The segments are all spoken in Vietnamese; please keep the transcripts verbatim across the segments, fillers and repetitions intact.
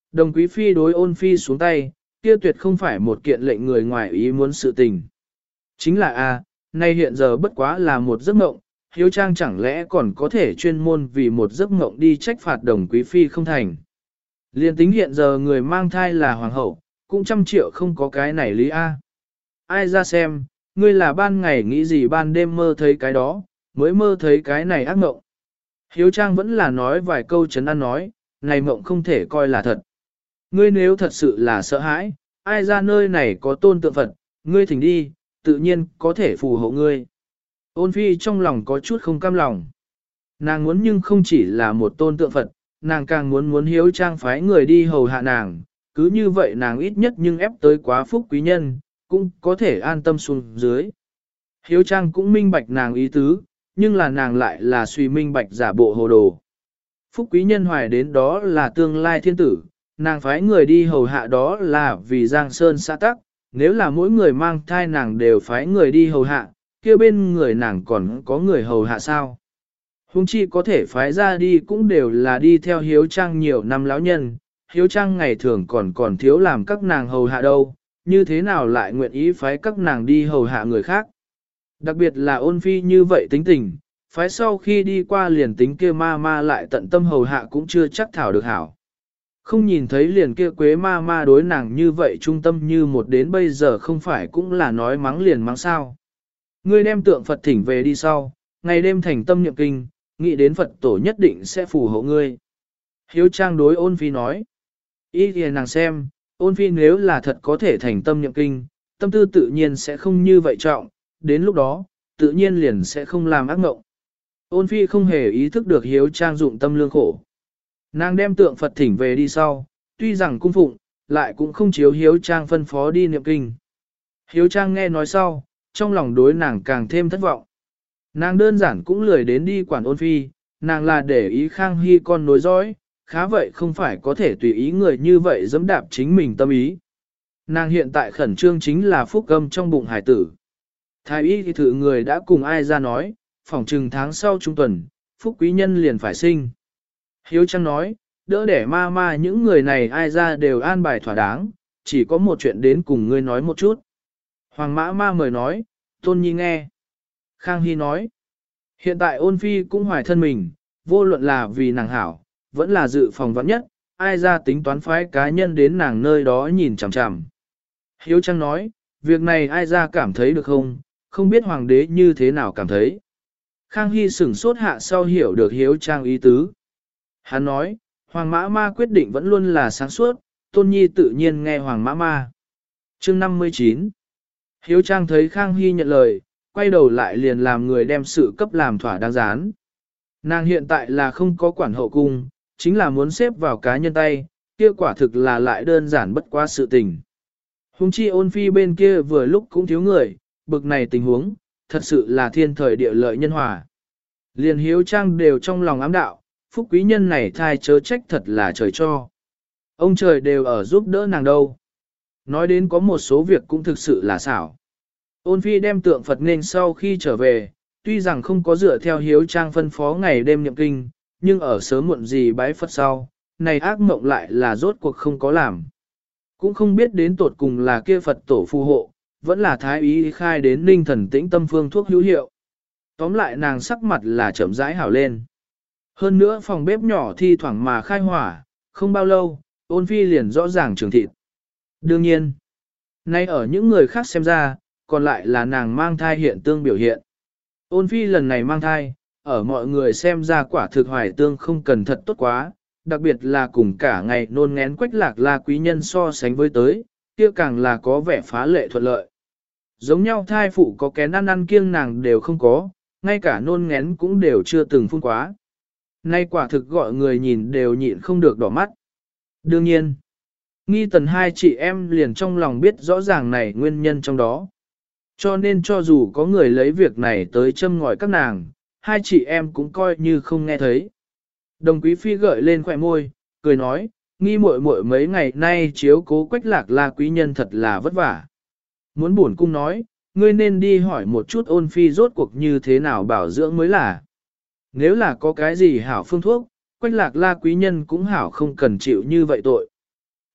Đồng quý phi đối ôn phi xuống tay, kia tuyệt không phải một kiện lệnh người ngoài ý muốn sự tình. Chính là a, nay hiện giờ bất quá là một giấc mộng, hiếu trang chẳng lẽ còn có thể chuyên môn vì một giấc mộng đi trách phạt đồng quý phi không thành. Liên tính hiện giờ người mang thai là hoàng hậu, cũng trăm triệu không có cái này lý a. Ai ra xem, ngươi là ban ngày nghĩ gì ban đêm mơ thấy cái đó, mới mơ thấy cái này ác mộng. Hiếu trang vẫn là nói vài câu chấn an nói, này mộng không thể coi là thật. Ngươi nếu thật sự là sợ hãi, ai ra nơi này có tôn tượng Phật, ngươi thỉnh đi, tự nhiên có thể phù hộ ngươi. Ôn phi trong lòng có chút không cam lòng. Nàng muốn nhưng không chỉ là một tôn tượng Phật, nàng càng muốn muốn hiếu trang phái người đi hầu hạ nàng, cứ như vậy nàng ít nhất nhưng ép tới quá phúc quý nhân, cũng có thể an tâm xuống dưới. Hiếu trang cũng minh bạch nàng ý tứ, nhưng là nàng lại là suy minh bạch giả bộ hồ đồ. Phúc quý nhân hoài đến đó là tương lai thiên tử, nàng phái người đi hầu hạ đó là vì Giang Sơn xã tắc, nếu là mỗi người mang thai nàng đều phái người đi hầu hạ, kia bên người nàng còn có người hầu hạ sao. Hùng chi có thể phái ra đi cũng đều là đi theo hiếu trang nhiều năm lão nhân, hiếu trang ngày thường còn còn thiếu làm các nàng hầu hạ đâu, như thế nào lại nguyện ý phái các nàng đi hầu hạ người khác. Đặc biệt là ôn phi như vậy tính tình, phái sau khi đi qua liền tính kia ma ma lại tận tâm hầu hạ cũng chưa chắc thảo được hảo. Không nhìn thấy liền kia quế ma ma đối nàng như vậy trung tâm như một đến bây giờ không phải cũng là nói mắng liền mắng sao. Ngươi đem tượng Phật thỉnh về đi sau, ngày đêm thành tâm niệm kinh, nghĩ đến Phật tổ nhất định sẽ phù hộ ngươi. Hiếu trang đối ôn phi nói. Ý thì nàng xem, ôn phi nếu là thật có thể thành tâm niệm kinh, tâm tư tự nhiên sẽ không như vậy trọng, đến lúc đó, tự nhiên liền sẽ không làm ác mộng. Ôn phi không hề ý thức được hiếu trang dụng tâm lương khổ. Nàng đem tượng Phật thỉnh về đi sau, tuy rằng cung phụng, lại cũng không chiếu hiếu trang phân phó đi niệm kinh. Hiếu trang nghe nói sau, trong lòng đối nàng càng thêm thất vọng. Nàng đơn giản cũng lười đến đi quản ôn phi, nàng là để ý Khang Hy con nối dõi, khá vậy không phải có thể tùy ý người như vậy dẫm đạp chính mình tâm ý. Nàng hiện tại khẩn trương chính là phúc âm trong bụng hải tử. Thái y thì thử người đã cùng ai ra nói, phỏng chừng tháng sau trung tuần, phúc quý nhân liền phải sinh. Hiếu Trang nói, đỡ để ma ma những người này ai ra đều an bài thỏa đáng, chỉ có một chuyện đến cùng ngươi nói một chút. Hoàng mã ma mời nói, Tôn Nhi nghe. Khang Hy nói, hiện tại ôn phi cũng hoài thân mình, vô luận là vì nàng hảo, vẫn là dự phòng vắng nhất, ai ra tính toán phái cá nhân đến nàng nơi đó nhìn chằm chằm. Hiếu Trang nói, việc này ai ra cảm thấy được không, không biết hoàng đế như thế nào cảm thấy. Khang Hy sửng sốt hạ sau hiểu được Hiếu Trang ý tứ. Hắn nói, Hoàng Mã Ma quyết định vẫn luôn là sáng suốt, Tôn Nhi tự nhiên nghe Hoàng Mã Ma. Chương năm mươi chín. Hiếu Trang thấy Khang Hy nhận lời, quay đầu lại liền làm người đem sự cấp làm thỏa đáng gián. Nàng hiện tại là không có quản hậu cung, chính là muốn xếp vào cá nhân tay, kia quả thực là lại đơn giản bất quá sự tình. Hùng chi ôn phi bên kia vừa lúc cũng thiếu người, bực này tình huống, thật sự là thiên thời địa lợi nhân hòa. Liền Hiếu Trang đều trong lòng ám đạo, phúc quý nhân này thai chớ trách thật là trời cho. Ông trời đều ở giúp đỡ nàng đâu. Nói đến có một số việc cũng thực sự là xảo. Ôn phi đem tượng Phật nên sau khi trở về, tuy rằng không có dựa theo Hiếu Trang phân phó ngày đêm niệm kinh, nhưng ở sớm muộn gì bái Phật sau, này ác mộng lại là rốt cuộc không có làm. Cũng không biết đến tột cùng là kia Phật tổ phù hộ, vẫn là thái ý khai đến ninh thần tĩnh tâm phương thuốc hữu hiệu. Tóm lại nàng sắc mặt là chậm rãi hảo lên. Hơn nữa phòng bếp nhỏ thi thoảng mà khai hỏa, không bao lâu, ôn phi liền rõ ràng trường thịt. Đương nhiên, nay ở những người khác xem ra, còn lại là nàng mang thai hiện tương biểu hiện. Ôn phi lần này mang thai, ở mọi người xem ra quả thực hoài tương không cần thật tốt quá, đặc biệt là cùng cả ngày nôn ngén quách lạc la quý nhân so sánh với tới, kia càng là có vẻ phá lệ thuận lợi. Giống nhau thai phụ có kén ăn ăn kiêng nàng đều không có, ngay cả nôn ngén cũng đều chưa từng phun quá. Nay quả thực gọi người nhìn đều nhịn không được đỏ mắt. Đương nhiên, nghi tần hai chị em liền trong lòng biết rõ ràng này nguyên nhân trong đó. Cho nên cho dù có người lấy việc này tới châm ngòi các nàng, hai chị em cũng coi như không nghe thấy. Đồng quý phi gợi lên khỏe môi, cười nói, nghi muội muội mấy ngày nay chiếu cố quách lạc la quý nhân thật là vất vả. Muốn buồn cung nói, ngươi nên đi hỏi một chút ôn phi rốt cuộc như thế nào bảo dưỡng mới là. Nếu là có cái gì hảo phương thuốc, quách lạc la quý nhân cũng hảo không cần chịu như vậy tội.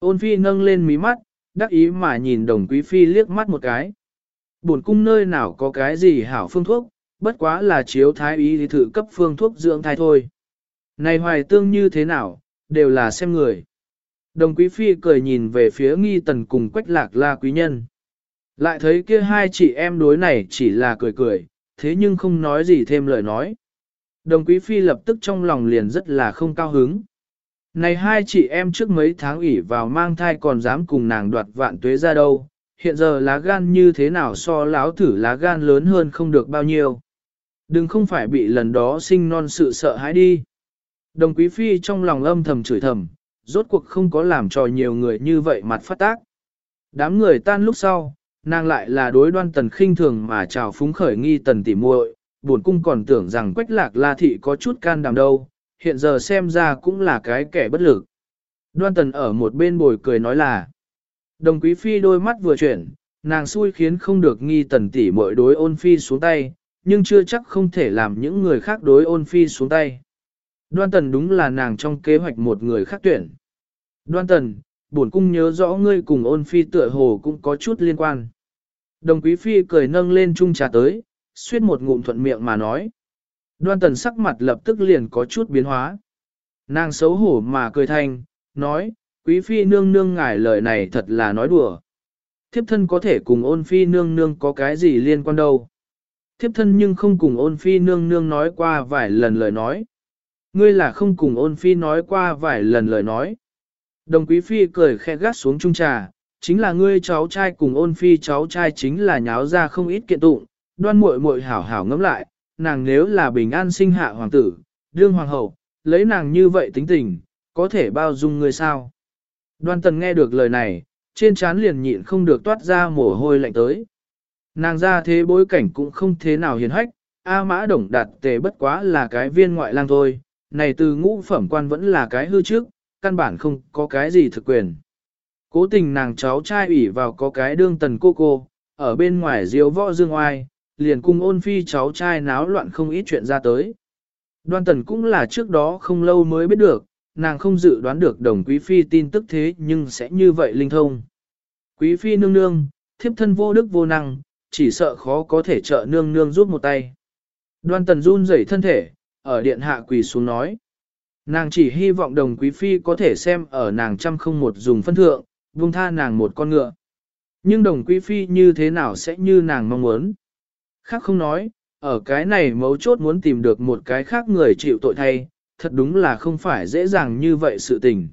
Ôn phi nâng lên mí mắt, đắc ý mà nhìn đồng quý phi liếc mắt một cái. Bổn cung nơi nào có cái gì hảo phương thuốc, bất quá là chiếu thái y thì thử cấp phương thuốc dưỡng thai thôi. Này hoài tương như thế nào, đều là xem người. Đồng quý phi cười nhìn về phía nghi tần cùng quách lạc la quý nhân. Lại thấy kia hai chị em đối này chỉ là cười cười, thế nhưng không nói gì thêm lời nói. Đồng quý phi lập tức trong lòng liền rất là không cao hứng. Này hai chị em trước mấy tháng ủy vào mang thai còn dám cùng nàng đoạt vạn tuế ra đâu, hiện giờ lá gan như thế nào so láo thử lá gan lớn hơn không được bao nhiêu. Đừng không phải bị lần đó sinh non sự sợ hãi đi. Đồng quý phi trong lòng âm thầm chửi thầm, rốt cuộc không có làm trò nhiều người như vậy mặt phát tác. Đám người tan lúc sau, nàng lại là đối Đoan Tần khinh thường mà chào phúng khởi nghi tần tỉ muội, buồn cung còn tưởng rằng Quách Lạc La thị có chút can đảm đâu, hiện giờ xem ra cũng là cái kẻ bất lực. Đoan Tần ở một bên bồi cười nói là, đồng quý phi đôi mắt vừa chuyển, nàng xui khiến không được nghi tần tỉ muội đối ôn phi xuống tay, nhưng chưa chắc không thể làm những người khác đối ôn phi xuống tay. Đoan Tần đúng là nàng trong kế hoạch một người khác tuyển. Đoan Tần, bổn cung nhớ rõ ngươi cùng ôn phi tựa hồ cũng có chút liên quan. Đồng quý phi cười nâng lên chung trà tới, suýt một ngụm thuận miệng mà nói. Đoan Tần sắc mặt lập tức liền có chút biến hóa. Nàng xấu hổ mà cười thanh, nói, quý phi nương nương ngài lời này thật là nói đùa. Thiếp thân có thể cùng ôn phi nương nương có cái gì liên quan đâu. Thiếp thân nhưng không cùng ôn phi nương nương nói qua vài lần lời nói. Ngươi là không cùng ôn phi nói qua vài lần lời nói. Đồng quý phi cười khẽ gắt xuống chung trà, chính là ngươi cháu trai cùng ôn phi cháu trai chính là nháo ra không ít kiện tụng, đoan muội muội hảo hảo ngẫm lại, nàng nếu là bình an sinh hạ hoàng tử, đương hoàng hậu, lấy nàng như vậy tính tình, có thể bao dung ngươi sao? Đoan Tần nghe được lời này, trên trán liền nhịn không được toát ra mồ hôi lạnh tới. Nàng ra thế bối cảnh cũng không thế nào hiền hách, A Mã Đồng Đạt Tề bất quá là cái viên ngoại lang thôi, này từ ngũ phẩm quan vẫn là cái hư trước, căn bản không có cái gì thực quyền. Cố tình nàng cháu trai ủy vào có cái đương tần cô cô, ở bên ngoài diếu võ dương oai, liền cùng ôn phi cháu trai náo loạn không ít chuyện ra tới. Đoan Tần cũng là trước đó không lâu mới biết được, nàng không dự đoán được đồng quý phi tin tức thế nhưng sẽ như vậy linh thông. Quý phi nương nương, thiếp thân vô đức vô năng, chỉ sợ khó có thể trợ nương nương giúp một tay. Đoan Tần run rẩy thân thể, ở điện hạ quỳ xuống nói. Nàng chỉ hy vọng đồng quý phi có thể xem ở nàng trăm không một dùng phân thượng, buông tha nàng một con ngựa. Nhưng đồng quý phi như thế nào sẽ như nàng mong muốn. Khác không nói, ở cái này mấu chốt muốn tìm được một cái khác người chịu tội thay, thật đúng là không phải dễ dàng như vậy sự tình.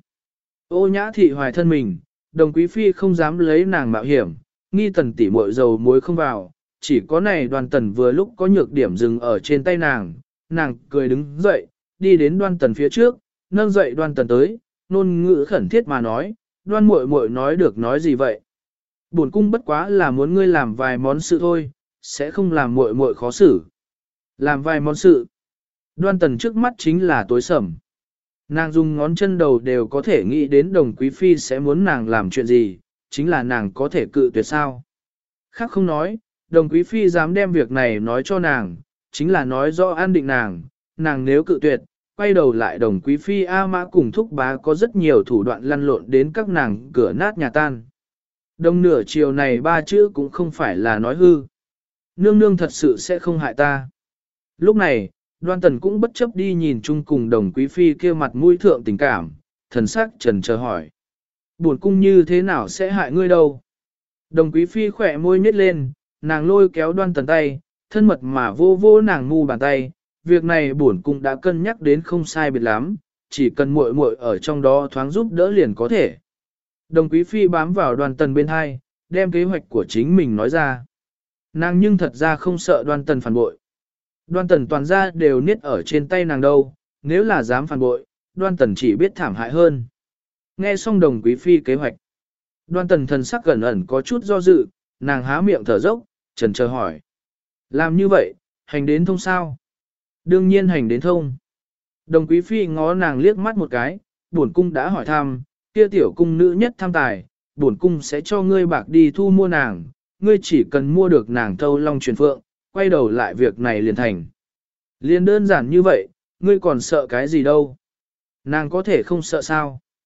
Ô nhã thị hoài thân mình, đồng quý phi không dám lấy nàng mạo hiểm, nghi tần tỉ muội dầu muối không vào, chỉ có này Đoan Tần vừa lúc có nhược điểm dừng ở trên tay nàng, nàng cười đứng dậy, đi đến Đoan Tần phía trước, nâng dậy Đoan Tần tới, nôn ngữ khẩn thiết mà nói, Đoan muội muội nói được nói gì vậy? Bổn cung bất quá là muốn ngươi làm vài món sự thôi, sẽ không làm muội muội khó xử. Làm vài món sự. Đoan Tần trước mắt chính là tối sầm. Nàng dùng ngón chân đầu đều có thể nghĩ đến đồng quý phi sẽ muốn nàng làm chuyện gì, chính là nàng có thể cự tuyệt sao. Khác không nói, đồng quý phi dám đem việc này nói cho nàng, chính là nói rõ an định nàng, nàng nếu cự tuyệt, quay đầu lại đồng quý phi A Mã cùng thúc bá có rất nhiều thủ đoạn lăn lộn đến các nàng cửa nát nhà tan. Đồng nửa chiều này ba chữ cũng không phải là nói hư. Nương nương thật sự sẽ không hại ta. Lúc này, Đoan Tần cũng bất chấp đi nhìn chung cùng đồng quý phi kia mặt mũi thượng tình cảm, thần sắc trần chờ hỏi. Buồn cung như thế nào sẽ hại ngươi đâu? Đồng quý phi khỏe môi nhếch lên, nàng lôi kéo Đoan Tần tay, thân mật mà vô vô nàng ngu bàn tay. Việc này bổn cung đã cân nhắc đến không sai biệt lắm, chỉ cần muội muội ở trong đó thoáng giúp đỡ liền có thể. Đồng quý phi bám vào Đoan Tần bên hai, đem kế hoạch của chính mình nói ra. Nàng nhưng thật ra không sợ Đoan Tần phản bội. Đoan Tần toàn ra đều niết ở trên tay nàng đâu, nếu là dám phản bội, Đoan Tần chỉ biết thảm hại hơn. Nghe xong đồng quý phi kế hoạch. Đoan Tần thần sắc gần ẩn có chút do dự, nàng há miệng thở dốc, trần chờ hỏi. Làm như vậy, hành đến thông sao? Đương nhiên hành đến thông. Đồng quý phi ngó nàng liếc mắt một cái, bổn cung đã hỏi thăm, kia tiểu cung nữ nhất tham tài, bổn cung sẽ cho ngươi bạc đi thu mua nàng, ngươi chỉ cần mua được nàng thâu long truyền phượng, quay đầu lại việc này liền thành. Liền đơn giản như vậy, ngươi còn sợ cái gì đâu? Nàng có thể không sợ sao?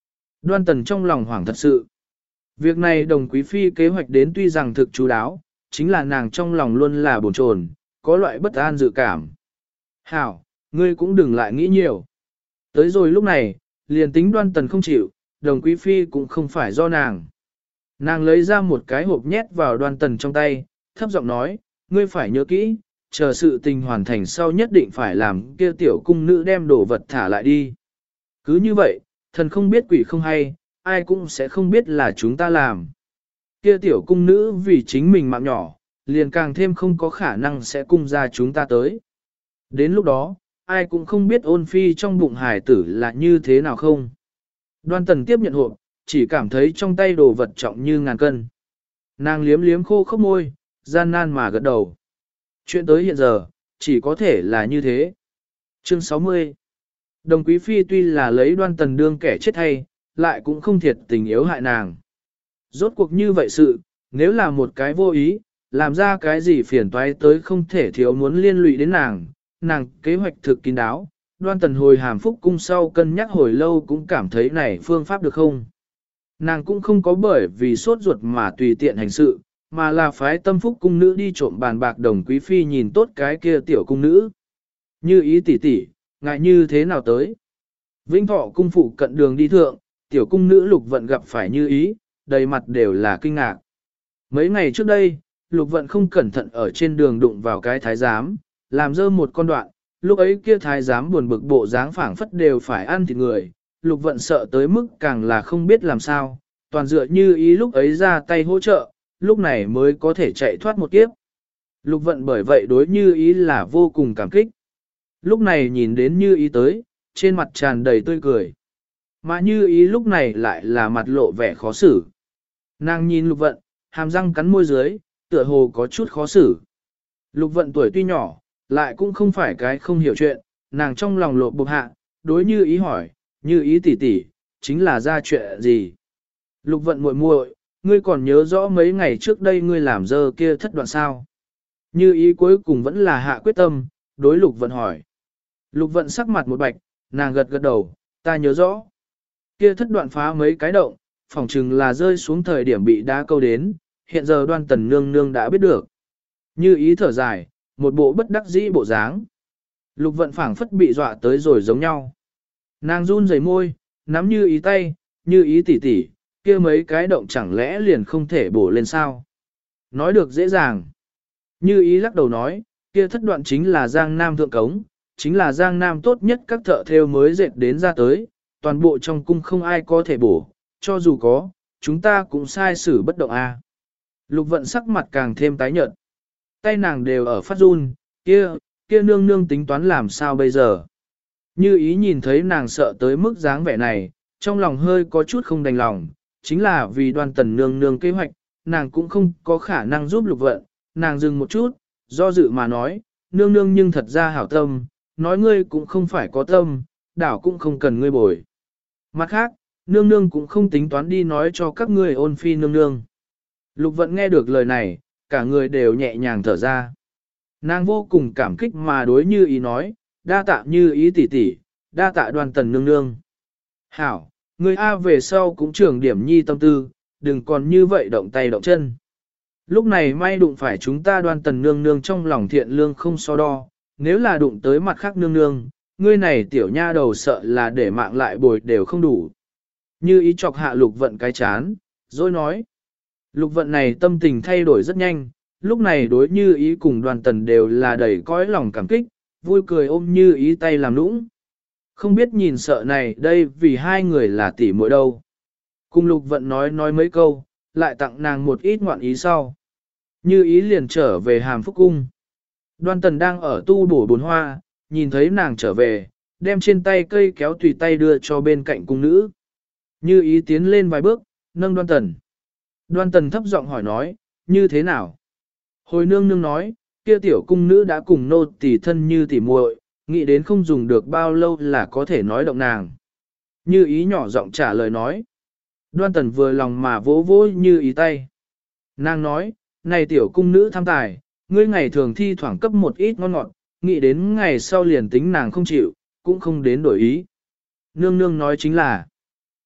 Đoan Tần trong lòng hoảng thật sự. Việc này đồng quý phi kế hoạch đến tuy rằng thực chú đáo, chính là nàng trong lòng luôn là bồn chồn, có loại bất an dự cảm. Hảo, ngươi cũng đừng lại nghĩ nhiều. Tới rồi lúc này, liền tính Đoan Tần không chịu, đồng quý phi cũng không phải do nàng. Nàng lấy ra một cái hộp nhét vào Đoan Tần trong tay, thấp giọng nói, ngươi phải nhớ kỹ, chờ sự tình hoàn thành sau nhất định phải làm kia tiểu cung nữ đem đồ vật thả lại đi. Cứ như vậy, thần không biết quỷ không hay, ai cũng sẽ không biết là chúng ta làm. Kia tiểu cung nữ vì chính mình mạng nhỏ, liền càng thêm không có khả năng sẽ cung ra chúng ta tới. Đến lúc đó, ai cũng không biết ôn phi trong bụng hải tử là như thế nào không. Đoan Tần tiếp nhận hộp, chỉ cảm thấy trong tay đồ vật trọng như ngàn cân. Nàng liếm liếm khô khốc môi, gian nan mà gật đầu. Chuyện tới hiện giờ, chỉ có thể là như thế. Chương sáu mươi. Đồng quý phi tuy là lấy Đoan Tần đương kẻ chết hay, lại cũng không thiệt tình yếu hại nàng. Rốt cuộc như vậy sự, nếu là một cái vô ý, làm ra cái gì phiền toái tới không thể thiếu muốn liên lụy đến nàng, nàng kế hoạch thực kín đáo. Đoan Tần hồi hàm phúc cung sau cân nhắc hồi lâu cũng cảm thấy này phương pháp được không. Nàng cũng không có bởi vì sốt ruột mà tùy tiện hành sự, mà là phái tâm phúc cung nữ đi trộm bàn bạc đồng quý phi nhìn tốt cái kia tiểu cung nữ. Như ý tỷ tỷ, ngại như thế nào tới. Vĩnh Thọ cung phụ cận đường đi thượng, tiểu cung nữ Lục Vận gặp phải Như ý, đầy mặt đều là kinh ngạc. Mấy ngày trước đây, Lục Vận không cẩn thận ở trên đường đụng vào cái thái giám, làm dơ một con đoạn, lúc ấy kia thái giám buồn bực bộ dáng phảng phất đều phải ăn thịt người, Lục Vận sợ tới mức càng là không biết làm sao, toàn dựa Như ý lúc ấy ra tay hỗ trợ, lúc này mới có thể chạy thoát một kiếp. Lục Vận bởi vậy đối Như ý là vô cùng cảm kích. Lúc này nhìn đến Như ý tới, trên mặt tràn đầy tươi cười. Mà Như ý lúc này lại là mặt lộ vẻ khó xử. Nàng nhìn Lục Vận, hàm răng cắn môi dưới, tựa hồ có chút khó xử. Lục Vận tuổi tuy nhỏ, lại cũng không phải cái không hiểu chuyện, nàng trong lòng lộ bộc hạ, đối Như ý hỏi, Như ý tỷ tỷ, chính là ra chuyện gì? Lục Vận muội muội, ngươi còn nhớ rõ mấy ngày trước đây ngươi làm dơ kia thất đoạn sao? Như ý cuối cùng vẫn là hạ quyết tâm, đối Lục Vận hỏi. Lục Vận sắc mặt một bạch, nàng gật gật đầu, ta nhớ rõ. Kia thất đoạn phá mấy cái động, phỏng chừng là rơi xuống thời điểm bị đá câu đến, hiện giờ Đoan Tần nương nương đã biết được. Như ý thở dài, một bộ bất đắc dĩ bộ dáng. Lục Vận phảng phất bị dọa tới rồi giống nhau. Nàng run rẩy môi, nắm Như ý tay, Như ý tỉ tỉ, kia mấy cái động chẳng lẽ liền không thể bổ lên sao? Nói được dễ dàng. Như ý lắc đầu nói, kia thất đoạn chính là Giang Nam thượng cống, chính là Giang Nam tốt nhất các thợ thêu mới dệt đến ra tới, toàn bộ trong cung không ai có thể bổ, cho dù có, chúng ta cũng sai xử bất động a. Lục Vận sắc mặt càng thêm tái nhợt. Tay nàng đều ở phát run, kia, kia nương nương tính toán làm sao bây giờ. Như ý nhìn thấy nàng sợ tới mức dáng vẻ này, trong lòng hơi có chút không đành lòng, chính là vì Đoan Tần nương nương kế hoạch, nàng cũng không có khả năng giúp Lục Vận, nàng dừng một chút, do dự mà nói, nương nương nhưng thật ra hảo tâm, nói ngươi cũng không phải có tâm, đảo cũng không cần ngươi bồi. Mặt khác, nương nương cũng không tính toán đi nói cho các ngươi ôn phi nương nương. Lục Vận nghe được lời này, cả người đều nhẹ nhàng thở ra. Nàng vô cùng cảm kích mà đối Như ý nói, đa tạ Như ý tỷ tỷ, đa tạ Đoan Tần nương nương. Hảo, người A về sau cũng trưởng điểm nhi tâm tư, đừng còn như vậy động tay động chân. Lúc này may đụng phải chúng ta Đoan Tần nương nương trong lòng thiện lương không so đo, nếu là đụng tới mặt khác nương nương, ngươi này tiểu nha đầu sợ là để mạng lại bồi đều không đủ. Như ý chọc hạ Lục Vận cái chán, rồi nói. Lục Vận này tâm tình thay đổi rất nhanh, lúc này đối Như ý cùng Đoan Tần đều là đầy cõi lòng cảm kích, vui cười ôm Như ý tay làm nũng. Không biết nhìn sợ này đây vì hai người là tỷ muội đâu. Cùng Lục Vận nói nói mấy câu, lại tặng nàng một ít ngoạn ý sau. Như ý liền trở về hàm phúc cung. Đoan Tần đang ở tu bổ bồn hoa, nhìn thấy nàng trở về, đem trên tay cây kéo tùy tay đưa cho bên cạnh cung nữ. Như ý tiến lên vài bước, nâng Đoan Tần. Đoan Tần thấp giọng hỏi nói, như thế nào? Hồi nương nương nói, kia tiểu cung nữ đã cùng nô tỳ thân như tỉ muội, nghĩ đến không dùng được bao lâu là có thể nói động nàng. Như ý nhỏ giọng trả lời nói. Đoan Tần vừa lòng mà vỗ vỗ Như ý tay. Nàng nói, này tiểu cung nữ tham tài, ngươi ngày thường thi thoảng cấp một ít ngon ngọt, nghĩ đến ngày sau liền tính nàng không chịu, cũng không đến đổi ý. Nương nương nói chính là,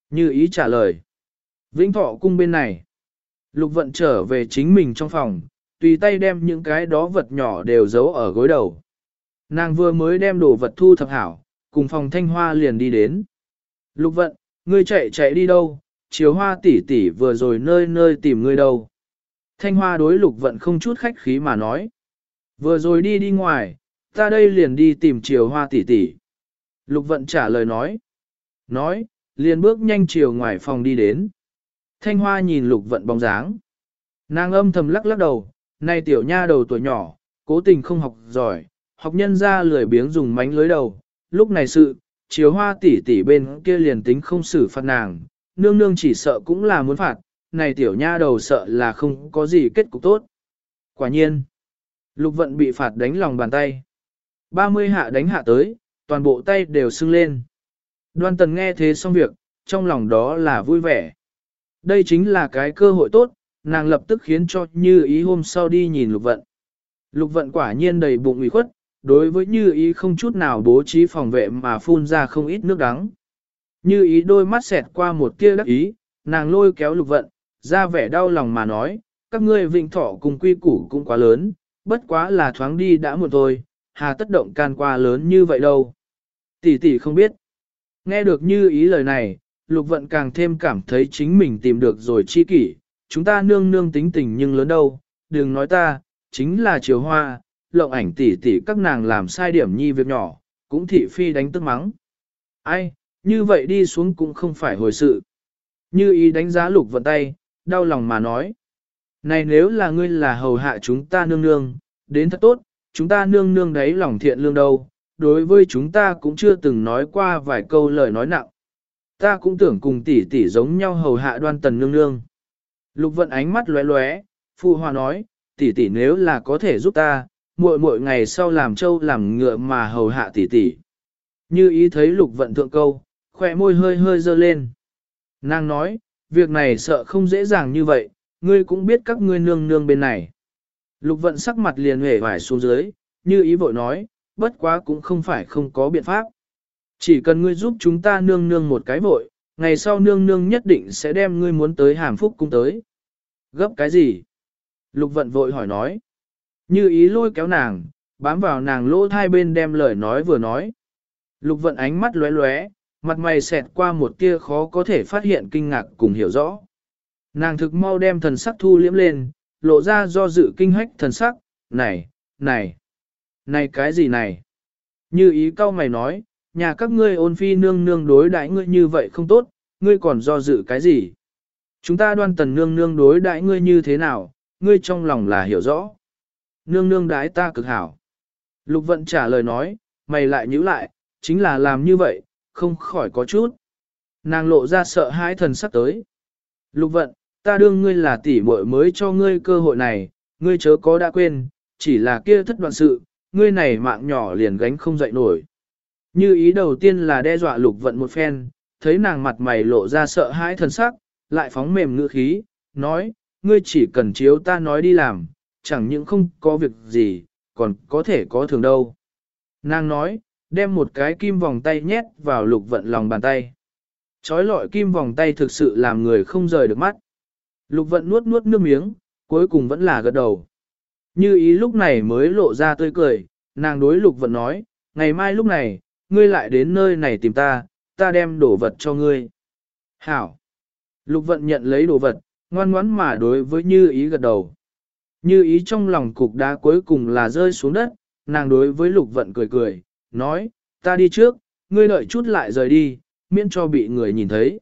Như ý trả lời. Vĩnh Thọ cung bên này. Lục vận trở về chính mình trong phòng, tùy tay đem những cái đó vật nhỏ đều giấu ở gối đầu. Nàng vừa mới đem đồ vật thu thập hảo, cùng phòng Thanh Hoa liền đi đến. Lục vận, ngươi chạy chạy đi đâu, chiếu hoa tỷ tỷ vừa rồi nơi nơi tìm ngươi đâu. Thanh Hoa đối lục vận không chút khách khí mà nói. Vừa rồi đi đi ngoài, ta đây liền đi tìm chiều hoa tỷ tỷ. Lục vận trả lời nói. Nói, liền bước nhanh chiều ngoài phòng đi đến. Thanh Hoa nhìn lục vận bóng dáng. Nàng âm thầm lắc lắc đầu, này tiểu nha đầu tuổi nhỏ, cố tình không học giỏi, học nhân ra lười biếng dùng mánh lưới đầu. Lúc này sự, chiều hoa tỷ tỷ bên kia liền tính không xử phạt nàng, nương nương chỉ sợ cũng là muốn phạt, này tiểu nha đầu sợ là không có gì kết cục tốt. Quả nhiên, lục vận bị phạt đánh lòng bàn tay. ba mươi hạ đánh hạ tới, toàn bộ tay đều sưng lên. Đoan Tần nghe thế xong việc, trong lòng đó là vui vẻ. Đây chính là cái cơ hội tốt, nàng lập tức khiến cho Như Ý hôm sau đi nhìn lục vận. Lục vận quả nhiên đầy bụng ủy khuất, đối với Như Ý không chút nào bố trí phòng vệ mà phun ra không ít nước đắng. Như Ý đôi mắt xẹt qua một tia đắc ý, nàng lôi kéo lục vận, ra vẻ đau lòng mà nói, các ngươi Vĩnh Thọ cùng quy củ cũng quá lớn, bất quá là thoáng đi đã một thôi, hà tất động can qua lớn như vậy đâu. Tỷ tỷ không biết. Nghe được Như Ý lời này, lục vận càng thêm cảm thấy chính mình tìm được rồi chi kỷ, chúng ta nương nương tính tình nhưng lớn đâu, đừng nói ta, chính là chiều hoa, lộng ảnh tỷ tỷ các nàng làm sai điểm nhi việc nhỏ, cũng thị phi đánh tức mắng. Ai, như vậy đi xuống cũng không phải hồi sự. Như Ý đánh giá lục vận tay, đau lòng mà nói. Này nếu là ngươi là hầu hạ chúng ta nương nương, đến thật tốt, chúng ta nương nương đấy lòng thiện lương đâu, đối với chúng ta cũng chưa từng nói qua vài câu lời nói nặng. Ta cũng tưởng cùng tỷ tỷ giống nhau hầu hạ Đoan Tần nương nương. Lục vận ánh mắt lóe lóe, phụ hòa nói, tỷ tỷ nếu là có thể giúp ta, muội muội ngày sau làm trâu làm ngựa mà hầu hạ tỷ tỷ. Như Ý thấy lục vận thượng câu, khỏe môi hơi hơi dơ lên. Nàng nói, việc này sợ không dễ dàng như vậy, ngươi cũng biết các ngươi nương nương bên này. Lục vận sắc mặt liền hề vải xuống dưới, Như Ý vội nói, bất quá cũng không phải không có biện pháp. Chỉ cần ngươi giúp chúng ta nương nương một cái vội, ngày sau nương nương nhất định sẽ đem ngươi muốn tới Hàm Phúc cung tới. Gấp cái gì? Lục vận vội hỏi nói. Như Ý lôi kéo nàng, bám vào nàng lỗ hai bên đem lời nói vừa nói. Lục vận ánh mắt lóe lóe, mặt mày xẹt qua một tia khó có thể phát hiện kinh ngạc cùng hiểu rõ. Nàng thực mau đem thần sắc thu liễm lên, lộ ra do dự kinh hách thần sắc, này, này, này cái gì này? Như Ý cau mày nói, nhà các ngươi ôn phi nương nương đối đãi ngươi như vậy không tốt, ngươi còn do dự cái gì? Chúng ta Đoan Tần nương nương đối đãi ngươi như thế nào, ngươi trong lòng là hiểu rõ. Nương nương đãi ta cực hảo. Lục vận trả lời nói, mày lại nhíu lại, chính là làm như vậy, không khỏi có chút. Nàng lộ ra sợ hãi thần sắc tới. Lục vận, ta đương ngươi là tỷ muội mới cho ngươi cơ hội này, ngươi chớ có đã quên, chỉ là kia thất đoạn sự, ngươi này mạng nhỏ liền gánh không dậy nổi. Như Ý đầu tiên là đe dọa lục vận một phen, thấy nàng mặt mày lộ ra sợ hãi thần sắc, lại phóng mềm ngữ khí, nói, ngươi chỉ cần chiếu ta nói đi làm, chẳng những không có việc gì, còn có thể có thường đâu. Nàng nói, đem một cái kim vòng tay nhét vào lục vận lòng bàn tay. Chói lọi kim vòng tay thực sự làm người không rời được mắt. Lục vận nuốt nuốt nước miếng, cuối cùng vẫn là gật đầu. Như Ý lúc này mới lộ ra tươi cười, nàng đối lục vận nói, ngày mai lúc này, ngươi lại đến nơi này tìm ta, ta đem đồ vật cho ngươi. Hảo! Lục vận nhận lấy đồ vật, ngoan ngoãn mà đối với Như Ý gật đầu. Như Ý trong lòng cục đá cuối cùng là rơi xuống đất, nàng đối với lục vận cười cười, nói, ta đi trước, ngươi đợi chút lại rời đi, miễn cho bị người nhìn thấy.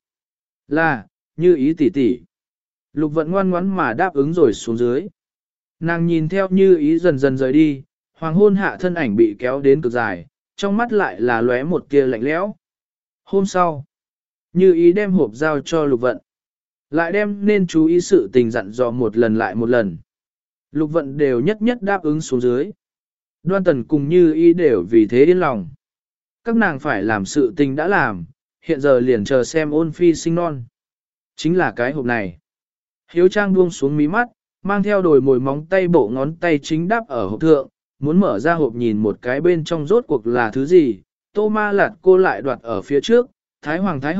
Là, Như Ý tỉ tỉ. Lục vận ngoan ngoãn mà đáp ứng rồi xuống dưới. Nàng nhìn theo Như Ý dần dần rời đi, hoàng hôn hạ thân ảnh bị kéo đến cực dài, trong mắt lại là lóe một tia lạnh lẽo. Hôm sau, Như Ý đem hộp giao cho lục vận. Lại đem nên chú ý sự tình dặn dò một lần lại một lần. Lục vận đều nhất nhất đáp ứng xuống dưới. Đoan Tần cùng Như Ý đều vì thế yên lòng. Các nàng phải làm sự tình đã làm, hiện giờ liền chờ xem ôn phi sinh non. Chính là cái hộp này. Hiếu Trang buông xuống mí mắt, mang theo đồi mồi móng tay bộ ngón tay chính đáp ở hộp thượng, muốn mở ra hộp nhìn một cái bên trong rốt cuộc là thứ gì. Tô Ma Lạt cô lại đoạt ở phía trước, Thái Hoàng Thái Hậu,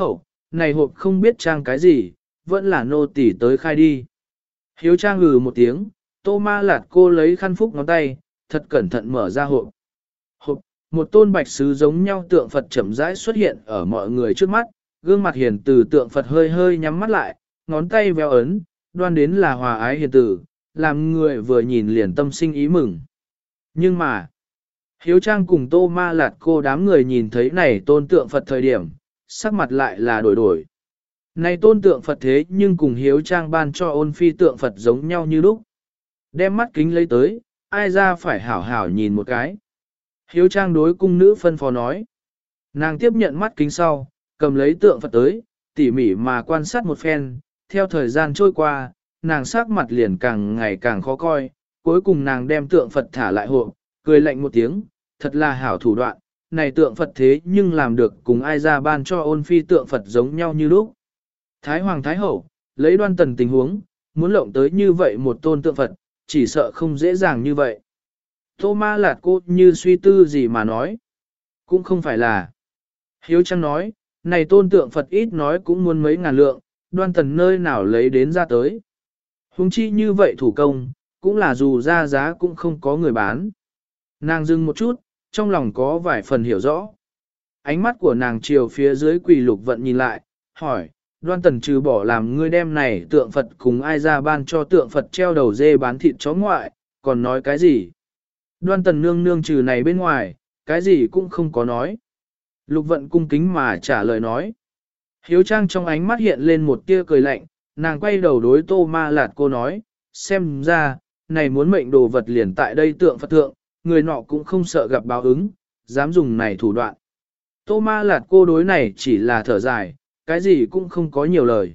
này hộp không biết trang cái gì, vẫn là nô tỳ tới khai đi. Hiếu Trang ngừ một tiếng, Tô Ma Lạt cô lấy khăn phúc ngón tay, thật cẩn thận mở ra hộp. Hộp, một tôn bạch sứ giống nhau tượng Phật chậm rãi xuất hiện ở mọi người trước mắt, gương mặt hiền từ tượng Phật hơi hơi nhắm mắt lại, ngón tay véo ấn, đoan đến là hòa ái hiền tử, làm người vừa nhìn liền tâm sinh ý mừng. Nhưng mà, Hiếu Trang cùng Tô Ma Lạt cô đám người nhìn thấy này tôn tượng Phật thời điểm, sắc mặt lại là đổi đổi. Này tôn tượng Phật thế nhưng cùng Hiếu Trang ban cho ôn phi tượng Phật giống nhau như lúc. Đem mắt kính lấy tới, ai ra phải hảo hảo nhìn một cái. Hiếu Trang đối cung nữ phân phó nói. Nàng tiếp nhận mắt kính sau, cầm lấy tượng Phật tới, tỉ mỉ mà quan sát một phen, theo thời gian trôi qua, nàng sắc mặt liền càng ngày càng khó coi, cuối cùng nàng đem tượng Phật thả lại hộp, cười lạnh một tiếng, thật là hảo thủ đoạn, này tượng Phật thế nhưng làm được cùng ai ra ban cho ôn phi tượng Phật giống nhau như lúc. Thái Hoàng Thái Hậu, lấy Đoan Tần tình huống, muốn lộng tới như vậy một tôn tượng Phật, chỉ sợ không dễ dàng như vậy. Tô Ma Lạt cô như suy tư gì mà nói. Cũng không phải là. Hiếu Trang nói, này tôn tượng Phật ít nói cũng muốn mấy ngàn lượng, Đoan Tần nơi nào lấy đến ra tới. Hùng chi như vậy thủ công, cũng là dù ra giá cũng không có người bán. Nàng dừng một chút, trong lòng có vài phần hiểu rõ. Ánh mắt của nàng chiều phía dưới quỳ Lục Vận nhìn lại, hỏi, Đoan Tần trừ bỏ làm ngươi đem này tượng Phật cùng ai ra ban cho tượng Phật treo đầu dê bán thịt chó ngoại, còn nói cái gì? Đoan Tần nương nương trừ này bên ngoài, cái gì cũng không có nói. Lục Vận cung kính mà trả lời nói. Hiếu Trang trong ánh mắt hiện lên một tia cười lạnh, nàng quay đầu đối Tô Ma Lạt cô nói, xem ra, này muốn mệnh đồ vật liền tại đây tượng Phật thượng, người nọ cũng không sợ gặp báo ứng, dám dùng này thủ đoạn. Tô Ma Lạt cô đối này chỉ là thở dài, cái gì cũng không có nhiều lời.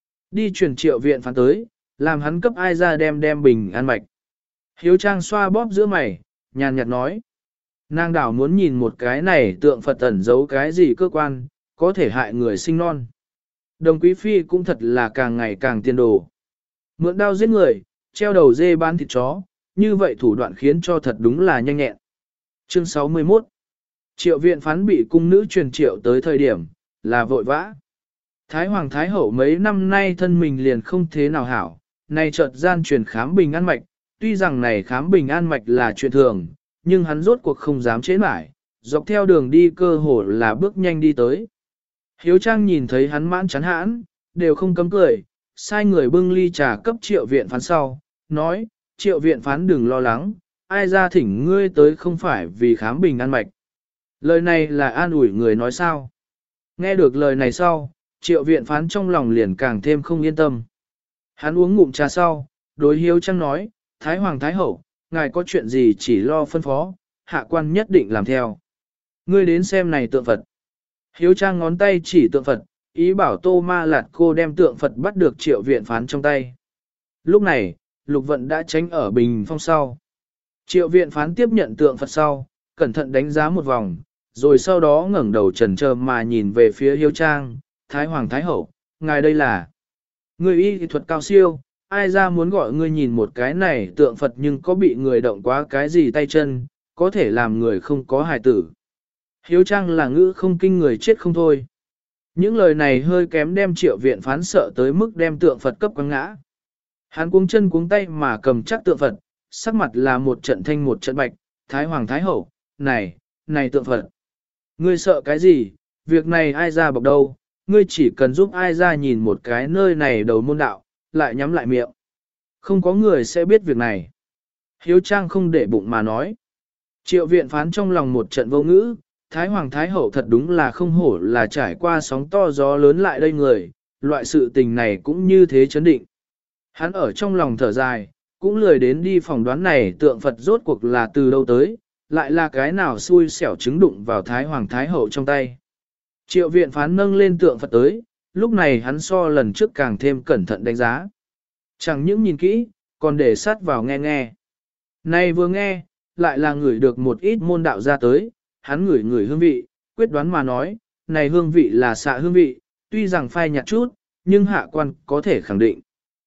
Đi truyền triệu viện phán tới, làm hắn cấp ai ra đem đem bình an mạch. Hiếu Trang xoa bóp giữa mày, nhàn nhạt nói. Nàng đảo muốn nhìn một cái này tượng Phật ẩn giấu cái gì cơ quan, có thể hại người sinh non. Đồng quý phi cũng thật là càng ngày càng tiên đồ. Mượn đao giết người, treo đầu dê bán thịt chó, như vậy thủ đoạn khiến cho thật đúng là nhanh nhẹn. Chương sáu mươi mốt. Triệu viện phán bị cung nữ truyền triệu tới thời điểm, là vội vã. Thái Hoàng Thái Hậu mấy năm nay thân mình liền không thế nào hảo, nay chợt gian truyền khám bình an mạch, tuy rằng này khám bình an mạch là chuyện thường, nhưng hắn rốt cuộc không dám chế mãi, dọc theo đường đi cơ hồ là bước nhanh đi tới. Hiếu Trang nhìn thấy hắn mãn chán hãn, đều không cấm cười, sai người bưng ly trà cấp triệu viện phán sau, nói, triệu viện phán đừng lo lắng, ai ra thỉnh ngươi tới không phải vì khám bình an mạch. Lời này là an ủi người nói sao. Nghe được lời này sau, triệu viện phán trong lòng liền càng thêm không yên tâm. Hắn uống ngụm trà sau, đối Hiếu Trang nói, Thái Hoàng Thái Hậu, ngài có chuyện gì chỉ lo phân phó, hạ quan nhất định làm theo. Ngươi đến xem này tượng Phật. Hiếu Trang ngón tay chỉ tượng Phật, ý bảo Tô Ma Lạt cô đem tượng Phật bắt được triệu viện phán trong tay. Lúc này, Lục Vận đã tránh ở bình phong sau. Triệu viện phán tiếp nhận tượng Phật sau, cẩn thận đánh giá một vòng, rồi sau đó ngẩng đầu chần chờ mà nhìn về phía Hiếu Trang, Thái Hoàng Thái Hậu, ngài đây là người y thuật cao siêu, ai ra muốn gọi ngươi nhìn một cái này tượng Phật nhưng có bị người động quá cái gì tay chân, có thể làm người không có hài tử. Hiếu Trang là ngữ không kinh người chết không thôi. Những lời này hơi kém đem triệu viện phán sợ tới mức đem tượng Phật cấp quăng ngã. Hắn cuống chân cuống tay mà cầm chắc tượng Phật, sắc mặt là một trận thanh một trận bạch, Thái Hoàng Thái Hậu, này, này tượng Phật. Ngươi sợ cái gì, việc này ai ra bọc đâu, ngươi chỉ cần giúp ai ra nhìn một cái nơi này đầu môn đạo, lại nhắm lại miệng. Không có người sẽ biết việc này. Hiếu Trang không để bụng mà nói. Triệu viện phán trong lòng một trận vô ngữ, Thái Hoàng Thái Hậu thật đúng là không hổ là trải qua sóng to gió lớn lại đây người, loại sự tình này cũng như thế chấn định. Hắn ở trong lòng thở dài, cũng lười đến đi phỏng đoán này tượng Phật rốt cuộc là từ đâu tới, lại là cái nào xui xẻo trứng đụng vào Thái Hoàng Thái Hậu trong tay. Triệu viện phán nâng lên tượng Phật tới, lúc này hắn so lần trước càng thêm cẩn thận đánh giá. Chẳng những nhìn kỹ, còn để sát vào nghe nghe. Này vừa nghe, lại là ngửi được một ít môn đạo ra tới, hắn ngửi ngửi hương vị, quyết đoán mà nói, này hương vị là xạ hương vị, tuy rằng phai nhạt chút, nhưng hạ quan có thể khẳng định.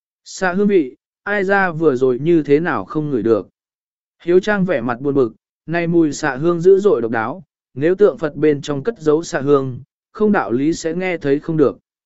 Xạ hương vị, ai ra vừa rồi như thế nào không ngửi được. Hiếu Trang vẻ mặt buồn bực, này mùi xạ hương dữ dội độc đáo, nếu tượng Phật bên trong cất giấu xạ hương, không đạo lý sẽ nghe thấy không được.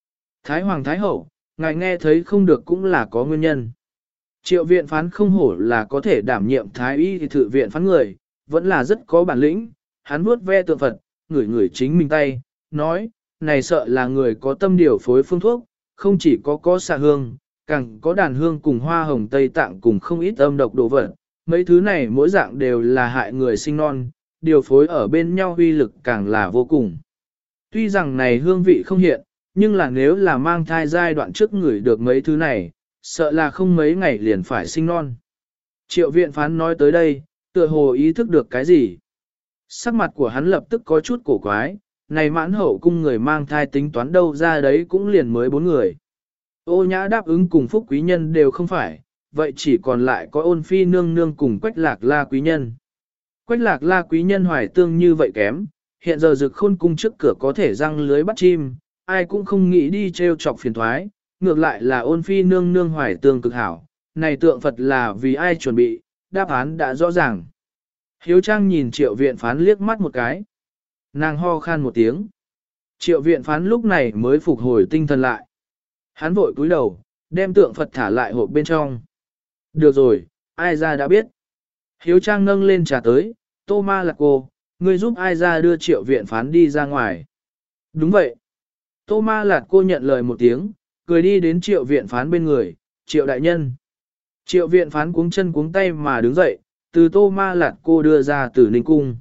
Thái Hoàng Thái Hậu, ngài nghe thấy không được cũng là có nguyên nhân. Triệu viện phán không hổ là có thể đảm nhiệm Thái y thì thự viện phán người, vẫn là rất có bản lĩnh, hắn vuốt ve tượng Phật, ngửi ngửi chính mình tay, nói, này sợ là người có tâm điều phối phương thuốc, không chỉ có có xạ hương, càng có đàn hương cùng hoa hồng Tây Tạng cùng không ít âm độc đồ vật, mấy thứ này mỗi dạng đều là hại người sinh non, điều phối ở bên nhau uy lực càng là vô cùng. Tuy rằng này hương vị không hiện, nhưng là nếu là mang thai giai đoạn trước ngửi được mấy thứ này, sợ là không mấy ngày liền phải sinh non. Triệu viện phán nói tới đây, tựa hồ ý thức được cái gì. Sắc mặt của hắn lập tức có chút cổ quái, này mãn hậu cung người mang thai tính toán đâu ra đấy cũng liền mới bốn người. Ô nhã đáp ứng cùng phúc quý nhân đều không phải, vậy chỉ còn lại có ôn phi nương nương cùng quách lạc la quý nhân. Quách lạc la quý nhân hoài tương như vậy kém, hiện giờ rực khôn cung trước cửa có thể răng lưới bắt chim, ai cũng không nghĩ đi treo chọc phiền thoái, ngược lại là ôn phi nương nương hoài tương cực hảo, này tượng Phật là vì ai chuẩn bị, đáp án đã rõ ràng. Hiếu Trang nhìn triệu viện phán liếc mắt một cái. Nàng ho khan một tiếng. Triệu viện phán lúc này mới phục hồi tinh thần lại. Hắn vội cúi đầu, đem tượng Phật thả lại hộp bên trong. Được rồi, ai ra đã biết. Hiếu Trang nâng lên trà tới, Tô Ma là cô, ngươi giúp ai ra đưa triệu viện phán đi ra ngoài. Đúng vậy. Tô Ma Lạt cô nhận lời một tiếng, cười đi đến triệu viện phán bên người, triệu đại nhân. Triệu viện phán cuống chân cuống tay mà đứng dậy, từ Tô Ma Lạt cô đưa ra từ Ninh Cung.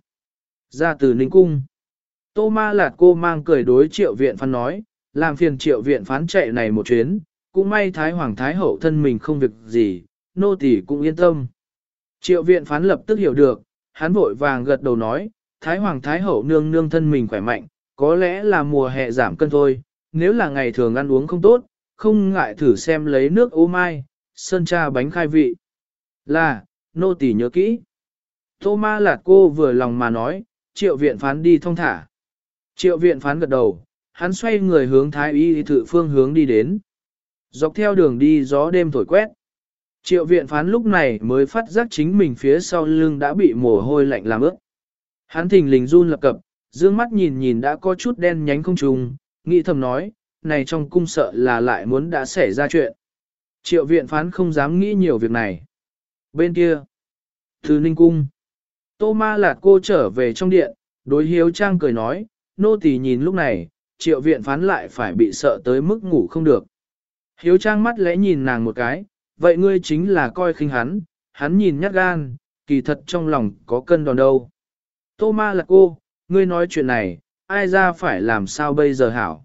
Ra từ Ninh Cung. Tô Ma Lạt cô mang cười đối triệu viện phán nói, làm phiền triệu viện phán chạy này một chuyến, cũng may Thái Hoàng Thái Hậu thân mình không việc gì, nô tỳ cũng yên tâm. Triệu viện phán lập tức hiểu được, hắn vội vàng gật đầu nói, Thái Hoàng Thái Hậu nương nương thân mình khỏe mạnh, có lẽ là mùa hè giảm cân thôi, nếu là ngày thường ăn uống không tốt, không ngại thử xem lấy nước ô mai, sơn cha bánh khai vị. Là, nô tỳ nhớ kỹ. Tô Ma Lạt cô vừa lòng mà nói, triệu viện phán đi thong thả. Triệu viện phán gật đầu, hắn xoay người hướng thái y thự phương hướng đi đến. Dọc theo đường đi gió đêm thổi quét. Triệu viện phán lúc này mới phát giác chính mình phía sau lưng đã bị mồ hôi lạnh làm ướt. Hắn thình lình run lập cập, dương mắt nhìn nhìn đã có chút đen nhánh không trùng, nghĩ thầm nói, này trong cung sợ là lại muốn đã xảy ra chuyện. Triệu viện phán không dám nghĩ nhiều việc này. Bên kia, từ Ninh Cung, Tô Ma Lạt cô trở về trong điện, đối Hiếu Trang cười nói, nô tỳ nhìn lúc này, triệu viện phán lại phải bị sợ tới mức ngủ không được. Hiếu Trang mắt lẽ nhìn nàng một cái, vậy ngươi chính là coi khinh hắn, hắn nhìn nhát gan, kỳ thật trong lòng có cân đòn đâu. Tô Ma Lạt cô, ngươi nói chuyện này, ai ra phải làm sao bây giờ hảo.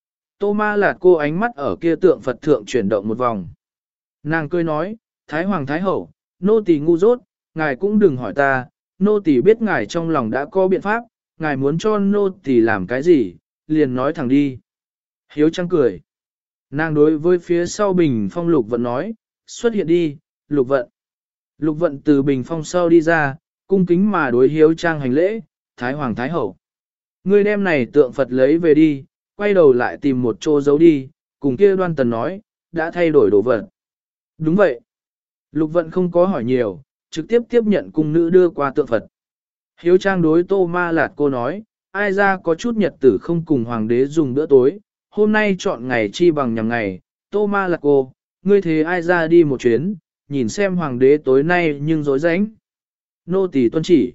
Tô Ma Lạt cô ánh mắt ở kia tượng Phật thượng chuyển động một vòng. Nàng cười nói, Thái Hoàng Thái Hậu, nô tỳ ngu dốt, ngài cũng đừng hỏi ta, nô tỳ biết ngài trong lòng đã có biện pháp, ngài muốn cho nô tỳ làm cái gì, liền nói thẳng đi. Hiếu Trang cười. Nàng đối với phía sau bình phong Lục Vận nói, xuất hiện đi, Lục Vận. Lục Vận từ bình phong sau đi ra, cung kính mà đối Hiếu Trang hành lễ, Thái Hoàng Thái Hậu. Ngươi đem này tượng Phật lấy về đi, quay đầu lại tìm một chỗ giấu đi, cùng kia Đoan Tần nói, đã thay đổi đồ vật. Đúng vậy. Lục Vận không có hỏi nhiều, trực tiếp tiếp nhận cung nữ đưa qua tượng Phật. Hiếu Trang đối Tô Ma Lạt cô nói, ai ra có chút nhật tử không cùng hoàng đế dùng bữa tối, hôm nay chọn ngày chi bằng nhằm ngày, Tô Ma Lạt cô, ngươi thế ai ra đi một chuyến, nhìn xem hoàng đế tối nay nhưng dối rãnh. Nô tỳ tuân chỉ.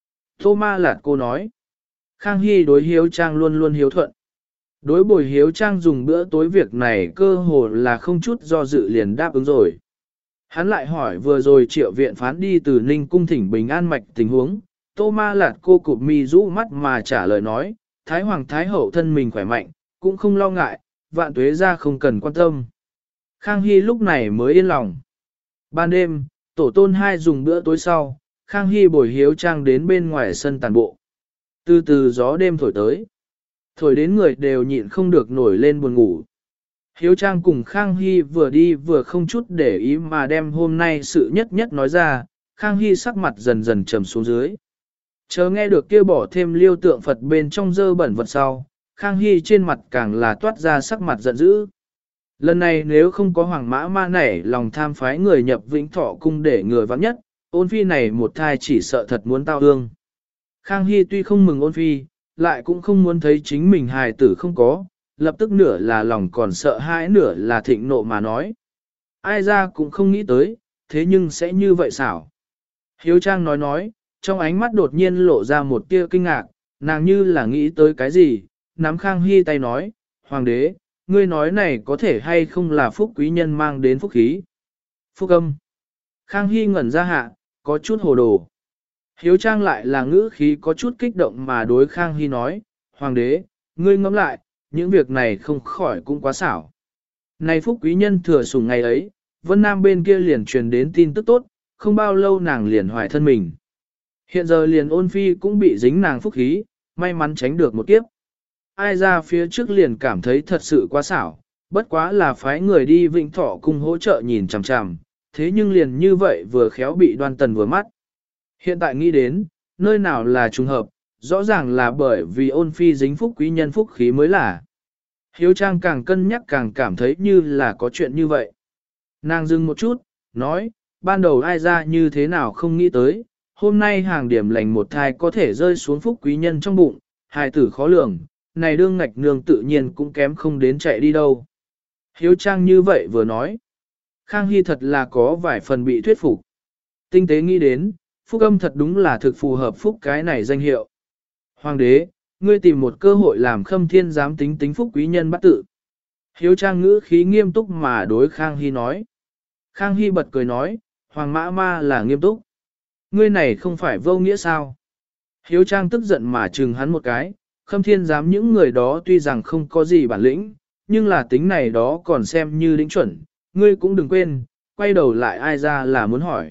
Tô Ma Lạt cô nói, Khang Hy đối Hiếu Trang luôn luôn hiếu thuận. Đối bồi Hiếu Trang dùng bữa tối việc này cơ hồ là không chút do dự liền đáp ứng rồi. Hắn lại hỏi vừa rồi triệu viện phán đi từ Ninh Cung thỉnh bình an mạch tình huống, Tô Ma Lạt cô cụp mi rũ mắt mà trả lời nói, Thái Hoàng Thái Hậu thân mình khỏe mạnh, cũng không lo ngại, vạn tuế ra không cần quan tâm. Khang Hy lúc này mới yên lòng. Ban đêm, tổ tôn hai dùng bữa tối sau, Khang Hy bồi Hiếu Trang đến bên ngoài sân tàn bộ. Từ từ gió đêm thổi tới. Thổi đến người đều nhịn không được nổi lên buồn ngủ. Hiếu Trang cùng Khang Hy vừa đi vừa không chút để ý mà đem hôm nay sự nhất nhất nói ra, Khang Hy sắc mặt dần dần trầm xuống dưới. Chờ nghe được kêu bỏ thêm liêu tượng Phật bên trong dơ bẩn vật sau, Khang Hy trên mặt càng là toát ra sắc mặt giận dữ. Lần này nếu không có hoàng mã ma nảy lòng tham phái người nhập Vĩnh Thọ cung để người vắng nhất, ôn phi này một thai chỉ sợ thật muốn tao ương. Khang Hy tuy không mừng ôn phi, lại cũng không muốn thấy chính mình hài tử không có, lập tức nửa là lòng còn sợ hãi nửa là thịnh nộ mà nói. Ai ra cũng không nghĩ tới, thế nhưng sẽ như vậy xảo. Hiếu Trang nói nói, trong ánh mắt đột nhiên lộ ra một tia kinh ngạc, nàng như là nghĩ tới cái gì, nắm Khang Hy tay nói, Hoàng đế, ngươi nói này có thể hay không là phúc quý nhân mang đến phúc khí. Phúc âm. Khang Hy ngẩn ra hạ, có chút hồ đồ. Hiếu Trang lại là ngữ khí có chút kích động mà đối Khang Hy nói, Hoàng đế, ngươi ngẫm lại, những việc này không khỏi cũng quá xảo. Này phúc quý nhân thừa sủng ngày ấy, Vân Nam bên kia liền truyền đến tin tức tốt, không bao lâu nàng liền hoài thân mình. Hiện giờ liền ôn phi cũng bị dính nàng phúc khí, may mắn tránh được một kiếp. Ai ra phía trước liền cảm thấy thật sự quá xảo, bất quá là phái người đi Vĩnh Thọ cùng hỗ trợ nhìn chằm chằm, thế nhưng liền như vậy vừa khéo bị Đoan Tần vừa mắt. Hiện tại nghĩ đến, nơi nào là trùng hợp, rõ ràng là bởi vì ôn phi dính phúc quý nhân phúc khí mới là. Hiếu Trang càng cân nhắc càng cảm thấy như là có chuyện như vậy. Nàng dừng một chút, nói, ban đầu ai ra như thế nào không nghĩ tới, hôm nay hàng điểm lành một thai có thể rơi xuống phúc quý nhân trong bụng, hài tử khó lường, này đương ngạch nương tự nhiên cũng kém không đến chạy đi đâu. Hiếu Trang như vậy vừa nói, Khang Hy thật là có vài phần bị thuyết phục. Tinh tế nghĩ đến, phúc âm thật đúng là thực phù hợp phúc cái này danh hiệu. Hoàng đế, ngươi tìm một cơ hội làm Khâm Thiên dám tính tính phúc quý nhân bắt tự. Hiếu Trang ngữ khí nghiêm túc mà đối Khang Hy nói. Khang Hy bật cười nói, Hoàng mã ma là nghiêm túc. Ngươi này không phải vô nghĩa sao? Hiếu Trang tức giận mà trừng hắn một cái, Khâm Thiên dám những người đó tuy rằng không có gì bản lĩnh, nhưng là tính này đó còn xem như đỉnh chuẩn, ngươi cũng đừng quên, quay đầu lại ai ra là muốn hỏi.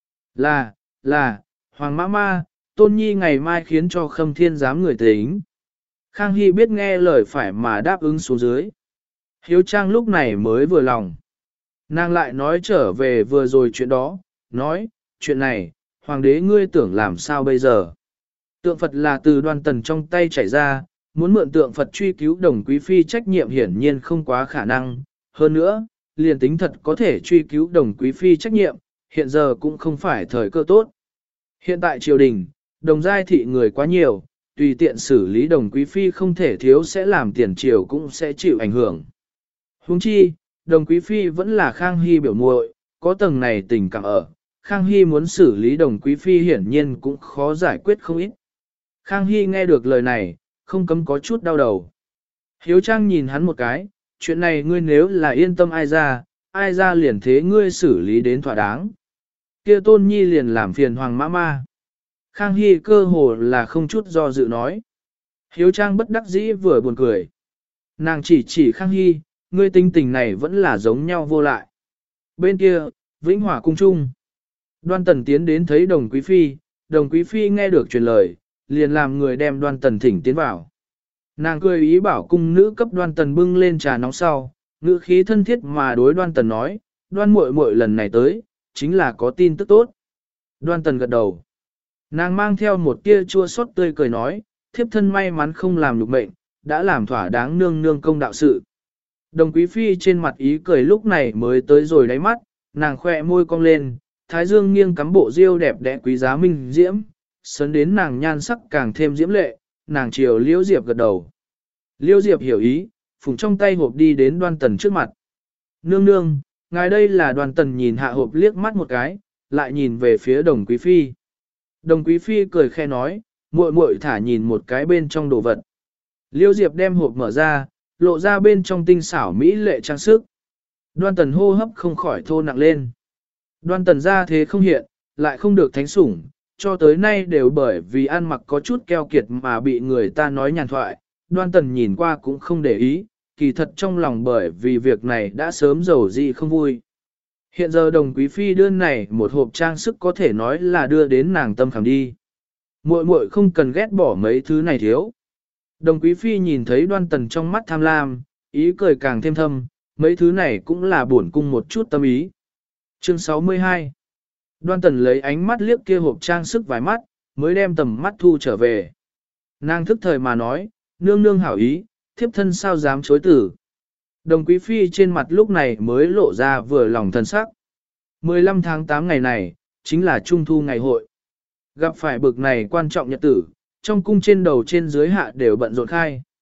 Là, là, Hoàng mã ma, Tôn Nhi ngày mai khiến cho Khâm Thiên dám người tính. Khang Hy biết nghe lời phải mà đáp ứng xuống dưới. Hiếu Trang lúc này mới vừa lòng. Nàng lại nói trở về vừa rồi chuyện đó, nói, chuyện này, Hoàng đế ngươi tưởng làm sao bây giờ. Tượng Phật là từ Đoan Tần trong tay chảy ra, muốn mượn tượng Phật truy cứu Đồng Quý Phi trách nhiệm hiển nhiên không quá khả năng. Hơn nữa, liền tính thật có thể truy cứu Đồng Quý Phi trách nhiệm, hiện giờ cũng không phải thời cơ tốt. Hiện tại triều đình, đồng giai thị người quá nhiều, tùy tiện xử lý Đồng Quý Phi không thể thiếu sẽ làm tiền triều cũng sẽ chịu ảnh hưởng. Huống chi, Đồng Quý Phi vẫn là Khang Hy biểu muội, có tầng này tình cảm ở, Khang Hy muốn xử lý Đồng Quý Phi hiển nhiên cũng khó giải quyết không ít. Khang Hy nghe được lời này, không cấm có chút đau đầu. Hiếu Trang nhìn hắn một cái, chuyện này ngươi nếu là yên tâm ai ra, ai ra liền thế ngươi xử lý đến thỏa đáng. Kia Tôn Nhi liền làm phiền Hoàng mã ma. Khang Hy cơ hồ là không chút do dự nói. Hiếu Trang bất đắc dĩ vừa buồn cười. Nàng chỉ chỉ Khang Hy, ngươi tinh tình này vẫn là giống nhau vô lại. Bên kia, Vĩnh Hỏa cung trung. Đoan Tần tiến đến thấy Đồng Quý Phi, Đồng Quý Phi nghe được truyền lời, liền làm người đem Đoan Tần thỉnh tiến vào. Nàng cười ý bảo cung nữ cấp Đoan Tần bưng lên trà nóng sau, ngữ khí thân thiết mà đối Đoan Tần nói, Đoan muội muội lần này tới, chính là có tin tức tốt. Đoan Tần gật đầu. Nàng mang theo một tia chua xót tươi cười nói, thiếp thân may mắn không làm nhục mệnh, đã làm thỏa đáng nương nương công đạo sự. Đồng Quý Phi trên mặt ý cười lúc này mới tới rồi đáy mắt, nàng khoe môi cong lên, thái dương nghiêng cắm bộ diêu đẹp đẽ quý giá minh diễm, sấn đến nàng nhan sắc càng thêm diễm lệ, nàng chiều Liễu Diệp gật đầu. Liễu Diệp hiểu ý, phùng trong tay hộp đi đến Đoan Tần trước mặt. Nương nương, ngài đây là Đoan Tần nhìn hạ hộp liếc mắt một cái, lại nhìn về phía Đồng Quý Phi. Đồng Quý Phi cười khe nói, muội muội thả nhìn một cái bên trong đồ vật. Liễu Diệp đem hộp mở ra, lộ ra bên trong tinh xảo mỹ lệ trang sức. Đoan Tần hô hấp không khỏi thô nặng lên. Đoan Tần ra thế không hiện, lại không được thánh sủng, cho tới nay đều bởi vì ăn mặc có chút keo kiệt mà bị người ta nói nhàn thoại. Đoan Tần nhìn qua cũng không để ý, kỳ thật trong lòng bởi vì việc này đã sớm giàu gì không vui. Hiện giờ Đồng Quý Phi đưa này một hộp trang sức có thể nói là đưa đến nàng tâm khảm đi. Muội muội không cần ghét bỏ mấy thứ này thiếu. Đồng Quý Phi nhìn thấy Đoan Tần trong mắt tham lam, ý cười càng thêm thâm, mấy thứ này cũng là bổn cung một chút tâm ý. Chương sáu mươi hai. Đoan Tần lấy ánh mắt liếc kia hộp trang sức vài mắt, mới đem tầm mắt thu trở về. Nàng thức thời mà nói, nương nương hảo ý, thiếp thân sao dám chối tử. Đồng Quý Phi trên mặt lúc này mới lộ ra vừa lòng thân sắc. mười lăm tháng tám ngày này, chính là Trung thu ngày hội. Gặp phải bực này quan trọng nhật tử, trong cung trên đầu trên dưới hạ đều bận rộn khai.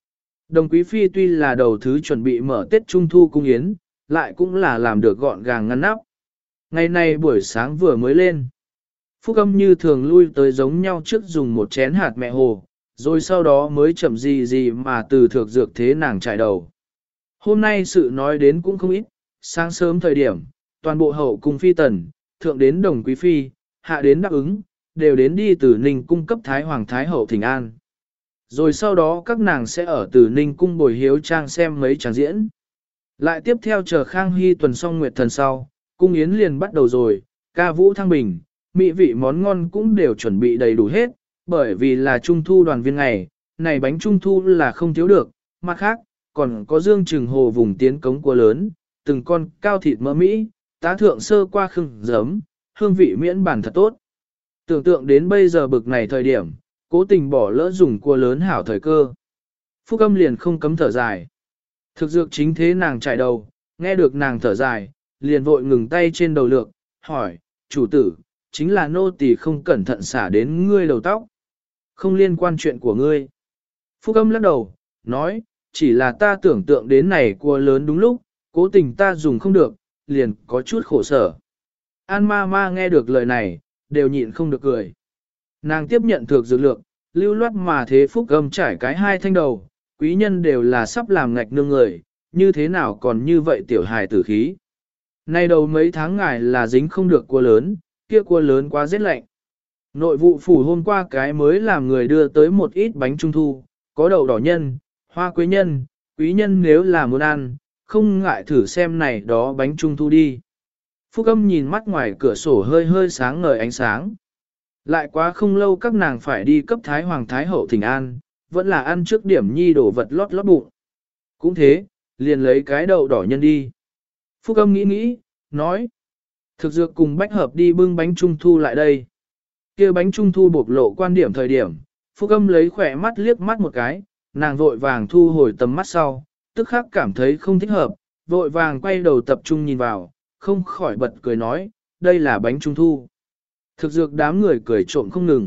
Đồng Quý Phi tuy là đầu thứ chuẩn bị mở Tết Trung Thu cung yến, lại cũng là làm được gọn gàng ngăn nắp. Ngày nay buổi sáng vừa mới lên. Phúc Âm như thường lui tới giống nhau trước dùng một chén hạt mẹ hồ, rồi sau đó mới chậm gì gì mà từ thược dược thế nàng trải đầu. Hôm nay sự nói đến cũng không ít, sáng sớm thời điểm, toàn bộ hậu cung phi tần, thượng đến Đồng Quý Phi, hạ đến đáp ứng, đều đến đi từ Ninh cung cấp Thái Hoàng Thái Hậu thỉnh an. Rồi sau đó các nàng sẽ ở từ Ninh cung bồi hiếu trang xem mấy tràng diễn. Lại tiếp theo chờ Khang Hy tuần xong nguyệt thần sau, cung yến liền bắt đầu rồi, ca vũ thăng bình, mỹ vị món ngon cũng đều chuẩn bị đầy đủ hết, bởi vì là trung thu đoàn viên ngày, này bánh trung thu là không thiếu được, mặt khác, còn có dương trừng hồ vùng tiến cống cua lớn, từng con cao thịt mỡ Mỹ, tá thượng sơ qua khưng giấm, hương vị miễn bản thật tốt. Tưởng tượng đến bây giờ bực này thời điểm, cố tình bỏ lỡ dùng cua lớn hảo thời cơ. Phúc Âm liền không cấm thở dài. Thực dược chính thế nàng chạy đầu, nghe được nàng thở dài, liền vội ngừng tay trên đầu lược, hỏi, chủ tử, chính là nô tỳ không cẩn thận xả đến ngươi đầu tóc. Không liên quan chuyện của ngươi. Phúc Âm lắc đầu, nói, chỉ là ta tưởng tượng đến này cua lớn đúng lúc, cố tình ta dùng không được, liền có chút khổ sở. An ma ma nghe được lời này, đều nhịn không được cười. Nàng tiếp nhận thược dược lược, lưu loát mà thế Phúc Âm trải cái hai thanh đầu, quý nhân đều là sắp làm ngạch nương người, như thế nào còn như vậy tiểu hài tử khí. Nay đầu mấy tháng ngài là dính không được cua lớn, kia cua lớn quá rét lạnh. Nội vụ phủ hôm qua cái mới làm người đưa tới một ít bánh trung thu, có đậu đỏ nhân, hoa quế nhân, quý nhân nếu là muốn ăn, không ngại thử xem này đó bánh trung thu đi. Phúc Âm nhìn mắt ngoài cửa sổ hơi hơi sáng ngời ánh sáng. Lại quá không lâu các nàng phải đi cấp Thái Hoàng Thái Hậu thỉnh an, vẫn là ăn trước điểm nhi đổ vật lót lót bụng. Cũng thế, liền lấy cái đậu đỏ nhân đi. Phúc Âm nghĩ nghĩ, nói. Thực dược cùng bách hợp đi bưng bánh trung thu lại đây. Kia bánh trung thu bộc lộ quan điểm thời điểm, Phúc Âm lấy khỏe mắt liếc mắt một cái, nàng vội vàng thu hồi tầm mắt sau, tức khắc cảm thấy không thích hợp, vội vàng quay đầu tập trung nhìn vào, không khỏi bật cười nói, đây là bánh trung thu. Thực dược đám người cười trộm không ngừng.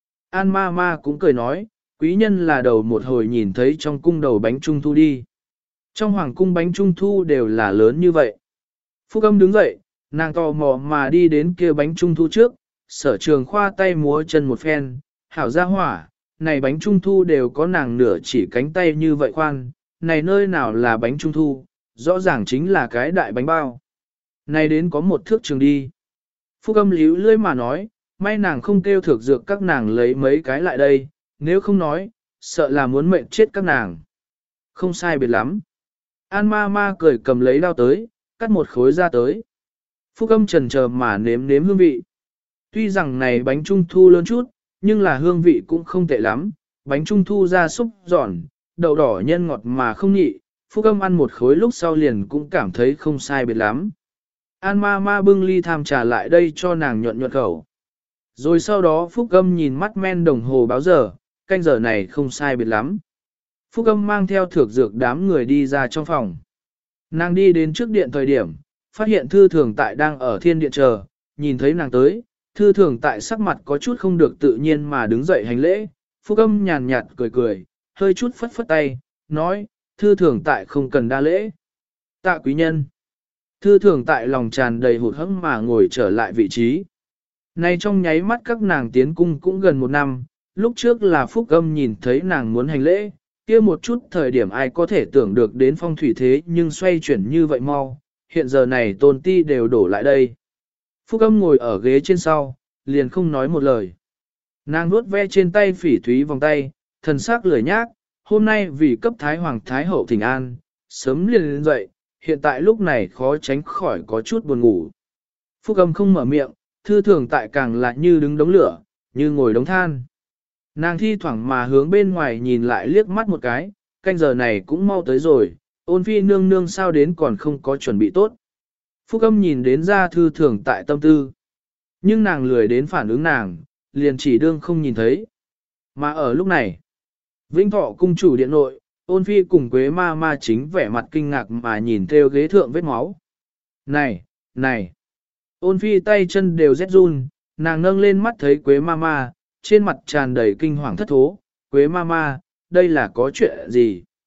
An ma ma cũng cười nói, quý nhân là đầu một hồi nhìn thấy trong cung đầu bánh trung thu đi. Trong hoàng cung bánh trung thu đều là lớn như vậy. Phúc Âm đứng dậy, nàng tò mò mà đi đến kia bánh trung thu trước, sở trường khoa tay múa chân một phen, hảo ra hỏa, này bánh trung thu đều có nàng nửa chỉ cánh tay như vậy khoan, này nơi nào là bánh trung thu, rõ ràng chính là cái đại bánh bao. Này đến có một thước trường đi. Phúc Âm líu lưỡi mà nói, may nàng không kêu thược dược các nàng lấy mấy cái lại đây, nếu không nói, sợ là muốn mệnh chết các nàng. Không sai biệt lắm. An ma ma cười cầm lấy đao tới, cắt một khối ra tới. Phúc Âm trần chờ mà nếm nếm hương vị. Tuy rằng này bánh trung thu lớn chút, nhưng là hương vị cũng không tệ lắm. Bánh trung thu ra xúc giòn, đậu đỏ nhân ngọt mà không nhị. Phúc Âm ăn một khối lúc sau liền cũng cảm thấy không sai biệt lắm. An ma ma bưng ly tham trà lại đây cho nàng nhuận nhuận khẩu. Rồi sau đó Phúc Âm nhìn mắt men đồng hồ báo giờ, canh giờ này không sai biệt lắm. Phúc Âm mang theo thược dược đám người đi ra trong phòng. Nàng đi đến trước điện thời điểm, phát hiện Thư Thường Tại đang ở thiên điện chờ, nhìn thấy nàng tới, Thư Thường Tại sắc mặt có chút không được tự nhiên mà đứng dậy hành lễ. Phúc Âm nhàn nhạt cười cười, hơi chút phất phất tay, nói, Thư Thường Tại không cần đa lễ. Tạ quý nhân. Thư Thường Tại lòng tràn đầy hụt hẫng mà ngồi trở lại vị trí. Nay trong nháy mắt các nàng tiến cung cũng gần một năm, lúc trước là Phúc Âm nhìn thấy nàng muốn hành lễ, kia một chút thời điểm ai có thể tưởng được đến phong thủy thế nhưng xoay chuyển như vậy mau, hiện giờ này Tôn Ti đều đổ lại đây. Phúc Âm ngồi ở ghế trên sau, liền không nói một lời. Nàng nuốt ve trên tay phỉ thúy vòng tay, thần sắc lười nhác, hôm nay vì cấp Thái Hoàng Thái Hậu thỉnh an, sớm liền lên dậy, hiện tại lúc này khó tránh khỏi có chút buồn ngủ. Phúc Âm không mở miệng, Thư Thường Tại càng lại như đứng đống lửa, như ngồi đống than. Nàng thi thoảng mà hướng bên ngoài nhìn lại liếc mắt một cái, canh giờ này cũng mau tới rồi, Ôn phi nương nương sao đến còn không có chuẩn bị tốt. Phúc Âm nhìn đến ra Thư Thường Tại tâm tư. Nhưng nàng lười đến phản ứng nàng, liền chỉ đương không nhìn thấy. Mà ở lúc này, Vĩnh Thọ cung chủ điện nội, Ôn phi cùng Quế ma ma chính vẻ mặt kinh ngạc mà nhìn theo ghế thượng vết máu. Này, này! Ôn phi tay chân đều rét run, nàng nâng lên mắt thấy Quế ma ma, trên mặt tràn đầy kinh hoàng thất thố. Quế ma ma, đây là có chuyện gì?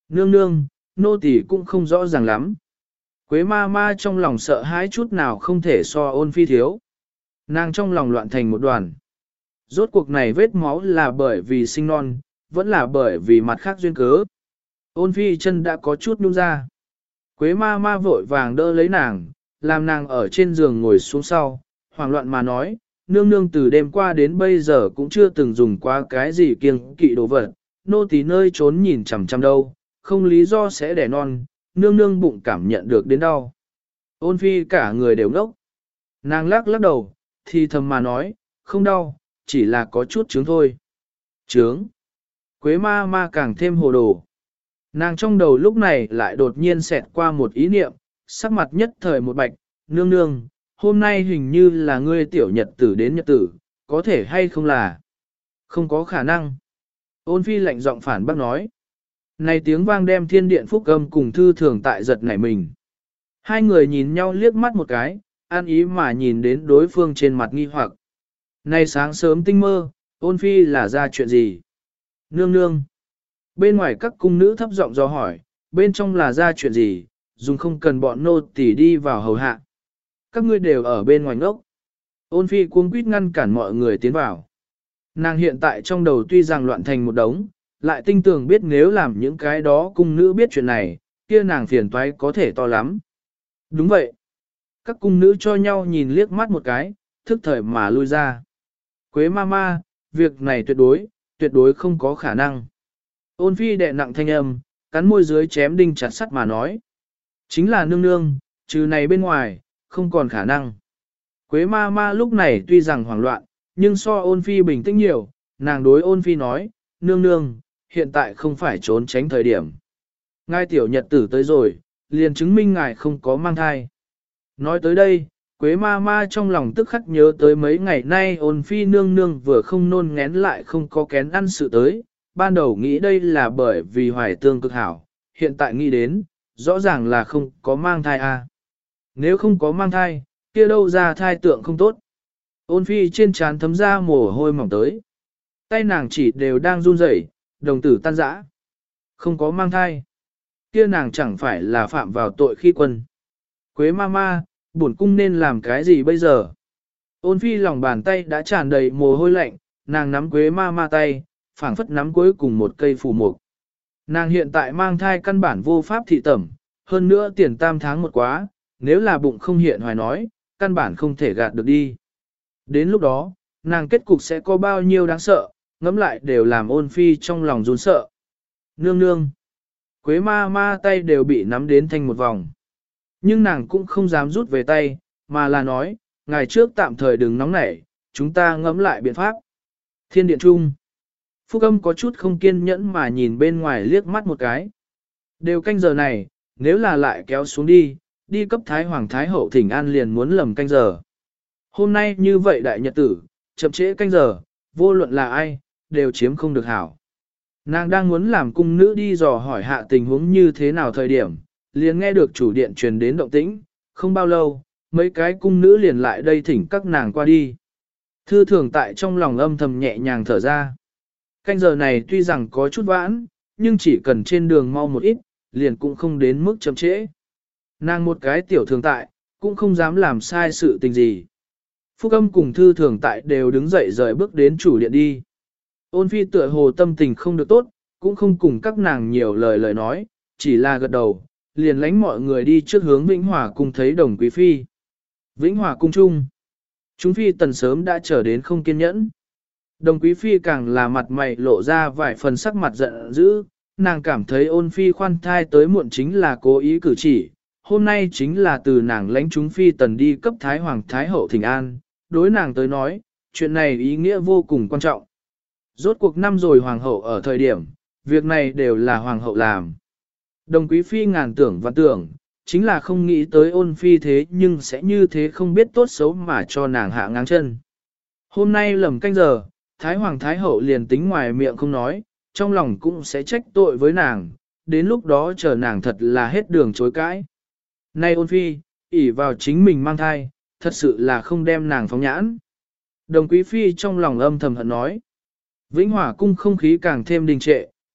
Nương nương, nô tỳ cũng không rõ ràng lắm. Quế ma ma trong lòng sợ hãi chút nào không thể so ôn phi thiếu. Nàng trong lòng loạn thành một đoàn. Rốt cuộc này vết máu là bởi vì sinh non, vẫn là bởi vì mặt khác duyên cớ. Ôn phi chân đã có chút nhung ra. Quế ma ma vội vàng đỡ lấy nàng, làm nàng ở trên giường ngồi xuống sau, hoảng loạn mà nói, nương nương từ đêm qua đến bây giờ cũng chưa từng dùng qua cái gì kiêng kỵ đồ vật, nô tỳ nơi trốn nhìn chằm chằm đâu, không lý do sẽ đẻ non, nương nương bụng cảm nhận được đến đau. Ôn phi cả người đều ngốc. Nàng lắc lắc đầu, thì thầm mà nói, không đau, chỉ là có chút trướng thôi. Trướng. Quế ma ma càng thêm hồ đồ. Nàng trong đầu lúc này lại đột nhiên xẹt qua một ý niệm, sắc mặt nhất thời một bạch, nương nương, hôm nay hình như là ngươi tiểu nhật tử đến nhật tử, có thể hay không là? Không có khả năng. Ôn phi lạnh giọng phản bác nói. Này tiếng vang đem thiên điện phúc âm cùng thư thường tại giật nảy mình. Hai người nhìn nhau liếc mắt một cái, an ý mà nhìn đến đối phương trên mặt nghi hoặc. Này sáng sớm tinh mơ, ôn phi là ra chuyện gì? Nương nương. Bên ngoài các cung nữ thấp giọng do hỏi, bên trong là ra chuyện gì, dùng không cần bọn nô tỳ đi vào hầu hạ. Các ngươi đều ở bên ngoài ngốc. Ôn phi cuống quýt ngăn cản mọi người tiến vào. Nàng hiện tại trong đầu tuy rằng loạn thành một đống, lại tinh tường biết nếu làm những cái đó cung nữ biết chuyện này, kia nàng phiền toái có thể to lắm. Đúng vậy. Các cung nữ cho nhau nhìn liếc mắt một cái, thức thời mà lui ra. Quế ma ma, việc này tuyệt đối, tuyệt đối không có khả năng. Ôn phi đệ nặng thanh âm, cắn môi dưới chém đinh chặt sắt mà nói. Chính là nương nương, trừ này bên ngoài, không còn khả năng. Quế ma ma lúc này tuy rằng hoảng loạn, nhưng so ôn phi bình tĩnh nhiều, nàng đối ôn phi nói, nương nương, hiện tại không phải trốn tránh thời điểm. Ngài tiểu nhật tử tới rồi, liền chứng minh ngài không có mang thai. Nói tới đây, Quế ma ma trong lòng tức khắc nhớ tới mấy ngày nay ôn phi nương nương vừa không nôn ngén lại không có kén ăn sự tới, ban đầu nghĩ đây là bởi vì hoài tương cực hảo, hiện tại nghĩ đến, rõ ràng là không có mang thai a. À. Nếu không có mang thai, kia đâu ra thai tượng không tốt. Ôn phi trên trán thấm ra mồ hôi mỏng tới. Tay nàng chỉ đều đang run rẩy, đồng tử tan rã. Không có mang thai. Kia nàng chẳng phải là phạm vào tội khi quân. Quế ma ma, bổn cung nên làm cái gì bây giờ? Ôn phi lòng bàn tay đã tràn đầy mồ hôi lạnh, nàng nắm quế ma ma tay, phảng phất nắm cuối cùng một cây phù mục. Nàng hiện tại mang thai căn bản vô pháp thị tẩm, hơn nữa tiền tam tháng một quá, nếu là bụng không hiện hoài nói, căn bản không thể gạt được đi. Đến lúc đó, nàng kết cục sẽ có bao nhiêu đáng sợ, ngẫm lại đều làm ôn phi trong lòng run sợ. Nương nương, quế ma ma tay đều bị nắm đến thành một vòng. Nhưng nàng cũng không dám rút về tay, mà là nói, ngày trước tạm thời đừng nóng nảy, chúng ta ngẫm lại biện pháp. Thiên điện trung. Phúc âm có chút không kiên nhẫn mà nhìn bên ngoài liếc mắt một cái. Đều canh giờ này, nếu là lại kéo xuống đi, đi cấp Thái Hoàng Thái Hậu thỉnh an liền muốn lầm canh giờ. Hôm nay như vậy đại nhật tử, chậm trễ canh giờ, vô luận là ai, đều chiếm không được hảo. Nàng đang muốn làm cung nữ đi dò hỏi hạ tình huống như thế nào thời điểm, liền nghe được chủ điện truyền đến động tĩnh, không bao lâu, mấy cái cung nữ liền lại đây thỉnh các nàng qua đi. Thư thường tại trong lòng âm thầm nhẹ nhàng thở ra. Canh giờ này tuy rằng có chút vãn, nhưng chỉ cần trên đường mau một ít, liền cũng không đến mức chậm trễ. Nàng một cái tiểu thường tại, cũng không dám làm sai sự tình gì. Phúc âm cùng thư thường tại đều đứng dậy rời bước đến chủ điện đi. Ôn phi tựa hồ tâm tình không được tốt, cũng không cùng các nàng nhiều lời lời nói, chỉ là gật đầu, liền lánh mọi người đi trước hướng Vĩnh Hòa cung thấy đồng quý phi. Vĩnh Hòa cung chung. Chúng phi tần sớm đã trở đến không kiên nhẫn. Đồng quý phi càng là mặt mày lộ ra vài phần sắc mặt giận dữ, nàng cảm thấy ôn phi khoan thai tới muộn chính là cố ý cử chỉ, hôm nay chính là từ nàng lãnh chúng phi tần đi cấp Thái Hoàng Thái Hậu thỉnh an, đối nàng tới nói, chuyện này ý nghĩa vô cùng quan trọng. Rốt cuộc năm rồi Hoàng hậu ở thời điểm, việc này đều là Hoàng hậu làm. Đồng quý phi ngàn tưởng và tưởng, chính là không nghĩ tới ôn phi thế nhưng sẽ như thế không biết tốt xấu mà cho nàng hạ ngang chân. Hôm nay lầm canh giờ, Thái Hoàng Thái Hậu liền tính ngoài miệng không nói, trong lòng cũng sẽ trách tội với nàng, đến lúc đó chờ nàng thật là hết đường chối cãi. Nay ôn phi, ỷ vào chính mình mang thai, thật sự là không đem nàng phóng nhãn. Đồng quý phi trong lòng âm thầm hận nói. Vĩnh Hòa cung không khí càng thêm đình trệ,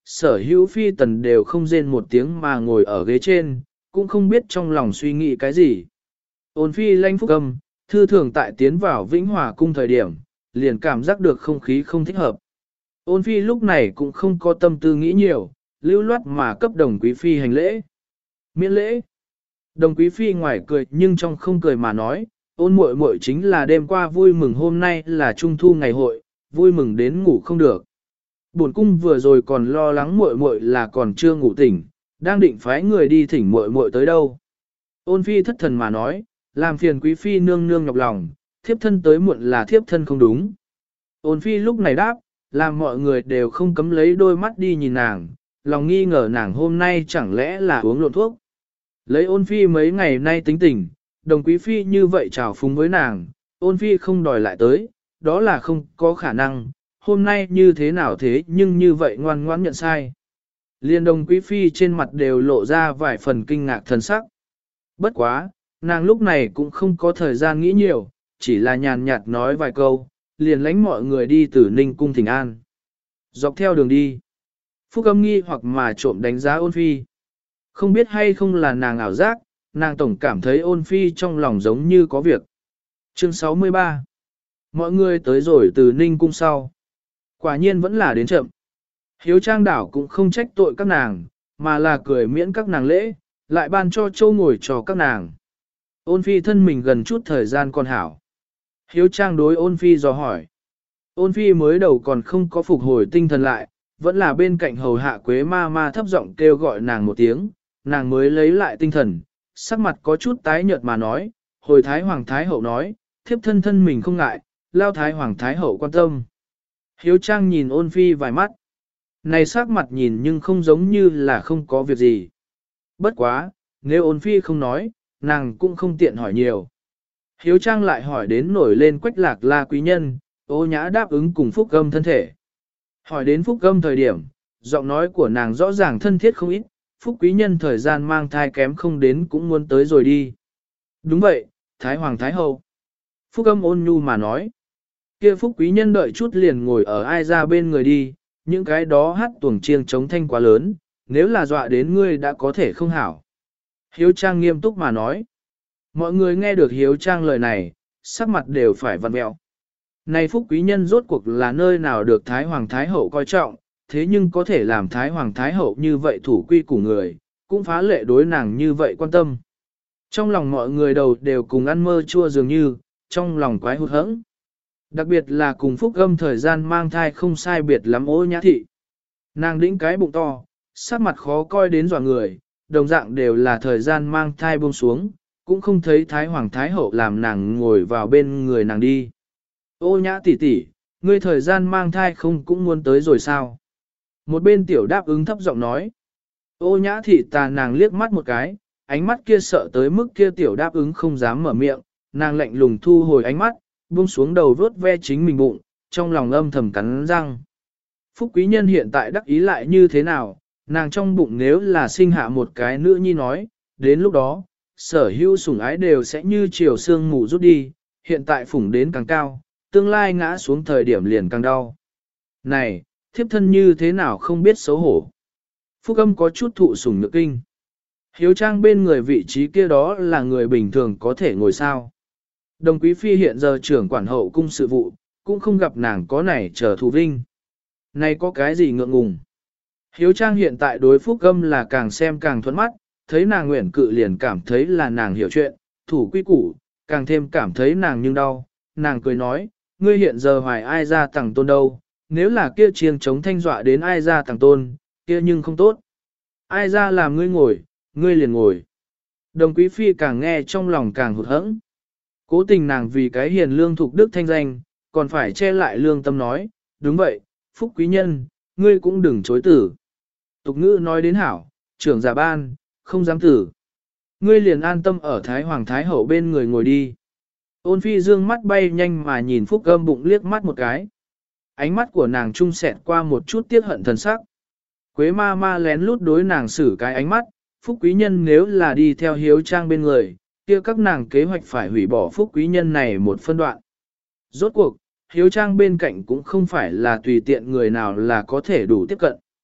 sở hữu phi tần đều không rên một tiếng mà ngồi ở ghế trên, cũng không biết trong lòng suy nghĩ cái gì. Ôn phi lanh Phúc Âm, thư thường tại tiến vào Vĩnh Hòa cung thời điểm, liền cảm giác được không khí không thích hợp. Ôn phi lúc này cũng không có tâm tư nghĩ nhiều, lưu loát mà cấp đồng quý phi hành lễ. Miễn lễ. Đồng quý phi ngoài cười nhưng trong không cười mà nói, ôn muội muội chính là đêm qua vui mừng hôm nay là trung thu ngày hội, vui mừng đến ngủ không được. Bổn cung vừa rồi còn lo lắng muội muội là còn chưa ngủ tỉnh, đang định phái người đi thỉnh muội muội tới đâu. Ôn phi thất thần mà nói, làm phiền quý phi nương nương nhọc lòng, thiếp thân tới muộn là thiếp thân không đúng. Ôn phi lúc này đáp, làm mọi người đều không cấm lấy đôi mắt đi nhìn nàng, lòng nghi ngờ nàng hôm nay chẳng lẽ là uống lộn thuốc. Lấy ôn phi mấy ngày nay tính tình, đồng quý phi như vậy chào phúng với nàng, ôn phi không đòi lại tới, đó là không có khả năng, hôm nay như thế nào thế nhưng như vậy ngoan ngoãn nhận sai. Liên đồng quý phi trên mặt đều lộ ra vài phần kinh ngạc thần sắc. Bất quá, nàng lúc này cũng không có thời gian nghĩ nhiều, chỉ là nhàn nhạt nói vài câu, liền lánh mọi người đi từ Ninh cung thỉnh an. Dọc theo đường đi, Phúc Âm nghi hoặc mà trộm đánh giá ôn phi. Không biết hay không là nàng ảo giác, nàng tổng cảm thấy ôn phi trong lòng giống như có việc. Chương sáu mươi ba. Mọi người tới rồi từ Ninh cung sau. Quả nhiên vẫn là đến chậm. Hiếu Trang đảo cũng không trách tội các nàng, mà là cười miễn các nàng lễ, lại ban cho châu ngồi cho các nàng. Ôn phi thân mình gần chút thời gian còn hảo. Hiếu Trang đối ôn phi dò hỏi. Ôn phi mới đầu còn không có phục hồi tinh thần lại, vẫn là bên cạnh hầu hạ Quế ma ma thấp giọng kêu gọi nàng một tiếng, nàng mới lấy lại tinh thần, sắc mặt có chút tái nhợt mà nói, hồi Thái Hoàng Thái Hậu nói, thiếp thân thân mình không ngại, lao Thái Hoàng Thái Hậu quan tâm. Hiếu Trang nhìn ôn phi vài mắt. Này sắc mặt nhìn nhưng không giống như là không có việc gì. Bất quá, nếu ôn phi không nói, nàng cũng không tiện hỏi nhiều. Hiếu Trang lại hỏi đến nổi lên Quách Lạc La quý nhân, Ô Nhã đáp ứng cùng Phúc Âm thân thể. Hỏi đến Phúc Âm thời điểm, giọng nói của nàng rõ ràng thân thiết không ít, Phúc quý nhân thời gian mang thai kém không đến cũng muốn tới rồi đi. Đúng vậy, Thái Hoàng Thái Hậu. Phúc Âm ôn nhu mà nói. Kia Phúc quý nhân đợi chút liền ngồi ở ai ra bên người đi, những cái đó hát tuồng chiêng chống thanh quá lớn, nếu là dọa đến ngươi đã có thể không hảo. Hiếu Trang nghiêm túc mà nói. Mọi người nghe được Hiếu Trang lời này, sắc mặt đều phải vặn mẹo. Này Phúc quý nhân rốt cuộc là nơi nào được Thái Hoàng Thái Hậu coi trọng, thế nhưng có thể làm Thái Hoàng Thái Hậu như vậy thủ quy của người, cũng phá lệ đối nàng như vậy quan tâm. Trong lòng mọi người đầu đều cùng ăn mơ chua dường như, trong lòng quái hụt hẫng. Đặc biệt là cùng Phúc Âm thời gian mang thai không sai biệt lắm Ô Nhã thị. Nàng đĩnh cái bụng to, sắc mặt khó coi đến dọa người, đồng dạng đều là thời gian mang thai buông xuống, cũng không thấy Thái Hoàng Thái Hậu làm nàng ngồi vào bên người nàng đi. Ô Nhã tỷ tỷ, ngươi thời gian mang thai không cũng muốn tới rồi sao? Một bên tiểu đáp ứng thấp giọng nói. Ô Nhã thị tà nàng liếc mắt một cái, ánh mắt kia sợ tới mức kia tiểu đáp ứng không dám mở miệng, nàng lạnh lùng thu hồi ánh mắt, buông xuống đầu vuốt ve chính mình bụng, trong lòng âm thầm cắn răng. Phúc quý nhân hiện tại đắc ý lại như thế nào, nàng trong bụng nếu là sinh hạ một cái nữ nhi nói, đến lúc đó, sở hữu sủng ái đều sẽ như chiều sương mù rút đi, hiện tại phủng đến càng cao, tương lai ngã xuống thời điểm liền càng đau. Này, thiếp thân như thế nào không biết xấu hổ. Phúc Âm có chút thụ sủng nhược kinh. Hiếu Trang bên người vị trí kia đó là người bình thường có thể ngồi sao. Đồng quý phi hiện giờ trưởng quản hậu cung sự vụ, cũng không gặp nàng có này trở thù vinh. Này có cái gì ngượng ngùng. Hiếu Trang hiện tại đối Phúc Âm là càng xem càng thuẫn mắt, thấy nàng nguyện cự liền cảm thấy là nàng hiểu chuyện, thủ quy củ, càng thêm cảm thấy nàng nhưng đau. Nàng cười nói, ngươi hiện giờ hoài ai ra tàng tôn đâu, nếu là kia chiêng chống thanh dọa đến ai ra tàng tôn, kia nhưng không tốt. Ai ra làm ngươi ngồi, ngươi liền ngồi. Đồng quý phi càng nghe trong lòng càng hụt hẫng. Cố tình nàng vì cái hiền lương thục đức thanh danh, còn phải che lại lương tâm nói, đúng vậy, Phúc quý nhân, ngươi cũng đừng chối tử. Tục ngữ nói đến hảo, trưởng giả ban, không dám tử. Ngươi liền an tâm ở Thái Hoàng Thái Hậu bên người ngồi đi. Ôn phi dương mắt bay nhanh mà nhìn Phúc Âm bụng liếc mắt một cái. Ánh mắt của nàng trung xẹt qua một chút tiếc hận thần sắc. Quế ma ma lén lút đối nàng xử cái ánh mắt, Phúc quý nhân nếu là đi theo Hiếu Trang bên người, kia các nàng kế hoạch phải hủy bỏ Phúc quý nhân này một phân đoạn. Rốt cuộc, Hiếu Trang bên cạnh cũng không phải là tùy tiện người nào là có thể đủ tiếp cận.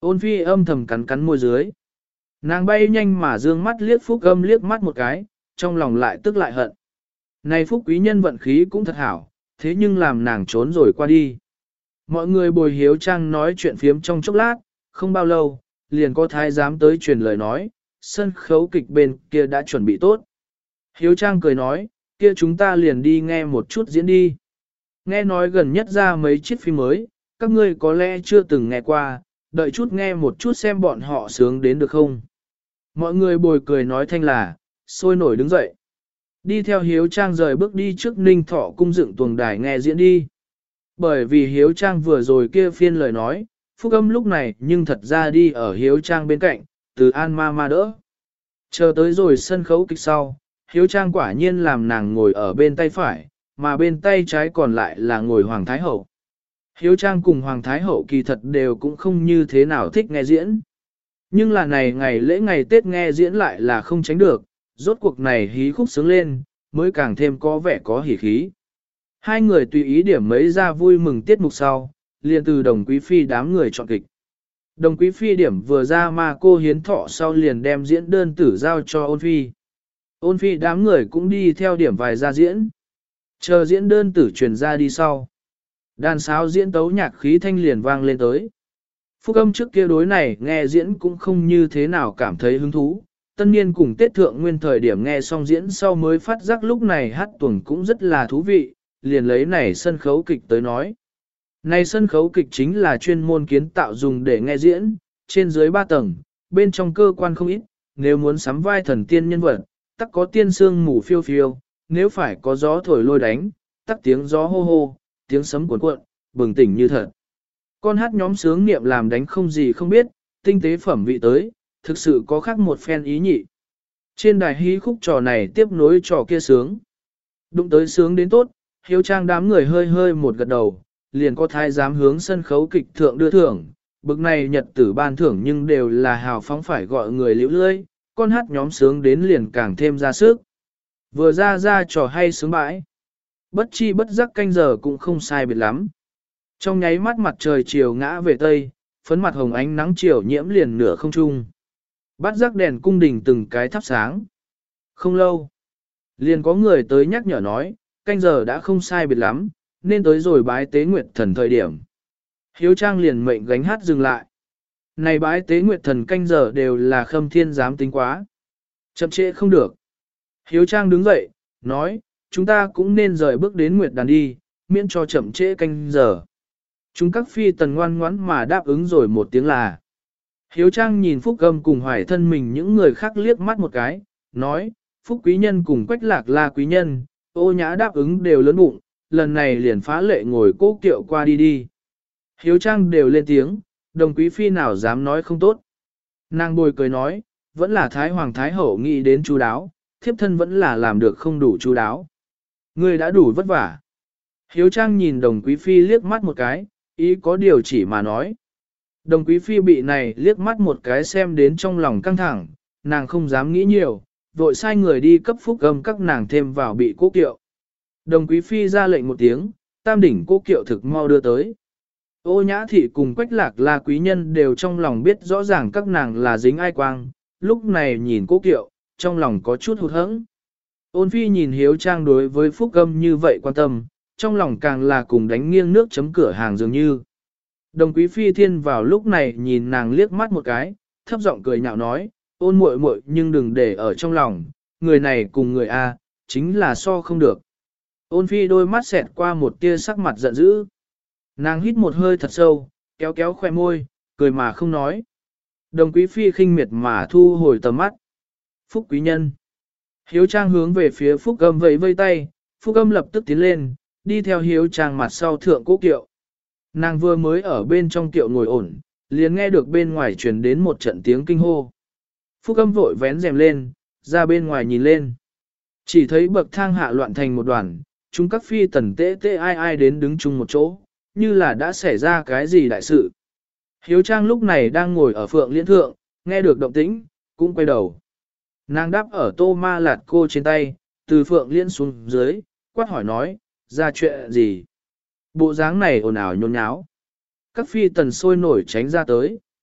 Ôn phi âm thầm cắn cắn môi dưới. Nàng bay nhanh mà dương mắt liếc Phúc Âm liếc mắt một cái, trong lòng lại tức lại hận. Này Phúc quý nhân vận khí cũng thật hảo, thế nhưng làm nàng trốn rồi qua đi. Mọi người bồi hiếu trang nói chuyện phiếm trong chốc lát, không bao lâu, liền có thái giám tới truyền lời nói, sân khấu kịch bên kia đã chuẩn bị tốt. Hiếu trang cười nói, kia chúng ta liền đi nghe một chút diễn đi. Nghe nói gần nhất ra mấy chiếc phim mới, các ngươi có lẽ chưa từng nghe qua, đợi chút nghe một chút xem bọn họ sướng đến được không. Mọi người bồi cười nói thanh là, sôi nổi đứng dậy. Đi theo Hiếu Trang rời bước đi trước Ninh Thọ cung dựng tuồng đài nghe diễn đi. Bởi vì Hiếu Trang vừa rồi kia phiên lời nói, Phúc Âm lúc này nhưng thật ra đi ở Hiếu Trang bên cạnh, từ An Ma Ma đỡ. Chờ tới rồi sân khấu kịch sau, Hiếu Trang quả nhiên làm nàng ngồi ở bên tay phải, mà bên tay trái còn lại là ngồi Hoàng Thái Hậu. Hiếu Trang cùng Hoàng Thái Hậu kỳ thật đều cũng không như thế nào thích nghe diễn. Nhưng là này ngày lễ ngày Tết nghe diễn lại là không tránh được, rốt cuộc này hí khúc sướng lên, mới càng thêm có vẻ có hỉ khí. Hai người tùy ý điểm mấy ra vui mừng tiết mục sau, liền từ Đồng Quý Phi đám người chọn kịch. Đồng Quý Phi điểm vừa ra mà cô hiến thọ sau liền đem diễn đơn tử giao cho Ôn Phi. Ôn Phi đám người cũng đi theo điểm vài ra diễn. Chờ diễn đơn tử truyền ra đi sau. Đàn sáo diễn tấu nhạc khí thanh liền vang lên tới. Phúc Âm trước kia đối này nghe diễn cũng không như thế nào cảm thấy hứng thú. Tân niên cùng Tết thượng nguyên thời điểm nghe xong diễn sau mới phát giác lúc này hát tuồng cũng rất là thú vị, liền lấy này sân khấu kịch tới nói. Này sân khấu kịch chính là chuyên môn kiến tạo dùng để nghe diễn, trên dưới ba tầng, bên trong cơ quan không ít, nếu muốn sắm vai thần tiên nhân vật, tắc có tiên sương mù phiêu phiêu, nếu phải có gió thổi lôi đánh, tắc tiếng gió hô hô, tiếng sấm cuộn cuộn, bừng tỉnh như thật. Con hát nhóm sướng niệm làm đánh không gì không biết, tinh tế phẩm vị tới, thực sự có khác một phen ý nhị. Trên đài hí khúc trò này tiếp nối trò kia sướng. Đụng tới sướng đến tốt, Hiếu Trang đám người hơi hơi một gật đầu, liền có thái giám hướng sân khấu kịch thượng đưa thưởng. Bực này nhật tử ban thưởng nhưng đều là hào phóng phải gọi người liễu lơi, con hát nhóm sướng đến liền càng thêm ra sức. Vừa ra ra trò hay sướng bãi. Bất chi bất giác canh giờ cũng không sai biệt lắm. Trong nháy mắt mặt trời chiều ngã về tây, phấn mặt hồng ánh nắng chiều nhiễm liền nửa không trung. Bắt rắc đèn cung đình từng cái thắp sáng. Không lâu, liền có người tới nhắc nhở nói, canh giờ đã không sai biệt lắm, nên tới rồi bái tế nguyệt thần thời điểm. Hiếu Trang liền mệnh gánh hát dừng lại. Này bái tế nguyệt thần canh giờ đều là Khâm Thiên dám tính quá. Chậm trễ không được. Hiếu Trang đứng dậy, nói, chúng ta cũng nên rời bước đến nguyệt đàn đi, miễn cho chậm trễ canh giờ. Chúng các phi tần ngoan ngoãn mà đáp ứng rồi một tiếng là. Hiếu Trang nhìn Phúc Âm cùng Hoài thân mình những người khác liếc mắt một cái, nói, Phúc quý nhân cùng Quách Lạc La quý nhân, Ô Nhã đáp ứng đều lớn bụng, lần này liền phá lệ ngồi cố kiệu qua đi đi. Hiếu Trang đều lên tiếng, Đồng quý phi nào dám nói không tốt. Nàng bồi cười nói, vẫn là Thái Hoàng Thái Hậu nghĩ đến chú đáo, thiếp thân vẫn là làm được không đủ chú đáo. Ngươi đã đủ vất vả. Hiếu Trang nhìn Đồng quý phi liếc mắt một cái, ý có điều chỉ mà nói. Đồng quý phi bị này liếc mắt một cái xem đến trong lòng căng thẳng, nàng không dám nghĩ nhiều, vội sai người đi cấp Phúc Âm các nàng thêm vào bị cố kiệu. Đồng quý phi ra lệnh một tiếng, tam đỉnh cố kiệu thực mau đưa tới. Ô Nhã thị cùng Quách Lạc La quý nhân đều trong lòng biết rõ ràng các nàng là dính ai quang, lúc này nhìn cố kiệu, trong lòng có chút hụt hẫng. Ôn phi nhìn Hiếu Trang đối với Phúc Âm như vậy quan tâm, trong lòng càng là cùng đánh nghiêng nước chấm cửa hàng dường như. Đồng quý phi thiên vào lúc này nhìn nàng liếc mắt một cái, thấp giọng cười nhạo nói, ôn muội muội nhưng đừng để ở trong lòng, người này cùng người A, chính là so không được. Ôn phi đôi mắt xẹt qua một tia sắc mặt giận dữ. Nàng hít một hơi thật sâu, kéo kéo khoe môi, cười mà không nói. Đồng quý phi khinh miệt mà thu hồi tầm mắt. Phúc quý nhân. Hiếu Trang hướng về phía Phúc Âm vẫy vây tay, Phúc Âm lập tức tiến lên, đi theo Hiếu Trang mặt sau thượng cố kiệu. Nàng vừa mới ở bên trong kiệu ngồi ổn, liền nghe được bên ngoài truyền đến một trận tiếng kinh hô. Phúc Âm vội vén rèm lên, ra bên ngoài nhìn lên. Chỉ thấy bậc thang hạ loạn thành một đoàn, chúng các phi tần tê tê ai ai đến đứng chung một chỗ, như là đã xảy ra cái gì đại sự. Hiếu Trang lúc này đang ngồi ở phượng liên thượng, nghe được động tĩnh, cũng quay đầu. Nàng đáp ở tô ma lạt cô trên tay, từ phượng liên xuống dưới, quát hỏi nói, ra chuyện gì? Bộ dáng này ồn ào nhôn nháo. Các phi tần sôi nổi tránh ra tới.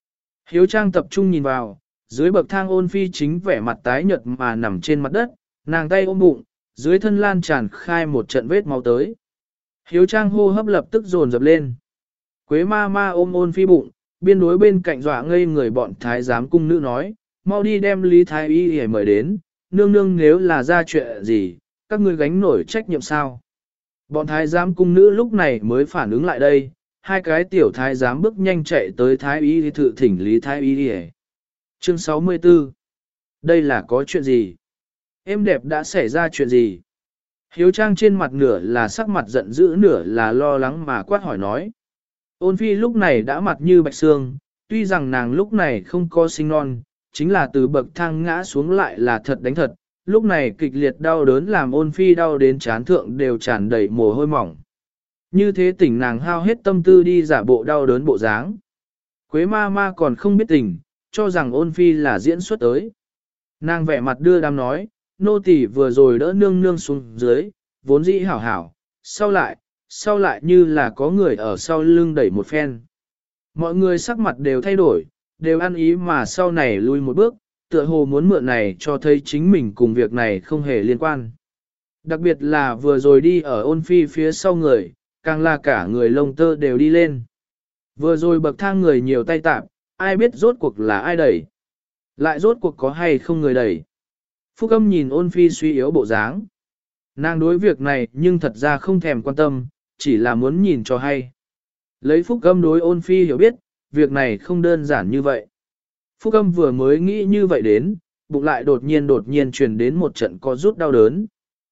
Hiếu Trang tập trung nhìn vào, dưới bậc thang ôn phi chính vẻ mặt tái nhợt mà nằm trên mặt đất, nàng tay ôm bụng, dưới thân lan tràn khai một trận vết máu tới. Hiếu Trang hô hấp lập tức dồn dập lên. Quế ma ma ôm ôn phi bụng, biên đối bên cạnh dọa ngây người bọn thái giám cung nữ nói, mau đi đem Lý Thái Y để mời đến, nương nương nếu là ra chuyện gì, các ngươi gánh nổi trách nhiệm sao. Bọn thái giám cung nữ lúc này mới phản ứng lại đây, hai cái tiểu thái giám bước nhanh chạy tới Thái Y thự thỉnh Lý Thái Y để. Chương sáu mươi tư. Đây là có chuyện gì? Em đẹp đã xảy ra chuyện gì? Hiếu Trang trên mặt nửa là sắc mặt giận dữ nửa là lo lắng mà quát hỏi nói. Ôn phi lúc này đã mặt như bạch xương, tuy rằng nàng lúc này không có sinh non, chính là từ bậc thang ngã xuống lại là thật đánh thật, lúc này kịch liệt đau đớn làm ôn phi đau đến chán thượng đều tràn đầy mồ hôi mỏng. Như thế tỉnh nàng hao hết tâm tư đi giả bộ đau đớn bộ dáng. Quế ma ma còn không biết tình, cho rằng ôn phi là diễn xuất tới. Nàng vẻ mặt đưa đám nói, nô tỳ vừa rồi đỡ nương nương xuống dưới, vốn dĩ hảo hảo, sau lại, sau lại như là có người ở sau lưng đẩy một phen. Mọi người sắc mặt đều thay đổi, đều ăn ý mà sau này lui một bước, tựa hồ muốn mượn này cho thấy chính mình cùng việc này không hề liên quan. Đặc biệt là vừa rồi đi ở ôn phi phía sau người, càng là cả người lông tơ đều đi lên. Vừa rồi bậc thang người nhiều tay tạp, ai biết rốt cuộc là ai đẩy. Lại rốt cuộc có hay không người đẩy. Phúc Âm nhìn ôn phi suy yếu bộ dáng. Nàng đối việc này nhưng thật ra không thèm quan tâm, chỉ là muốn nhìn cho hay. Lấy Phúc Âm đối ôn phi hiểu biết, việc này không đơn giản như vậy. Phúc Âm vừa mới nghĩ như vậy đến, bụng lại đột nhiên đột nhiên truyền đến một trận co rút đau đớn.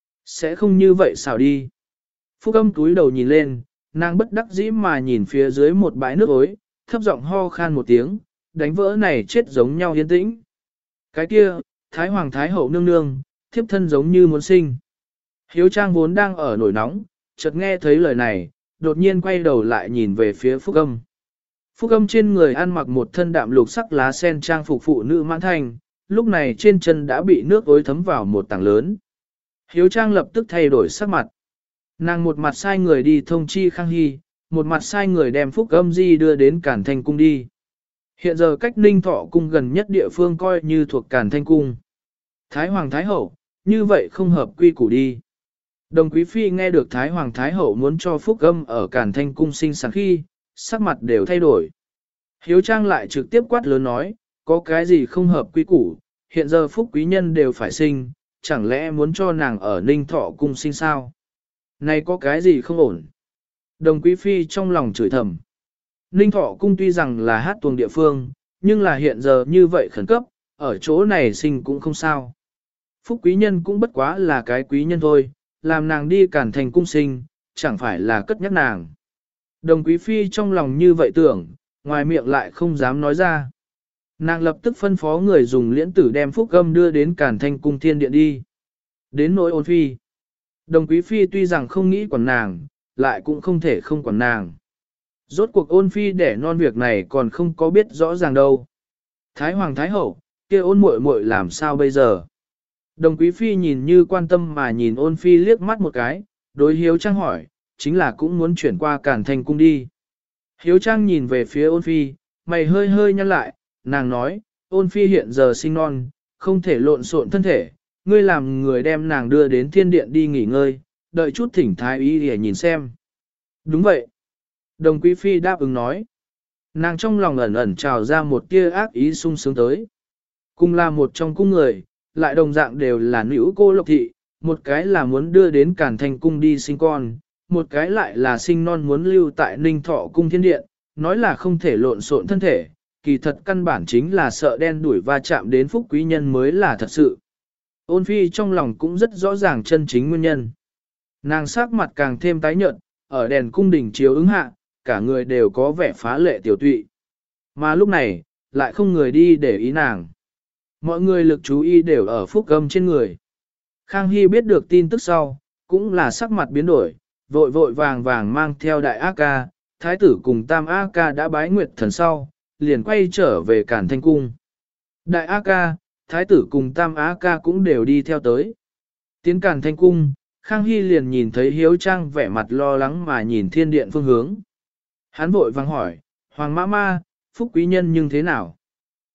Sẽ không như vậy sao đi. Phúc Âm túi đầu nhìn lên, nàng bất đắc dĩ mà nhìn phía dưới một bãi nước ối, thấp giọng ho khan một tiếng, đánh vỡ này chết giống nhau yên tĩnh. Cái kia, Thái Hoàng Thái Hậu nương nương, thiếp thân giống như muốn sinh. Hiếu Trang vốn đang ở nổi nóng, chợt nghe thấy lời này, đột nhiên quay đầu lại nhìn về phía Phúc Âm. Phúc Âm trên người ăn mặc một thân đạm lục sắc lá sen trang phục phụ nữ mãn thành, lúc này trên chân đã bị nước ối thấm vào một tảng lớn. Hiếu Trang lập tức thay đổi sắc mặt. Nàng một mặt sai người đi thông chi Khang Hy, một mặt sai người đem Phúc Âm di đưa đến Cản Thanh Cung đi. Hiện giờ cách Ninh Thọ Cung gần nhất địa phương coi như thuộc Cản Thanh Cung. Thái Hoàng Thái Hậu, như vậy không hợp quy củ đi. Đồng Quý Phi nghe được Thái Hoàng Thái Hậu muốn cho Phúc Âm ở Cản Thanh Cung sinh sản khi, sắc mặt đều thay đổi. Hiếu Trang lại trực tiếp quát lớn nói, có cái gì không hợp quy củ, hiện giờ Phúc Quý Nhân đều phải sinh, chẳng lẽ muốn cho nàng ở Ninh Thọ Cung sinh sao? Này có cái gì không ổn? Đồng Quý Phi trong lòng chửi thầm. Ninh Thọ Cung tuy rằng là hát tuồng địa phương, nhưng là hiện giờ như vậy khẩn cấp, ở chỗ này sinh cũng không sao. Phúc Quý Nhân cũng bất quá là cái quý nhân thôi, làm nàng đi Cản Thành Cung sinh, chẳng phải là cất nhắc nàng. Đồng Quý Phi trong lòng như vậy tưởng, ngoài miệng lại không dám nói ra. Nàng lập tức phân phó người dùng liễn tử đem Phúc Âm đưa đến Cản Thanh Cung Thiên Điện đi. Đến nỗi Ôn Phi. Đồng Quý Phi tuy rằng không nghĩ quản nàng, lại cũng không thể không quản nàng. Rốt cuộc Ôn Phi để non việc này còn không có biết rõ ràng đâu. Thái Hoàng Thái Hậu, kia Ôn muội muội làm sao bây giờ? Đồng Quý Phi nhìn như quan tâm mà nhìn Ôn Phi liếc mắt một cái, đối Hiếu Trang hỏi, chính là cũng muốn chuyển qua Cản Thanh Cung đi. Hiếu Trang nhìn về phía Ôn Phi, mày hơi hơi nhăn lại, nàng nói, Ôn Phi hiện giờ sinh non, không thể lộn xộn thân thể, ngươi làm người đem nàng đưa đến thiên điện đi nghỉ ngơi, đợi chút thỉnh thái y để nhìn xem. Đúng vậy. Đồng Quý Phi đáp ứng nói. Nàng trong lòng ẩn ẩn trào ra một tia ác ý sung sướng tới. Cùng là một trong cung người, lại đồng dạng đều là nữ cô lộc thị, một cái là muốn đưa đến Cản Thanh Cung đi sinh con, một cái lại là sinh non muốn lưu tại Ninh Thọ Cung Thiên Điện, nói là không thể lộn xộn thân thể, kỳ thật căn bản chính là sợ đen đuổi va chạm đến Phúc Quý Nhân mới là thật sự. Ôn Phi trong lòng cũng rất rõ ràng chân chính nguyên nhân. Nàng sắc mặt càng thêm tái nhợt, ở đèn cung đình chiếu ứng hạ, cả người đều có vẻ phá lệ tiểu tụy. Mà lúc này, lại không người đi để ý nàng. Mọi người lực chú ý đều ở Phúc Âm trên người. Khang Hy biết được tin tức sau, cũng là sắc mặt biến đổi, vội vội vàng vàng mang theo đại A Ca, thái tử cùng tam A Ca đã bái nguyệt thần sau, liền quay trở về Cản Thanh Cung. Đại A Ca, thái tử cùng tam A Ca cũng đều đi theo tới. Tiến Cản Thanh Cung, Khang Hy liền nhìn thấy Hiếu Trang vẻ mặt lo lắng mà nhìn thiên điện phương hướng. Hắn vội vàng hỏi, Hoàng Mã Ma, Phúc Quý Nhân nhưng thế nào?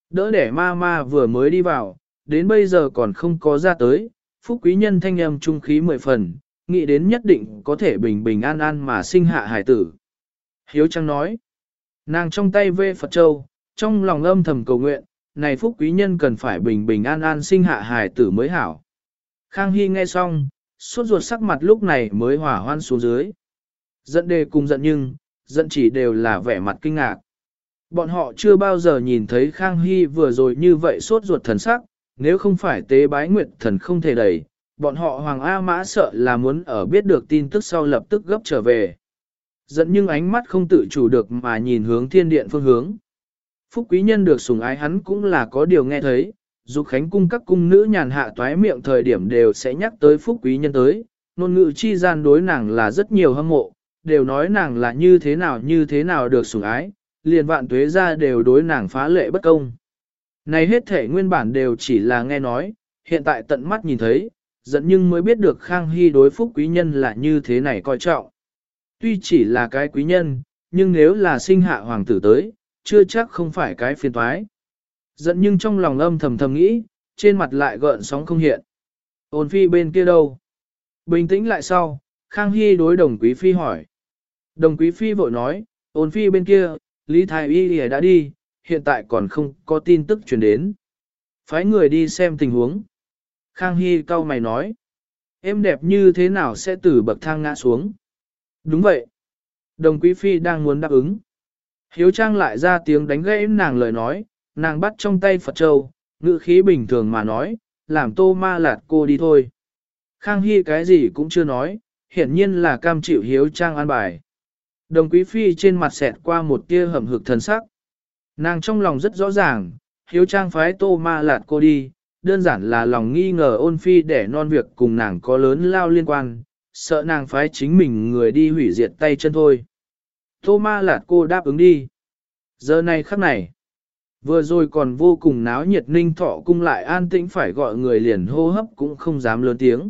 Đỡ đẻ ma ma vừa mới đi vào, đến bây giờ còn không có ra tới, phúc quý nhân thanh âm trung khí mười phần, nghĩ đến nhất định có thể bình bình an an mà sinh hạ hải tử. Hiếu Trang nói, nàng trong tay vê Phật Châu, trong lòng âm thầm cầu nguyện, này phúc quý nhân cần phải bình bình an an sinh hạ hải tử mới hảo. Khang Hy nghe xong, suốt ruột sắc mặt lúc này mới hỏa hoan xuống dưới. Giận đề cùng giận nhưng, giận chỉ đều là vẻ mặt kinh ngạc. Bọn họ chưa bao giờ nhìn thấy Khang Hy vừa rồi như vậy sốt ruột thần sắc, nếu không phải tế bái nguyệt thần không thể đẩy, bọn họ Hoàng A Mã sợ là muốn ở biết được tin tức sau lập tức gấp trở về. Giận nhưng ánh mắt không tự chủ được mà nhìn hướng thiên điện phương hướng. Phúc quý nhân được sủng ái hắn cũng là có điều nghe thấy, dù khánh cung các cung nữ nhàn hạ toái miệng thời điểm đều sẽ nhắc tới phúc quý nhân tới, ngôn ngữ chi gian đối nàng là rất nhiều hâm mộ, đều nói nàng là như thế nào như thế nào được sủng ái, liền vạn tuế ra đều đối nàng phá lệ bất công. Này hết thể nguyên bản đều chỉ là nghe nói, hiện tại tận mắt nhìn thấy, giận nhưng mới biết được Khang Hy đối phúc quý nhân là như thế này coi trọng. Tuy chỉ là cái quý nhân, nhưng nếu là sinh hạ hoàng tử tới, chưa chắc không phải cái phiền toái. Giận nhưng trong lòng âm thầm thầm nghĩ, trên mặt lại gợn sóng không hiện. Ôn phi bên kia đâu? Bình tĩnh lại sau, Khang Hy đối đồng quý phi hỏi. Đồng quý phi vội nói, ôn phi bên kia, Lý Thái Y đã đi, hiện tại còn không có tin tức truyền đến. Phái người đi xem tình huống. Khang Hy cau mày nói, em đẹp như thế nào sẽ từ bậc thang ngã xuống? Đúng vậy. Đồng quý phi đang muốn đáp ứng. Hiếu Trang lại ra tiếng đánh gãy nàng lời nói, nàng bắt trong tay Phật Châu, ngữ khí bình thường mà nói, làm Tô Ma Lạt cô đi thôi. Khang Hy cái gì cũng chưa nói, hiển nhiên là cam chịu Hiếu Trang an bài. Đồng quý phi trên mặt xẹt qua một tia hầm hực thần sắc. Nàng trong lòng rất rõ ràng, Hiếu Trang phái Tô Ma Lạt cô đi, đơn giản là lòng nghi ngờ ôn phi để non việc cùng nàng có lớn lao liên quan, sợ nàng phái chính mình người đi hủy diệt tay chân thôi. Tô Ma Lạt cô đáp ứng đi. Giờ này khắc này, vừa rồi còn vô cùng náo nhiệt Ninh Thọ cung lại an tĩnh phải gọi người liền hô hấp cũng không dám lớn tiếng.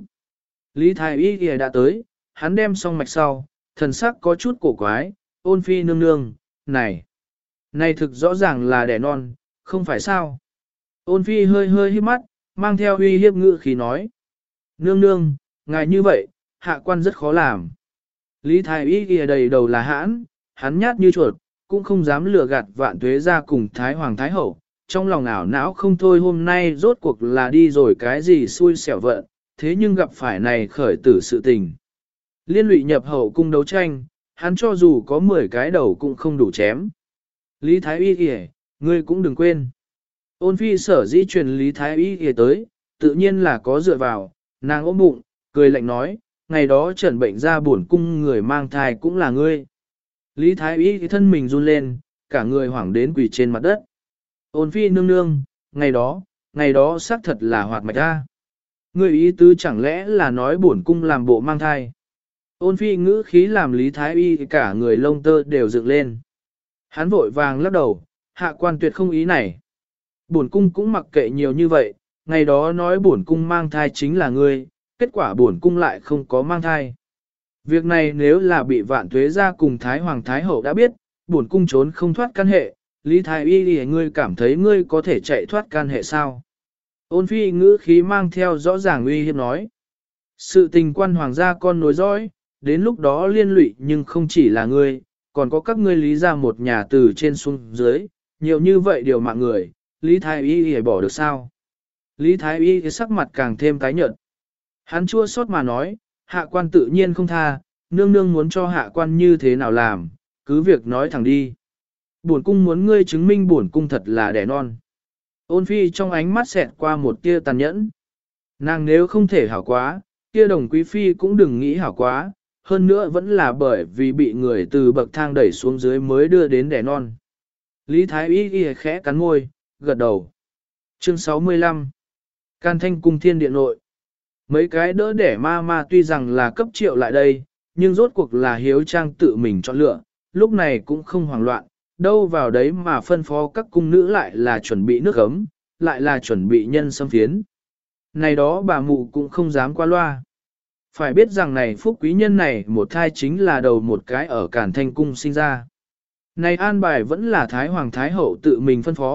Lý Thái Y kìa đã tới, hắn đem xong mạch sau, thần sắc có chút cổ quái, ôn phi nương nương, này, này thực rõ ràng là đẻ non, không phải sao. Ôn phi hơi hơi híp mắt, mang theo uy hiếp ngữ khí nói. Nương nương, ngài như vậy, hạ quan rất khó làm. Lý Thái Y kìa đầy đầu là hãn, hắn nhát như chuột, cũng không dám lừa gạt vạn tuế ra cùng Thái Hoàng Thái Hậu, trong lòng ảo não không thôi hôm nay rốt cuộc là đi rồi cái gì xui xẻo vận, thế nhưng gặp phải này khởi tử sự tình. Liên lụy nhập hậu cung đấu tranh, hắn cho dù có mười cái đầu cũng không đủ chém. Lý Thái Y kìa, ngươi cũng đừng quên. Ôn phi sở dĩ truyền Lý Thái Y kìa tới, tự nhiên là có dựa vào, nàng ôm bụng, cười lạnh nói, ngày đó trần bệnh ra buồn cung người mang thai cũng là ngươi. Lý Thái Y thì thân mình run lên, cả người hoảng đến quỳ trên mặt đất. Ôn phi nương nương, ngày đó, ngày đó xác thật là hoạt mạch ra. Người ý tứ chẳng lẽ là nói bổn cung làm bộ mang thai. Ôn phi ngữ khí làm Lý Thái Y cả người lông tơ đều dựng lên. Hắn vội vàng lắc đầu, hạ quan tuyệt không ý này. Bổn cung cũng mặc kệ nhiều như vậy, ngày đó nói bổn cung mang thai chính là ngươi, kết quả bổn cung lại không có mang thai. Việc này nếu là bị vạn tuế ra cùng Thái Hoàng Thái Hậu đã biết, bổn cung trốn không thoát căn hệ, Lý Thái Y thì ngươi cảm thấy ngươi có thể chạy thoát căn hệ sao? Ôn phi ngữ khí mang theo rõ ràng uy hiếp nói. Sự tình quan hoàng gia con nối dõi, đến lúc đó liên lụy nhưng không chỉ là ngươi, còn có các ngươi lý ra một nhà từ trên xuống dưới, nhiều như vậy điều mạng người, Lý Thái Y thì bỏ được sao? Lý Thái Y thì sắc mặt càng thêm tái nhợt. Hắn chua xót mà nói, hạ quan tự nhiên không tha, nương nương muốn cho hạ quan như thế nào làm, cứ việc nói thẳng đi. Bổn cung muốn ngươi chứng minh bổn cung thật là đẻ non. Ôn phi trong ánh mắt xẹt qua một tia tàn nhẫn. Nàng nếu không thể hảo quá, kia đồng quý phi cũng đừng nghĩ hảo quá, hơn nữa vẫn là bởi vì bị người từ bậc thang đẩy xuống dưới mới đưa đến đẻ non. Lý Thái Y ghi khẽ cắn môi, gật đầu. Chương sáu mươi lăm Can Thanh Cung Thiên Điện Nội. Mấy cái đỡ đẻ ma ma tuy rằng là cấp triệu lại đây, nhưng rốt cuộc là Hiếu Trang tự mình chọn lựa, lúc này cũng không hoảng loạn, đâu vào đấy mà phân phó các cung nữ lại là chuẩn bị nước ấm, lại là chuẩn bị nhân sâm phiến. Này đó bà mụ cũng không dám qua loa. Phải biết rằng này phúc quý nhân này một thai chính là đầu một cái ở Càn Thanh Cung sinh ra. Này an bài vẫn là Thái Hoàng Thái Hậu tự mình phân phó,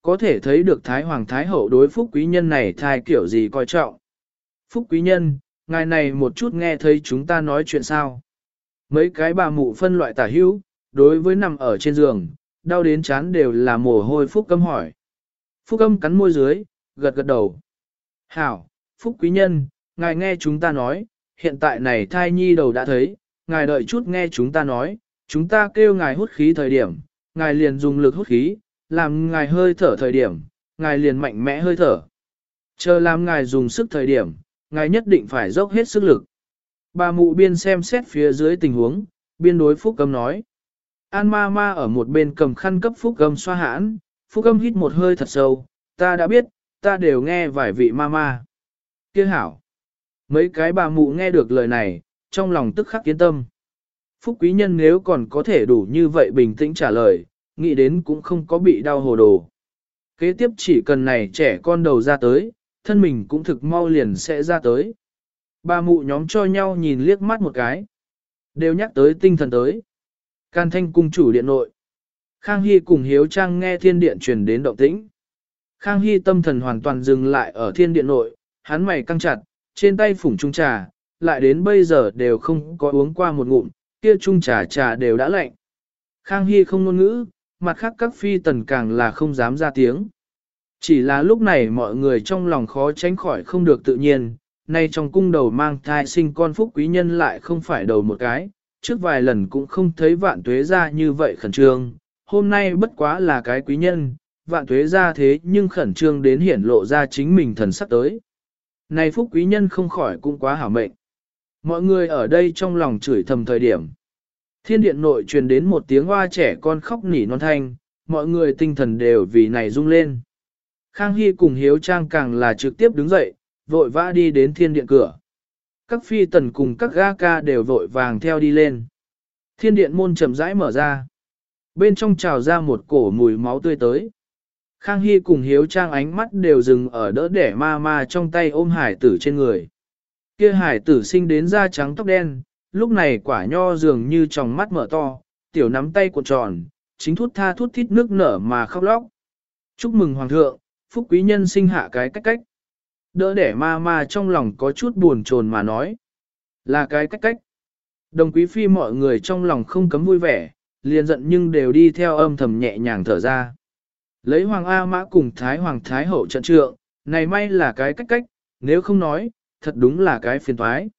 có thể thấy được Thái Hoàng Thái Hậu đối Phúc Quý Nhân này thai kiểu gì coi trọng. Phúc Quý Nhân, ngài này một chút nghe thấy chúng ta nói chuyện sao. Mấy cái bà mụ phân loại tả hữu, đối với nằm ở trên giường, đau đến chán đều là mồ hôi Phúc Âm hỏi. Phúc Âm cắn môi dưới, gật gật đầu. Hảo, Phúc Quý Nhân, ngài nghe chúng ta nói, hiện tại này thai nhi đầu đã thấy, ngài đợi chút nghe chúng ta nói, chúng ta kêu ngài hút khí thời điểm, ngài liền dùng lực hút khí, làm ngài hơi thở thời điểm, ngài liền mạnh mẽ hơi thở. Chờ làm ngài dùng sức thời điểm, ngài nhất định phải dốc hết sức lực. Bà mụ biên xem xét phía dưới tình huống, biên đối Phúc Âm nói. An ma ma ở một bên cầm khăn cấp Phúc Âm xoa hãn, Phúc Âm hít một hơi thật sâu, ta đã biết, ta đều nghe vài vị ma ma. Kia hảo. Mấy cái bà mụ nghe được lời này, trong lòng tức khắc yên tâm. Phúc Quý Nhân nếu còn có thể đủ như vậy bình tĩnh trả lời, nghĩ đến cũng không có bị đau hồ đồ. Kế tiếp chỉ cần này trẻ con đầu ra tới, thân mình cũng thực mau liền sẽ ra tới. Bà mụ nhóm cho nhau nhìn liếc mắt một cái. Đều nhắc tới tinh thần tới. Can Thanh cung chủ điện nội. Khang Hy cùng Hiếu Trang nghe thiên điện truyền đến động tĩnh. Khang Hy tâm thần hoàn toàn dừng lại ở thiên điện nội, hắn mày căng chặt, trên tay phủng chung trà, lại đến bây giờ đều không có uống qua một ngụm, kia chung trà trà đều đã lạnh. Khang Hy không ngôn ngữ, mặt khác các phi tần càng là không dám ra tiếng. Chỉ là lúc này mọi người trong lòng khó tránh khỏi không được tự nhiên, nay trong cung đầu mang thai sinh con Phúc Quý Nhân lại không phải đầu một cái, trước vài lần cũng không thấy Vạn Tuế ra như vậy khẩn trương, hôm nay bất quá là cái quý nhân, Vạn Tuế ra thế nhưng khẩn trương đến hiển lộ ra chính mình thần sắc tới. Này Phúc Quý Nhân không khỏi cũng quá hảo mệnh. Mọi người ở đây trong lòng chửi thầm thời điểm. Thiên điện nội truyền đến một tiếng hoa trẻ con khóc nỉ non thanh, mọi người tinh thần đều vì này rung lên. Khang Hy cùng Hiếu Trang càng là trực tiếp đứng dậy, vội vã đi đến thiên điện cửa. Các phi tần cùng các ga ca đều vội vàng theo đi lên. Thiên điện môn chậm rãi mở ra. Bên trong trào ra một cổ mùi máu tươi tới. Khang Hy cùng Hiếu Trang ánh mắt đều dừng ở đỡ đẻ ma ma trong tay ôm hải tử trên người. Kia hải tử sinh đến da trắng tóc đen, lúc này quả nho dường như tròng mắt mở to, tiểu nắm tay cuộn tròn, chính thút tha thút thít nước nở mà khóc lóc. Chúc mừng Hoàng thượng, Phúc Quý Nhân sinh hạ cái cách cách. Đỡ đẻ ma ma trong lòng có chút buồn chồn mà nói. Là cái cách cách. Đồng quý phi mọi người trong lòng không cấm vui vẻ, liền giận nhưng đều đi theo âm thầm nhẹ nhàng thở ra. Lấy Hoàng A Mã cùng Thái Hoàng Thái Hậu trận trượng, này may là cái cách cách, nếu không nói, thật đúng là cái phiền toái.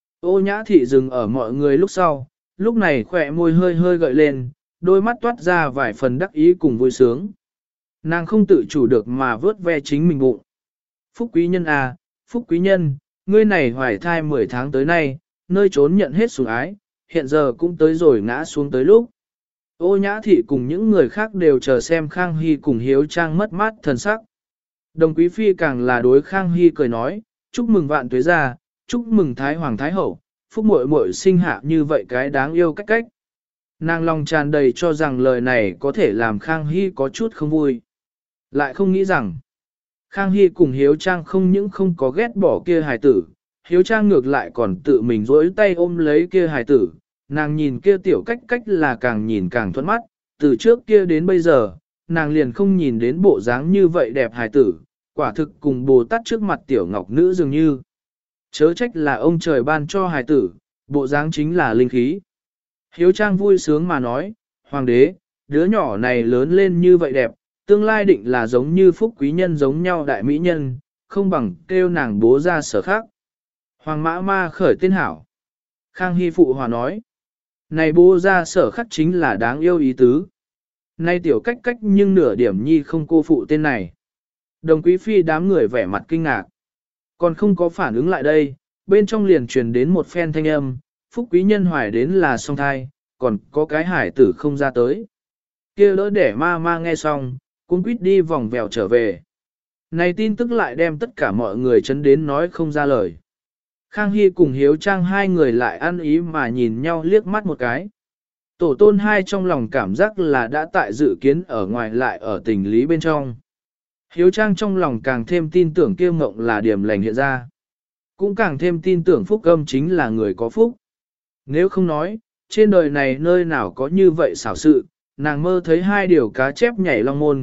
Ô Nhã Thị dừng ở mọi người lúc sau, lúc này khỏe môi hơi hơi gợi lên, đôi mắt toát ra vài phần đắc ý cùng vui sướng. Nàng không tự chủ được mà vớt ve chính mình bụng. Phúc Quý Nhân à, Phúc Quý Nhân, ngươi này hoài thai mười tháng tới nay, nơi trốn nhận hết sủng ái, hiện giờ cũng tới rồi ngã xuống tới lúc. Ô Nhã Thị cùng những người khác đều chờ xem Khang Hy cùng Hiếu Trang mất mát thần sắc. Đồng Quý Phi càng là đối Khang Hy cười nói, chúc mừng Vạn Tuế gia, chúc mừng Thái Hoàng Thái Hậu, Phúc muội muội sinh hạ như vậy cái đáng yêu cách cách. Nàng lòng tràn đầy cho rằng lời này có thể làm Khang Hy có chút không vui. Lại không nghĩ rằng, Khang Hy cùng Hiếu Trang không những không có ghét bỏ kia hài tử, Hiếu Trang ngược lại còn tự mình rỗi tay ôm lấy kia hài tử, nàng nhìn kia tiểu cách cách là càng nhìn càng thuận mắt, từ trước kia đến bây giờ, nàng liền không nhìn đến bộ dáng như vậy đẹp hài tử, quả thực cùng Bồ Tát trước mặt tiểu ngọc nữ dường như. Chớ trách là ông trời ban cho hài tử, bộ dáng chính là linh khí. Hiếu Trang vui sướng mà nói, Hoàng đế, đứa nhỏ này lớn lên như vậy đẹp, tương lai định là giống như Phúc Quý Nhân giống nhau đại mỹ nhân, không bằng kêu nàng bố ra sở khác. Hoàng mã ma khởi tên hảo. Khang Hy phụ hòa nói, này bố ra sở khắc chính là đáng yêu ý tứ. Nay tiểu cách cách nhưng nửa điểm nhi không cô phụ tên này. Đồng quý phi đám người vẻ mặt kinh ngạc. Còn không có phản ứng lại đây, bên trong liền truyền đến một phen thanh âm, Phúc Quý Nhân hoài đến là song thai, còn có cái hải tử không ra tới. Kia đỡ để ma ma nghe xong, cũng quýt đi vòng vèo trở về. Này tin tức lại đem tất cả mọi người chấn đến nói không ra lời. Khang Hy cùng Hiếu Trang hai người lại ăn ý mà nhìn nhau liếc mắt một cái. Tổ tôn hai trong lòng cảm giác là đã tại dự kiến ở ngoài lại ở tình lý bên trong. Hiếu Trang trong lòng càng thêm tin tưởng kia mộng là điểm lành hiện ra. Cũng càng thêm tin tưởng Phúc Âm chính là người có phúc. Nếu không nói, trên đời này nơi nào có như vậy xảo sự, nàng mơ thấy hai điều cá chép nhảy long môn,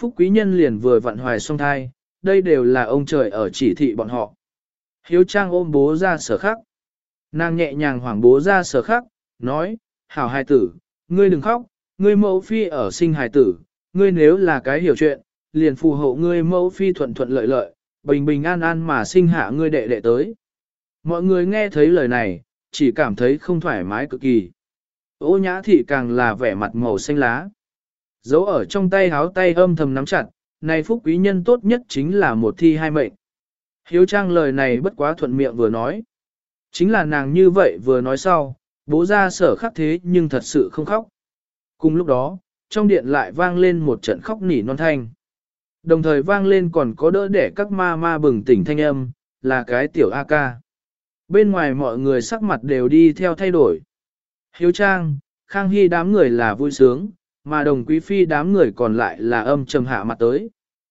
phúc quý nhân liền vừa vặn hoài song thai, đây đều là ông trời ở chỉ thị bọn họ. Hiếu Trang ôm bố ra sở khắc. Nàng nhẹ nhàng hoảng bố ra sở khắc, nói, hảo hài tử, ngươi đừng khóc, ngươi mẫu phi ở sinh hài tử, ngươi nếu là cái hiểu chuyện, liền phù hộ ngươi mẫu phi thuận thuận lợi lợi, bình bình an an mà sinh hạ ngươi đệ đệ tới. Mọi người nghe thấy lời này, chỉ cảm thấy không thoải mái cực kỳ. Ô nhã thị càng là vẻ mặt màu xanh lá. Giấu ở trong tay háo tay âm thầm nắm chặt, này phúc quý nhân tốt nhất chính là một thi hai mệnh. Hiếu Trang lời này bất quá thuận miệng vừa nói. Chính là nàng như vậy vừa nói sau, bố ra sở khắc thế nhưng thật sự không khóc. Cùng lúc đó, trong điện lại vang lên một trận khóc nỉ non thanh. Đồng thời vang lên còn có đỡ để các ma ma bừng tỉnh thanh âm, là cái tiểu A ca. Bên ngoài mọi người sắc mặt đều đi theo thay đổi. Hiếu Trang, Khang Hy đám người là vui sướng, mà đồng quý phi đám người còn lại là âm trầm hạ mặt tới.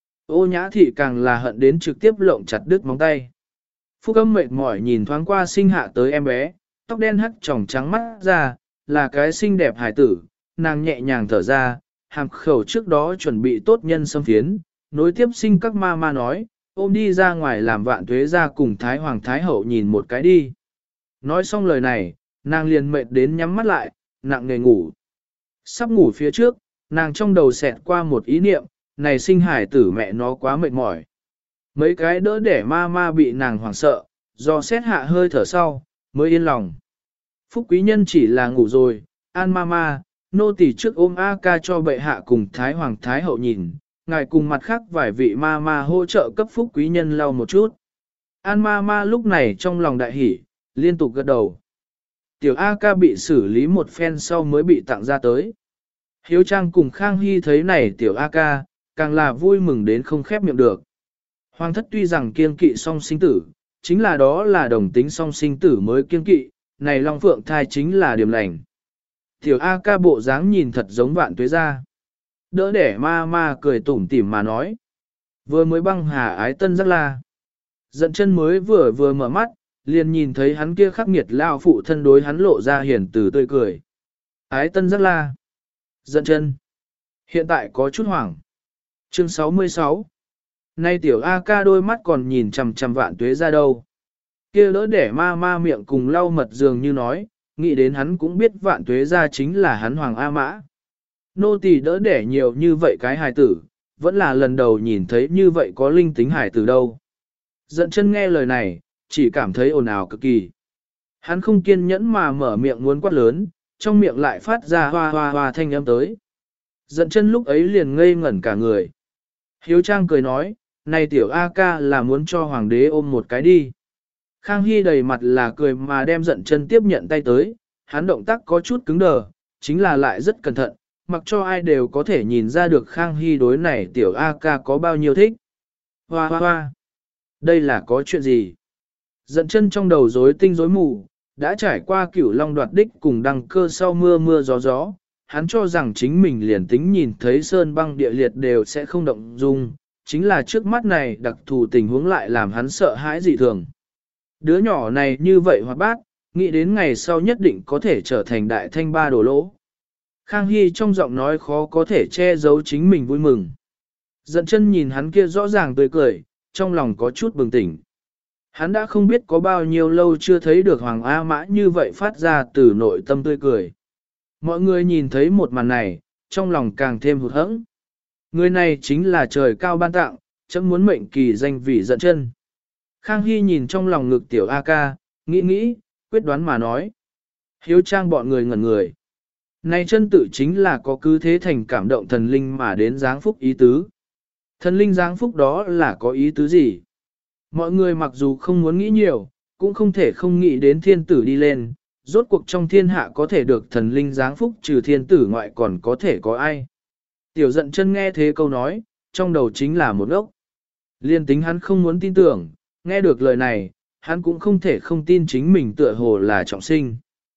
Ô nhã thị càng là hận đến trực tiếp lộng chặt đứt móng tay. Phúc âm mệt mỏi nhìn thoáng qua sinh hạ tới em bé, tóc đen hắt tròng trắng mắt ra, là cái xinh đẹp hải tử, nàng nhẹ nhàng thở ra, hàm khẩu trước đó chuẩn bị tốt nhân xâm phiến, nối tiếp sinh các ma ma nói, ôm đi ra ngoài làm vạn tuế ra cùng Thái Hoàng Thái Hậu nhìn một cái đi. Nói xong lời này, nàng liền mệt đến nhắm mắt lại, nặng nề ngủ. Sắp ngủ phía trước, nàng trong đầu xẹt qua một ý niệm, này sinh hải tử mẹ nó quá mệt mỏi. Mấy cái đỡ để ma ma bị nàng hoảng sợ, do xét hạ hơi thở sau, mới yên lòng. Phúc quý nhân chỉ là ngủ rồi, an ma ma, nô tỳ trước ôm A ca cho bệ hạ cùng Thái Hoàng Thái Hậu nhìn, ngài cùng mặt khác vài vị ma ma hỗ trợ cấp phúc quý nhân lau một chút. An ma ma lúc này trong lòng đại hỉ, liên tục gật đầu. Tiểu A ca bị xử lý một phen sau mới bị tặng ra tới. Hiếu Trang cùng Khang Hy thấy này tiểu A ca, càng là vui mừng đến không khép miệng được. Hoàng thất tuy rằng kiêng kỵ song sinh tử, chính là đó là đồng tính song sinh tử mới kiêng kỵ, này Long Phượng thai chính là điểm lành. Tiểu A ca bộ dáng nhìn thật giống vạn tuế ra. Đỡ để ma ma cười tủm tỉm mà nói. Vừa mới băng hà ái tân rất la. Giận chân mới vừa vừa mở mắt, liền nhìn thấy hắn kia khắc nghiệt lao phụ thân đối hắn lộ ra hiền từ tươi cười. Ái tân rất la. Giận chân. Hiện tại có chút hoảng. Chương sáu mươi sáu. Nay tiểu A ca đôi mắt còn nhìn chằm chằm vạn tuế ra đâu. Kia đỡ để ma ma miệng cùng lau mật dường như nói, nghĩ đến hắn cũng biết vạn tuế ra chính là hắn Hoàng A Mã. Nô tỳ đỡ để nhiều như vậy cái hài tử, vẫn là lần đầu nhìn thấy như vậy có linh tính hài tử đâu. Giận chân nghe lời này, chỉ cảm thấy ồn ào cực kỳ. Hắn không kiên nhẫn mà mở miệng muốn quát lớn, trong miệng lại phát ra hoa hoa hoa thanh âm tới. Giận chân lúc ấy liền ngây ngẩn cả người. Hiếu Trang cười nói, này tiểu A ca là muốn cho hoàng đế ôm một cái đi. Khang Hy đầy mặt là cười mà đem giận chân tiếp nhận tay tới, hắn động tác có chút cứng đờ, chính là lại rất cẩn thận, mặc cho ai đều có thể nhìn ra được Khang Hy đối này tiểu A ca có bao nhiêu thích. Hoa hoa hoa, đây là có chuyện gì? Giận chân trong đầu rối tinh rối mù, đã trải qua cửu long đoạt đích cùng đăng cơ sau mưa mưa gió gió, hắn cho rằng chính mình liền tính nhìn thấy sơn băng địa liệt đều sẽ không động dung, chính là trước mắt này đặc thù tình huống lại làm hắn sợ hãi dị thường. Đứa nhỏ này như vậy hoạt bát, nghĩ đến ngày sau nhất định có thể trở thành đại thanh ba đồ lỗ. Khang Hy trong giọng nói khó có thể che giấu chính mình vui mừng. Giận chân nhìn hắn kia rõ ràng tươi cười, trong lòng có chút bừng tỉnh. Hắn đã không biết có bao nhiêu lâu chưa thấy được Hoàng A Mã như vậy phát ra từ nội tâm tươi cười. Mọi người nhìn thấy một màn này, trong lòng càng thêm hụt hẫng. Người này chính là trời cao ban tặng, chấm muốn mệnh kỳ danh vì giận chân. Khang Hy nhìn trong lòng ngực tiểu A ca, nghĩ nghĩ, quyết đoán mà nói. Hiếu Trang bọn người ngẩn người. Này chân tự chính là có cứ thế thành cảm động thần linh mà đến giáng phúc ý tứ. Thần linh giáng phúc đó là có ý tứ gì? Mọi người mặc dù không muốn nghĩ nhiều, cũng không thể không nghĩ đến thiên tử đi lên, rốt cuộc trong thiên hạ có thể được thần linh giáng phúc trừ thiên tử ngoại còn có thể có ai. Tiểu giận chân nghe thế câu nói, trong đầu chính là một ốc. Liên tính hắn không muốn tin tưởng, nghe được lời này, hắn cũng không thể không tin chính mình tựa hồ là trọng sinh.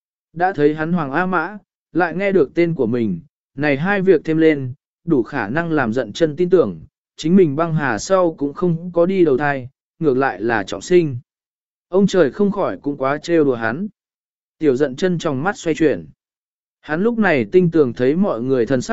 Đã thấy hắn Hoàng A Mã, lại nghe được tên của mình, này hai việc thêm lên, đủ khả năng làm giận chân tin tưởng, chính mình băng hà sau cũng không có đi đầu thai, ngược lại là trọng sinh. Ông trời không khỏi cũng quá trêu đùa hắn. Tiểu giận chân trong mắt xoay chuyển. Hắn lúc này tinh tường thấy mọi người thân sắc,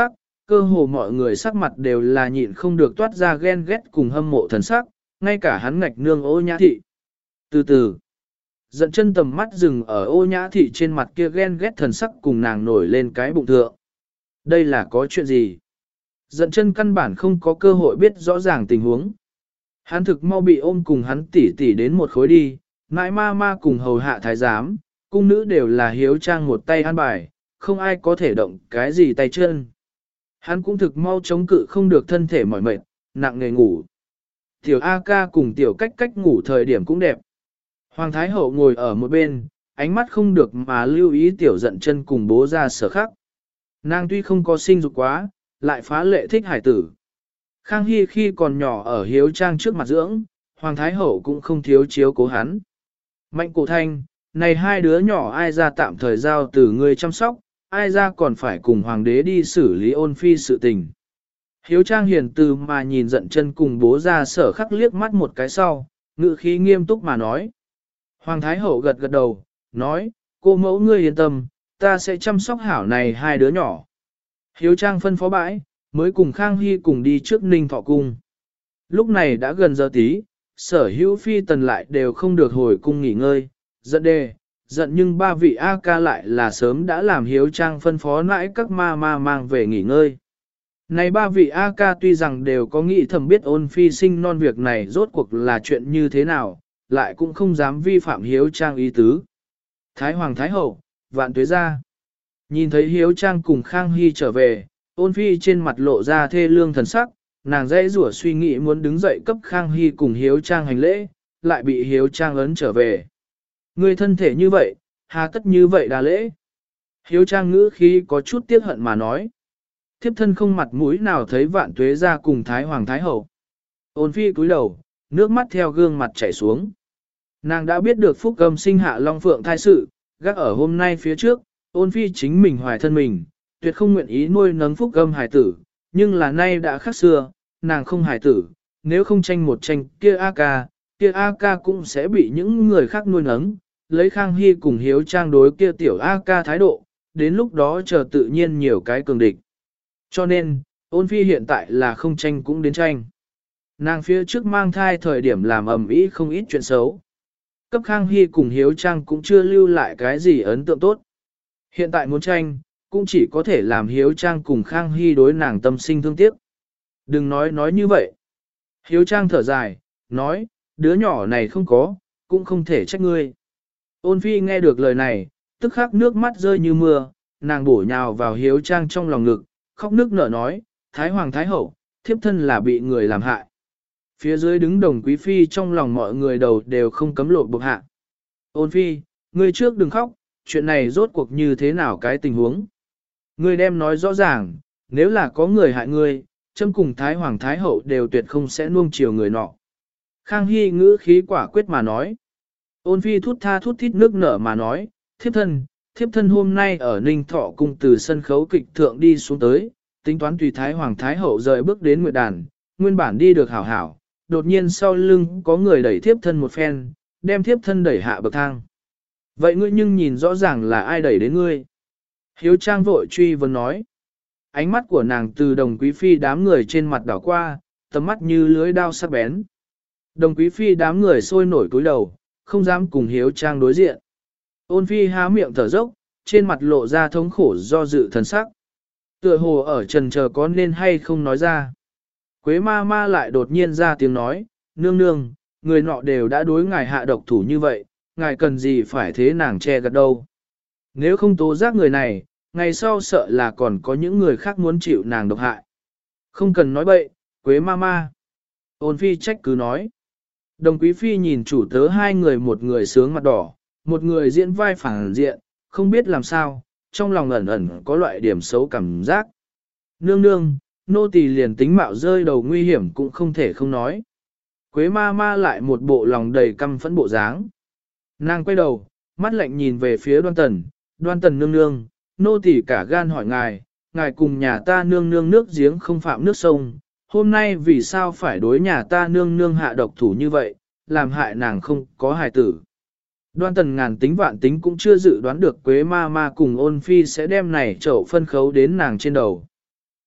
cơ hồ mọi người sắc mặt đều là nhịn không được toát ra ghen ghét cùng hâm mộ thần sắc, ngay cả hắn ngạch nương Ô Nhã Thị. Từ từ, giận chân tầm mắt dừng ở Ô Nhã Thị trên mặt kia ghen ghét thần sắc cùng nàng nổi lên cái bụng thượng. Đây là có chuyện gì? Giận chân căn bản không có cơ hội biết rõ ràng tình huống. Hắn thực mau bị ôm cùng hắn tỉ tỉ đến một khối đi, mãi ma ma cùng hầu hạ thái giám, cung nữ đều là hiếu trang một tay ăn bài, không ai có thể động cái gì tay chân. Hắn cũng thực mau chống cự không được thân thể mỏi mệt, nặng nề ngủ. Tiểu A ca cùng tiểu cách cách ngủ thời điểm cũng đẹp. Hoàng Thái Hậu ngồi ở một bên, ánh mắt không được mà lưu ý tiểu giận chân cùng bố ra sở khắc. Nàng tuy không có sinh dục quá, lại phá lệ thích hải tử. Khang Hy khi còn nhỏ ở hiếu trang trước mặt dưỡng, Hoàng Thái Hậu cũng không thiếu chiếu cố hắn. Mạnh cổ thanh, này hai đứa nhỏ ai ra tạm thời giao từ người chăm sóc, ai ra còn phải cùng Hoàng đế đi xử lý ôn phi sự tình. Hiếu trang hiền từ mà nhìn giận chân cùng bố ra sở khắc liếc mắt một cái sau, ngự khí nghiêm túc mà nói. Hoàng Thái Hậu gật gật đầu, nói, cô mẫu ngươi yên tâm, ta sẽ chăm sóc hảo này hai đứa nhỏ. Hiếu trang phân phó bãi, mới cùng Khang Hy cùng đi trước Ninh Thọ Cung. Lúc này đã gần giờ tí, sở hữu phi tần lại đều không được hồi cung nghỉ ngơi, giận đề, giận nhưng ba vị A ca lại là sớm đã làm hiếu trang phân phó nãi các ma ma mang về nghỉ ngơi. Này ba vị A ca tuy rằng đều có nghĩ thầm biết ôn phi sinh non việc này rốt cuộc là chuyện như thế nào, lại cũng không dám vi phạm hiếu trang ý tứ. Thái Hoàng Thái Hậu, vạn tuế ra. Nhìn thấy hiếu trang cùng Khang Hy trở về, ôn phi trên mặt lộ ra thê lương thần sắc, nàng dễ rủa suy nghĩ muốn đứng dậy cấp Khang Hy cùng hiếu trang hành lễ, lại bị hiếu trang ấn trở về. Người thân thể như vậy, hà tất như vậy đà lễ. Hiếu trang ngữ khí có chút tiếc hận mà nói. Thiếp thân không mặt mũi nào thấy vạn tuế ra cùng Thái Hoàng Thái Hậu. Ôn phi cúi đầu, nước mắt theo gương mặt chảy xuống. Nàng đã biết được phúc âm sinh hạ Long Phượng thai sự, gác ở hôm nay phía trước, ôn phi chính mình hoài thân mình, tuyệt không nguyện ý nuôi nấng phúc âm hài tử, nhưng là nay đã khác xưa, nàng không hài tử, nếu không tranh một tranh kia A ca, kia A ca cũng sẽ bị những người khác nuôi nấng, lấy Khang Hy cùng hiếu trang đối kia tiểu A ca thái độ, đến lúc đó chờ tự nhiên nhiều cái cường địch. Cho nên, ôn phi hiện tại là không tranh cũng đến tranh. Nàng phía trước mang thai thời điểm làm ầm ĩ không ít chuyện xấu. Cấp Khang Hy cùng hiếu trang cũng chưa lưu lại cái gì ấn tượng tốt. Hiện tại muốn tranh, cũng chỉ có thể làm hiếu trang cùng Khang Hy đối nàng tâm sinh thương tiếc. Đừng nói nói như vậy. Hiếu trang thở dài, nói, đứa nhỏ này không có, cũng không thể trách ngươi. Ôn phi nghe được lời này, tức khắc nước mắt rơi như mưa, nàng bổ nhào vào hiếu trang trong lòng ngực, khóc nước nở nói, Thái Hoàng Thái Hậu, thiếp thân là bị người làm hại. Phía dưới đứng đồng quý phi trong lòng mọi người đầu đều không cấm lộ bộc hạ. Ôn phi, ngươi trước đừng khóc, chuyện này rốt cuộc như thế nào cái tình huống. Ngươi đem nói rõ ràng, nếu là có người hại ngươi, châm cùng Thái Hoàng Thái Hậu đều tuyệt không sẽ nuông chiều người nọ. Khang Hy ngữ khí quả quyết mà nói. Ôn phi thút tha thút thít nước nở mà nói, thiếp thân, thiếp thân hôm nay ở Ninh Thọ Cung từ sân khấu kịch thượng đi xuống tới, tính toán tùy Thái Hoàng Thái Hậu rời bước đến nguyệt đàn, nguyên bản đi được hảo hảo, đột nhiên sau lưng có người đẩy thiếp thân một phen, đem thiếp thân đẩy hạ bậc thang. Vậy ngươi nhưng nhìn rõ ràng là ai đẩy đến ngươi. Hiếu trang vội truy vấn nói. Ánh mắt của nàng từ đồng quý phi đám người trên mặt đảo qua, tầm mắt như lưới đao sắc bén. Đồng quý phi đám người sôi nổi cúi đầu, không dám cùng hiếu trang đối diện. Ôn phi há miệng thở dốc, trên mặt lộ ra thống khổ do dự thần sắc. Tựa hồ ở trần chờ có nên hay không nói ra. Quế ma ma lại đột nhiên ra tiếng nói, nương nương, người nọ đều đã đối ngài hạ độc thủ như vậy, ngài cần gì phải thế nàng che gật đâu. Nếu không tố giác người này, ngày sau sợ là còn có những người khác muốn chịu nàng độc hại. Không cần nói bậy, Quế ma ma. Ôn phi trách cứ nói. Đồng quý phi nhìn chủ tớ hai người, một người sướng mặt đỏ, một người diễn vai phản diện, không biết làm sao, trong lòng ẩn ẩn có loại điểm xấu cảm giác. Nương nương, nô tỳ liền tính mạo rơi đầu nguy hiểm cũng không thể không nói. Quế ma ma lại một bộ lòng đầy căm phẫn bộ dáng. Nàng quay đầu, mắt lạnh nhìn về phía đoan tần, đoan tần nương nương, nô tỳ cả gan hỏi ngài, ngài cùng nhà ta nương nương nước giếng không phạm nước sông, hôm nay vì sao phải đối nhà ta nương nương hạ độc thủ như vậy, làm hại nàng không có hài tử. Đoan tần ngàn tính vạn tính cũng chưa dự đoán được Quế ma ma cùng ôn phi sẽ đem này chậu phân khấu đến nàng trên đầu.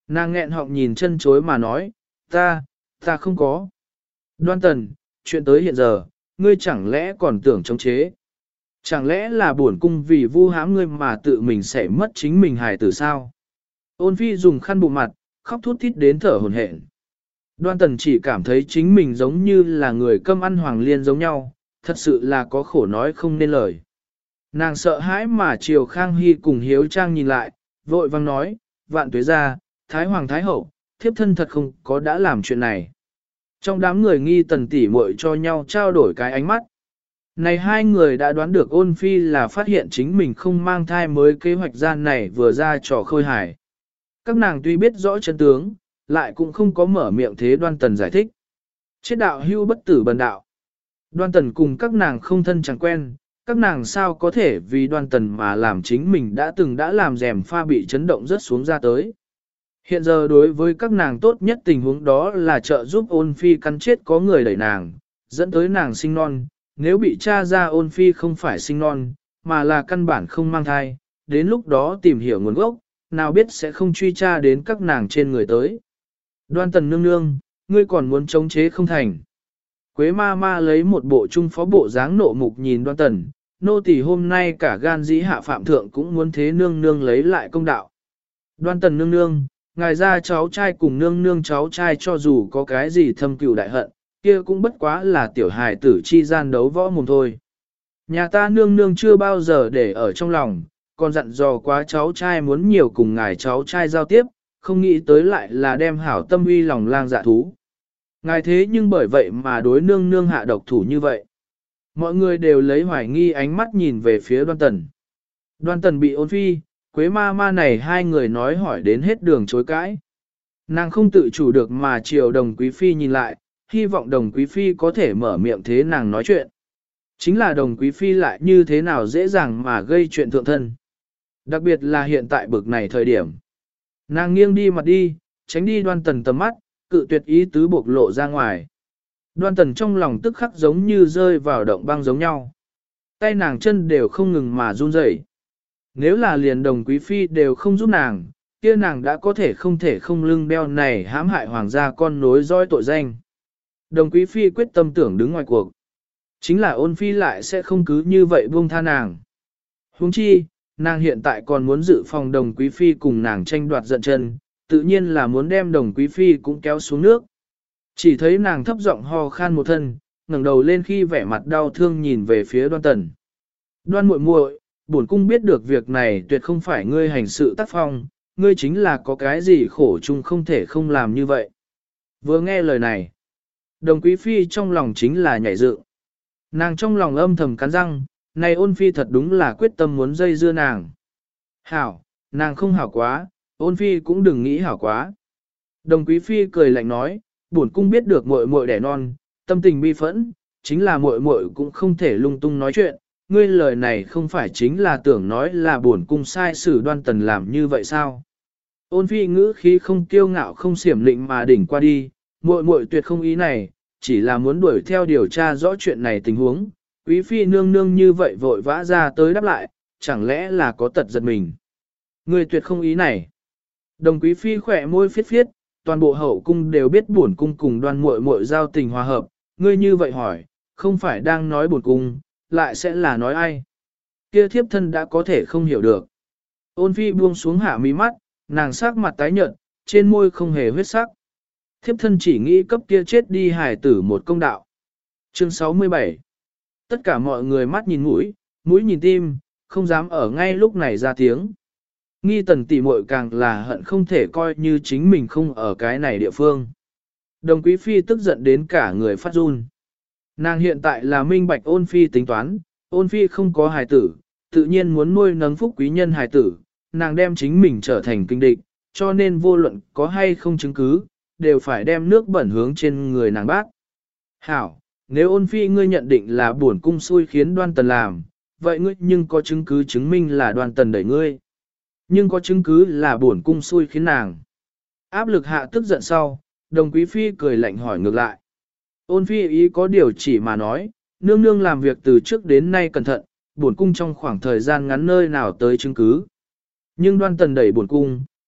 Nàng nghẹn họng nhìn chân chối mà nói, ta, ta không có. Đoan tần, chuyện tới hiện giờ, ngươi chẳng lẽ còn tưởng chống chế? Chẳng lẽ là buồn cung vì vu hãm ngươi mà tự mình sẽ mất chính mình hài tử sao? Ôn phi dùng khăn bụng mặt, khóc thút thít đến thở hổn hển. Đoan tần chỉ cảm thấy chính mình giống như là người câm ăn hoàng liên giống nhau, thật sự là có khổ nói không nên lời. Nàng sợ hãi mà chiều Khang Hy cùng Hiếu Trang nhìn lại, vội vang nói, vạn tuế ra, Thái Hoàng Thái Hậu, thiếp thân thật không có đã làm chuyện này. Trong đám người nghi tần tỉ muội cho nhau trao đổi cái ánh mắt. Này hai người đã đoán được ôn phi là phát hiện chính mình không mang thai mới kế hoạch gian này vừa ra trò khôi hài. Các nàng tuy biết rõ chân tướng, lại cũng không có mở miệng thế đoan tần giải thích. Chết đạo hưu bất tử bần đạo. Đoan tần cùng các nàng không thân chẳng quen, các nàng sao có thể vì đoan tần mà làm chính mình đã từng đã làm rèm pha bị chấn động rất xuống ra tới. Hiện giờ đối với các nàng tốt nhất tình huống đó là trợ giúp ôn phi cắn chết có người đẩy nàng, dẫn tới nàng sinh non, nếu bị tra ra ôn phi không phải sinh non, mà là căn bản không mang thai, đến lúc đó tìm hiểu nguồn gốc, nào biết sẽ không truy tra đến các nàng trên người tới. Đoan tần nương nương, ngươi còn muốn chống chế không thành. Quế ma ma lấy một bộ trung phó bộ dáng nộ mục nhìn đoan tần, nô tỳ hôm nay cả gan dĩ hạ phạm thượng cũng muốn thế nương nương lấy lại công đạo. Đoan tần nương nương, ngài ra cháu trai cùng nương nương cháu trai cho dù có cái gì thâm cừu đại hận, kia cũng bất quá là tiểu hài tử chi gian đấu võ mồm thôi. Nhà ta nương nương chưa bao giờ để ở trong lòng, còn dặn dò quá cháu trai muốn nhiều cùng ngài cháu trai giao tiếp, không nghĩ tới lại là đem hảo tâm uy lòng lang dạ thú. Ngài thế nhưng bởi vậy mà đối nương nương hạ độc thủ như vậy. Mọi người đều lấy hoài nghi ánh mắt nhìn về phía đoan tần. Đoan tần bị ôn phi, quế ma ma này hai người nói hỏi đến hết đường chối cãi. Nàng không tự chủ được mà chiều đồng quý phi nhìn lại, hy vọng đồng quý phi có thể mở miệng thế nàng nói chuyện. Chính là đồng quý phi lại như thế nào dễ dàng mà gây chuyện thượng thân. Đặc biệt là hiện tại bực này thời điểm. Nàng nghiêng đi mặt đi, tránh đi đoan tần tầm mắt, cự tuyệt ý tứ bộc lộ ra ngoài. Đoan tần trong lòng tức khắc giống như rơi vào động băng giống nhau. Tay nàng chân đều không ngừng mà run rẩy. Nếu là liền đồng quý phi đều không giúp nàng, kia nàng đã có thể không thể không lưng đeo này hãm hại hoàng gia con nối dõi tội danh. Đồng quý phi quyết tâm tưởng đứng ngoài cuộc. Chính là ôn phi lại sẽ không cứ như vậy buông tha nàng. Huống chi, nàng hiện tại còn muốn dự phòng đồng quý phi cùng nàng tranh đoạt giận chân, tự nhiên là muốn đem đồng quý phi cũng kéo xuống nước. Chỉ thấy nàng thấp giọng ho khan một thân, ngẩng đầu lên khi vẻ mặt đau thương nhìn về phía đoan tần. Đoan muội muội, bổn cung biết được việc này tuyệt không phải ngươi hành sự tác phong, ngươi chính là có cái gì khổ chung không thể không làm như vậy. Vừa nghe lời này, đồng quý phi trong lòng chính là nhảy dựng. Nàng trong lòng âm thầm cắn răng, này ôn phi thật đúng là quyết tâm muốn dây dưa nàng. Hảo, nàng không hảo quá, ôn phi cũng đừng nghĩ hảo quá. Đồng quý phi cười lạnh nói, bổn cung biết được muội muội đẻ non, tâm tình bi phẫn, chính là muội muội cũng không thể lung tung nói chuyện, ngươi lời này không phải chính là tưởng nói là bổn cung sai xử đoan tần làm như vậy sao? Ôn phi ngữ khí không kiêu ngạo không xiểm lịnh mà đỉnh qua đi, muội muội tuyệt không ý này, chỉ là muốn đuổi theo điều tra rõ chuyện này tình huống, quý phi nương nương như vậy vội vã ra tới đáp lại, chẳng lẽ là có tật giật mình. Ngươi tuyệt không ý này. Đồng quý phi khỏe môi phiết phiết, toàn bộ hậu cung đều biết bổn cung cùng đoan muội muội giao tình hòa hợp, ngươi như vậy hỏi, không phải đang nói bổn cung, lại sẽ là nói ai. Kia thiếp thân đã có thể không hiểu được. Ôn phi buông xuống hạ mí mắt, nàng sắc mặt tái nhợt, trên môi không hề huyết sắc. Thiếp thân chỉ nghĩ cấp kia chết đi hài tử một công đạo. Chương sáu mươi bảy. Tất cả mọi người mắt nhìn mũi, mũi nhìn tim, không dám ở ngay lúc này ra tiếng. Nghi tần tỷ muội càng là hận không thể coi như chính mình không ở cái này địa phương. Đồng quý phi tức giận đến cả người phát run. Nàng hiện tại là minh bạch ôn phi tính toán, ôn phi không có hài tử, tự nhiên muốn nuôi nấng phúc quý nhân hài tử, nàng đem chính mình trở thành kinh địch, cho nên vô luận có hay không chứng cứ, đều phải đem nước bẩn hướng trên người nàng bác. Hảo, nếu ôn phi ngươi nhận định là buồn cung xui khiến đoan tần làm, vậy ngươi nhưng có chứng cứ chứng minh là đoan tần đẩy ngươi. Nhưng có chứng cứ là buồn cung xui khiến nàng. Áp lực hạ tức giận sau, đồng quý phi cười lạnh hỏi ngược lại. Ôn phi ý có điều chỉ mà nói, nương nương làm việc từ trước đến nay cẩn thận, buồn cung trong khoảng thời gian ngắn nơi nào tới chứng cứ. Nhưng đoan tần đẩy buồn cung,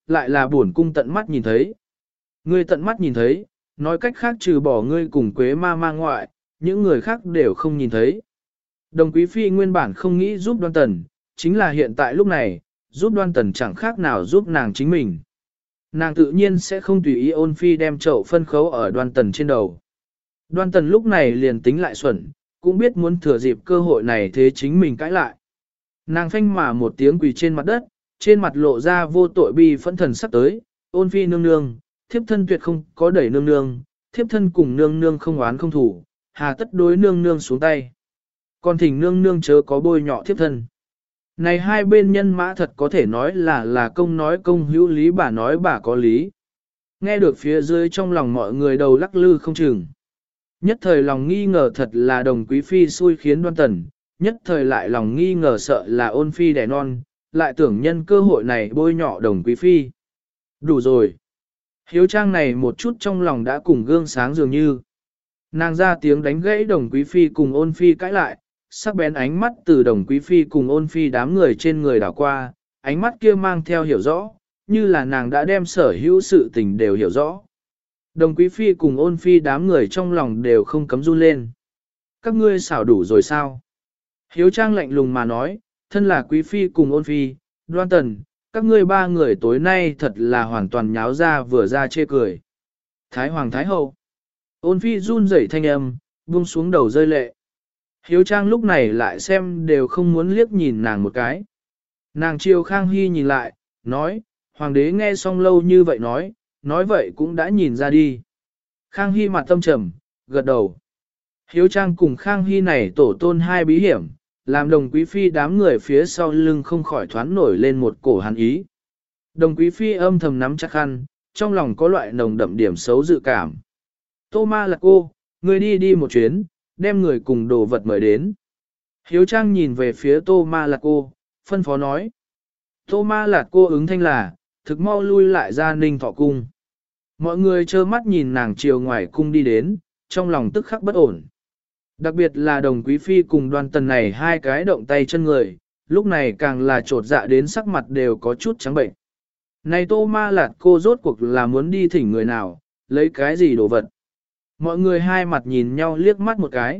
lại là bổn cung tận mắt nhìn thấy. Ngươi tận mắt nhìn thấy, nói cách khác trừ bỏ ngươi cùng Quế ma ma ngoại, những người khác đều không nhìn thấy. Đồng Quý Phi nguyên bản không nghĩ giúp Đoan Tần, chính là hiện tại lúc này, giúp Đoan Tần chẳng khác nào giúp nàng chính mình. Nàng tự nhiên sẽ không tùy ý Ôn Phi đem chậu phân khấu ở Đoan Tần trên đầu. Đoan Tần lúc này liền tính lại xuẩn, cũng biết muốn thừa dịp cơ hội này thế chính mình cãi lại. Nàng phanh mà một tiếng quỳ trên mặt đất, trên mặt lộ ra vô tội bi phẫn thần sắp tới, Ôn Phi nương nương, thiếp thân tuyệt không có đẩy nương nương, thiếp thân cùng nương nương không oán không thủ, hà tất đối nương nương xuống tay. Còn thỉnh nương nương chớ có bôi nhọ thiếp thân. Này hai bên nhân mã thật có thể nói là là công nói công hữu lý, bà nói bà có lý. Nghe được phía dưới trong lòng mọi người đầu lắc lư không chừng. Nhất thời lòng nghi ngờ thật là Đồng Quý Phi xui khiến Đoan Tần, nhất thời lại lòng nghi ngờ sợ là Ôn Phi đẻ non, lại tưởng nhân cơ hội này bôi nhọ Đồng Quý Phi. Đủ rồi. Hiếu Trang này một chút trong lòng đã cùng gương sáng dường như. Nàng ra tiếng đánh gãy Đồng Quý Phi cùng Ôn Phi cãi lại, sắc bén ánh mắt từ Đồng Quý Phi cùng Ôn Phi đám người trên người đảo qua, ánh mắt kia mang theo hiểu rõ, như là nàng đã đem sở hữu sự tình đều hiểu rõ. Đồng Quý Phi cùng Ôn Phi đám người trong lòng đều không cấm run lên. Các ngươi xảo đủ rồi sao? Hiếu Trang lạnh lùng mà nói, thân là Quý Phi cùng Ôn Phi, Đoan Tần, các ngươi ba người tối nay thật là hoàn toàn nháo ra vừa ra chê cười. Thái Hoàng Thái Hậu. Ôn Phi run rẩy thanh âm, buông xuống đầu rơi lệ. Hiếu Trang lúc này lại xem đều không muốn liếc nhìn nàng một cái. Nàng chiều Khang Hy nhìn lại, nói, Hoàng đế nghe xong lâu như vậy nói, nói vậy cũng đã nhìn ra đi. Khang Hy mặt tâm trầm, gật đầu. Hiếu Trang cùng Khang Hy này tổ tôn hai bí hiểm, làm Đồng Quý Phi đám người phía sau lưng không khỏi thoáng nổi lên một cổ hàn ý. Đồng Quý Phi âm thầm nắm chặt khăn, trong lòng có loại nồng đậm điểm xấu dự cảm. Tô Ma là cô, người đi đi một chuyến, đem người cùng đồ vật mời đến. Hiếu Trang nhìn về phía Tô Ma là cô, phân phó nói. Tô Ma là cô ứng thanh là, thực mau lui lại ra Ninh Thọ Cung. Mọi người trơ mắt nhìn nàng chiều ngoài cung đi đến, trong lòng tức khắc bất ổn. Đặc biệt là Đồng Quý Phi cùng Đoan Tần này hai cái động tay chân người, lúc này càng là trột dạ đến sắc mặt đều có chút trắng bệnh. Này Tô Ma Lạt cô rốt cuộc là muốn đi thỉnh người nào, lấy cái gì đồ vật. Mọi người hai mặt nhìn nhau liếc mắt một cái.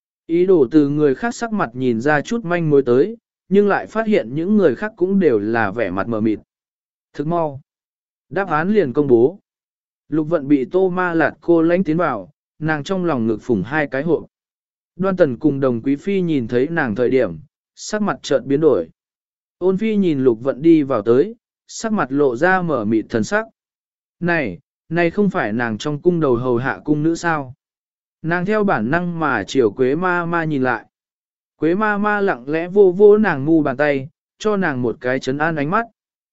Ý đồ từ người khác sắc mặt nhìn ra chút manh mối tới, nhưng lại phát hiện những người khác cũng đều là vẻ mặt mờ mịt. Thức mau. Đáp án liền công bố. Lục Vận bị Tô Ma Lạt cô lánh tiến vào, nàng trong lòng ngực phủng hai cái hộp. Đoan Tần cùng Đồng Quý Phi nhìn thấy nàng thời điểm, sắc mặt chợt biến đổi. Ôn Phi nhìn Lục Vận đi vào tới, sắc mặt lộ ra mở mịt thần sắc. Này, này không phải nàng trong cung đầu hầu hạ cung nữ sao? Nàng theo bản năng mà chiều Quế ma ma nhìn lại. Quế ma ma lặng lẽ vô vô nàng ngu bàn tay, cho nàng một cái chấn an ánh mắt.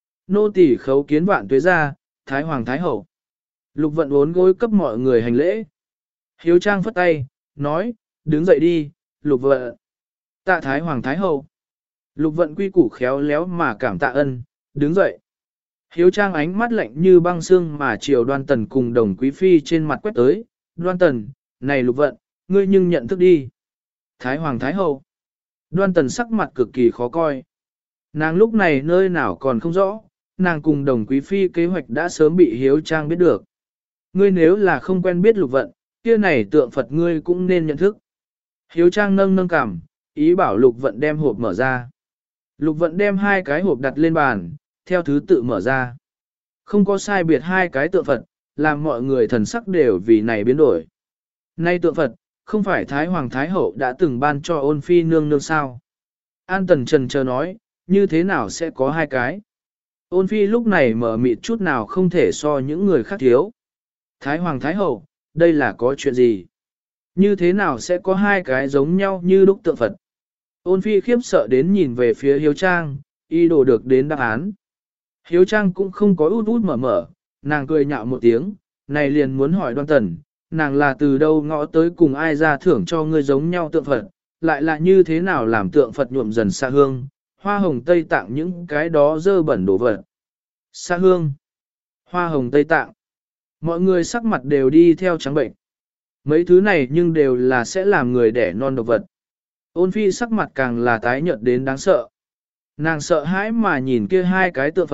Nô tỳ khấu kiến vạn tuế ra, Thái Hoàng Thái Hậu. Lục Vận uốn gối cấp mọi người hành lễ. Hiếu Trang phất tay, nói, đứng dậy đi, Lục Vận. Tạ Thái Hoàng Thái Hậu. Lục Vận quy củ khéo léo mà cảm tạ ân, đứng dậy. Hiếu Trang ánh mắt lạnh như băng xương mà chiều Đoan Tần cùng Đồng Quý Phi trên mặt quét tới. Đoan Tần, này Lục Vận, ngươi nhưng nhận thức đi. Thái Hoàng Thái Hậu. Đoan Tần sắc mặt cực kỳ khó coi. Nàng lúc này nơi nào còn không rõ, nàng cùng Đồng Quý Phi kế hoạch đã sớm bị Hiếu Trang biết được. Ngươi nếu là không quen biết Lục Vận, kia này tượng Phật ngươi cũng nên nhận thức. Hiếu Trang nâng nâng cằm, ý bảo Lục Vận đem hộp mở ra. Lục Vận đem hai cái hộp đặt lên bàn, theo thứ tự mở ra. Không có sai biệt hai cái tượng Phật, làm mọi người thần sắc đều vì này biến đổi. Nay tượng Phật, không phải Thái Hoàng Thái Hậu đã từng ban cho Ôn Phi nương nương sao? An Tần trần chờ nói, như thế nào sẽ có hai cái? Ôn Phi lúc này mở mịt chút nào không thể so những người khác thiếu. Thái Hoàng Thái Hậu, đây là có chuyện gì? Như thế nào sẽ có hai cái giống nhau như đúc tượng Phật? Ôn Phi khiếp sợ đến nhìn về phía Hiếu Trang, y đồ được đến đáp án. Hiếu Trang cũng không có út út mở mở, nàng cười nhạo một tiếng, này liền muốn hỏi Đoan Tần, nàng là từ đâu ngõ tới cùng ai ra thưởng cho ngươi giống nhau tượng Phật, lại là như thế nào làm tượng Phật nhuộm dần xa hương, hoa hồng Tây Tạng những cái đó dơ bẩn đổ vật. Xa hương, hoa hồng Tây Tạng, mọi người sắc mặt đều đi theo trắng bệnh. Mấy thứ này nhưng đều là sẽ làm người đẻ non độc vật. Ôn Phi sắc mặt càng là tái nhợt đến đáng sợ. Nàng sợ hãi mà nhìn kia hai cái tượng Phật,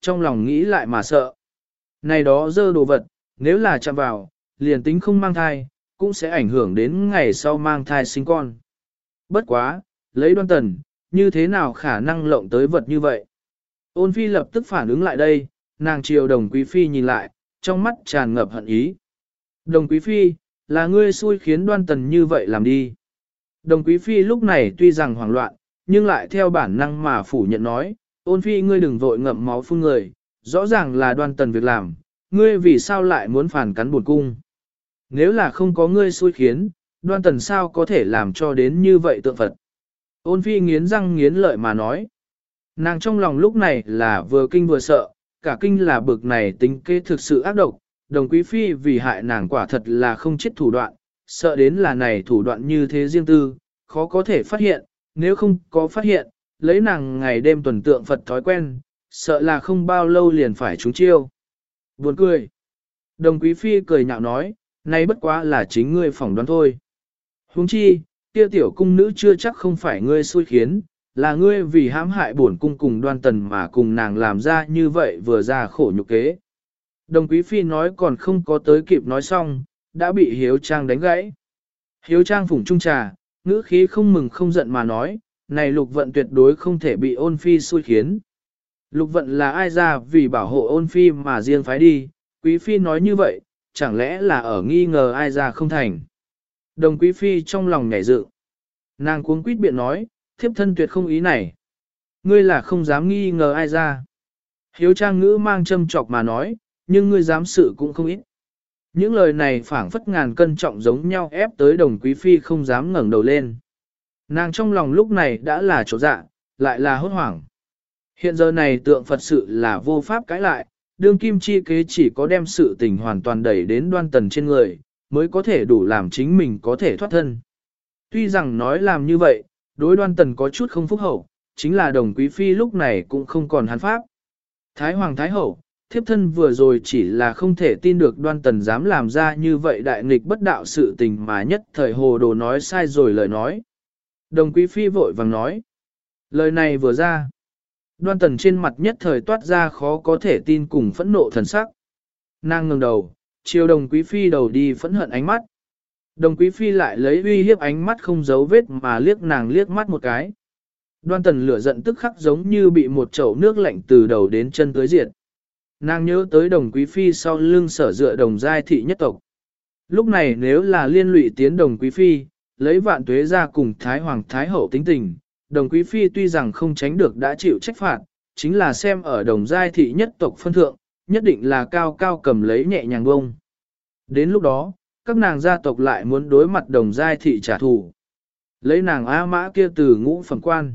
trong lòng nghĩ lại mà sợ. Này đó dơ đồ vật, nếu là chạm vào, liền tính không mang thai, cũng sẽ ảnh hưởng đến ngày sau mang thai sinh con. Bất quá, lấy Đoan Tần, như thế nào khả năng lộng tới vật như vậy? Ôn phi lập tức phản ứng lại đây, nàng chiều đồng quý phi nhìn lại, trong mắt tràn ngập hận ý. Đồng quý phi, là ngươi xui khiến Đoan Tần như vậy làm đi. Đồng quý phi lúc này tuy rằng hoảng loạn, nhưng lại theo bản năng mà phủ nhận nói, ôn phi ngươi đừng vội ngậm máu phun người, rõ ràng là Đoan Tần việc làm, ngươi vì sao lại muốn phản cắn buồn cung. Nếu là không có ngươi xui khiến, Đoan Tần sao có thể làm cho đến như vậy tượng Phật. Ôn phi nghiến răng nghiến lợi mà nói. Nàng trong lòng lúc này là vừa kinh vừa sợ, cả kinh là bực này tính kế thực sự ác độc, đồng quý phi vì hại nàng quả thật là không chết thủ đoạn, sợ đến là này thủ đoạn như thế riêng tư, khó có thể phát hiện, nếu không có phát hiện, lấy nàng ngày đêm tuần tượng Phật thói quen, sợ là không bao lâu liền phải trúng chiêu. Buồn cười. Đồng quý phi cười nhạo nói, này bất quá là chính ngươi phỏng đoán thôi. Huống chi, kia tiểu cung nữ chưa chắc không phải ngươi xui khiến, là ngươi vì hãm hại bổn cung cùng Đoan Tần mà cùng nàng làm ra như vậy vừa ra khổ nhục kế. Đồng quý phi nói còn không có tới kịp nói xong, đã bị Hiếu Trang đánh gãy. Hiếu Trang phủng trung trà, ngữ khí không mừng không giận mà nói, này lục vận tuyệt đối không thể bị ôn phi xui khiến. Lục vận là ai ra vì bảo hộ ôn phi mà riêng phái đi, quý phi nói như vậy, chẳng lẽ là ở nghi ngờ ai ra không thành. Đồng quý phi trong lòng nhảy dự. Nàng cuống quýt biện nói, thiếp thân tuyệt không ý này. Ngươi là không dám nghi ngờ ai ra. Hiếu Trang ngữ mang châm chọc mà nói, nhưng ngươi dám sự cũng không ít. Những lời này phảng phất ngàn cân trọng giống nhau ép tới đồng quý phi không dám ngẩng đầu lên. Nàng trong lòng lúc này đã là chỗ dạ, lại là hốt hoảng. Hiện giờ này tượng Phật sự là vô pháp cãi lại, đương kim chi kế chỉ có đem sự tình hoàn toàn đẩy đến Đoan Tần trên người, mới có thể đủ làm chính mình có thể thoát thân. Tuy rằng nói làm như vậy, đối Đoan Tần có chút không phúc hậu, chính là đồng quý phi lúc này cũng không còn hắn pháp. Thái Hoàng Thái Hậu, thiếp thân vừa rồi chỉ là không thể tin được Đoan Tần dám làm ra như vậy đại nghịch bất đạo sự tình mà nhất thời hồ đồ nói sai rồi lời nói. Đồng quý phi vội vàng nói. Lời này vừa ra. Đoan Tần trên mặt nhất thời toát ra khó có thể tin cùng phẫn nộ thần sắc. Nàng ngẩng đầu, chiều đồng quý phi đầu đi phẫn hận ánh mắt. Đồng quý phi lại lấy uy hiếp ánh mắt không giấu vết mà liếc nàng liếc mắt một cái. Đoan Tần lửa giận tức khắc giống như bị một chậu nước lạnh từ đầu đến chân tới diệt. Nàng nhớ tới đồng quý phi sau lưng sở dựa đồng giai thị nhất tộc. Lúc này nếu là liên lụy tiến đồng quý phi, lấy vạn tuế ra cùng Thái Hoàng Thái Hậu tính tình, đồng quý phi tuy rằng không tránh được đã chịu trách phạt, chính là xem ở đồng giai thị nhất tộc phân thượng, nhất định là cao cao cầm lấy nhẹ nhàng bông. Đến lúc đó, các nàng gia tộc lại muốn đối mặt đồng giai thị trả thù. Lấy nàng A Mã kia từ ngũ phẩm quan.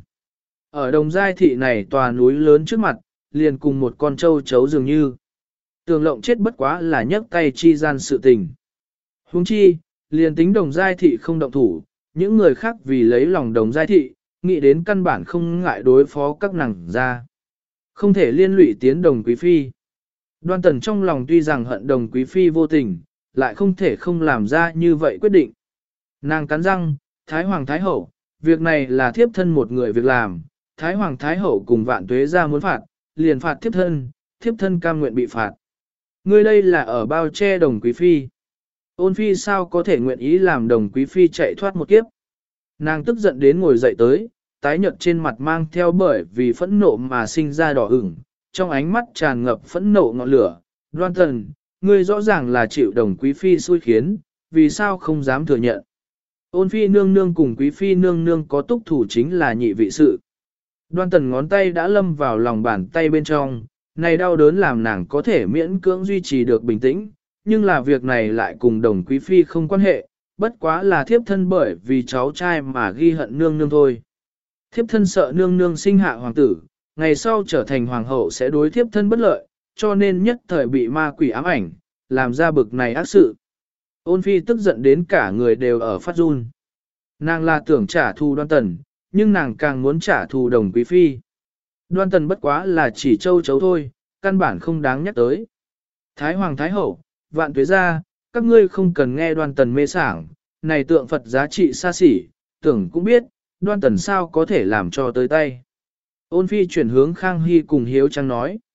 Ở đồng giai thị này tòa núi lớn trước mặt, liền cùng một con trâu chấu dường như. Tường lộng chết bất quá là nhấc tay chi gian sự tình. Huống chi, liền tính đồng giai thị không động thủ, những người khác vì lấy lòng đồng giai thị, nghĩ đến căn bản không ngại đối phó các nàng ra. Không thể liên lụy tiến đồng quý phi. Đoan Tần trong lòng tuy rằng hận đồng quý phi vô tình, lại không thể không làm ra như vậy quyết định. Nàng cắn răng, Thái Hoàng Thái Hậu, việc này là thiếp thân một người việc làm, Thái Hoàng Thái Hậu cùng vạn tuế ra muốn phạt, liền phạt thiếp thân, thiếp thân cam nguyện bị phạt. Ngươi đây là ở bao che đồng quý phi. Ôn phi sao có thể nguyện ý làm đồng quý phi chạy thoát một kiếp. Nàng tức giận đến ngồi dậy tới, tái nhợt trên mặt mang theo bởi vì phẫn nộ mà sinh ra đỏ ửng, trong ánh mắt tràn ngập phẫn nộ ngọn lửa. Đoan Tần, ngươi rõ ràng là chịu đồng quý phi xui khiến, vì sao không dám thừa nhận. Ôn phi nương nương cùng quý phi nương nương có túc thủ chính là nhị vị sự. Đoan Tần ngón tay đã lâm vào lòng bàn tay bên trong, này đau đớn làm nàng có thể miễn cưỡng duy trì được bình tĩnh, nhưng là việc này lại cùng đồng quý phi không quan hệ, bất quá là thiếp thân bởi vì cháu trai mà ghi hận nương nương thôi. Thiếp thân sợ nương nương sinh hạ hoàng tử, ngày sau trở thành hoàng hậu sẽ đối thiếp thân bất lợi, cho nên nhất thời bị ma quỷ ám ảnh, làm ra bực này ác sự. Ôn phi tức giận đến cả người đều ở phát run. Nàng là tưởng trả thù Đoan Tần, nhưng nàng càng muốn trả thù đồng quý phi. Đoan Tần bất quá là chỉ châu chấu thôi, căn bản không đáng nhắc tới. Thái Hoàng Thái Hậu, vạn tuế ra, các ngươi không cần nghe Đoan Tần mê sảng, này tượng Phật giá trị xa xỉ, tưởng cũng biết, Đoan Tần sao có thể làm cho tới tay. Ôn phi chuyển hướng Khang Hy cùng Hiếu Trang nói.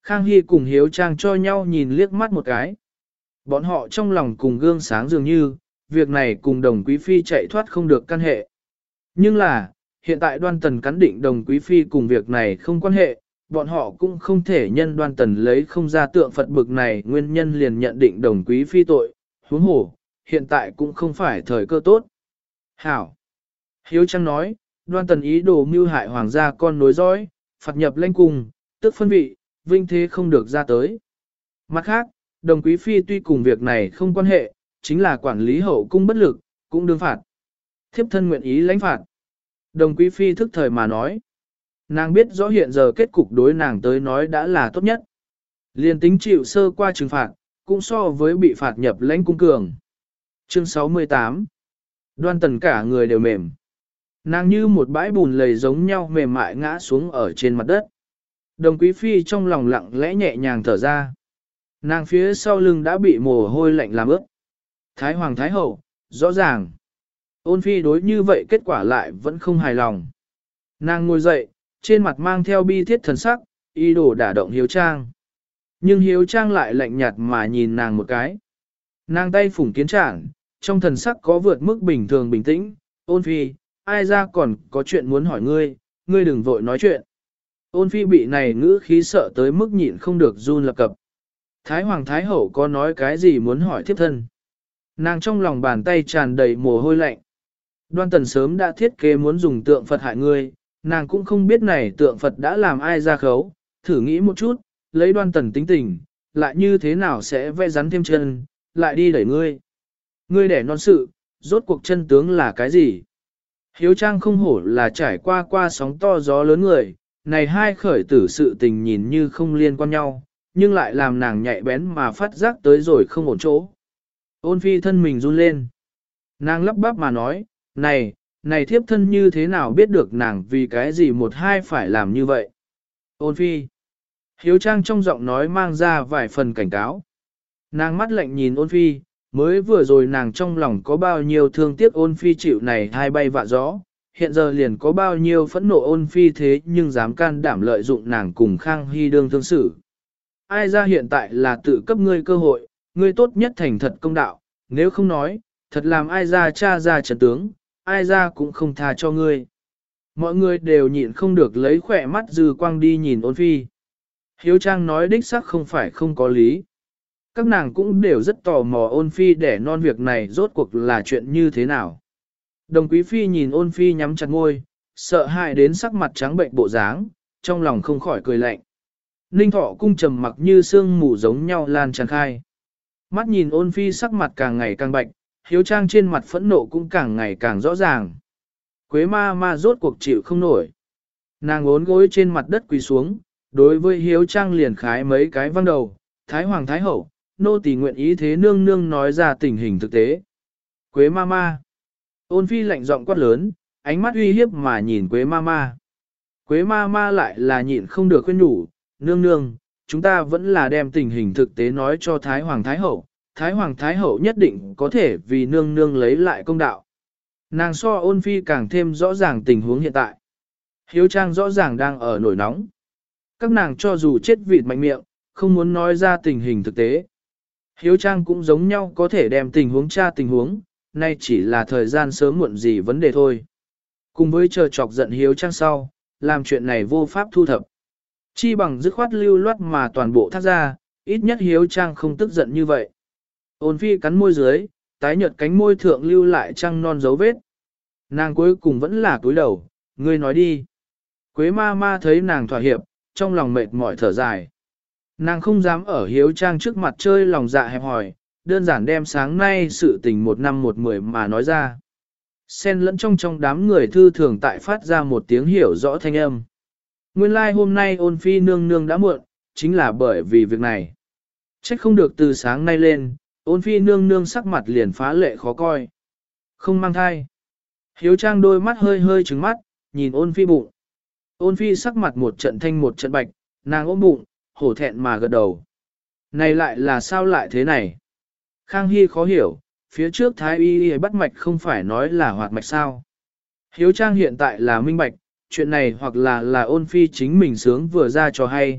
Khang Hy cùng Hiếu Trang cho nhau nhìn liếc mắt một cái. Bọn họ trong lòng cùng gương sáng dường như, việc này cùng đồng quý phi chạy thoát không được căn hệ. Nhưng là, hiện tại Đoan Tần cắn định đồng quý phi cùng việc này không quan hệ, bọn họ cũng không thể nhân Đoan Tần lấy không ra tượng Phật bực này nguyên nhân liền nhận định đồng quý phi tội, huống hồ, hiện tại cũng không phải thời cơ tốt. Hảo! Hiếu Trang nói, Đoan Tần ý đồ mưu hại hoàng gia con nối dõi, phạt nhập lãnh cung, tức phân vị, vinh thế không được ra tới. Mặt khác, đồng quý phi tuy cùng việc này không quan hệ, chính là quản lý hậu cung bất lực, cũng đương phạt. Thiếp thân nguyện ý lãnh phạt. Đồng quý phi thức thời mà nói. Nàng biết rõ hiện giờ kết cục đối nàng tới nói đã là tốt nhất. Liên tính chịu sơ qua trừng phạt, cũng so với bị phạt nhập lãnh cung cường. Chương sáu mươi tám. Đoan Tần cả người đều mềm. Nàng như một bãi bùn lầy giống nhau mềm mại ngã xuống ở trên mặt đất. Đồng quý phi trong lòng lặng lẽ nhẹ nhàng thở ra. Nàng phía sau lưng đã bị mồ hôi lạnh làm ướt. Thái hoàng thái hậu, rõ ràng. Ôn phi đối như vậy kết quả lại vẫn không hài lòng. Nàng ngồi dậy, trên mặt mang theo bi thiết thần sắc, ý đồ đả động Hiếu Trang. Nhưng Hiếu Trang lại lạnh nhạt mà nhìn nàng một cái. Nàng tay phủng kiến trảng, trong thần sắc có vượt mức bình thường bình tĩnh. Ôn phi, ai ra còn có chuyện muốn hỏi ngươi, ngươi đừng vội nói chuyện. Ôn phi bị này ngữ khí sợ tới mức nhịn không được run lập cập. Thái hoàng thái hậu có nói cái gì muốn hỏi thiếp thân. Nàng trong lòng bàn tay tràn đầy mồ hôi lạnh. Đoan Tần sớm đã thiết kế muốn dùng tượng Phật hại ngươi, nàng cũng không biết này tượng Phật đã làm ai ra khấu, thử nghĩ một chút, lấy Đoan Tần tính tình, lại như thế nào sẽ vẽ rắn thêm chân, lại đi đẩy ngươi. Ngươi đẻ non sự, rốt cuộc chân tướng là cái gì? Hiếu Trang không hổ là trải qua qua sóng to gió lớn người, này hai khởi tử sự tình nhìn như không liên quan nhau, nhưng lại làm nàng nhạy bén mà phát giác tới rồi không ổn chỗ. Ôn phi thân mình run lên. Nàng lắp bắp mà nói, này, này thiếp thân như thế nào biết được nàng vì cái gì một hai phải làm như vậy. Ôn phi. Hiếu Trang trong giọng nói mang ra vài phần cảnh cáo. Nàng mắt lạnh nhìn ôn phi, mới vừa rồi nàng trong lòng có bao nhiêu thương tiếc ôn phi chịu này hai bay vạ gió, hiện giờ liền có bao nhiêu phẫn nộ ôn phi thế nhưng dám can đảm lợi dụng nàng cùng Khang Hy đương thương xử. Ai ra hiện tại là tự cấp ngươi cơ hội, ngươi tốt nhất thành thật công đạo, nếu không nói, thật làm ai ra cha ra trận tướng, ai ra cũng không tha cho ngươi. Mọi người đều nhịn không được lấy khỏe mắt dư quang đi nhìn ôn phi. Hiếu Trang nói đích xác không phải không có lý. Các nàng cũng đều rất tò mò ôn phi để non việc này rốt cuộc là chuyện như thế nào. Đồng quý phi nhìn ôn phi nhắm chặt ngôi, sợ hãi đến sắc mặt trắng bệnh bộ dáng, trong lòng không khỏi cười lạnh. Ninh thọ cung trầm mặc như sương mù giống nhau lan tràn khai. Mắt nhìn ôn phi sắc mặt càng ngày càng bạch, Hiếu Trang trên mặt phẫn nộ cũng càng ngày càng rõ ràng. Quế ma ma rốt cuộc chịu không nổi. Nàng ốn gối trên mặt đất quỳ xuống, đối với Hiếu Trang liền khái mấy cái văng đầu, Thái Hoàng Thái Hậu, nô tỳ nguyện ý thế nương nương nói ra tình hình thực tế. Quế ma ma. Ôn phi lạnh giọng quát lớn, ánh mắt uy hiếp mà nhìn Quế ma ma. Quế ma ma lại là nhịn không được khuyên nhủ, nương nương, chúng ta vẫn là đem tình hình thực tế nói cho Thái Hoàng Thái Hậu. Thái Hoàng Thái Hậu nhất định có thể vì nương nương lấy lại công đạo. Nàng so ôn phi càng thêm rõ ràng tình huống hiện tại. Hiếu Trang rõ ràng đang ở nổi nóng. Các nàng cho dù chết vịt mạnh miệng, không muốn nói ra tình hình thực tế. Hiếu Trang cũng giống nhau có thể đem tình huống tra tình huống, nay chỉ là thời gian sớm muộn gì vấn đề thôi. Cùng với chờ chọc giận Hiếu Trang sau, làm chuyện này vô pháp thu thập. Chi bằng dứt khoát lưu loát mà toàn bộ thác ra, ít nhất Hiếu Trang không tức giận như vậy. Ôn phi cắn môi dưới, tái nhợt cánh môi thượng lưu lại trăng non dấu vết. Nàng cuối cùng vẫn là cúi đầu, ngươi nói đi. Quế ma ma thấy nàng thỏa hiệp, trong lòng mệt mỏi thở dài. Nàng không dám ở Hiếu Trang trước mặt chơi lòng dạ hẹp hòi, đơn giản đem sáng nay sự tình một năm một mười mà nói ra. Xen lẫn trong trong đám người thư thường tại phát ra một tiếng hiểu rõ thanh âm. Nguyên lai like hôm nay ôn phi nương nương đã muộn, chính là bởi vì việc này. Trách không được từ sáng nay lên, ôn phi nương nương sắc mặt liền phá lệ khó coi. Không mang thai. Hiếu Trang đôi mắt hơi hơi trứng mắt, nhìn ôn phi bụng. Ôn phi sắc mặt một trận thanh một trận bạch, nàng ôm bụng, hổ thẹn mà gật đầu. Này lại là sao lại thế này? Khang Hy khó hiểu, phía trước thái y y bắt mạch không phải nói là hoạt mạch sao? Hiếu Trang hiện tại là minh bạch, chuyện này hoặc là là ôn phi chính mình sướng vừa ra cho hay,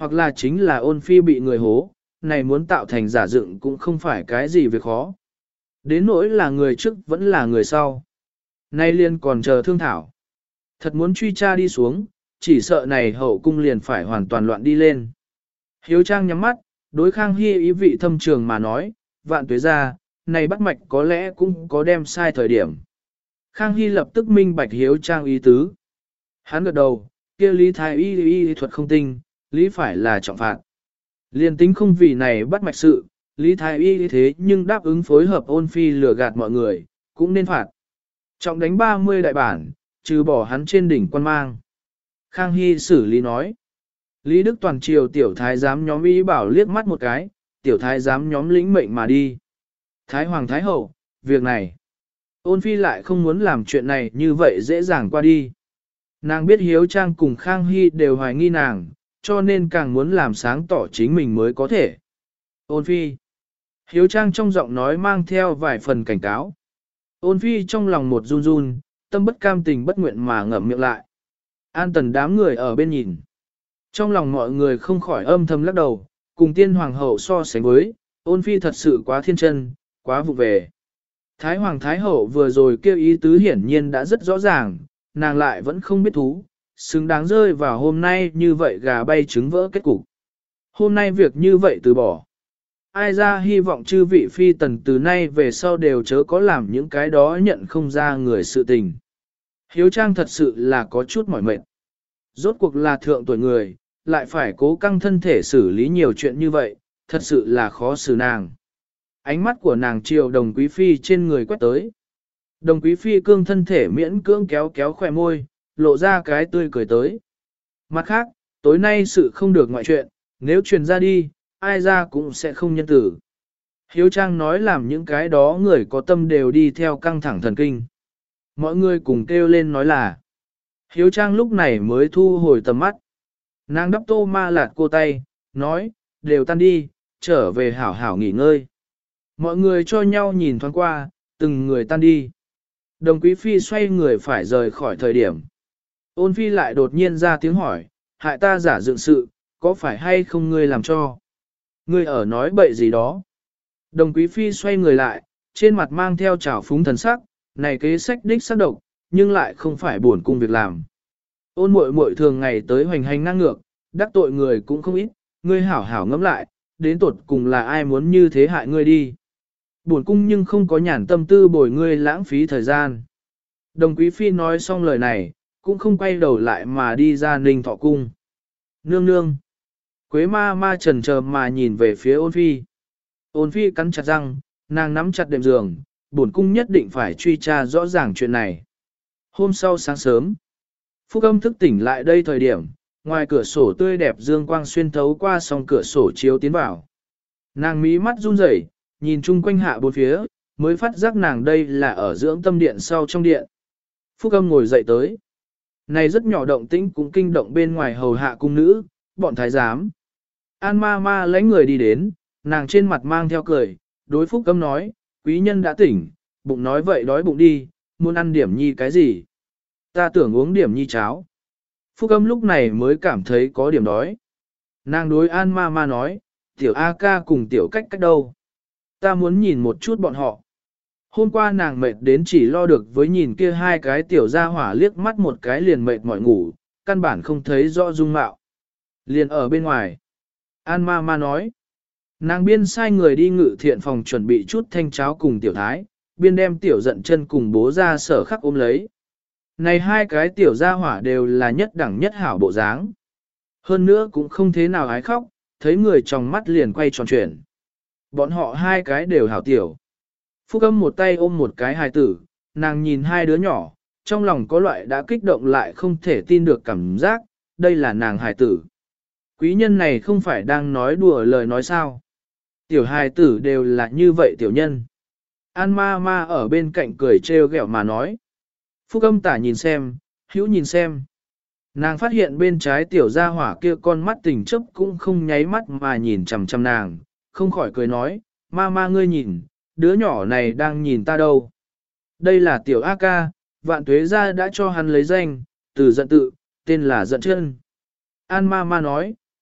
hoặc là chính là ôn phi bị người hố, này muốn tạo thành giả dựng cũng không phải cái gì việc khó. Đến nỗi là người trước vẫn là người sau. Nay liên còn chờ thương thảo. Thật muốn truy tra đi xuống, chỉ sợ này hậu cung liền phải hoàn toàn loạn đi lên. Hiếu Trang nhắm mắt, đối Khang Hy ý vị thâm trường mà nói, vạn tuế ra, này bắt mạch có lẽ cũng có đem sai thời điểm. Khang Hy lập tức minh bạch Hiếu Trang ý tứ. Hắn gật đầu, kia Lý Thái y y thuật không tinh, Lý phải là trọng phạt. Liên tính không vì này bắt mạch sự, Lý Thái y thế nhưng đáp ứng phối hợp ôn phi lừa gạt mọi người, cũng nên phạt. Trọng đánh ba mươi đại bản, trừ bỏ hắn trên đỉnh quan mang. Khang Hy xử lý nói. Lý Đức Toàn triều tiểu thái giám nhóm ý bảo liếc mắt một cái, tiểu thái giám nhóm lĩnh mệnh mà đi. Thái Hoàng Thái Hậu, việc này. Ôn phi lại không muốn làm chuyện này như vậy dễ dàng qua đi. Nàng biết Hiếu Trang cùng Khang Hy đều hoài nghi nàng, cho nên càng muốn làm sáng tỏ chính mình mới có thể. Ôn phi. Hiếu Trang trong giọng nói mang theo vài phần cảnh cáo. Ôn phi trong lòng một run run, tâm bất cam tình bất nguyện mà ngậm miệng lại. An tần đám người ở bên nhìn. Trong lòng mọi người không khỏi âm thầm lắc đầu, cùng tiên hoàng hậu so sánh với, ôn phi thật sự quá thiên chân, quá vụ về. Thái hoàng thái hậu vừa rồi kêu ý tứ hiển nhiên đã rất rõ ràng, nàng lại vẫn không biết thú, xứng đáng rơi vào hôm nay như vậy gà bay trứng vỡ kết cục. Hôm nay việc như vậy từ bỏ. Ai ra hy vọng chư vị phi tần từ nay về sau đều chớ có làm những cái đó nhận không ra người sự tình. Hiếu Trang thật sự là có chút mỏi mệt. Rốt cuộc là thượng tuổi người, lại phải cố căng thân thể xử lý nhiều chuyện như vậy, thật sự là khó xử nàng. Ánh mắt của nàng chiều đồng quý phi trên người quét tới. Đồng quý phi cương thân thể miễn cưỡng kéo kéo khỏe môi, lộ ra cái tươi cười tới. Mặt khác, tối nay sự không được ngoại chuyện, nếu truyền ra đi, ai ra cũng sẽ không nhân tử. Hiếu Trang nói làm những cái đó người có tâm đều đi theo căng thẳng thần kinh. Mọi người cùng kêu lên nói là. Hiếu Trang lúc này mới thu hồi tầm mắt. Nàng đắp tô ma lạt cô tay, nói, đều tan đi, trở về hảo hảo nghỉ ngơi. Mọi người cho nhau nhìn thoáng qua, từng người tan đi. Đồng quý phi xoay người phải rời khỏi thời điểm. Ôn phi lại đột nhiên ra tiếng hỏi, hại ta giả dựng sự, có phải hay không ngươi làm cho? Ngươi ở nói bậy gì đó? Đồng quý phi xoay người lại, trên mặt mang theo trào phúng thần sắc, này kế sách đích xác độc, nhưng lại không phải buồn cung việc làm. Ôn muội muội thường ngày tới hoành hành ngang ngược, đắc tội người cũng không ít, ngươi hảo hảo ngẫm lại, đến tột cùng là ai muốn như thế hại ngươi đi. Buồn cung nhưng không có nhàn tâm tư bồi ngươi lãng phí thời gian. Đồng quý phi nói xong lời này, cũng không quay đầu lại mà đi ra Ninh Thọ cung. Nương nương. Quế ma ma trần chờ mà nhìn về phía ôn phi. Ôn phi cắn chặt răng, nàng nắm chặt đệm giường, bổn cung nhất định phải truy tra rõ ràng chuyện này. Hôm sau sáng sớm, Phúc Âm thức tỉnh lại đây thời điểm, ngoài cửa sổ tươi đẹp dương quang xuyên thấu qua song cửa sổ chiếu tiến vào. Nàng mí mắt run rẩy, nhìn chung quanh hạ bốn phía, mới phát giác nàng đây là ở dưỡng tâm điện sau trong điện. Phúc Âm ngồi dậy tới. Này rất nhỏ động tĩnh cũng kinh động bên ngoài hầu hạ cung nữ, bọn thái giám. An ma ma lấy người đi đến, nàng trên mặt mang theo cười, đối Phúc Âm nói, quý nhân đã tỉnh, bụng nói vậy đói bụng đi, muốn ăn điểm nhi cái gì? Ta tưởng uống điểm nhi cháo. Phúc Âm lúc này mới cảm thấy có điểm đói. Nàng đối An ma ma nói, tiểu A ca cùng tiểu cách cách đâu? Ta muốn nhìn một chút bọn họ. Hôm qua nàng mệt đến chỉ lo được với nhìn kia hai cái tiểu gia hỏa liếc mắt một cái liền mệt mỏi ngủ, căn bản không thấy rõ dung mạo. Liền ở bên ngoài. An ma ma nói. Nàng biên sai người đi ngự thiện phòng chuẩn bị chút thanh cháo cùng tiểu thái, biên đem tiểu giận chân cùng bố ra sở khắc ôm lấy. Này hai cái tiểu gia hỏa đều là nhất đẳng nhất hảo bộ dáng. Hơn nữa cũng không thế nào ái khóc, thấy người trong mắt liền quay tròn chuyển. Bọn họ hai cái đều hảo tiểu. Phúc Âm một tay ôm một cái hài tử, nàng nhìn hai đứa nhỏ, trong lòng có loại đã kích động lại không thể tin được cảm giác, đây là nàng hài tử. Quý nhân này không phải đang nói đùa lời nói sao. Tiểu hài tử đều là như vậy tiểu nhân. An ma ma ở bên cạnh cười trêu ghẹo mà nói. Phúc Âm tả nhìn xem, hữu nhìn xem. Nàng phát hiện bên trái tiểu gia hỏa kia con mắt tình chấp cũng không nháy mắt mà nhìn chằm chằm nàng, không khỏi cười nói, ma ma ngươi nhìn, đứa nhỏ này đang nhìn ta đâu. Đây là tiểu A ca, vạn tuế gia đã cho hắn lấy danh, từ giận tự, tên là giận chân. An ma ma nói,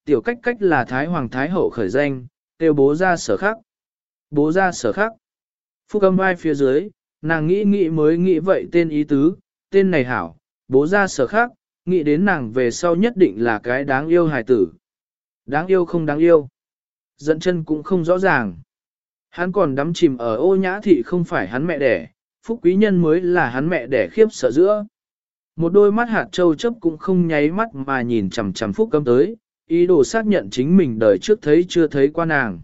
tiểu cách cách là Thái Hoàng Thái Hậu khởi danh, tiêu bố ra sở khắc. Bố ra sở khắc. Phúc âm vai phía dưới, nàng nghĩ nghĩ mới nghĩ vậy tên ý tứ, tên này hảo, bố ra sở khắc, nghĩ đến nàng về sau nhất định là cái đáng yêu hài tử. Đáng yêu không đáng yêu. Dẫn chân cũng không rõ ràng. Hắn còn đắm chìm ở ô nhã thị không phải hắn mẹ đẻ, Phúc Quý Nhân mới là hắn mẹ đẻ khiếp sợ giữa. Một đôi mắt hạt châu chấp cũng không nháy mắt mà nhìn chằm chằm Phúc Âm tới, ý đồ xác nhận chính mình đời trước thấy chưa thấy qua nàng.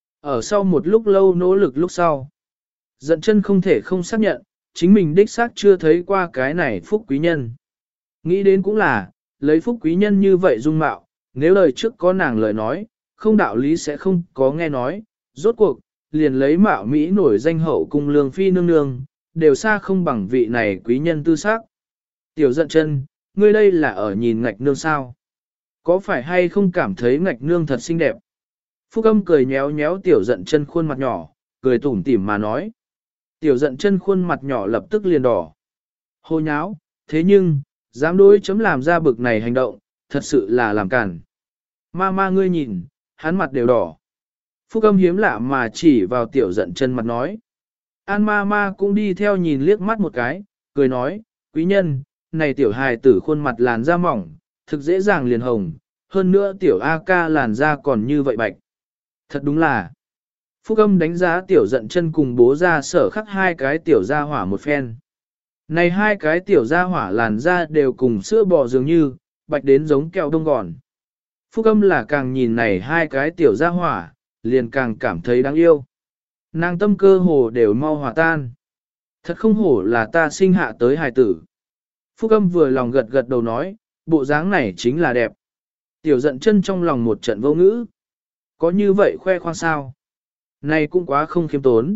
Ở sau một lúc lâu nỗ lực lúc sau, Dẫn chân không thể không xác nhận, chính mình đích xác chưa thấy qua cái này Phúc Quý Nhân. Nghĩ đến cũng là, lấy Phúc Quý Nhân như vậy dung mạo, nếu lời trước có nàng lời nói, không đạo lý sẽ không có nghe nói, rốt cuộc, liền lấy mạo Mỹ nổi danh hậu cung lương phi nương nương, đều xa không bằng vị này quý nhân tư sắc. Tiểu Giận chân, ngươi đây là ở nhìn ngạch nương sao? Có phải hay không cảm thấy ngạch nương thật xinh đẹp? Phúc Âm cười nhéo nhéo Tiểu Giận chân khuôn mặt nhỏ, cười tủm tỉm mà nói. Tiểu Giận chân khuôn mặt nhỏ lập tức liền đỏ. Hô nháo, thế nhưng, dám đối chấm làm ra bực này hành động, thật sự là làm cản. Ma ma ngươi nhìn, hắn mặt đều đỏ. Phúc Âm hiếm lạ mà chỉ vào Tiểu Giận chân mặt nói. An ma ma cũng đi theo nhìn liếc mắt một cái, cười nói, quý nhân, này tiểu hài tử khuôn mặt làn da mỏng, thực dễ dàng liền hồng, hơn nữa tiểu A ca làn da còn như vậy bạch. Thật đúng là, Phúc Âm đánh giá Tiểu Giận chân cùng bố ra sở khắc hai cái tiểu gia hỏa một phen. Này hai cái tiểu gia hỏa làn da đều cùng sữa bò dường như, bạch đến giống kẹo đông gòn. Phúc Âm là càng nhìn này hai cái tiểu gia hỏa, liền càng cảm thấy đáng yêu. Nàng tâm cơ hồ đều mau hòa tan. Thật không hổ là ta sinh hạ tới hài tử. Phúc Âm vừa lòng gật gật đầu nói, bộ dáng này chính là đẹp. Tiểu Giận chân trong lòng một trận vô ngữ. Có như vậy khoe khoang sao? Này cũng quá không khiêm tốn.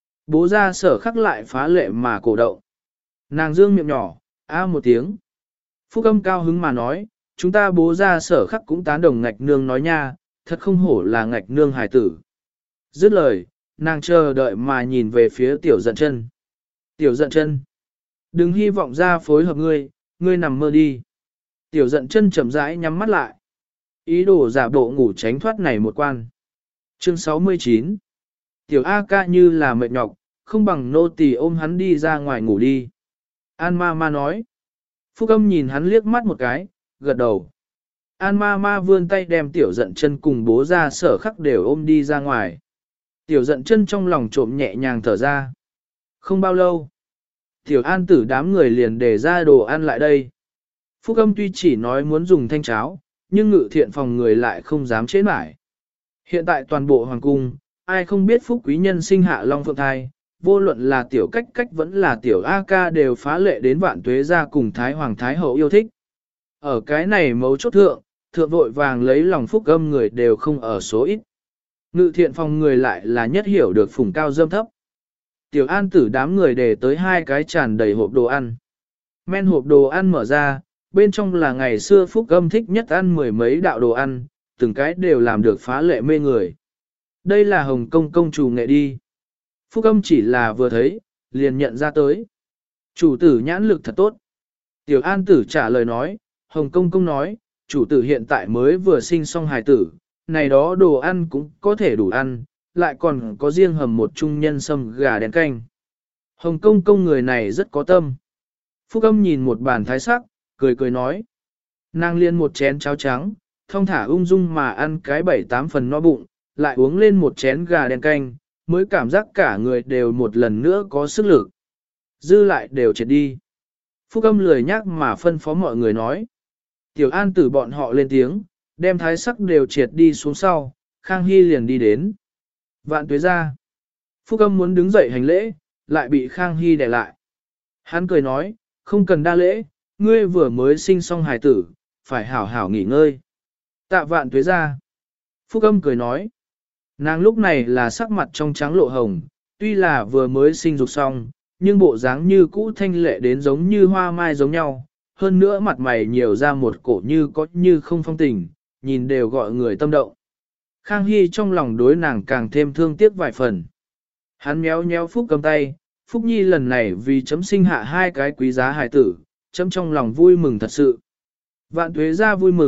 Bố ra sở khắc lại phá lệ mà cổ động. Nàng dương miệng nhỏ, a một tiếng. Phúc Âm cao hứng mà nói, chúng ta bố ra sở khắc cũng tán đồng ngạch nương nói nha, thật không hổ là ngạch nương hài tử. Dứt lời, nàng chờ đợi mà nhìn về phía Tiểu Giận chân. Tiểu Giận chân, đừng hy vọng ra phối hợp ngươi, ngươi nằm mơ đi. Tiểu Giận chân chậm rãi nhắm mắt lại. Ý đồ giả bộ ngủ tránh thoát này một quan. Chương sáu mươi chín. Tiểu A ca như là mệt nhọc, không bằng nô tỳ ôm hắn đi ra ngoài ngủ đi. An ma ma nói. Phúc Âm nhìn hắn liếc mắt một cái, gật đầu. An ma ma vươn tay đem Tiểu Giận chân cùng bố ra sở khắc đều ôm đi ra ngoài. Tiểu Giận chân trong lòng trộm nhẹ nhàng thở ra. Không bao lâu, Tiểu An tử đám người liền để ra đồ ăn lại đây. Phúc Âm tuy chỉ nói muốn dùng thanh cháo, nhưng ngự thiện phòng người lại không dám chế mãi. Hiện tại toàn bộ hoàng cung, ai không biết Phúc quý nhân sinh hạ Long Phượng thai, vô luận là Tiểu Cách Cách vẫn là Tiểu A ca đều phá lệ đến Vạn Tuế gia cùng Thái Hoàng Thái Hậu yêu thích. Ở cái này mấu chốt thượng, thượng vội vàng lấy lòng Phúc Âm người đều không ở số ít. Ngự thiện phòng người lại là nhất hiểu được phủng cao dâm thấp. Tiểu An tử đám người để tới hai cái tràn đầy hộp đồ ăn. Men hộp đồ ăn mở ra, bên trong là ngày xưa Phúc Âm thích nhất ăn mười mấy đạo đồ ăn, từng cái đều làm được phá lệ mê người. Đây là Hồng Công công chủ nghệ đi. Phúc Âm chỉ là vừa thấy, liền nhận ra tới. Chủ tử nhãn lực thật tốt. Tiểu An tử trả lời nói, Hồng Công công nói, chủ tử hiện tại mới vừa sinh xong hài tử, này đó đồ ăn cũng có thể đủ ăn, lại còn có riêng hầm một chung nhân sâm gà đen canh. Hồng Công công người này rất có tâm. Phúc Âm nhìn một bàn thái sắc, cười cười nói. Nàng liên một chén cháo trắng, thong thả ung dung mà ăn cái bảy tám phần no bụng, lại uống lên một chén gà đen canh, mới cảm giác cả người đều một lần nữa có sức lực. Dư lại đều chết đi. Phúc Âm lười nhắc mà phân phó mọi người nói. Tiểu An tử bọn họ lên tiếng, đem thái sắc đều triệt đi xuống sau, Khang Hy liền đi đến. Vạn Tuế gia. Phúc Âm muốn đứng dậy hành lễ, lại bị Khang Hy đè lại. Hắn cười nói, không cần đa lễ, ngươi vừa mới sinh xong hài tử, phải hảo hảo nghỉ ngơi. Tạ Vạn Tuế gia. Phúc Âm cười nói, nàng lúc này là sắc mặt trong trắng lộ hồng, tuy là vừa mới sinh dục xong, nhưng bộ dáng như cũ thanh lệ đến giống như hoa mai giống nhau, hơn nữa mặt mày nhiều ra một cổ như có như không phong tình, nhìn đều gọi người tâm động. Khang Hy trong lòng đối nàng càng thêm thương tiếc vài phần. Hắn méo méo Phúc Âm tay, Phúc Nhi lần này vì chấm sinh hạ hai cái quý giá hài tử, chấm trong lòng vui mừng thật sự. Vạn Tuế gia vui mừng,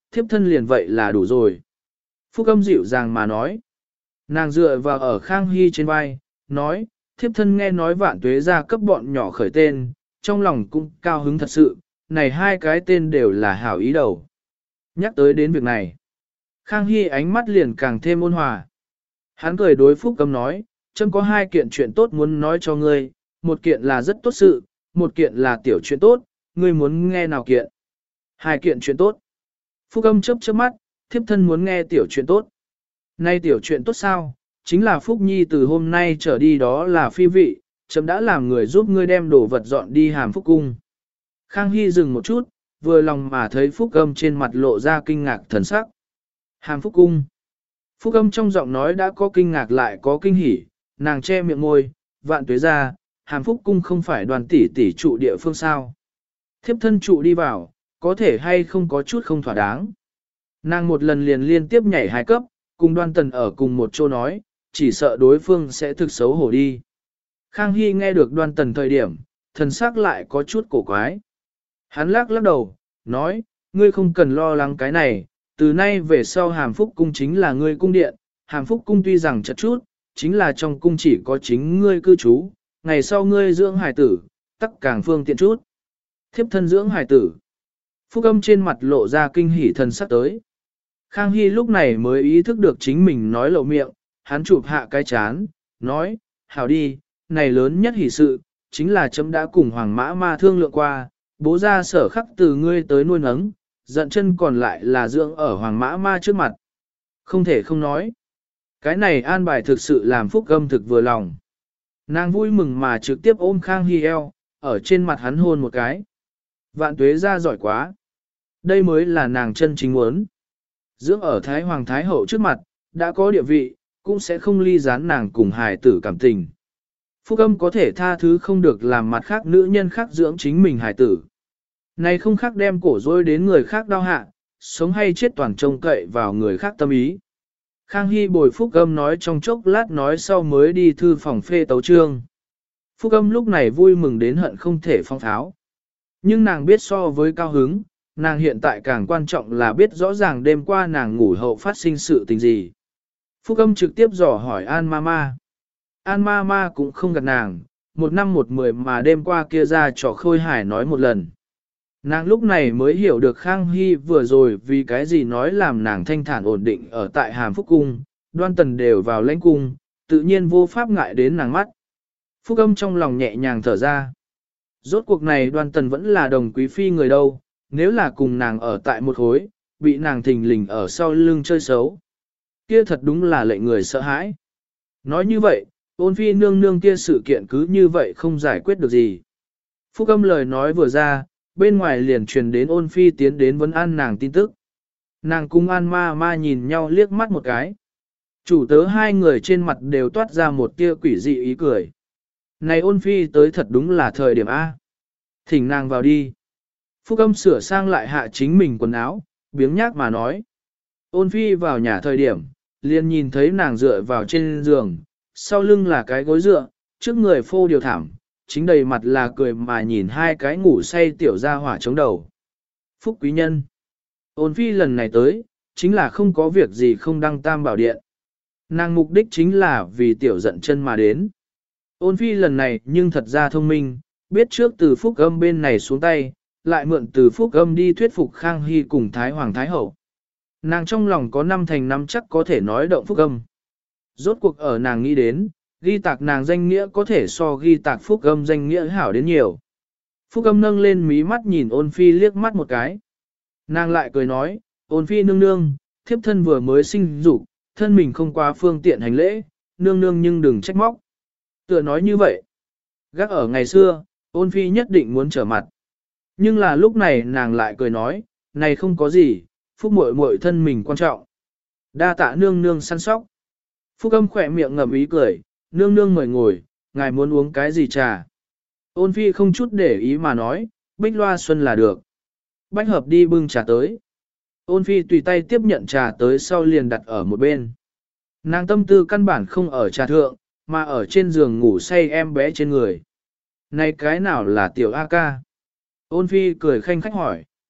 thiếp thân liền vậy là đủ rồi. Phúc âm dịu dàng mà nói. Nàng dựa vào ở Khang Hy trên vai, nói, thiếp thân nghe nói Vạn Tuế gia cấp bọn nhỏ khởi tên, trong lòng cũng cao hứng thật sự, này hai cái tên đều là hảo ý đầu. Nhắc tới đến việc này, Khang Hy ánh mắt liền càng thêm ôn hòa. Hắn cười đối Phúc âm nói, chấm có hai kiện chuyện tốt muốn nói cho ngươi, một kiện là rất tốt sự, một kiện là tiểu chuyện tốt, ngươi muốn nghe nào kiện? Hai kiện chuyện tốt. Phúc âm chớp chớp mắt, thiếp thân muốn nghe tiểu chuyện tốt. Nay tiểu chuyện tốt sao? Chính là Phúc Nhi từ hôm nay trở đi đó là phi vị, chấm đã làm người giúp ngươi đem đồ vật dọn đi Hàm Phúc Cung. Khang Hy dừng một chút, vừa lòng mà thấy Phúc âm trên mặt lộ ra kinh ngạc thần sắc. Hàm Phúc Cung. Phúc âm trong giọng nói đã có kinh ngạc lại có kinh hỉ, nàng che miệng môi, Vạn Tuế gia, Hàm Phúc Cung không phải đoàn tỷ tỷ trụ địa phương sao. Thiếp thân trụ đi vào, có thể hay không có chút không thỏa đáng. Nàng một lần liền liên tiếp nhảy hai cấp, cùng Đoan Tần ở cùng một chỗ nói, chỉ sợ đối phương sẽ thực xấu hổ đi. Khang Hy nghe được Đoan Tần thời điểm, thần sắc lại có chút cổ quái. Hắn lắc lắc đầu, nói, ngươi không cần lo lắng cái này, từ nay về sau Hàm Phúc Cung chính là ngươi cung điện, Hàm Phúc Cung tuy rằng chật chút, chính là trong cung chỉ có chính ngươi cư trú, ngày sau ngươi dưỡng hải tử, tắc càng phương tiện chút. Thiếp thân dưỡng hải tử. Phúc âm trên mặt lộ ra kinh hỉ thần sắc tới. Khang Hy lúc này mới ý thức được chính mình nói lộ miệng, hắn chụp hạ cái chán, nói, hảo đi, này lớn nhất hỷ sự, chính là chấm đã cùng Hoàng Mã Ma thương lượng qua, bố ra sở khắc từ ngươi tới nuôi nấng, giận chân còn lại là dưỡng ở Hoàng Mã Ma trước mặt. Không thể không nói. Cái này an bài thực sự làm Phúc âm thực vừa lòng. Nàng vui mừng mà trực tiếp ôm Khang Hy eo, ở trên mặt hắn hôn một cái. Vạn Tuế gia giỏi quá. Đây mới là nàng chân chính muốn. Dưỡng ở Thái Hoàng Thái Hậu trước mặt, đã có địa vị, cũng sẽ không ly gián nàng cùng hài tử cảm tình. Phúc âm có thể tha thứ không được làm mặt khác nữ nhân khác dưỡng chính mình hài tử. Này không khác đem cổ dối đến người khác đau hạ, sống hay chết toàn trông cậy vào người khác tâm ý. Khang Hy bồi Phúc âm nói trong chốc lát nói sau mới đi thư phòng phê tấu trương. Phúc âm lúc này vui mừng đến hận không thể phong tháo. Nhưng nàng biết so với cao hứng, nàng hiện tại càng quan trọng là biết rõ ràng đêm qua nàng ngủ hậu phát sinh sự tình gì. Phúc âm trực tiếp dò hỏi An Mama. An Mama cũng không gạt nàng, một năm một mười mà đêm qua kia ra trò khôi hải nói một lần. Nàng lúc này mới hiểu được Khang Hy vừa rồi vì cái gì nói làm nàng thanh thản ổn định ở tại Hàm Phúc Cung, Đoan Tần đều vào lãnh cung, tự nhiên vô pháp ngại đến nàng mắt. Phúc âm trong lòng nhẹ nhàng thở ra. Rốt cuộc này Đoan Tần vẫn là đồng quý phi người đâu, nếu là cùng nàng ở tại một khối, bị nàng thình lình ở sau lưng chơi xấu. Kia thật đúng là lệnh người sợ hãi. Nói như vậy, ôn phi nương nương kia sự kiện cứ như vậy không giải quyết được gì. Phúc âm lời nói vừa ra, bên ngoài liền truyền đến ôn phi tiến đến vấn an nàng tin tức. Nàng cùng an ma ma nhìn nhau liếc mắt một cái. Chủ tớ hai người trên mặt đều toát ra một tia quỷ dị ý cười. Này ôn phi tới thật đúng là thời điểm A. Thỉnh nàng vào đi. Phúc âm sửa sang lại hạ chính mình quần áo, biếng nhác mà nói. Ôn phi vào nhà thời điểm, liền nhìn thấy nàng dựa vào trên giường, sau lưng là cái gối dựa, trước người phô điều thảm, chính đầy mặt là cười mà nhìn hai cái ngủ say tiểu ra hỏa chống đầu. Phúc quý nhân. Ôn phi lần này tới, chính là không có việc gì không đăng tam bảo điện. Nàng mục đích chính là vì tiểu giận chân mà đến. Ôn phi lần này nhưng thật ra thông minh, biết trước từ Phúc âm bên này xuống tay, lại mượn từ Phúc âm đi thuyết phục Khang Hy cùng Thái Hoàng Thái Hậu. Nàng trong lòng có năm thành năm chắc có thể nói động Phúc âm. Rốt cuộc ở nàng nghĩ đến, ghi tạc nàng danh nghĩa có thể so ghi tạc Phúc âm danh nghĩa hảo đến nhiều. Phúc âm nâng lên mí mắt nhìn ôn phi liếc mắt một cái. Nàng lại cười nói, ôn phi nương nương, thiếp thân vừa mới sinh dục, thân mình không qua phương tiện hành lễ, nương nương nhưng đừng trách móc. Tựa nói như vậy, gác ở ngày xưa, ôn phi nhất định muốn trở mặt. Nhưng là lúc này nàng lại cười nói, này không có gì, Phúc muội muội thân mình quan trọng. Đa tạ nương nương săn sóc. Phúc âm khỏe miệng ngậm ý cười, nương nương mời ngồi, ngài muốn uống cái gì trà. Ôn phi không chút để ý mà nói, bích loa xuân là được. Bách hợp đi bưng trà tới. Ôn phi tùy tay tiếp nhận trà tới sau liền đặt ở một bên. Nàng tâm tư căn bản không ở trà thượng, mà ở trên giường ngủ say em bé trên người. Này cái nào là tiểu A ca? Ôn phi cười khanh khách hỏi.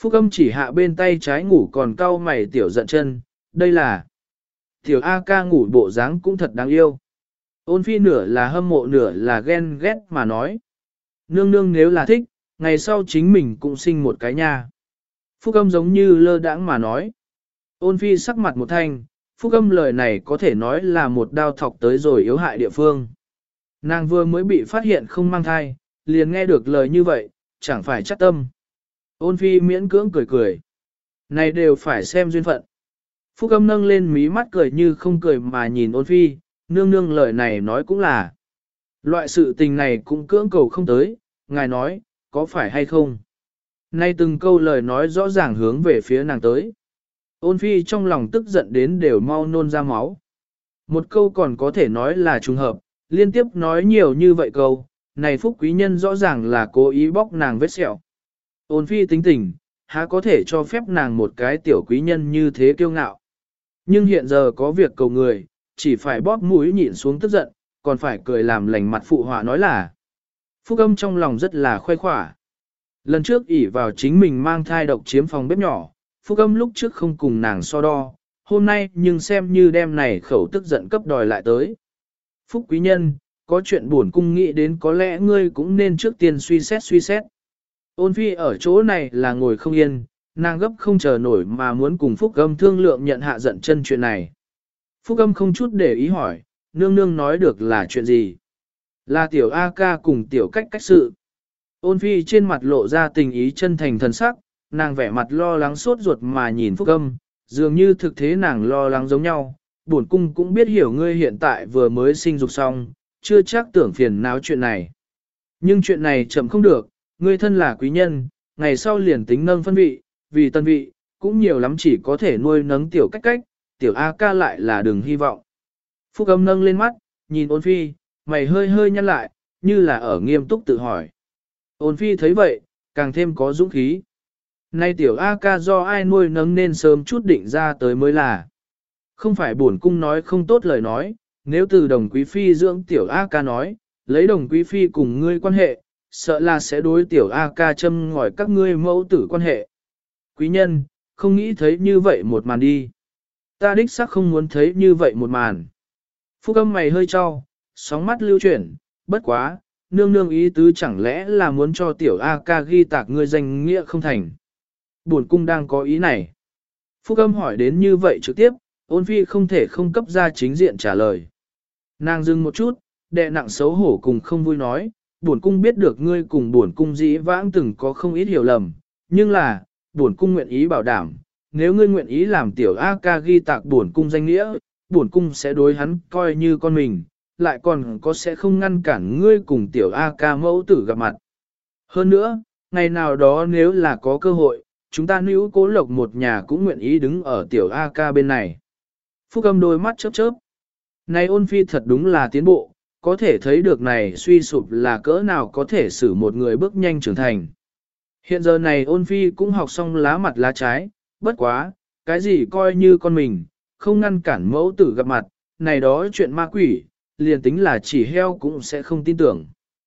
Phúc âm chỉ hạ bên tay trái ngủ còn cau mày tiểu giận chân, đây là tiểu A ca ngủ bộ dáng cũng thật đáng yêu. Ôn phi nửa là hâm mộ nửa là ghen ghét mà nói. Nương nương nếu là thích, ngày sau chính mình cũng sinh một cái nha. Phúc âm giống như lơ đãng mà nói. Ôn phi sắc mặt một thanh, phúc âm lời này có thể nói là một đao thọc tới rồi yếu hại địa phương. Nàng vừa mới bị phát hiện không mang thai, liền nghe được lời như vậy, chẳng phải chắc tâm. Ôn phi miễn cưỡng cười cười. Này đều phải xem duyên phận. Phúc âm nâng lên mí mắt cười như không cười mà nhìn ôn phi, nương nương lời này nói cũng là. Loại sự tình này cũng cưỡng cầu không tới, ngài nói, có phải hay không? Nay từng câu lời nói rõ ràng hướng về phía nàng tới. Ôn phi trong lòng tức giận đến đều mau nôn ra máu. Một câu còn có thể nói là trùng hợp, liên tiếp nói nhiều như vậy câu, này phúc quý nhân rõ ràng là cố ý bóc nàng vết sẹo. Ôn phi tính tình, há có thể cho phép nàng một cái tiểu quý nhân như thế kiêu ngạo. Nhưng hiện giờ có việc cầu người, chỉ phải bóp mũi nhịn xuống tức giận, còn phải cười làm lành mặt phụ họa nói là. Phúc âm trong lòng rất là khoái khỏa. Lần trước ỷ vào chính mình mang thai độc chiếm phòng bếp nhỏ, Phúc âm lúc trước không cùng nàng so đo, hôm nay nhưng xem như đem này khẩu tức giận cấp đòi lại tới. Phúc quý nhân, có chuyện buồn cung nghĩ đến có lẽ ngươi cũng nên trước tiên suy xét suy xét. Ôn phi ở chỗ này là ngồi không yên, nàng gấp không chờ nổi mà muốn cùng Phúc âm thương lượng nhận hạ giận chân chuyện này. Phúc âm không chút để ý hỏi, nương nương nói được là chuyện gì? Là tiểu A ca cùng tiểu cách cách sự. Ôn phi trên mặt lộ ra tình ý chân thành thần sắc, nàng vẻ mặt lo lắng sốt ruột mà nhìn Phúc âm, dường như thực thế nàng lo lắng giống nhau. Bổn cung cũng biết hiểu ngươi hiện tại vừa mới sinh dục xong, chưa chắc tưởng phiền não chuyện này. Nhưng chuyện này chậm không được, ngươi thân là quý nhân, ngày sau liền tính nâng phân vị, vì tân vị, cũng nhiều lắm chỉ có thể nuôi nấng tiểu cách cách, tiểu A ca lại là đừng hy vọng. Phúc âm nâng lên mắt, nhìn ôn phi, mày hơi hơi nhăn lại, như là ở nghiêm túc tự hỏi. Ôn phi thấy vậy, càng thêm có dũng khí. Nay tiểu A ca do ai nuôi nấng nên sớm chút định ra tới mới là. Không phải bổn cung nói không tốt lời nói, nếu từ đồng quý phi dưỡng tiểu A ca nói, lấy đồng quý phi cùng ngươi quan hệ, sợ là sẽ đối tiểu A ca châm ngòi các ngươi mẫu tử quan hệ. Quý nhân, không nghĩ thấy như vậy một màn đi. Ta đích xác không muốn thấy như vậy một màn. Phúc âm mày hơi cho, sóng mắt lưu chuyển, bất quá, nương nương ý tứ chẳng lẽ là muốn cho tiểu A ca ghi tạc ngươi danh nghĩa không thành. Bổn cung đang có ý này. Phúc âm hỏi đến như vậy trực tiếp, ôn phi không thể không cấp ra chính diện trả lời. Nàng dừng một chút, đệ nặng xấu hổ cùng không vui nói, bổn cung biết được ngươi cùng bổn cung dĩ vãng từng có không ít hiểu lầm, nhưng là, bổn cung nguyện ý bảo đảm, nếu ngươi nguyện ý làm tiểu A ca ghi tạc bổn cung danh nghĩa, bổn cung sẽ đối hắn coi như con mình, lại còn có sẽ không ngăn cản ngươi cùng tiểu A ca mẫu tử gặp mặt. Hơn nữa, ngày nào đó nếu là có cơ hội, chúng ta níu cố lộc một nhà cũng nguyện ý đứng ở tiểu A ca bên này. Phúc âm đôi mắt chớp chớp. Này ôn phi thật đúng là tiến bộ, có thể thấy được này suy sụp là cỡ nào có thể xử một người bước nhanh trưởng thành. Hiện giờ này ôn phi cũng học xong lá mặt lá trái, bất quá, cái gì coi như con mình, không ngăn cản mẫu tử gặp mặt, này đó chuyện ma quỷ, liền tính là chỉ heo cũng sẽ không tin tưởng.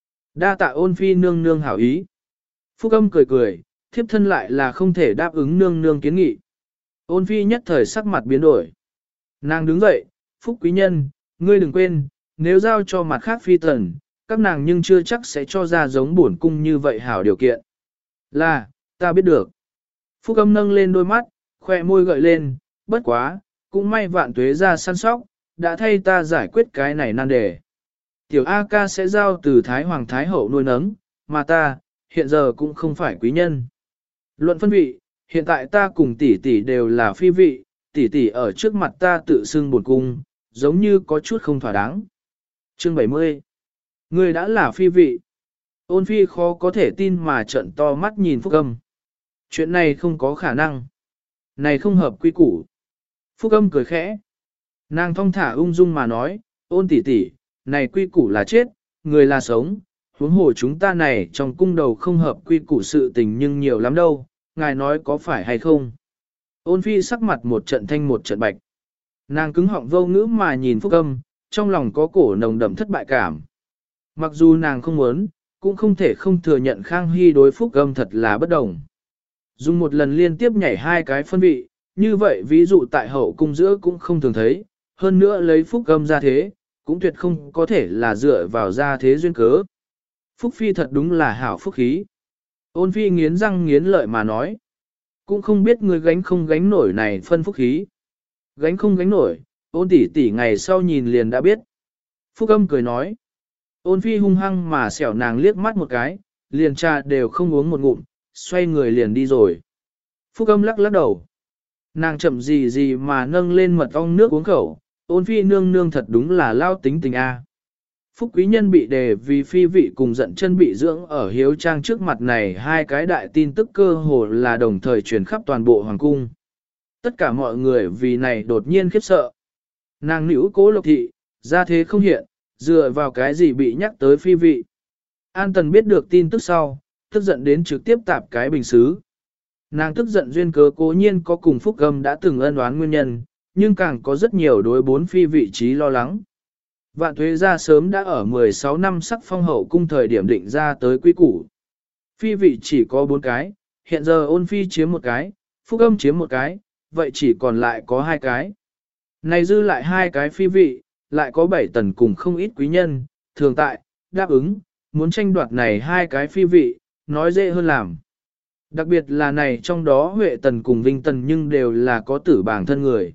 Đa tạ ôn phi nương nương hảo ý. Phúc âm cười cười, thiếp thân lại là không thể đáp ứng nương nương kiến nghị. Ôn phi nhất thời sắc mặt biến đổi. Nàng đứng dậy, Phúc quý nhân, ngươi đừng quên, nếu giao cho mặt khác phi tần, các nàng nhưng chưa chắc sẽ cho ra giống bổn cung như vậy hảo điều kiện. Là, ta biết được. Phúc âm nâng lên đôi mắt, khoe môi gợi lên, bất quá, cũng may vạn tuế ra săn sóc, đã thay ta giải quyết cái này nan đề. Tiểu A ca sẽ giao từ Thái Hoàng Thái Hậu nuôi nấng, mà ta, hiện giờ cũng không phải quý nhân. Luận phân vị, hiện tại ta cùng tỷ tỷ đều là phi vị, tỷ tỷ ở trước mặt ta tự xưng buồn cung, giống như có chút không thỏa đáng. Chương bảy mươi. Ngươi đã là phi vị. Ôn phi khó có thể tin mà trợn to mắt nhìn Phúc âm. Chuyện này không có khả năng. Này không hợp quy củ. Phúc âm cười khẽ. Nàng thong thả ung dung mà nói, ôn tỷ tỷ, này quy củ là chết, người là sống, huống hồ chúng ta này trong cung đầu không hợp quy củ sự tình nhưng nhiều lắm đâu, ngài nói có phải hay không. Ôn phi sắc mặt một trận thanh một trận bạch. Nàng cứng họng vô ngữ mà nhìn Phúc âm, trong lòng có cổ nồng đậm thất bại cảm. Mặc dù nàng không muốn, cũng không thể không thừa nhận Khang Hy đối Phúc âm thật là bất đồng. Dùng một lần liên tiếp nhảy hai cái phân vị, như vậy ví dụ tại hậu cung giữa cũng không thường thấy, hơn nữa lấy phúc âm ra thế, cũng tuyệt không có thể là dựa vào ra thế duyên cớ. Phúc phi thật đúng là hảo phúc khí. Ôn phi nghiến răng nghiến lợi mà nói. Cũng không biết người gánh không gánh nổi này phân phúc khí. Gánh không gánh nổi, ôn tỷ tỷ ngày sau nhìn liền đã biết. Phúc âm cười nói. Ôn phi hung hăng mà xẻo nàng liếc mắt một cái, liền trà đều không uống một ngụm, xoay người liền đi rồi. Phúc âm lắc lắc đầu. Nàng chậm gì gì mà nâng lên mật ong nước uống khẩu, ôn phi nương nương thật đúng là lao tính tình a. Phúc quý nhân bị đề vì phi vị cùng giận chân bị dưỡng ở hiếu trang trước mặt này hai cái đại tin tức cơ hồ là đồng thời truyền khắp toàn bộ hoàng cung. Tất cả mọi người vì này đột nhiên khiếp sợ. Nàng nữ cố lộc thị, ra thế không hiện, dựa vào cái gì bị nhắc tới phi vị. An Tần biết được tin tức sau, tức giận đến trực tiếp tạp cái bình xứ. Nàng tức giận duyên cớ cố nhiên có cùng Phúc Âm đã từng ân oán nguyên nhân, nhưng càng có rất nhiều đối bốn phi vị trí lo lắng. Vạn Thuế gia sớm đã ở mười sáu năm sắc phong hậu cung thời điểm định ra tới quy củ. Phi vị chỉ có bốn cái, hiện giờ ôn phi chiếm một cái, Phúc Âm chiếm một cái, vậy chỉ còn lại có hai cái. Này dư lại hai cái phi vị, lại có bảy tần cùng không ít quý nhân, thường tại, đáp ứng, muốn tranh đoạt này hai cái phi vị, nói dễ hơn làm. Đặc biệt là này trong đó Huệ Tần cùng Vinh Tần nhưng đều là có tử bảng thân người.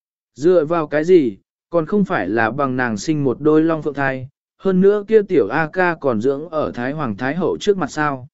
Dựa vào cái gì, còn không phải là bằng nàng sinh một đôi long phượng thai, hơn nữa kia tiểu A ca còn dưỡng ở Thái Hoàng Thái Hậu trước mặt sao.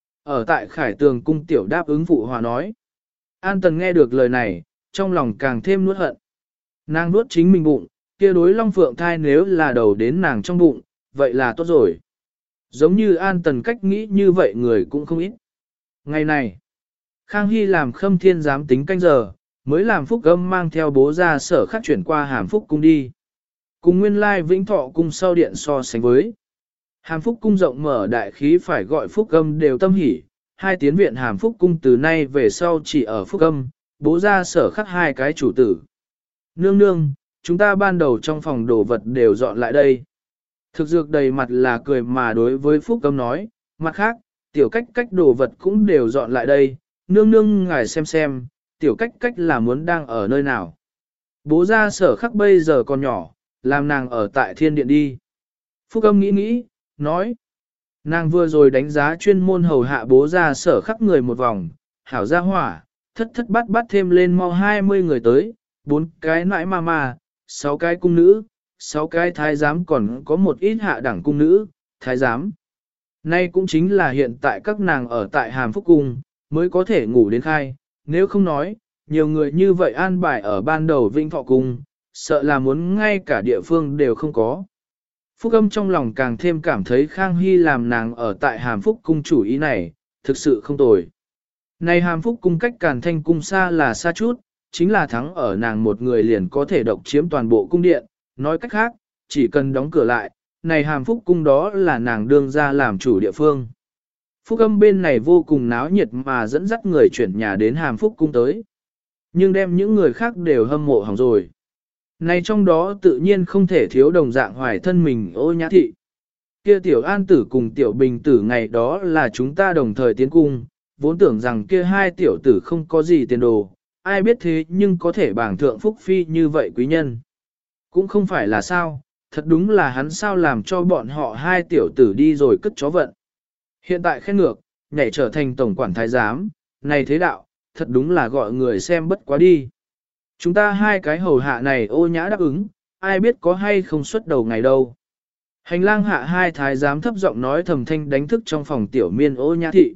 Ở tại Khải Tường cung tiểu đáp ứng phụ hòa nói. An Tần nghe được lời này, trong lòng càng thêm nuốt hận. Nàng nuốt chính mình bụng, kia đối long phượng thai nếu là đầu đến nàng trong bụng, vậy là tốt rồi. Giống như An Tần cách nghĩ như vậy người cũng không ít. Ngày này, Khang Hy làm Khâm Thiên giám tính canh giờ, mới làm Phúc Âm mang theo bố ra sở khắc chuyển qua Hàm Phúc cung đi. Cùng nguyên lai Vĩnh Thọ cung sau điện so sánh với. Hàm Phúc cung rộng mở đại khí phải gọi Phúc Âm đều tâm hỉ, hai tiến viện Hàm Phúc cung từ nay về sau chỉ ở Phúc Âm, bố ra sở khắc hai cái chủ tử. Nương nương, chúng ta ban đầu trong phòng đồ vật đều dọn lại đây. Thực dược đầy mặt là cười mà đối với Phúc Âm nói, mặt khác, tiểu cách cách đồ vật cũng đều dọn lại đây, nương nương ngài xem xem, tiểu cách cách là muốn đang ở nơi nào. Bố ra sở khắc bây giờ còn nhỏ, làm nàng ở tại thiên điện đi. Phúc Âm nghĩ nghĩ, nói, nàng vừa rồi đánh giá chuyên môn hầu hạ bố ra sở khắc người một vòng, hảo ra hỏa, thất thất bắt bắt thêm lên mau hai mươi người tới, bốn cái nãi ma ma, sáu cái cung nữ, sáu cái thái giám còn có một ít hạ đẳng cung nữ, thái giám. Nay cũng chính là hiện tại các nàng ở tại Hàm Phúc Cung, mới có thể ngủ đến khai, nếu không nói, nhiều người như vậy an bài ở ban đầu Vinh Thọ Cung, sợ là muốn ngay cả địa phương đều không có. Phúc Âm trong lòng càng thêm cảm thấy Khang Hy làm nàng ở tại Hàm Phúc Cung chủ ý này, thực sự không tồi. Này Hàm Phúc Cung cách Càn Thanh Cung xa là xa chút, chính là thắng ở nàng một người liền có thể độc chiếm toàn bộ cung điện, nói cách khác, chỉ cần đóng cửa lại, này Hàm Phúc cung đó là nàng đương ra làm chủ địa phương. Phúc Âm bên này vô cùng náo nhiệt mà dẫn dắt người chuyển nhà đến Hàm Phúc cung tới. Nhưng đem những người khác đều hâm mộ hỏng rồi. Này trong đó tự nhiên không thể thiếu đồng dạng hoài thân mình Ô Nhã Thị. Kia tiểu An Tử cùng tiểu Bình Tử ngày đó là chúng ta đồng thời tiến cung, vốn tưởng rằng kia hai tiểu tử không có gì tiền đồ, ai biết thế nhưng có thể bảng thượng phúc phi như vậy quý nhân. Cũng không phải là sao, thật đúng là hắn sao làm cho bọn họ hai tiểu tử đi rồi cất chó vận. Hiện tại khen ngược, nhảy trở thành tổng quản thái giám, này thế đạo, thật đúng là gọi người xem bất quá đi. Chúng ta hai cái hầu hạ này Ô Nhã đáp ứng, ai biết có hay không xuất đầu ngày đâu. Hành lang hạ hai thái giám thấp giọng nói thầm thanh đánh thức trong phòng tiểu miên Ô Nhã Thị.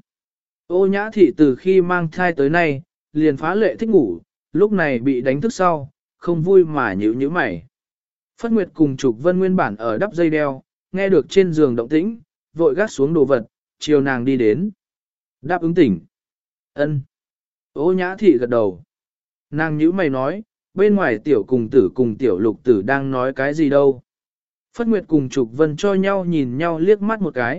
Ô Nhã Thị từ khi mang thai tới nay, liền phá lệ thích ngủ, lúc này bị đánh thức sau, không vui mà nhíu nhíu mày. Phất Nguyệt cùng Trục Vân nguyên bản ở đắp dây đeo, nghe được trên giường động tĩnh, vội gác xuống đồ vật, chiều nàng đi đến. Đáp ứng tỉnh. Ân. Ô Nhã Thị gật đầu. Nàng nhíu mày nói, bên ngoài tiểu cùng tử cùng tiểu lục tử đang nói cái gì đâu. Phất Nguyệt cùng Trục Vân cho nhau nhìn nhau liếc mắt một cái.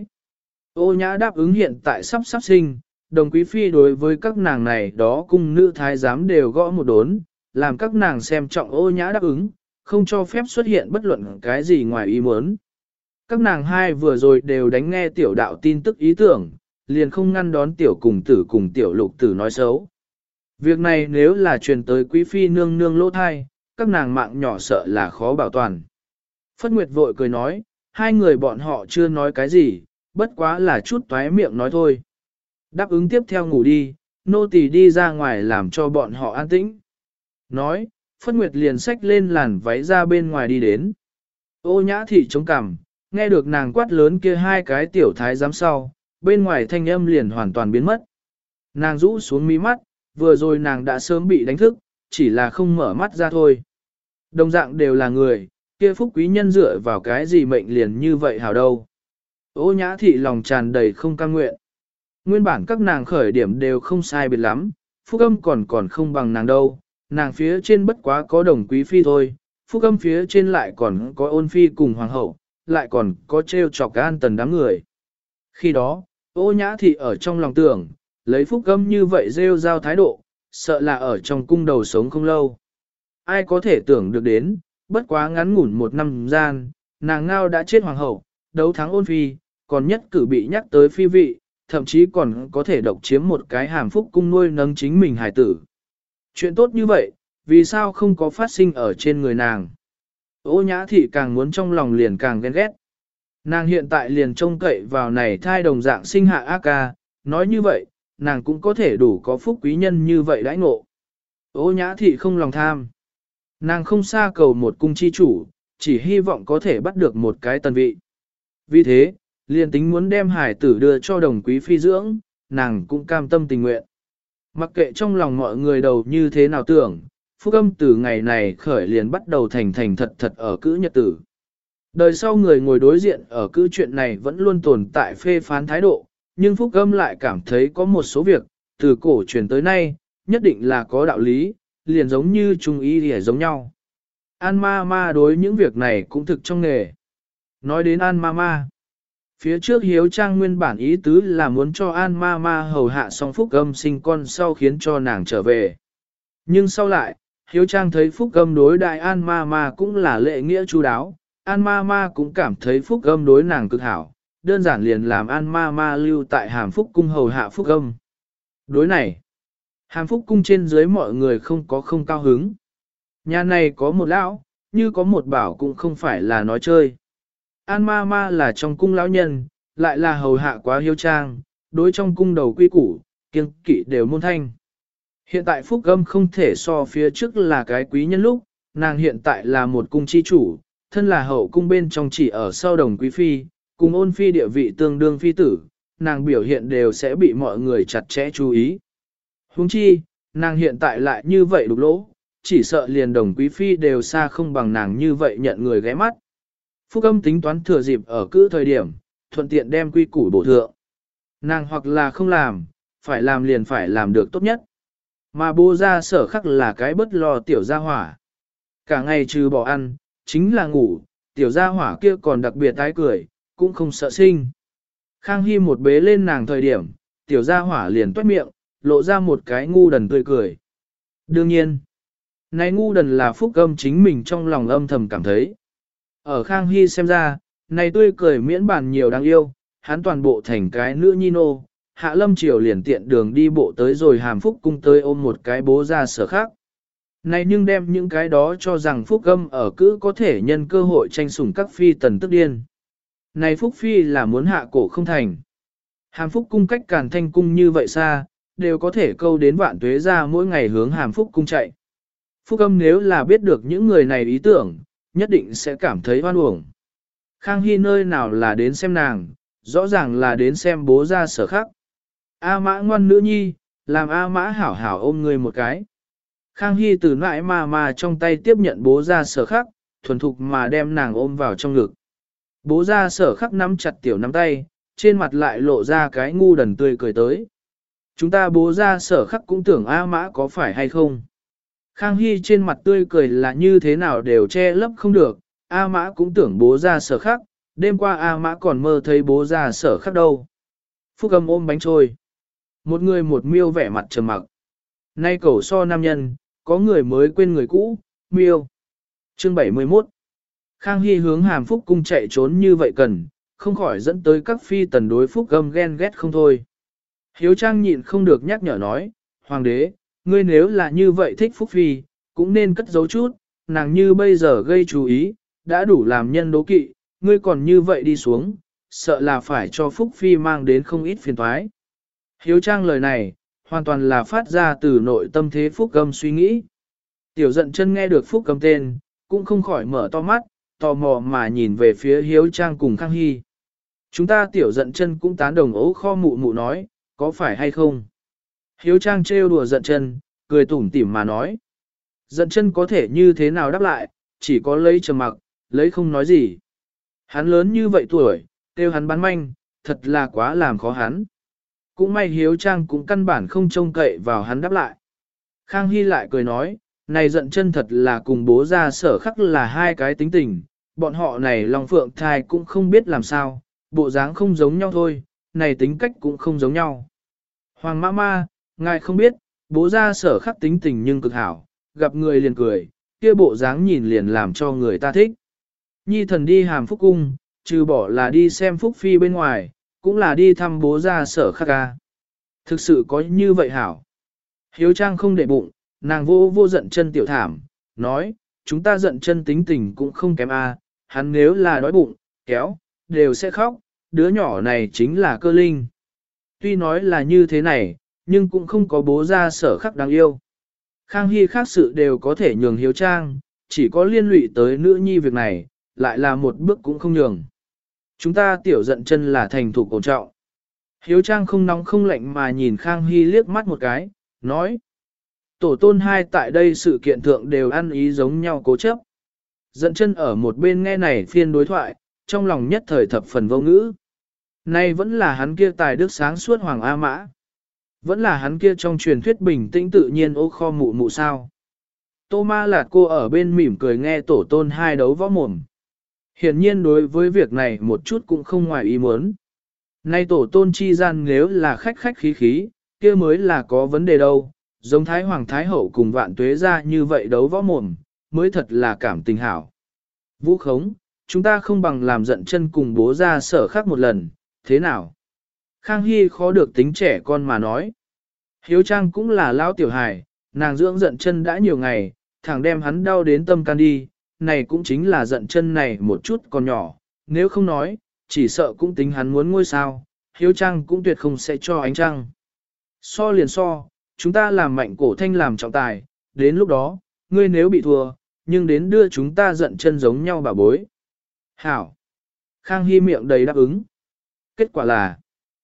Ô Nhã đáp ứng hiện tại sắp sắp sinh, đồng quý phi đối với các nàng này đó cung nữ thái giám đều gõ một đốn, làm các nàng xem trọng Ô Nhã đáp ứng, không cho phép xuất hiện bất luận cái gì ngoài ý muốn. Các nàng hai vừa rồi đều đánh nghe tiểu đạo tin tức ý tưởng, liền không ngăn đón tiểu cùng tử cùng tiểu lục tử nói xấu. Việc này nếu là truyền tới quý phi nương nương lỗ thai, các nàng mạng nhỏ sợ là khó bảo toàn. Phất Nguyệt vội cười nói, hai người bọn họ chưa nói cái gì, bất quá là chút toái miệng nói thôi. Đáp ứng tiếp theo ngủ đi, nô tỳ đi ra ngoài làm cho bọn họ an tĩnh. Nói, Phất Nguyệt liền xách lên làn váy ra bên ngoài đi đến. Ô Nhã Thị chống cằm, nghe được nàng quát lớn kia hai cái tiểu thái giám sau, bên ngoài thanh âm liền hoàn toàn biến mất. Nàng rũ xuống mí mắt, vừa rồi nàng đã sớm bị đánh thức, chỉ là không mở mắt ra thôi. Đồng dạng đều là người, kia phúc quý nhân dựa vào cái gì mệnh liền như vậy hảo đâu. Ô Nhã Thị lòng tràn đầy không cam nguyện. Nguyên bản các nàng khởi điểm đều không sai biệt lắm, phúc âm còn còn không bằng nàng đâu, nàng phía trên bất quá có đồng quý phi thôi, phúc âm phía trên lại còn có ôn phi cùng hoàng hậu, lại còn có treo chọc an tần đám người. Khi đó, Ô Nhã Thị ở trong lòng tưởng, lấy phúc âm như vậy rêu rao thái độ, sợ là ở trong cung đầu sống không lâu. Ai có thể tưởng được đến, bất quá ngắn ngủn một năm gian, nàng ngao đã chết hoàng hậu, đấu thắng ôn phi, còn nhất cử bị nhắc tới phi vị, thậm chí còn có thể độc chiếm một cái hàm phúc cung nuôi nấng chính mình hài tử. Chuyện tốt như vậy, vì sao không có phát sinh ở trên người nàng? Ô Nhã Thị càng muốn trong lòng liền càng ghen ghét. Nàng hiện tại liền trông cậy vào này thai đồng dạng sinh hạ ác ca, nói như vậy, nàng cũng có thể đủ có phúc quý nhân như vậy đãi ngộ. Ô Nhã Thị không lòng tham. Nàng không xa cầu một cung chi chủ, chỉ hy vọng có thể bắt được một cái tần vị. Vì thế, liền tính muốn đem hải tử đưa cho đồng quý phi dưỡng, nàng cũng cam tâm tình nguyện. Mặc kệ trong lòng mọi người đầu như thế nào tưởng, phúc âm từ ngày này khởi liền bắt đầu thành thành thật thật ở cữ nhật tử. Đời sau người ngồi đối diện ở cữ chuyện này vẫn luôn tồn tại phê phán thái độ, nhưng phúc âm lại cảm thấy có một số việc, từ cổ truyền tới nay, nhất định là có đạo lý, liền giống như trung y thì giống nhau. An ma ma đối những việc này cũng thực trong nghề. Nói đến An ma ma, phía trước Hiếu Trang nguyên bản ý tứ là muốn cho An ma ma hầu hạ xong phúc âm sinh con sau khiến cho nàng trở về. Nhưng sau lại, Hiếu Trang thấy phúc âm đối đại An ma ma cũng là lệ nghĩa chu đáo, An ma ma cũng cảm thấy phúc âm đối nàng cực hảo, đơn giản liền làm An ma ma lưu tại hàm phúc cung hầu hạ phúc âm. Đối này, hàm phúc cung trên dưới mọi người không có không cao hứng. Nhà này có một lão, như có một bảo cũng không phải là nói chơi. An ma ma là trong cung lão nhân, lại là hầu hạ quá Hiếu Trang, đối trong cung đầu quy củ, kiêng kỵ đều môn thanh. Hiện tại phúc âm không thể so phía trước là cái quý nhân lúc, nàng hiện tại là một cung chi chủ, thân là hậu cung bên trong chỉ ở sau đồng quý phi, cùng ôn phi địa vị tương đương phi tử, nàng biểu hiện đều sẽ bị mọi người chặt chẽ chú ý. Huống chi, nàng hiện tại lại như vậy đục lỗ, chỉ sợ liền đồng quý phi đều xa không bằng nàng như vậy nhận người ghé mắt. Phúc âm tính toán thừa dịp ở cứ thời điểm, thuận tiện đem quy củ bổ thượng. Nàng hoặc là không làm, phải làm liền phải làm được tốt nhất. Mà bố ra sở khắc là cái bất lo tiểu gia hỏa. Cả ngày trừ bỏ ăn, chính là ngủ, tiểu gia hỏa kia còn đặc biệt tái cười, cũng không sợ sinh. Khang Hy một bế lên nàng thời điểm, tiểu gia hỏa liền toét miệng, lộ ra một cái ngu đần tươi cười. Đương nhiên, này ngu đần là phúc âm chính mình trong lòng âm thầm cảm thấy. Ở Khang Hy xem ra, này tươi cười miễn bàn nhiều đáng yêu, hắn toàn bộ thành cái nữ nhi nô, Hạ Lâm Triều liền tiện đường đi bộ tới rồi hàm phúc cung tới ôm một cái bố ra sở khác. Này nhưng đem những cái đó cho rằng phúc âm ở cữ có thể nhân cơ hội tranh sủng các phi tần tức điên. Này phúc phi là muốn hạ cổ không thành. Hàm phúc cung cách Càn Thanh cung như vậy xa, đều có thể câu đến vạn tuế ra mỗi ngày hướng hàm phúc cung chạy. Phúc âm nếu là biết được những người này ý tưởng, nhất định sẽ cảm thấy oan uổng. Khang Hy nơi nào là đến xem nàng, rõ ràng là đến xem bố ra sở khác. A mã ngoan nữ nhi, làm A mã hảo hảo ôm người một cái. Khang Hy từ nãi mà mà trong tay tiếp nhận bố ra sở khắc, thuần thục mà đem nàng ôm vào trong ngực. Bố ra sở khắc nắm chặt tiểu nắm tay, trên mặt lại lộ ra cái ngu đần tươi cười tới. Chúng ta bố ra sở khắc cũng tưởng A mã có phải hay không. Khang Hy trên mặt tươi cười là như thế nào đều che lấp không được, A mã cũng tưởng bố ra sở khắc, đêm qua A mã còn mơ thấy bố ra sở khắc đâu. Phúc âm ôm bánh trôi. Một người một miêu vẻ mặt trầm mặc. Nay cầu so nam nhân, có người mới quên người cũ, miêu. Chương bảy mươi mốt. Khang Hy hướng hàm phúc cung chạy trốn như vậy cần, không khỏi dẫn tới các phi tần đối phúc gâm ghen ghét không thôi. Hiếu Trang nhịn không được nhắc nhở nói, Hoàng đế, ngươi nếu là như vậy thích Phúc Phi, cũng nên cất giấu chút, nàng như bây giờ gây chú ý, đã đủ làm nhân đố kỵ, ngươi còn như vậy đi xuống, sợ là phải cho Phúc Phi mang đến không ít phiền toái. Hiếu Trang lời này, hoàn toàn là phát ra từ nội tâm thế Phúc Cầm suy nghĩ. Tiểu giận chân nghe được Phúc Cầm tên, cũng không khỏi mở to mắt, tò mò mà nhìn về phía Hiếu Trang cùng Khang Hy. Chúng ta tiểu giận chân cũng tán đồng ấu kho mụ mụ nói, có phải hay không? Hiếu Trang trêu đùa giận chân, cười tủm tỉm mà nói. Giận chân có thể như thế nào đáp lại, chỉ có lấy trầm mặc, lấy không nói gì. Hắn lớn như vậy tuổi, kêu hắn bán manh, thật là quá làm khó hắn. Cũng may Hiếu Trang cũng căn bản không trông cậy vào hắn đáp lại. Khang Hy lại cười nói, này giận chân thật là cùng bố ra sở khắc là hai cái tính tình, bọn họ này lòng phượng thai cũng không biết làm sao, bộ dáng không giống nhau thôi, này tính cách cũng không giống nhau. Hoàng mã ma, ngài không biết, bố ra sở khắc tính tình nhưng cực hảo, gặp người liền cười, kia bộ dáng nhìn liền làm cho người ta thích. Nhi thần đi hàm phúc cung, trừ bỏ là đi xem phúc phi bên ngoài, cũng là đi thăm bố ra sở khắc ca. Thực sự có như vậy hảo. Hiếu Trang không để bụng, nàng vô vô giận chân tiểu thảm, nói, chúng ta giận chân tính tình cũng không kém a, hắn nếu là đói bụng, kéo, đều sẽ khóc, đứa nhỏ này chính là cơ linh. Tuy nói là như thế này, nhưng cũng không có bố ra sở khắc đáng yêu. Khang Hy khác sự đều có thể nhường Hiếu Trang, chỉ có liên lụy tới nữ nhi việc này, lại là một bước cũng không nhường. Chúng ta tiểu giận chân là thành thủ cổ trọng. Hiếu Trang không nóng không lạnh mà nhìn Khang Hy liếc mắt một cái, nói. Tổ tôn hai tại đây sự kiện thượng đều ăn ý giống nhau cố chấp. Giận chân ở một bên nghe này phiên đối thoại, trong lòng nhất thời thập phần vô ngữ. Nay vẫn là hắn kia tài đức sáng suốt Hoàng A Mã. Vẫn là hắn kia trong truyền thuyết bình tĩnh tự nhiên ô kho mụ mụ sao. Tô Ma Lạt cô ở bên mỉm cười nghe tổ tôn hai đấu võ mồm. Hiển nhiên đối với việc này một chút cũng không ngoài ý muốn. Nay tổ tôn chi gian nếu là khách khách khí khí, kia mới là có vấn đề đâu. Giống Thái Hoàng Thái Hậu cùng vạn tuế ra như vậy đấu võ mồm, mới thật là cảm tình hảo. Vũ khống, chúng ta không bằng làm giận chân cùng bố ra sở khác một lần, thế nào? Khang Hy khó được tính trẻ con mà nói. Hiếu Trang cũng là lão tiểu hài, nàng dưỡng giận chân đã nhiều ngày, thẳng đem hắn đau đến tâm can đi, này cũng chính là giận chân này một chút còn nhỏ, nếu không nói, chỉ sợ cũng tính hắn muốn ngôi sao, Hiếu Trang cũng tuyệt không sẽ cho ánh trăng. So liền so, chúng ta làm mạnh cổ thanh làm trọng tài, đến lúc đó, ngươi nếu bị thua, nhưng đến đưa chúng ta giận chân giống nhau bà bối. Hảo! Khang Hy miệng đầy đáp ứng. Kết quả là,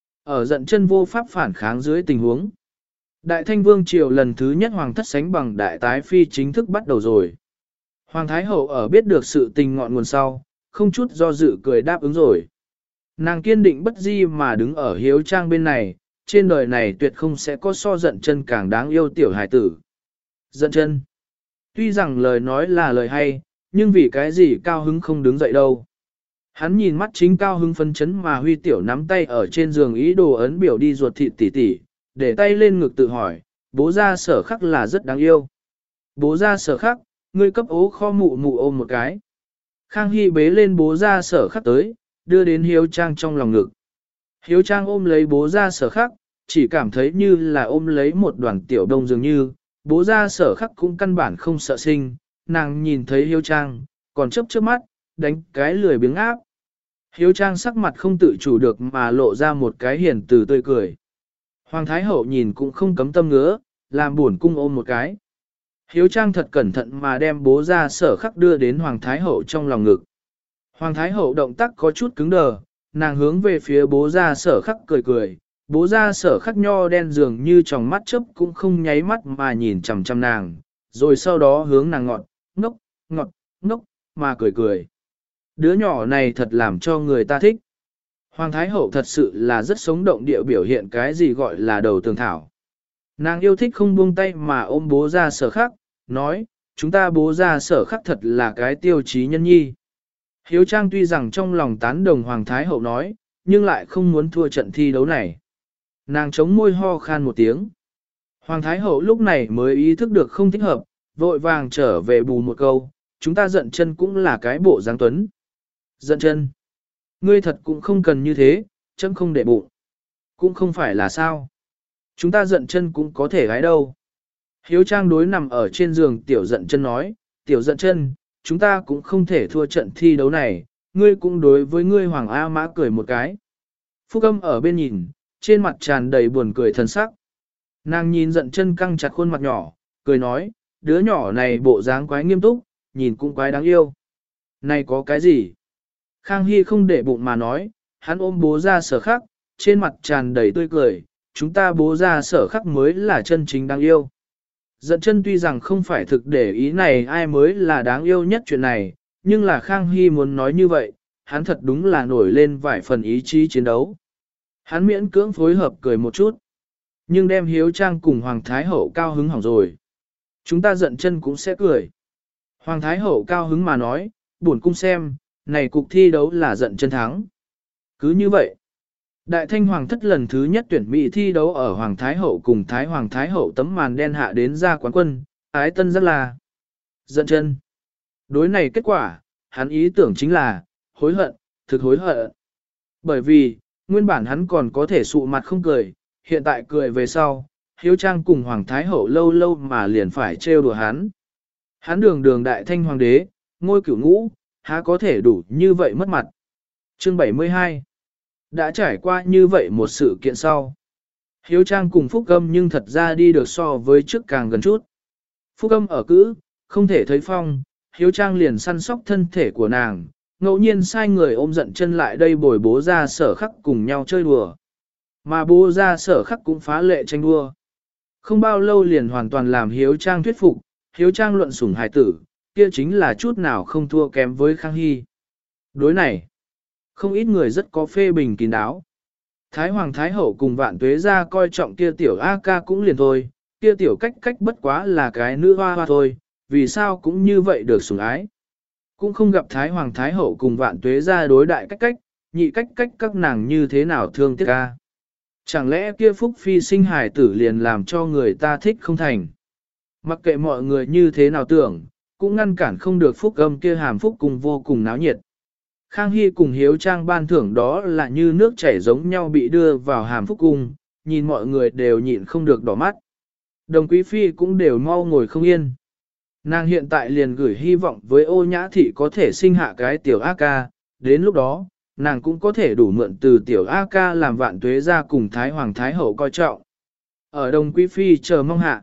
ở giận chân vô pháp phản kháng dưới tình huống. Đại Thanh Vương Triều lần thứ nhất Hoàng thất sánh bằng Đại Tái Phi chính thức bắt đầu rồi. Hoàng Thái Hậu ở biết được sự tình ngọn nguồn sau, không chút do dự cười đáp ứng rồi. Nàng kiên định bất di mà đứng ở Hiếu Trang bên này, trên đời này tuyệt không sẽ có so giận chân càng đáng yêu tiểu hài tử. Giận chân. Tuy rằng lời nói là lời hay, nhưng vì cái gì cao hứng không đứng dậy đâu. Hắn nhìn mắt chính cao hứng phấn chấn mà huy tiểu nắm tay ở trên giường ý đồ ấn biểu đi ruột thịt tỉ tỉ, để tay lên ngực tự hỏi, bố ra sở khắc là rất đáng yêu. Bố ra sở khắc, ngươi cấp ố kho mụ mụ ôm một cái. Khang Hy bế lên bố ra sở khắc tới, đưa đến Hiếu Trang trong lòng ngực. Hiếu Trang ôm lấy bố ra sở khắc, chỉ cảm thấy như là ôm lấy một đoàn tiểu đông dường như, bố ra sở khắc cũng căn bản không sợ sinh, nàng nhìn thấy Hiếu Trang, còn chớp chớp mắt, đánh cái lười biếng áp. Hiếu Trang sắc mặt không tự chủ được mà lộ ra một cái hiền từ tươi cười. Hoàng Thái Hậu nhìn cũng không cấm tâm ngứa, làm buồn cung ôm một cái. Hiếu Trang thật cẩn thận mà đem bố ra sở khắc đưa đến Hoàng Thái Hậu trong lòng ngực. Hoàng Thái Hậu động tác có chút cứng đờ, nàng hướng về phía bố ra sở khắc cười cười, bố ra sở khắc nho đen dường như trong mắt chớp cũng không nháy mắt mà nhìn chằm chằm nàng, rồi sau đó hướng nàng ngọt, ngốc, ngọt, ngốc, mà cười cười. Đứa nhỏ này thật làm cho người ta thích. Hoàng Thái Hậu thật sự là rất sống động địa biểu hiện cái gì gọi là đầu tường thảo. Nàng yêu thích không buông tay mà ôm bố ra sở khắc, nói, chúng ta bố ra sở khắc thật là cái tiêu chí nhân nhi. Hiếu Trang tuy rằng trong lòng tán đồng Hoàng Thái Hậu nói, nhưng lại không muốn thua trận thi đấu này. Nàng chống môi ho khan một tiếng. Hoàng Thái Hậu lúc này mới ý thức được không thích hợp, vội vàng trở về bù một câu, chúng ta giận chân cũng là cái bộ dáng tuấn. Giận chân. Ngươi thật cũng không cần như thế, chấm không để bụng. Cũng không phải là sao. Chúng ta giận chân cũng có thể gái đâu. Hiếu Trang đối nằm ở trên giường tiểu giận chân nói, tiểu giận chân, chúng ta cũng không thể thua trận thi đấu này, ngươi cũng đối với ngươi Hoàng A Mã cười một cái. Phúc Âm ở bên nhìn, trên mặt tràn đầy buồn cười thân sắc. Nàng nhìn giận chân căng chặt khuôn mặt nhỏ, cười nói, đứa nhỏ này bộ dáng quái nghiêm túc, nhìn cũng quái đáng yêu. Này có cái gì? Khang Hy không để bụng mà nói, hắn ôm bố ra sở khắc, trên mặt tràn đầy tươi cười, chúng ta bố ra sở khắc mới là chân chính đáng yêu. Giận chân tuy rằng không phải thực để ý này ai mới là đáng yêu nhất chuyện này, nhưng là Khang Hy muốn nói như vậy, hắn thật đúng là nổi lên vài phần ý chí chiến đấu. Hắn miễn cưỡng phối hợp cười một chút, nhưng đem Hiếu Trang cùng Hoàng Thái Hậu cao hứng hỏng rồi. Chúng ta giận chân cũng sẽ cười. Hoàng Thái Hậu cao hứng mà nói, buồn cung xem, này cuộc thi đấu là giận chân thắng. Cứ như vậy, Đại Thanh Hoàng thất lần thứ nhất tuyển Mỹ thi đấu ở Hoàng Thái Hậu cùng Thái Hoàng Thái Hậu tấm màn đen hạ đến ra quán quân, ái tân rất là giận chân. Đối này kết quả, hắn ý tưởng chính là, hối hận, thực hối hận. Bởi vì, nguyên bản hắn còn có thể sụ mặt không cười, hiện tại cười về sau, Hiếu Trang cùng Hoàng Thái Hậu lâu lâu mà liền phải trêu đùa hắn. Hắn đường đường Đại Thanh Hoàng đế, ngôi cửu ngũ, há có thể đủ như vậy mất mặt. Chương bảy mươi hai đã trải qua như vậy một sự kiện sau. Hiếu Trang cùng Phúc Âm nhưng thật ra đi được so với trước càng gần chút. Phúc Âm ở cữ, không thể thấy phong, Hiếu Trang liền săn sóc thân thể của nàng, ngẫu nhiên sai người ôm giận chân lại đây bồi bố ra sở khắc cùng nhau chơi đùa. Mà bố ra sở khắc cũng phá lệ tranh đua. Không bao lâu liền hoàn toàn làm Hiếu Trang thuyết phục, Hiếu Trang luận sủng hài tử, kia chính là chút nào không thua kém với Khang Hy. Đối này, không ít người rất có phê bình kín đáo. Thái Hoàng Thái Hậu cùng Vạn Tuế ra coi trọng kia tiểu A ca cũng liền thôi, kia tiểu cách cách bất quá là cái nữ hoa hoa thôi, vì sao cũng như vậy được sủng ái. Cũng không gặp Thái Hoàng Thái Hậu cùng Vạn Tuế ra đối đại cách cách, nhị cách cách các nàng như thế nào thương tiếc ca. Chẳng lẽ kia Phúc Phi sinh hài tử liền làm cho người ta thích không thành. Mặc kệ mọi người như thế nào tưởng, cũng ngăn cản không được Phúc Âm kia hàm phúc cùng vô cùng náo nhiệt. Khang Hy cùng Hiếu Trang ban thưởng đó là như nước chảy giống nhau bị đưa vào hàm phúc cung, nhìn mọi người đều nhịn không được đỏ mắt. Đồng Quý Phi cũng đều mau ngồi không yên. Nàng hiện tại liền gửi hy vọng với Ô Nhã Thị có thể sinh hạ cái tiểu A ca, đến lúc đó, nàng cũng có thể đủ mượn từ tiểu A ca làm Vạn Tuế ra cùng Thái Hoàng Thái Hậu coi trọng. Ở Đồng Quý Phi chờ mong hạ.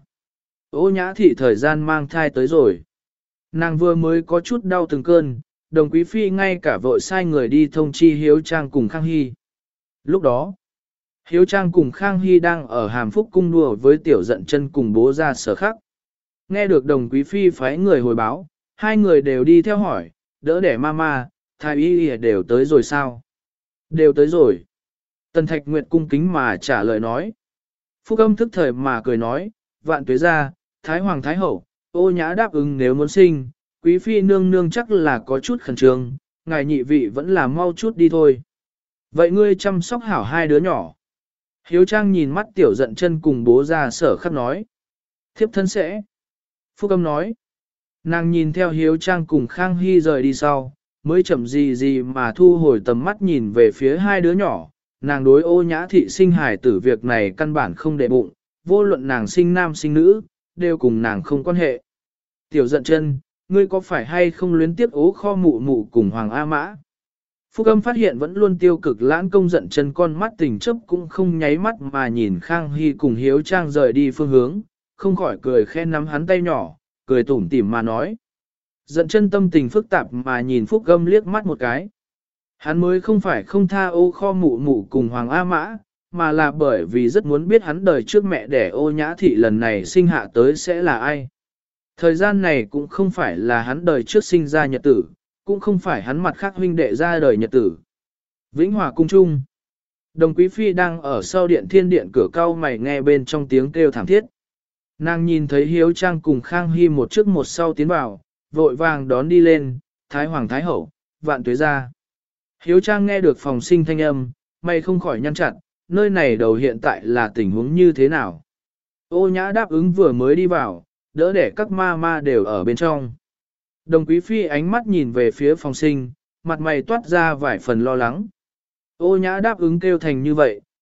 Ô Nhã Thị thời gian mang thai tới rồi. Nàng vừa mới có chút đau từng cơn, Đồng Quý Phi ngay cả vội sai người đi thông chi Hiếu Trang cùng Khang Hy. Lúc đó, Hiếu Trang cùng Khang Hy đang ở Hàm Phúc cung đùa với tiểu giận chân cùng bố ra sở khắc. Nghe được Đồng Quý Phi phái người hồi báo, hai người đều đi theo hỏi, đỡ đẻ mama, thái y đều tới rồi sao? Đều tới rồi. Tần Thạch Nguyệt cung kính mà trả lời nói. Phúc Âm thức thời mà cười nói, Vạn Tuế ra, Thái Hoàng Thái Hậu, Ô Nhã đáp ứng nếu muốn sinh, Quý Phi nương nương chắc là có chút khẩn trương, ngài nhị vị vẫn là mau chút đi thôi. Vậy ngươi chăm sóc hảo hai đứa nhỏ. Hiếu Trang nhìn mắt tiểu giận chân cùng bố ra sở khắc nói. Thiếp thân sẽ. Phúc Âm nói. Nàng nhìn theo Hiếu Trang cùng Khang Hy rời đi sau, mới chậm gì gì mà thu hồi tầm mắt nhìn về phía hai đứa nhỏ. Nàng đối Ô Nhã Thị sinh hài tử việc này căn bản không để bụng, vô luận nàng sinh nam sinh nữ, đều cùng nàng không quan hệ. Tiểu giận chân, ngươi có phải hay không luyến tiếc ố kho mụ mụ cùng Hoàng A Mã? Phúc Âm phát hiện vẫn luôn tiêu cực lãn công giận chân con mắt tình chấp cũng không nháy mắt mà nhìn Khang Hy cùng Hiếu Trang rời đi phương hướng, không khỏi cười khen nắm hắn tay nhỏ, cười tủm tỉm mà nói. Giận chân tâm tình phức tạp mà nhìn Phúc Âm liếc mắt một cái. Hắn mới không phải không tha ô kho mụ mụ cùng Hoàng A Mã, mà là bởi vì rất muốn biết hắn đời trước mẹ đẻ Ô Nhã Thị lần này sinh hạ tới sẽ là ai. Thời gian này cũng không phải là hắn đời trước sinh ra nhật tử, cũng không phải hắn mặt khác huynh đệ ra đời nhật tử. Vĩnh Hòa cung trung. Đồng Quý Phi đang ở sau điện thiên điện cửa cao mày nghe bên trong tiếng kêu thảm thiết. Nàng nhìn thấy Hiếu Trang cùng Khang Hy một trước một sau tiến vào, vội vàng đón đi lên, Thái Hoàng Thái Hậu, Vạn Tuế ra. Hiếu Trang nghe được phòng sinh thanh âm, mày không khỏi nhăn chặt, nơi này đầu hiện tại là tình huống như thế nào. Ô Nhã đáp ứng vừa mới đi vào, đỡ để các ma ma đều ở bên trong. Đồng Quý Phi ánh mắt nhìn về phía phòng sinh, mặt mày toát ra vài phần lo lắng. Ô Nhã đáp ứng kêu thành như vậy,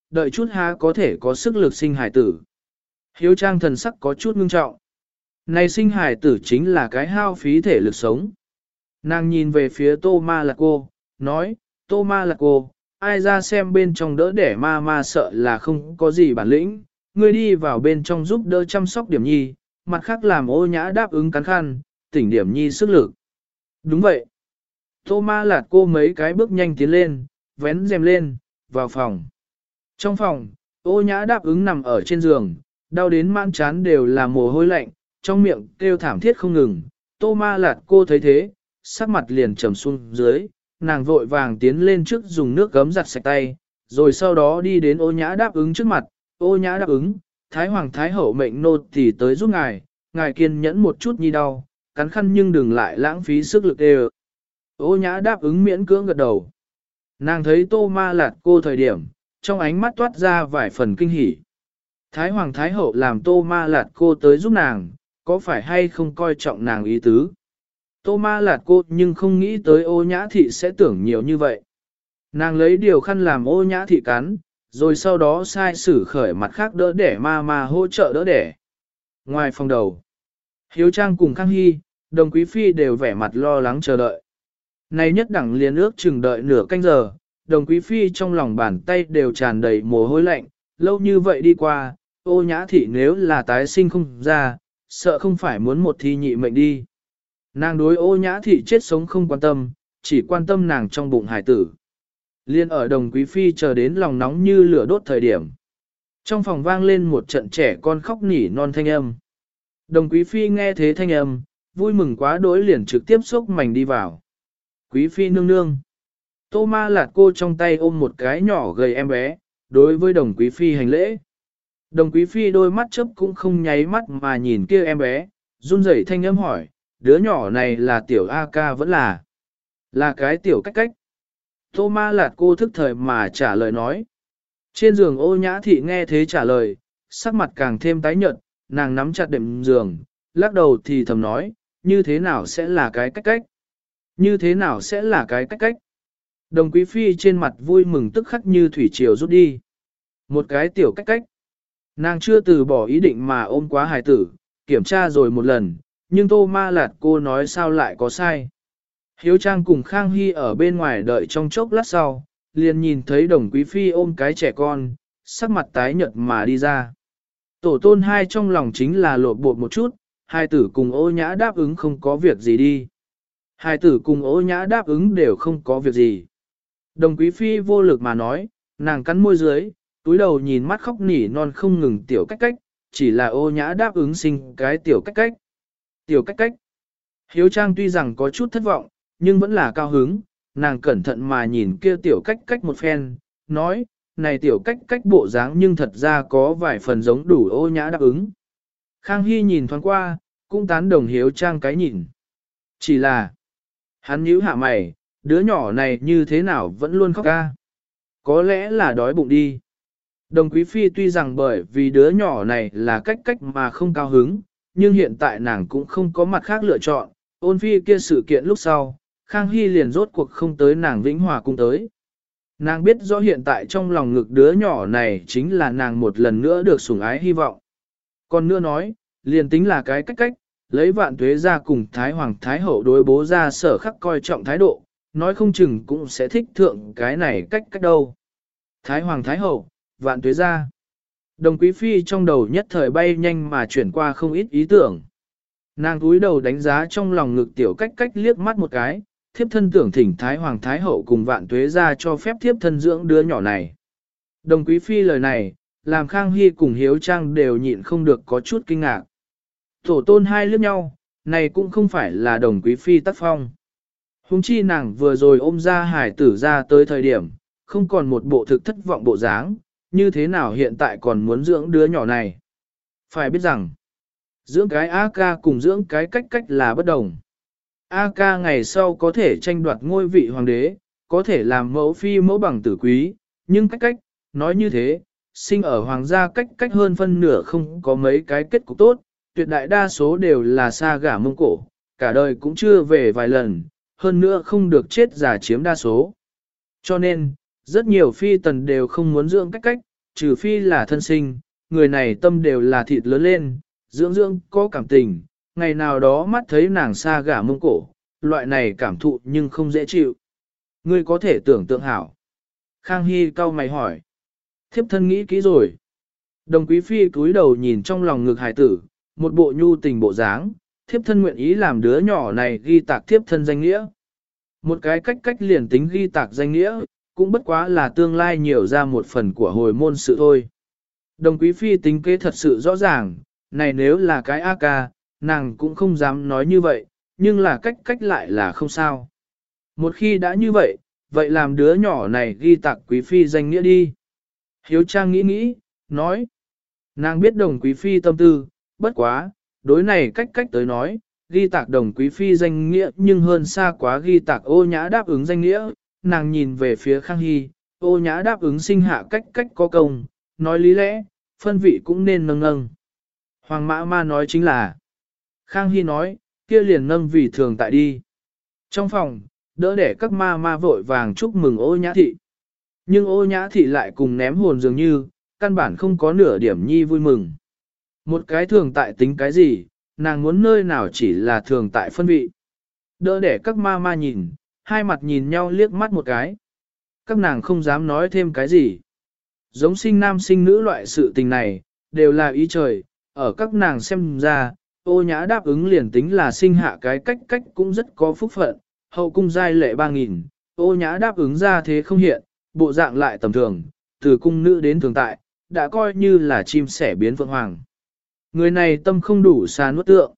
đợi chút há có thể có sức lực sinh hải tử. Hiếu Trang thần sắc có chút ngưng trọng. Này sinh hải tử chính là cái hao phí thể lực sống. Nàng nhìn về phía Tô Ma Lạc Cô, nói, Tô Ma Lạc Cô, ai ra xem bên trong đỡ để ma ma sợ là không có gì bản lĩnh, ngươi đi vào bên trong giúp đỡ chăm sóc Điểm Nhi, mặt khác làm Ô Nhã đáp ứng cắn khăn, tỉnh Điểm Nhi sức lực. Đúng vậy. Tô Ma Lạc Cô mấy cái bước nhanh tiến lên, vén rèm lên, vào phòng. Trong phòng, Ô Nhã đáp ứng nằm ở trên giường, đau đến mãn chán đều là mồ hôi lạnh, trong miệng kêu thảm thiết không ngừng. Tô Ma Lạc Cô thấy thế, sắc mặt liền trầm xuống dưới, nàng vội vàng tiến lên trước dùng nước gấm giặt sạch tay, rồi sau đó đi đến Ô Nhã đáp ứng trước mặt. Ô Nhã đáp ứng, Thái Hoàng Thái Hậu mệnh nô tỳ tới giúp ngài, ngài kiên nhẫn một chút nhi đau, cắn khăn nhưng đừng lại lãng phí sức lực đều. Ô Nhã đáp ứng miễn cưỡng gật đầu. Nàng thấy Tô Ma Lạc Cô thời điểm, trong ánh mắt toát ra vài phần kinh hỉ. Thái Hoàng Thái Hậu làm Tô Ma Lạc Cô tới giúp nàng, có phải hay không coi trọng nàng ý tứ? Tô Ma Lạc Cô nhưng không nghĩ tới Ô Nhã Thị sẽ tưởng nhiều như vậy. Nàng lấy điều khăn làm Ô Nhã Thị cắn, rồi sau đó sai sử khởi mặt khác đỡ đẻ ma ma hỗ trợ đỡ đẻ. Ngoài phòng đầu, Hiếu Trang cùng Khang Hy, Đồng Quý Phi đều vẻ mặt lo lắng chờ đợi. Này nhất đẳng liền ước chừng đợi nửa canh giờ, Đồng Quý Phi trong lòng bàn tay đều tràn đầy mồ hôi lạnh, lâu như vậy đi qua, Ô Nhã Thị nếu là tái sinh không ra, sợ không phải muốn một thi nhị mệnh đi. Nàng đối Ô Nhã Thị chết sống không quan tâm, chỉ quan tâm nàng trong bụng hải tử. Liên ở Đồng Quý Phi chờ đến lòng nóng như lửa đốt thời điểm. Trong phòng vang lên một trận trẻ con khóc nỉ non thanh âm. Đồng Quý Phi nghe thế thanh âm, vui mừng quá đỗi liền trực tiếp xốc mảnh đi vào. Quý Phi nương nương. Tô Ma Lạc Cô trong tay ôm một cái nhỏ gầy em bé, đối với Đồng Quý Phi hành lễ. Đồng Quý Phi đôi mắt chớp cũng không nháy mắt mà nhìn kia em bé, run rẩy thanh âm hỏi, đứa nhỏ này là tiểu A ca vẫn là, là cái tiểu cách cách. Tô Ma Lạc Cô thức thời mà trả lời nói. Trên giường Ô Nhã Thị nghe thế trả lời, sắc mặt càng thêm tái nhợt, nàng nắm chặt đệm giường, lắc đầu thì thầm nói, như thế nào sẽ là cái cách cách? Như thế nào sẽ là cái cách cách? Đồng Quý Phi trên mặt vui mừng tức khắc như thủy triều rút đi. Một cái tiểu cách cách. Nàng chưa từ bỏ ý định mà ôm quá hài tử, kiểm tra rồi một lần, nhưng Tô Ma Lạc Cô nói sao lại có sai. Hiếu Trang cùng Khang Hy ở bên ngoài đợi trong chốc lát sau, liền nhìn thấy Đồng Quý Phi ôm cái trẻ con, sắc mặt tái nhợt mà đi ra. Tổ tôn hai trong lòng chính là lột bột một chút, hai tử cùng Ô Nhã đáp ứng không có việc gì đi. Hai tử cùng Ô Nhã đáp ứng đều không có việc gì. Đồng Quý Phi vô lực mà nói, nàng cắn môi dưới, túi đầu nhìn mắt khóc nỉ non không ngừng tiểu cách cách, chỉ là Ô Nhã đáp ứng sinh cái tiểu cách cách. Tiểu cách cách. Hiếu Trang tuy rằng có chút thất vọng, nhưng vẫn là cao hứng, nàng cẩn thận mà nhìn kia tiểu cách cách một phen, nói, này tiểu cách cách bộ dáng nhưng thật ra có vài phần giống đủ Ô Nhã đáp ứng. Khang Hy nhìn thoáng qua, cũng tán đồng Hiếu Trang cái nhìn. Chỉ là, hắn nhíu hạ mày, đứa nhỏ này như thế nào vẫn luôn khóc ca. Có lẽ là đói bụng đi. Đồng Quý Phi tuy rằng bởi vì đứa nhỏ này là cách cách mà không cao hứng, nhưng hiện tại nàng cũng không có mặt khác lựa chọn. Ôn Phi kia sự kiện lúc sau, Khang Hy liền rốt cuộc không tới nàng Vĩnh Hòa cung tới. Nàng biết rõ hiện tại trong lòng ngực đứa nhỏ này chính là nàng một lần nữa được sủng ái hy vọng. Còn nữa nói, liền tính là cái cách cách, lấy Vạn Tuế ra cùng Thái Hoàng Thái Hậu đối bố ra sở khắc coi trọng thái độ, nói không chừng cũng sẽ thích thượng cái này cách cách đâu. Thái Hoàng Thái Hậu, Vạn Tuế ra. Đồng Quý Phi trong đầu nhất thời bay nhanh mà chuyển qua không ít ý tưởng. Nàng cúi đầu đánh giá trong lòng ngực tiểu cách cách liếc mắt một cái, thiếp thân tưởng thỉnh Thái Hoàng Thái Hậu cùng Vạn Tuế ra cho phép thiếp thân dưỡng đứa nhỏ này. Đồng Quý Phi lời này, làm Khang Hy cùng Hiếu Trang đều nhịn không được có chút kinh ngạc. Tổ tôn hai liếc nhau, này cũng không phải là Đồng Quý Phi tác phong. Hùng chi nàng vừa rồi ôm ra hải tử ra tới thời điểm, không còn một bộ thực thất vọng bộ dáng, như thế nào hiện tại còn muốn dưỡng đứa nhỏ này. Phải biết rằng, dưỡng cái A ca cùng dưỡng cái cách cách là bất đồng. A ca ngày sau có thể tranh đoạt ngôi vị hoàng đế, có thể làm mẫu phi mẫu bằng tử quý, nhưng cách cách, nói như thế, sinh ở hoàng gia cách cách hơn phân nửa không có mấy cái kết cục tốt, tuyệt đại đa số đều là xa gả Mông Cổ, cả đời cũng chưa về vài lần, hơn nữa không được chết giả chiếm đa số. Cho nên, rất nhiều phi tần đều không muốn dưỡng cách cách, trừ phi là thân sinh, người này tâm đều là thịt lớn lên, dưỡng dưỡng có cảm tình, ngày nào đó mắt thấy nàng xa gả mông cổ, loại này cảm thụ nhưng không dễ chịu. Ngươi có thể tưởng tượng hảo. Khang Hy cau mày hỏi. Thiếp thân nghĩ kỹ rồi. Đồng quý phi cúi đầu nhìn trong lòng ngực hài tử, một bộ nhu tình bộ dáng, thiếp thân nguyện ý làm đứa nhỏ này ghi tạc thiếp thân danh nghĩa. Một cái cách cách liền tính ghi tạc danh nghĩa, cũng bất quá là tương lai nhiều ra một phần của hồi môn sự thôi. Đồng quý phi tính kế thật sự rõ ràng, này nếu là cái A ca, nàng cũng không dám nói như vậy, nhưng là cách cách lại là không sao. Một khi đã như vậy, vậy làm đứa nhỏ này ghi tạc quý phi danh nghĩa đi. Hiếu Trang nghĩ nghĩ, nói. Nàng biết đồng quý phi tâm tư, bất quá, đối này cách cách tới nói, ghi tạc đồng quý phi danh nghĩa nhưng hơn xa quá ghi tạc ô nhã đáp ứng danh nghĩa. Nàng nhìn về phía Khang Hy, ô nhã đáp ứng sinh hạ cách cách có công, nói lý lẽ, phân vị cũng nên nâng nâng. Hoàng mã ma nói chính là, Khang Hy nói, kia liền nâng vì thường tại đi. Trong phòng, đỡ để các ma ma vội vàng chúc mừng ô nhã thị. Nhưng ô nhã thị lại cùng ném hồn dường như, căn bản không có nửa điểm nhi vui mừng. Một cái thường tại tính cái gì, nàng muốn nơi nào chỉ là thường tại phân vị. Đỡ để các ma ma nhìn, hai mặt nhìn nhau liếc mắt một cái. Các nàng không dám nói thêm cái gì. Giống sinh nam sinh nữ loại sự tình này, đều là ý trời, ở các nàng xem ra, ô nhã đáp ứng liền tính là sinh hạ cái cách cách cũng rất có phúc phận, hậu cung giai lệ ba nghìn, ô nhã đáp ứng ra thế không hiện, bộ dạng lại tầm thường, từ cung nữ đến thường tại, đã coi như là chim sẻ biến phượng hoàng. Người này tâm không đủ xa nuốt tượng.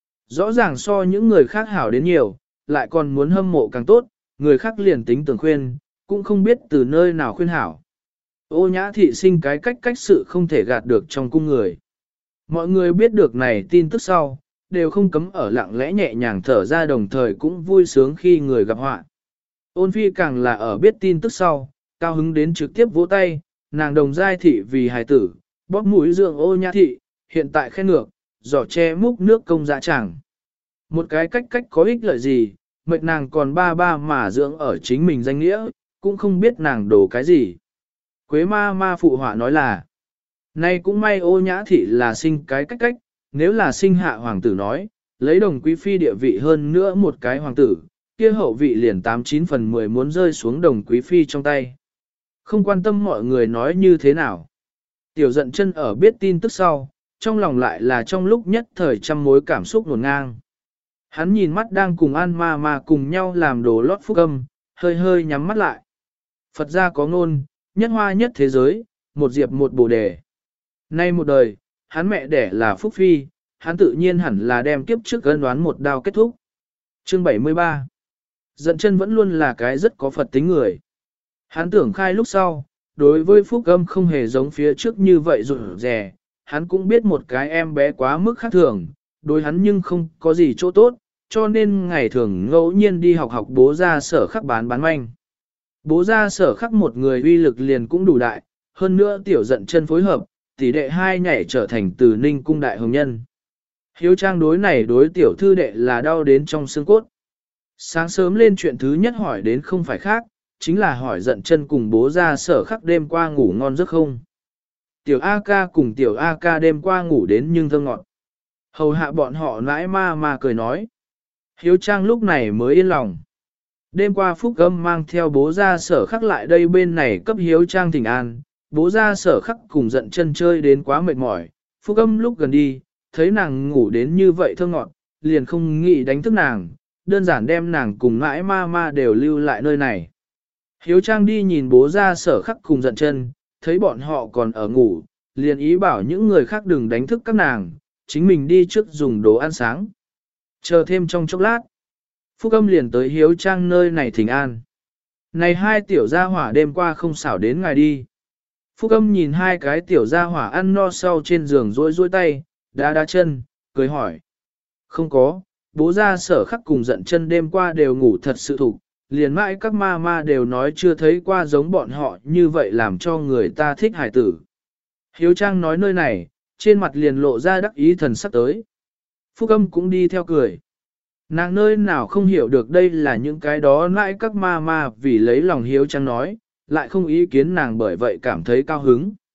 Rõ ràng so những người khác hảo đến nhiều, lại còn muốn hâm mộ càng tốt, người khác liền tính tưởng khuyên, cũng không biết từ nơi nào khuyên hảo. Ô nhã thị sinh cái cách cách sự không thể gạt được trong cung người. Mọi người biết được này tin tức sau, đều không cấm ở lặng lẽ nhẹ nhàng thở ra đồng thời cũng vui sướng khi người gặp họa. Ôn phi càng là ở biết tin tức sau, cao hứng đến trực tiếp vỗ tay, nàng đồng giai thị vì hài tử, bóp mũi dưỡng ô nhã thị, hiện tại khen ngược, giỏ che múc nước công dạ chẳng. Một cái cách cách có ích lợi gì, mệnh nàng còn ba ba mà dưỡng ở chính mình danh nghĩa, cũng không biết nàng đổ cái gì. Quế ma ma phụ họa nói là, nay cũng may ô nhã thị là sinh cái cách cách, nếu là sinh hạ hoàng tử nói, lấy đồng quý phi địa vị hơn nữa một cái hoàng tử, kia hậu vị liền tám chín phần mười muốn rơi xuống đồng quý phi trong tay. Không quan tâm mọi người nói như thế nào. Tiểu giận chân ở biết tin tức sau, trong lòng lại là trong lúc nhất thời trăm mối cảm xúc nổn ngang. Hắn nhìn mắt đang cùng An ma ma cùng nhau làm đồ lót phúc âm, hơi hơi nhắm mắt lại. Phật gia có ngôn, nhất hoa nhất thế giới, một diệp một bồ đề. Nay một đời, hắn mẹ đẻ là Phúc Phi, hắn tự nhiên hẳn là đem kiếp trước ân đoán một đao kết thúc. Chương bảy mươi ba. Giận chân vẫn luôn là cái rất có Phật tính người. Hắn tưởng khai lúc sau, đối với Phúc Âm không hề giống phía trước như vậy rụt rè, hắn cũng biết một cái em bé quá mức khác thường, đối hắn nhưng không có gì chỗ tốt, cho nên ngày thường ngẫu nhiên đi học học bố ra sở khắc bán bán manh. Bố ra sở khắc một người uy lực liền cũng đủ đại, hơn nữa tiểu giận chân phối hợp, tỷ đệ hai nhảy trở thành từ ninh cung đại hồng nhân. Hiếu trang đối này đối tiểu thư đệ là đau đến trong xương cốt. Sáng sớm lên chuyện thứ nhất hỏi đến không phải khác, chính là hỏi giận chân cùng bố ra sở khắc đêm qua ngủ ngon giấc không. Tiểu A ca cùng tiểu A ca đêm qua ngủ đến nhưng thơm ngọt. Hầu hạ bọn họ nãi ma mà cười nói. Hiếu trang lúc này mới yên lòng. Đêm qua Phúc Âm mang theo bố ra sở khắc lại đây bên này cấp hiếu trang thỉnh an, bố ra sở khắc cùng giận chân chơi đến quá mệt mỏi, Phúc Âm lúc gần đi, thấy nàng ngủ đến như vậy thơ ngọt, liền không nghĩ đánh thức nàng, đơn giản đem nàng cùng mãi ma ma đều lưu lại nơi này. Hiếu trang đi nhìn bố ra sở khắc cùng giận chân, thấy bọn họ còn ở ngủ, liền ý bảo những người khác đừng đánh thức các nàng, chính mình đi trước dùng đồ ăn sáng. Chờ thêm trong chốc lát, Phúc Âm liền tới hiếu trang nơi này thỉnh an. Này hai tiểu gia hỏa đêm qua không xảo đến ngài đi. Phúc Âm nhìn hai cái tiểu gia hỏa ăn no sau trên giường rối rối tay, đá đá chân, cười hỏi. Không có, bố ra sở khắc cùng giận chân đêm qua đều ngủ thật sự thục, liền mãi các ma ma đều nói chưa thấy qua giống bọn họ như vậy làm cho người ta thích hải tử. Hiếu Trang nói nơi này, trên mặt liền lộ ra đắc ý thần sắc tới. Phúc Âm cũng đi theo cười. Nàng nơi nào không hiểu được đây là những cái đó mãi các ma ma vì lấy lòng Hiếu Trang nói, lại không ý kiến nàng bởi vậy cảm thấy cao hứng.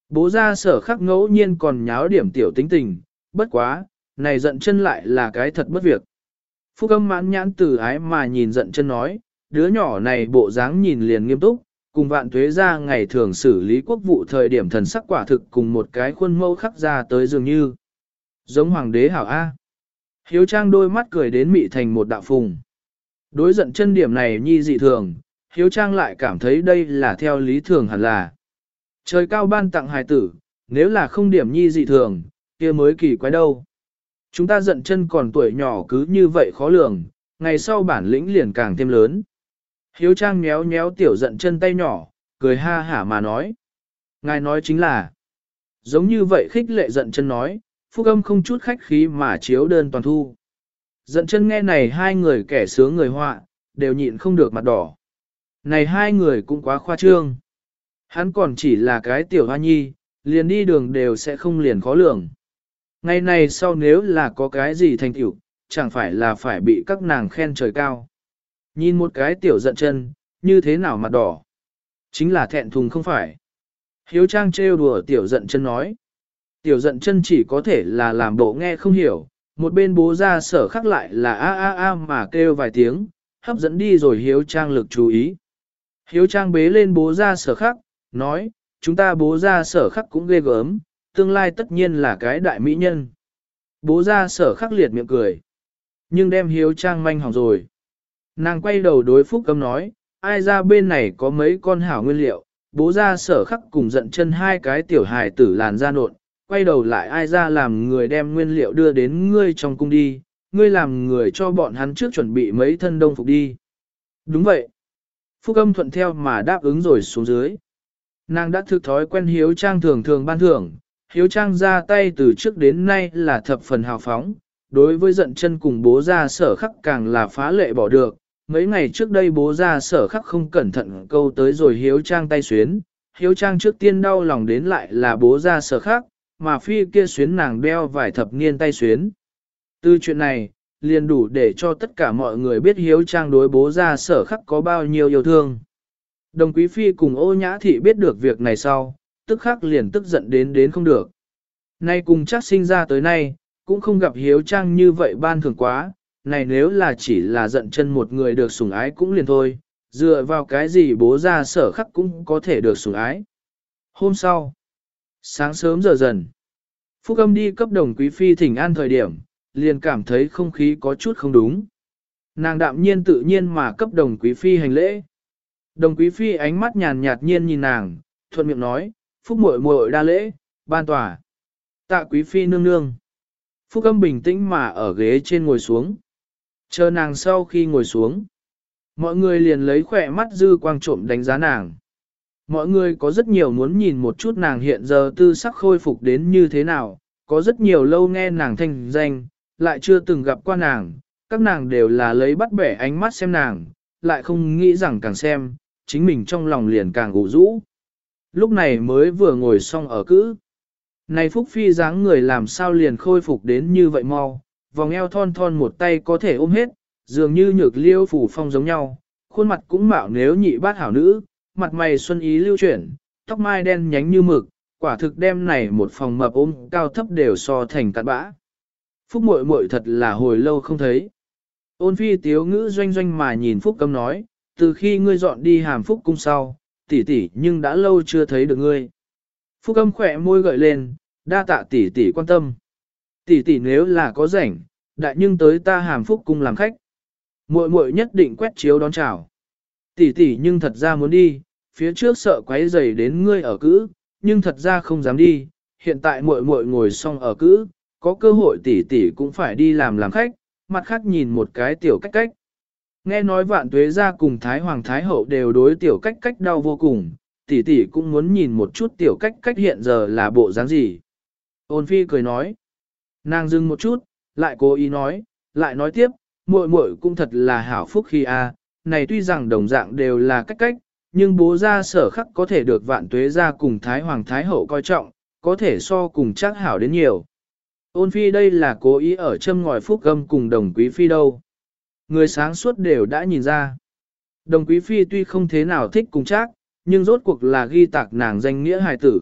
Bố ra sở khắc ngẫu nhiên còn nháo điểm tiểu tính tình, bất quá, này giận chân lại là cái thật bất việc. Phúc âm mãn nhãn từ ái mà nhìn giận chân nói, đứa nhỏ này bộ dáng nhìn liền nghiêm túc, cùng vạn tuế ra ngày thường xử lý quốc vụ thời điểm thần sắc quả thực cùng một cái khuôn mẫu khắc ra tới dường như. Giống hoàng đế hảo A. Hiếu Trang đôi mắt cười đến mị thành một đạo phùng. Đối giận chân điểm này nhi dị thường, Hiếu Trang lại cảm thấy đây là theo lý thường hẳn là. Trời cao ban tặng hài tử, nếu là không điểm nhi dị thường, kia mới kỳ quái đâu. Chúng ta giận chân còn tuổi nhỏ cứ như vậy khó lường, ngày sau bản lĩnh liền càng thêm lớn. Hiếu Trang nhéo nhéo tiểu giận chân tay nhỏ, cười ha hả mà nói. Ngài nói chính là, giống như vậy khích lệ giận chân nói, Phúc âm không chút khách khí mà chiếu đơn toàn thu. Giận chân nghe này hai người kẻ sướng người họa, đều nhịn không được mặt đỏ. Này hai người cũng quá khoa trương. Hắn còn chỉ là cái tiểu hoa nhi, liền đi đường đều sẽ không liền khó lường. Ngày này sau nếu là có cái gì thành tựu, chẳng phải là phải bị các nàng khen trời cao. Nhìn một cái tiểu giận chân, như thế nào mặt đỏ. Chính là thẹn thùng không phải. Hiếu Trang trêu đùa tiểu giận chân nói. Tiểu giận chân chỉ có thể là làm bộ nghe không hiểu, một bên bố ra sở khắc lại là a a a mà kêu vài tiếng, hấp dẫn đi rồi Hiếu Trang lực chú ý. Hiếu Trang bế lên bố ra sở khắc, nói, chúng ta bố ra sở khắc cũng ghê gớm, tương lai tất nhiên là cái đại mỹ nhân. Bố ra sở khắc liệt miệng cười, nhưng đem Hiếu Trang manh hỏng rồi. Nàng quay đầu đối Phúc Âm nói, ai ra bên này có mấy con hảo nguyên liệu, bố ra sở khắc cùng giận chân hai cái tiểu hài tử làn da nộn, quay đầu lại ai ra làm người đem nguyên liệu đưa đến ngươi trong cung đi, ngươi làm người cho bọn hắn trước chuẩn bị mấy thân đông phục đi. Đúng vậy. Phúc Âm thuận theo mà đáp ứng rồi xuống dưới. Nàng đã thực thói quen Hiếu Trang thường thường ban thưởng, Hiếu Trang ra tay từ trước đến nay là thập phần hào phóng, đối với giận chân cùng bố ra sở khắc càng là phá lệ bỏ được. Mấy ngày trước đây bố ra sở khắc không cẩn thận câu tới rồi Hiếu Trang tay xuyến, Hiếu Trang trước tiên đau lòng đến lại là bố ra sở khắc, mà phi kia xuyến nàng đeo vài thập niên tay xuyến. Từ chuyện này, liền đủ để cho tất cả mọi người biết Hiếu Trang đối bố ra sở khắc có bao nhiêu yêu thương. Đồng Quý Phi cùng Ô Nhã Thị biết được việc này sau, tức khắc liền tức giận đến đến không được. Nay cùng chắc sinh ra tới nay, cũng không gặp Hiếu Trang như vậy ban thường quá, này nếu là chỉ là giận chân một người được sủng ái cũng liền thôi, dựa vào cái gì bố ra sở khắc cũng có thể được sủng ái. Hôm sau, sáng sớm giờ dần, Phúc Âm đi cấp Đồng Quý Phi thỉnh an thời điểm, liền cảm thấy không khí có chút không đúng. Nàng đạm nhiên tự nhiên mà cấp Đồng Quý Phi hành lễ. Đồng Quý Phi ánh mắt nhàn nhạt nhiên nhìn nàng, thuận miệng nói, Phúc muội muội đa lễ, ban tòa. Tạ Quý Phi nương nương. Phúc Âm bình tĩnh mà ở ghế trên ngồi xuống. Chờ nàng sau khi ngồi xuống. Mọi người liền lấy khỏe mắt dư quang trộm đánh giá nàng. Mọi người có rất nhiều muốn nhìn một chút nàng hiện giờ tư sắc khôi phục đến như thế nào, có rất nhiều lâu nghe nàng thanh danh, lại chưa từng gặp qua nàng, các nàng đều là lấy bắt bẻ ánh mắt xem nàng, lại không nghĩ rằng càng xem, chính mình trong lòng liền càng ủ rũ. Lúc này mới vừa ngồi xong ở cữ. Này Phúc Phi dáng người làm sao liền khôi phục đến như vậy mau, vòng eo thon thon một tay có thể ôm hết, dường như nhược liêu phủ phong giống nhau, khuôn mặt cũng mạo nếu nhị bát hảo nữ, mặt mày xuân ý lưu chuyển, tóc mai đen nhánh như mực, quả thực đem này một phòng mập ôm cao thấp đều so thành cặn bã. Phúc muội muội thật là hồi lâu không thấy. Ôn Phi tiếu ngữ doanh doanh mà nhìn Phúc Âm nói, từ khi ngươi dọn đi Hàm Phúc cung sau, tỷ tỷ nhưng đã lâu chưa thấy được ngươi. Phúc Âm khỏe môi gợi lên, đa tạ tỷ tỷ quan tâm. Tỷ tỷ nếu là có rảnh, đại nhưng tới ta Hàm Phúc cung làm khách. Muội muội nhất định quét chiếu đón chào. Tỷ tỷ nhưng thật ra muốn đi, phía trước sợ quấy rầy đến ngươi ở cữ, nhưng thật ra không dám đi, hiện tại muội muội ngồi xong ở cữ, có cơ hội tỷ tỷ cũng phải đi làm làm khách, mặt khác nhìn một cái tiểu cách cách. Nghe nói Vạn Tuế gia cùng Thái Hoàng Thái Hậu đều đối tiểu cách cách đau vô cùng, tỷ tỷ cũng muốn nhìn một chút tiểu cách cách hiện giờ là bộ dáng gì. Ôn Phi cười nói, nàng dừng một chút, lại cố ý nói, lại nói tiếp, muội muội cũng thật là hảo phúc khi a, này tuy rằng đồng dạng đều là cách cách, nhưng bố gia sở khắc có thể được Vạn Tuế gia cùng Thái Hoàng Thái Hậu coi trọng, có thể so cùng chắc hảo đến nhiều. Ôn Phi đây là cố ý ở châm ngòi Phúc Âm cùng Đồng Quý Phi đâu. Người sáng suốt đều đã nhìn ra. Đồng Quý Phi tuy không thế nào thích cùng chắc, nhưng rốt cuộc là ghi tạc nàng danh nghĩa hài tử,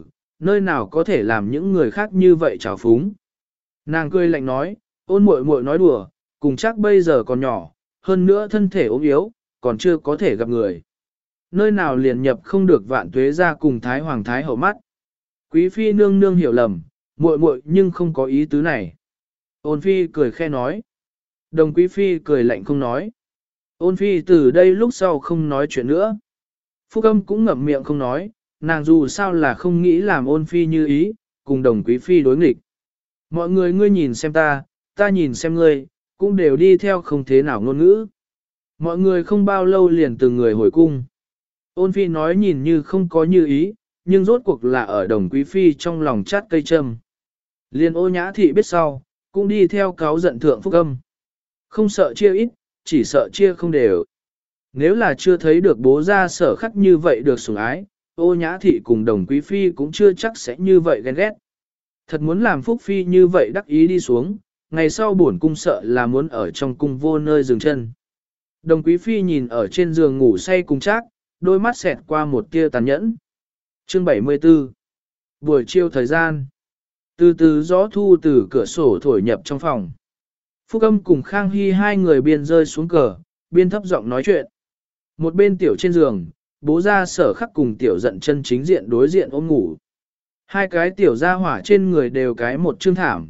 nơi nào có thể làm những người khác như vậy trào phúng. Nàng cười lạnh nói, ôn muội muội nói đùa, cùng chắc bây giờ còn nhỏ, hơn nữa thân thể ốm yếu, còn chưa có thể gặp người. Nơi nào liền nhập không được vạn tuế ra cùng Thái Hoàng Thái hậu mắt. Quý phi nương nương hiểu lầm, muội muội nhưng không có ý tứ này. Ôn phi cười khe nói. Đồng quý phi cười lạnh không nói. Ôn phi từ đây lúc sau không nói chuyện nữa. Phúc âm cũng ngậm miệng không nói, nàng dù sao là không nghĩ làm ôn phi như ý, cùng đồng quý phi đối nghịch. Mọi người ngươi nhìn xem ta, ta nhìn xem ngươi, cũng đều đi theo không thế nào ngôn ngữ. Mọi người không bao lâu liền từng người hồi cung. Ôn phi nói nhìn như không có như ý, nhưng rốt cuộc là ở đồng quý phi trong lòng chát cây châm. Liền Ô Nhã Thị biết sau, cũng đi theo cáo giận thượng Phúc âm. Không sợ chia ít, chỉ sợ chia không đều. Nếu là chưa thấy được bố ra sở khắc như vậy được sủng ái, Ô Nhã Thị cùng đồng quý phi cũng chưa chắc sẽ như vậy ghen ghét. Thật muốn làm Phúc phi như vậy đắc ý đi xuống, ngày sau bổn cung sợ là muốn ở trong cung vô nơi dừng chân. Đồng quý phi nhìn ở trên giường ngủ say cùng Trác, đôi mắt xẹt qua một tia tàn nhẫn. Chương bảy mươi tư. Buổi chiều thời gian. Từ từ gió thu từ cửa sổ thổi nhập trong phòng. Phúc âm cùng Khang Hy hai người biên rơi xuống cờ, biên thấp giọng nói chuyện. Một bên tiểu trên giường, bố ra sở khắc cùng tiểu giận chân chính diện đối diện ôm ngủ. Hai cái tiểu gia hỏa trên người đều cái một chương thảm.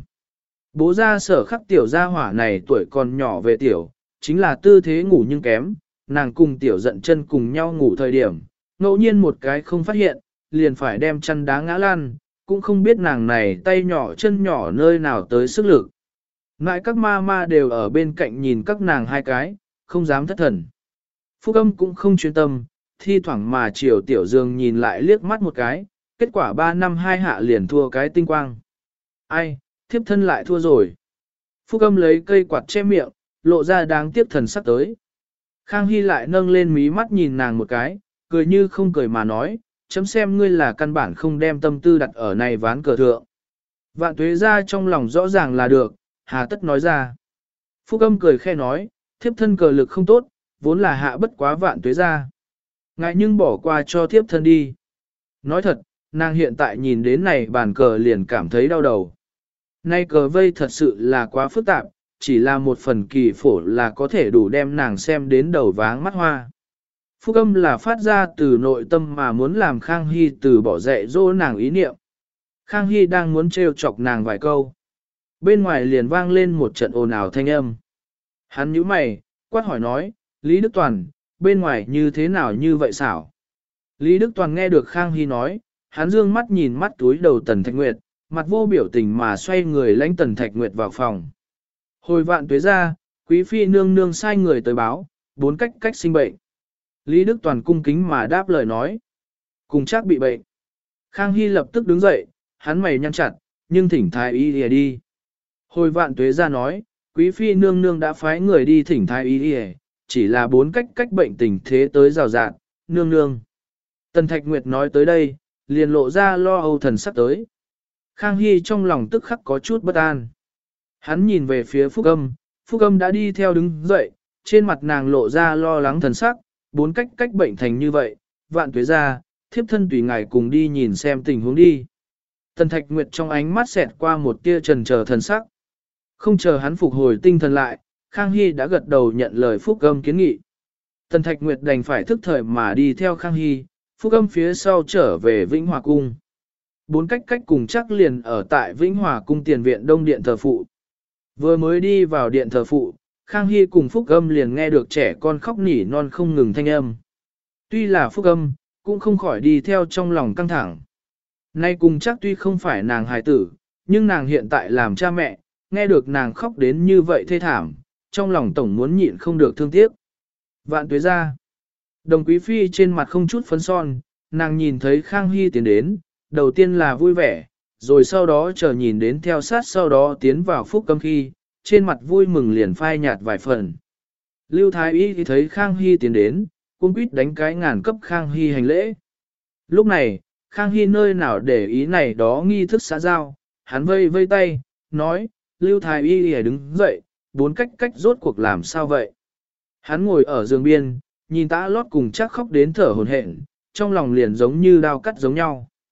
Bố ra sở khắc tiểu gia hỏa này tuổi còn nhỏ về tiểu, chính là tư thế ngủ nhưng kém, nàng cùng tiểu giận chân cùng nhau ngủ thời điểm, ngẫu nhiên một cái không phát hiện, liền phải đem chân đá ngã lăn, cũng không biết nàng này tay nhỏ chân nhỏ nơi nào tới sức lực. Ngại các ma ma đều ở bên cạnh nhìn các nàng hai cái, không dám thất thần. Phúc âm cũng không chuyên tâm, thi thoảng mà chiều tiểu dương nhìn lại liếc mắt một cái, kết quả ba năm hai hạ liền thua cái tinh quang. Ai, thiếp thân lại thua rồi. Phúc âm lấy cây quạt che miệng, lộ ra đáng tiếc thần sắc tới. Khang Hy lại nâng lên mí mắt nhìn nàng một cái, cười như không cười mà nói, chấm xem ngươi là căn bản không đem tâm tư đặt ở này ván cờ thượng. Vạn tuế ra trong lòng rõ ràng là được, hà tất nói ra. Phúc âm cười khe nói, thiếp thân cờ lực không tốt, vốn là hạ bất quá vạn tuế ra. Ngại nhưng bỏ qua cho thiếp thân đi. Nói thật, nàng hiện tại nhìn đến này bàn cờ liền cảm thấy đau đầu. Nay cờ vây thật sự là quá phức tạp, chỉ là một phần kỳ phổ là có thể đủ đem nàng xem đến đầu váng mắt hoa. Phúc âm là phát ra từ nội tâm mà muốn làm Khang Hy từ bỏ dạy dỗ nàng ý niệm. Khang Hy đang muốn trêu chọc nàng vài câu. Bên ngoài liền vang lên một trận ồn ào thanh âm. Hắn nhíu mày, quát hỏi nói, Lý Đức Toàn, bên ngoài như thế nào như vậy xảo? Lý Đức Toàn nghe được Khang Hy nói, hắn dương mắt nhìn mắt túi đầu Tần Thạch Nguyệt, mặt vô biểu tình mà xoay người lãnh Tần Thạch Nguyệt vào phòng. Hồi vạn tuế ra, quý phi nương nương sai người tới báo, bốn cách cách sinh bệnh. Lý Đức Toàn cung kính mà đáp lời nói. Cùng chắc bị bệnh. Khang Hy lập tức đứng dậy, hắn mày nhăn chặt, nhưng thỉnh thái y đi, đi. Hồi vạn tuế ra nói, quý phi nương nương đã phái người đi thỉnh thái y đi, chỉ là bốn cách cách bệnh tình thế tới rào rạt, nương nương. Tần Thạch Nguyệt nói tới đây, liền lộ ra lo âu thần sắc tới. Khang Hy trong lòng tức khắc có chút bất an. Hắn nhìn về phía Phúc Âm, Phúc Âm đã đi theo đứng dậy, trên mặt nàng lộ ra lo lắng thần sắc, bốn cách cách bệnh thành như vậy, vạn tuế ra, thiếp thân tùy ngài cùng đi nhìn xem tình huống đi. Tần Thạch Nguyệt trong ánh mắt xẹt qua một tia trần chờ thần sắc. Không chờ hắn phục hồi tinh thần lại, Khang Hy đã gật đầu nhận lời Phúc Âm kiến nghị. Tần Thạch Nguyệt đành phải thức thời mà đi theo Khang Hy, Phúc Âm phía sau trở về Vĩnh Hòa Cung. Bốn cách cách cùng chắc liền ở tại Vĩnh Hòa Cung tiền viện Đông Điện thờ phụ. Vừa mới đi vào điện thờ phụ, Khang Hy cùng Phúc Âm liền nghe được trẻ con khóc nỉ non không ngừng thanh âm. Tuy là Phúc Âm, cũng không khỏi đi theo trong lòng căng thẳng. Nay cùng chắc tuy không phải nàng hài tử, nhưng nàng hiện tại làm cha mẹ, nghe được nàng khóc đến như vậy thê thảm, trong lòng tổng muốn nhịn không được thương tiếc. Vạn tuế ra, đồng quý phi trên mặt không chút phấn son, nàng nhìn thấy Khang Hy tiến đến, đầu tiên là vui vẻ, rồi sau đó chờ nhìn đến theo sát sau đó tiến vào Phúc Âm khi, trên mặt vui mừng liền phai nhạt vài phần. Lưu Thái Y thì thấy Khang Hy tiến đến, cung quýt đánh cái ngàn cấp Khang Hy hành lễ. Lúc này, Khang Hy nơi nào để ý này đó nghi thức xã giao, hắn vây vây tay, nói, Lưu Thái Y thì đứng dậy, bốn cách cách rốt cuộc làm sao vậy. Hắn ngồi ở giường biên, nhìn tã lót cùng chắc khóc đến thở hổn hển, trong lòng liền giống như đao cắt giống nhau.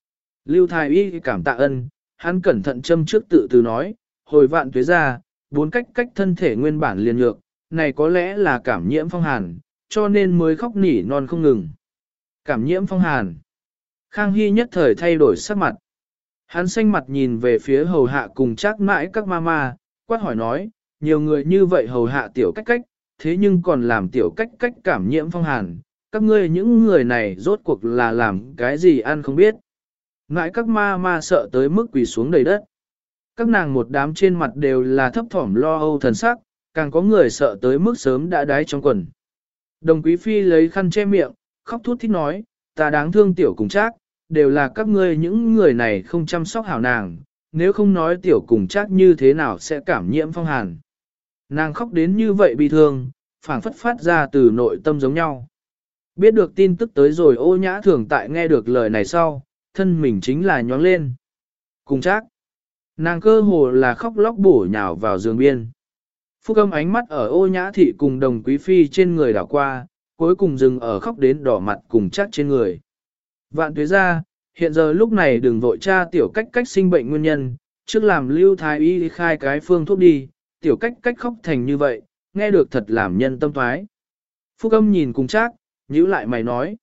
Lưu Thái Y cảm tạ ân, hắn cẩn thận châm trước tự từ nói, hồi vạn tuế ra, bốn cách cách thân thể nguyên bản liền nhược, này có lẽ là cảm nhiễm phong hàn, cho nên mới khóc nỉ non không ngừng. Cảm nhiễm phong hàn. Khang Hy nhất thời thay đổi sắc mặt. Hắn xanh mặt nhìn về phía hầu hạ cùng chắc mãi các mama, quát hỏi nói, nhiều người như vậy hầu hạ tiểu cách cách, thế nhưng còn làm tiểu cách cách cảm nhiễm phong hàn, các ngươi những người này rốt cuộc là làm cái gì ăn không biết. Mãi các ma ma sợ tới mức quỳ xuống đầy đất. Các nàng một đám trên mặt đều là thấp thỏm lo âu thần sắc, càng có người sợ tới mức sớm đã đái trong quần. Đồng quý phi lấy khăn che miệng, khóc thút thít nói, ta đáng thương tiểu cùng trác, đều là các ngươi những người này không chăm sóc hảo nàng, nếu không nói tiểu cùng trác như thế nào sẽ cảm nhiễm phong hàn. Nàng khóc đến như vậy bi thương, phảng phất phát ra từ nội tâm giống nhau. Biết được tin tức tới rồi Ô Nhã Thường tại nghe được lời này sau, thân mình chính là nhóng lên. Cùng trác. Nàng cơ hồ là khóc lóc bổ nhào vào giường biên. Phúc Âm ánh mắt ở Ô Nhã Thị cùng Đồng Quý Phi trên người đảo qua, cuối cùng dừng ở khóc đến đỏ mặt cùng trác trên người. Vạn tuế ra, hiện giờ lúc này đừng vội tra tiểu cách cách sinh bệnh nguyên nhân, trước làm Lưu Thái Y khai cái phương thuốc đi, tiểu cách cách khóc thành như vậy, nghe được thật làm nhân tâm thoái. Phúc Âm nhìn cùng trác, nhíu lại mày nói.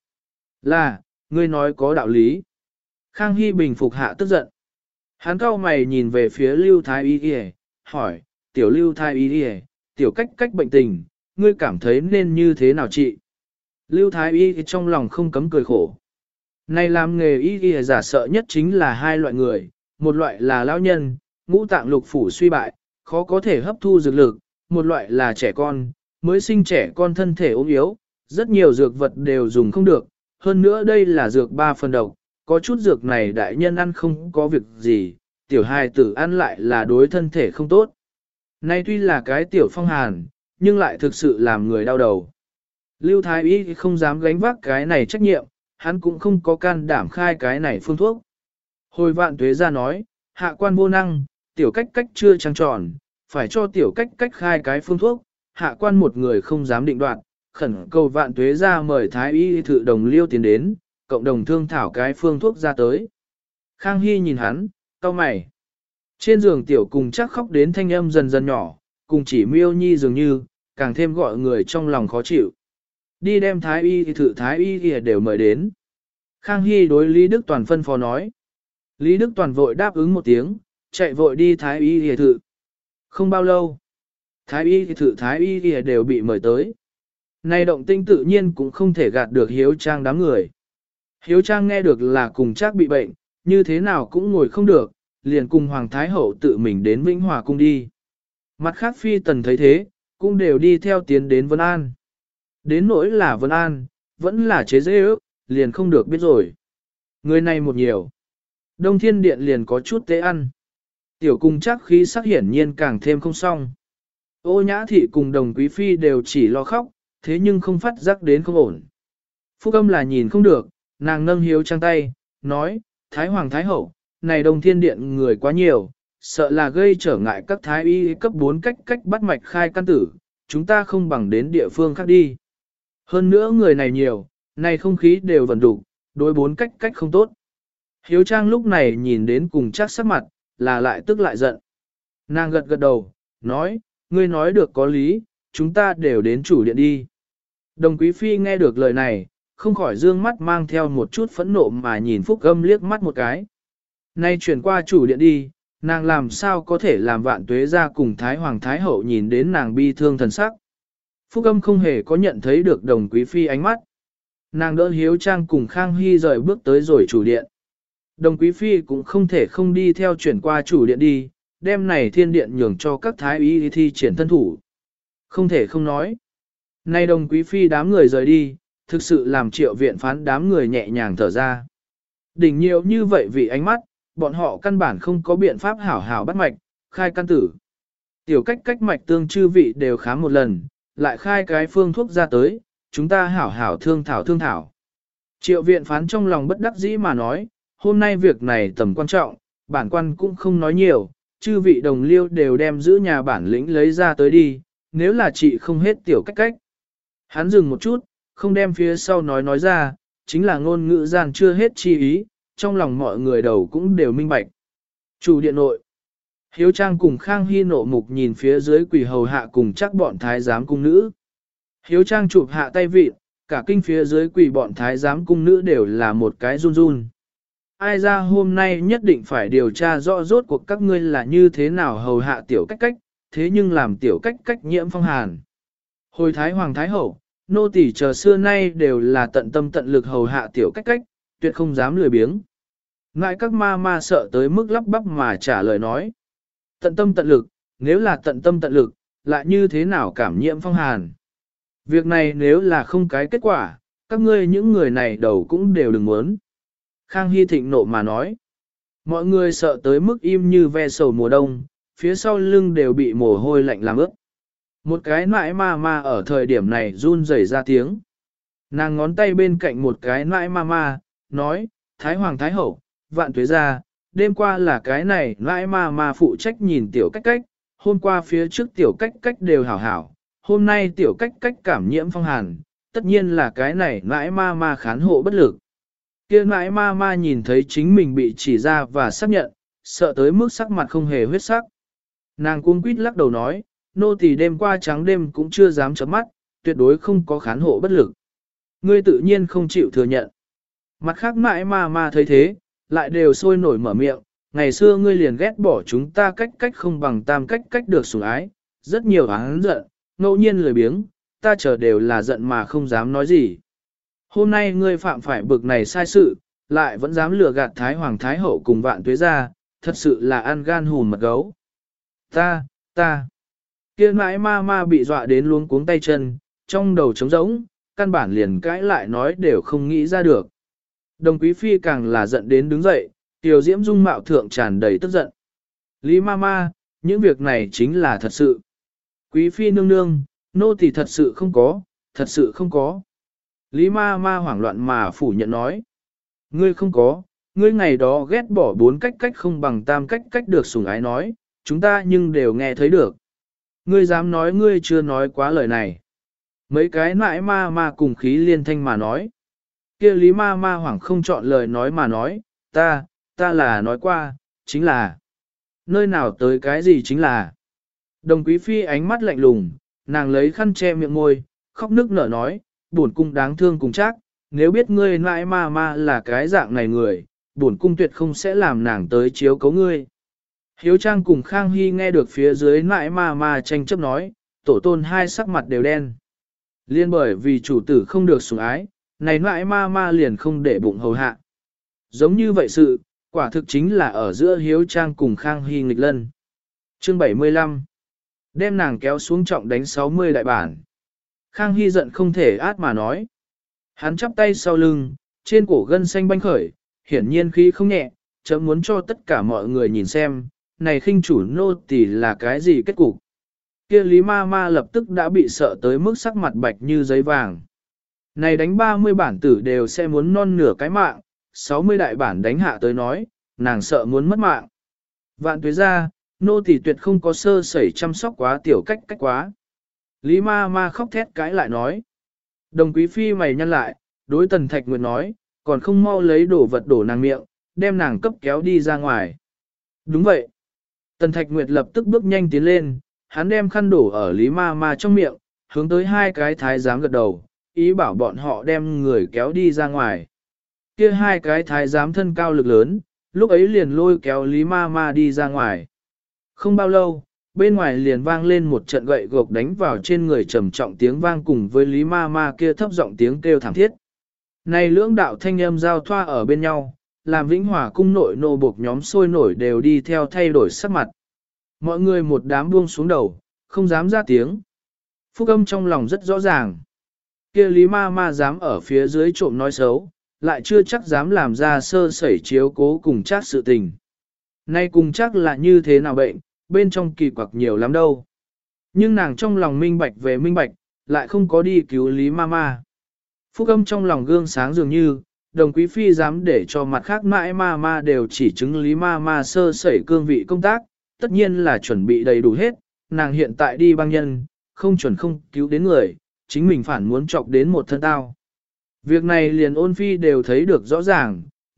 Là, ngươi nói có đạo lý. Khang Hy bình phục hạ tức giận. Hắn cau mày nhìn về phía Lưu Thái Y Y, hỏi, tiểu Lưu Thái Y Y, tiểu cách cách bệnh tình, ngươi cảm thấy nên như thế nào chị? Lưu Thái Y trong lòng không cấm cười khổ. Này làm nghề y y giả sợ nhất chính là hai loại người, một loại là lão nhân, ngũ tạng lục phủ suy bại, khó có thể hấp thu dược lực, một loại là trẻ con, mới sinh trẻ con thân thể ốm yếu, rất nhiều dược vật đều dùng không được, hơn nữa đây là dược ba phần độc, có chút dược này đại nhân ăn không có việc gì, tiểu hài tử ăn lại là đối thân thể không tốt. Nay tuy là cái tiểu phong hàn, nhưng lại thực sự làm người đau đầu. Lưu Thái Y không dám gánh vác cái này trách nhiệm, hắn cũng không có can đảm khai cái này phương thuốc. Hồi vạn tuế ra nói, hạ quan vô năng, tiểu cách cách chưa trăng tròn, phải cho tiểu cách cách khai cái phương thuốc, hạ quan một người không dám định đoạt, khẩn cầu vạn tuế ra mời Thái Y thự đồng Liêu tiến đến, cộng đồng thương thảo cái phương thuốc ra tới. Khang Hy nhìn hắn, cau mày. Trên giường tiểu cùng chắc khóc đến thanh âm dần dần nhỏ, cùng chỉ miêu nhi dường như, càng thêm gọi người trong lòng khó chịu. Đi đem Thái Y thự Thái Y đều mời đến. Khang Hy đối Lý Đức Toàn phân phó nói. Lý Đức Toàn vội đáp ứng một tiếng, chạy vội đi Thái Y thự. Không bao lâu, Thái Y thự Thái Y đều bị mời tới. Này động tinh tự nhiên cũng không thể gạt được Hiếu Trang đám người. Hiếu Trang nghe được là cùng Trác bị bệnh, như thế nào cũng ngồi không được, liền cùng Hoàng Thái Hậu tự mình đến Vĩnh Hòa cung đi. Mặt khác phi tần thấy thế, cũng đều đi theo tiến đến Vân An. Đến nỗi là Vân An, vẫn là chế dễ ước, liền không được biết rồi. Người này một nhiều. Đông Thiên Điện liền có chút tế ăn. Tiểu cung Trác khí sắc hiển nhiên càng thêm không xong. Ô Nhã Thị cùng Đồng Quý Phi đều chỉ lo khóc, thế nhưng không phát giác đến không ổn. Phúc Âm là nhìn không được, nàng nâng Hiếu Trang tay, nói, Thái Hoàng Thái Hậu, này Đông Thiên Điện người quá nhiều, sợ là gây trở ngại các Thái Y cấp bốn cách cách bắt mạch khai căn tử, chúng ta không bằng đến địa phương khác đi. Hơn nữa người này nhiều, này không khí đều vẫn đủ, đối bốn cách cách không tốt. Hiếu Trang lúc này nhìn đến cùng Trác sắc mặt, là lại tức lại giận. Nàng gật gật đầu, nói, ngươi nói được có lý, chúng ta đều đến chủ điện đi. Đồng Quý Phi nghe được lời này, không khỏi dương mắt mang theo một chút phẫn nộ mà nhìn Phúc Âm liếc mắt một cái. Nay chuyển qua chủ điện đi, nàng làm sao có thể làm vạn tuế ra cùng Thái Hoàng Thái Hậu nhìn đến nàng bi thương thần sắc. Phúc Âm không hề có nhận thấy được Đồng Quý Phi ánh mắt. Nàng đỡ Hiếu Trang cùng Khang Hy rời bước tới rồi chủ điện. Đồng Quý Phi cũng không thể không đi theo chuyển qua chủ điện đi, đem này thiên điện nhường cho các Thái Y thi triển thân thủ. Không thể không nói. Nay Đồng Quý Phi đám người rời đi, thực sự làm Triệu Viện Phán đám người nhẹ nhàng thở ra. Đỉnh nhiều như vậy vì ánh mắt, bọn họ căn bản không có biện pháp hảo hảo bắt mạch, khai căn tử. Tiểu cách cách mạch tương chư vị đều khám một lần, lại khai cái phương thuốc ra tới, chúng ta hảo hảo thương thảo thương thảo. Triệu Viện Phán trong lòng bất đắc dĩ mà nói, hôm nay việc này tầm quan trọng, bản quan cũng không nói nhiều, chư vị đồng liêu đều đem giữ nhà bản lĩnh lấy ra tới đi, nếu là chị không hết tiểu cách cách. Hắn dừng một chút, không đem phía sau nói nói ra, chính là ngôn ngữ gian chưa hết chi ý, trong lòng mọi người đầu cũng đều minh bạch. Chủ điện nội, Hiếu Trang cùng Khang Hy nộ mục nhìn phía dưới quỷ hầu hạ cùng chắc bọn thái giám cung nữ. Hiếu Trang chụp hạ tay vịt, cả kinh phía dưới quỷ bọn thái giám cung nữ đều là một cái run run. Ai ra hôm nay nhất định phải điều tra rõ rốt cuộc các ngươi là như thế nào hầu hạ tiểu cách cách, thế nhưng làm tiểu cách cách nhiễm phong hàn. Hồi Thái Hoàng Thái Hậu, nô tỳ chờ xưa nay đều là tận tâm tận lực hầu hạ tiểu cách cách, tuyệt không dám lười biếng. Ngại các ma ma sợ tới mức lắp bắp mà trả lời nói. Tận tâm tận lực, nếu là tận tâm tận lực, lại như thế nào cảm nhiễm phong hàn. Việc này nếu là không cái kết quả, các ngươi những người này đầu cũng đều đừng muốn. Khang Hy thịnh nộ mà nói. Mọi người sợ tới mức im như ve sầu mùa đông, phía sau lưng đều bị mồ hôi lạnh làm ướt. Một cái nãi ma ma ở thời điểm này run rẩy ra tiếng. Nàng ngón tay bên cạnh một cái nãi ma ma, nói, Thái Hoàng Thái Hậu, vạn tuế ra, đêm qua là cái này nãi ma ma phụ trách nhìn tiểu cách cách, hôm qua phía trước tiểu cách cách đều hảo hảo, hôm nay tiểu cách cách cảm nhiễm phong hàn, tất nhiên là cái này nãi ma ma khán hộ bất lực. Kia nãi ma ma nhìn thấy chính mình bị chỉ ra và xác nhận, sợ tới mức sắc mặt không hề huyết sắc. Nàng cuống quýt lắc đầu nói, nô tỳ đêm qua trắng đêm cũng chưa dám chớp mắt, tuyệt đối không có khán hộ bất lực. Ngươi tự nhiên không chịu thừa nhận. Mặt khác nãi ma ma thấy thế, lại đều sôi nổi mở miệng, ngày xưa ngươi liền ghét bỏ chúng ta cách cách không bằng tam cách cách được sủng ái, rất nhiều oán giận, ngẫu nhiên lười biếng, ta chờ đều là giận mà không dám nói gì. Hôm nay ngươi phạm phải bực này sai sự, lại vẫn dám lừa gạt Thái Hoàng Thái Hậu cùng vạn tuế ra, thật sự là ăn gan hùn mật gấu. Ta, ta, kia mãi ma ma bị dọa đến luống cuống tay chân, trong đầu trống rỗng, căn bản liền cãi lại nói đều không nghĩ ra được. Đồng Quý Phi càng là giận đến đứng dậy, tiểu diễm dung mạo thượng tràn đầy tức giận. Lý ma ma, những việc này chính là thật sự. Quý Phi nương nương, nô tỳ thật sự không có, thật sự không có. Lý ma ma hoảng loạn mà phủ nhận nói. Ngươi không có, ngươi ngày đó ghét bỏ bốn cách cách không bằng tam cách cách được sủng ái nói, chúng ta nhưng đều nghe thấy được. Ngươi dám nói ngươi chưa nói quá lời này. Mấy cái nãi ma ma cùng khí liên thanh mà nói. Kia Lý ma ma hoảng không chọn lời nói mà nói, ta, ta là nói qua, chính là. Nơi nào tới cái gì chính là. Đồng Quý Phi ánh mắt lạnh lùng, nàng lấy khăn che miệng môi, khóc nức nở nói, bổn cung đáng thương cùng chắc, nếu biết ngươi nãi ma ma là cái dạng này người, bổn cung tuyệt không sẽ làm nàng tới chiếu cấu ngươi. Hiếu Trang cùng Khang Hy nghe được phía dưới nãi ma ma tranh chấp nói, tổ tôn hai sắc mặt đều đen. Liên bởi vì chủ tử không được sủng ái, này nãi ma ma liền không để bụng hầu hạ. Giống như vậy sự, quả thực chính là ở giữa Hiếu Trang cùng Khang Hy nghịch lân. Chương bảy mươi lăm đem nàng kéo xuống trọng đánh sáu mươi đại bản. Khang Hy giận không thể át mà nói. Hắn chắp tay sau lưng, trên cổ gân xanh banh khởi, hiển nhiên khí không nhẹ, chấm muốn cho tất cả mọi người nhìn xem, này khinh chủ nô tỳ là cái gì kết cục. Kia Lý ma ma lập tức đã bị sợ tới mức sắc mặt bạch như giấy vàng. Này đánh ba mươi bản tử đều sẽ muốn non nửa cái mạng, sáu mươi đại bản đánh hạ tới nói, nàng sợ muốn mất mạng. Vạn tuế ra, nô tỳ tuyệt không có sơ sẩy chăm sóc quá tiểu cách cách quá. Lý ma ma khóc thét cãi lại nói. Đồng Quý Phi mày nhăn lại, đối Tần Thạch Nguyệt nói, còn không mau lấy đổ vật đổ nàng miệng, đem nàng cấp kéo đi ra ngoài. Đúng vậy. Tần Thạch Nguyệt lập tức bước nhanh tiến lên, hắn đem khăn đổ ở Lý ma ma trong miệng, hướng tới hai cái thái giám gật đầu, ý bảo bọn họ đem người kéo đi ra ngoài. Kia hai cái thái giám thân cao lực lớn, lúc ấy liền lôi kéo Lý ma ma đi ra ngoài. Không bao lâu, bên ngoài liền vang lên một trận gậy gộc đánh vào trên người trầm trọng tiếng vang cùng với Lý ma ma kia thấp giọng tiếng kêu thảm thiết. Này lưỡng đạo thanh âm giao thoa ở bên nhau, làm Vĩnh Hòa cung nội nô buộc nhóm sôi nổi đều đi theo thay đổi sắc mặt. Mọi người một đám buông xuống đầu, không dám ra tiếng. Phúc âm trong lòng rất rõ ràng. Kia Lý ma ma dám ở phía dưới trộm nói xấu, lại chưa chắc dám làm ra sơ sẩy chiếu cố cùng chắc sự tình. Nay cùng chắc là như thế nào bệnh, bên trong kỳ quặc nhiều lắm đâu. Nhưng nàng trong lòng minh bạch về minh bạch, lại không có đi cứu Lý ma ma. Phúc âm trong lòng gương sáng dường như, Đồng Quý Phi dám để cho mặt khác mãi ma ma đều chỉ chứng Lý ma ma sơ sẩy cương vị công tác, tất nhiên là chuẩn bị đầy đủ hết, nàng hiện tại đi băng nhân, không chuẩn không cứu đến người, chính mình phản muốn chọc đến một thân tao. Việc này liền ôn phi đều thấy được rõ ràng,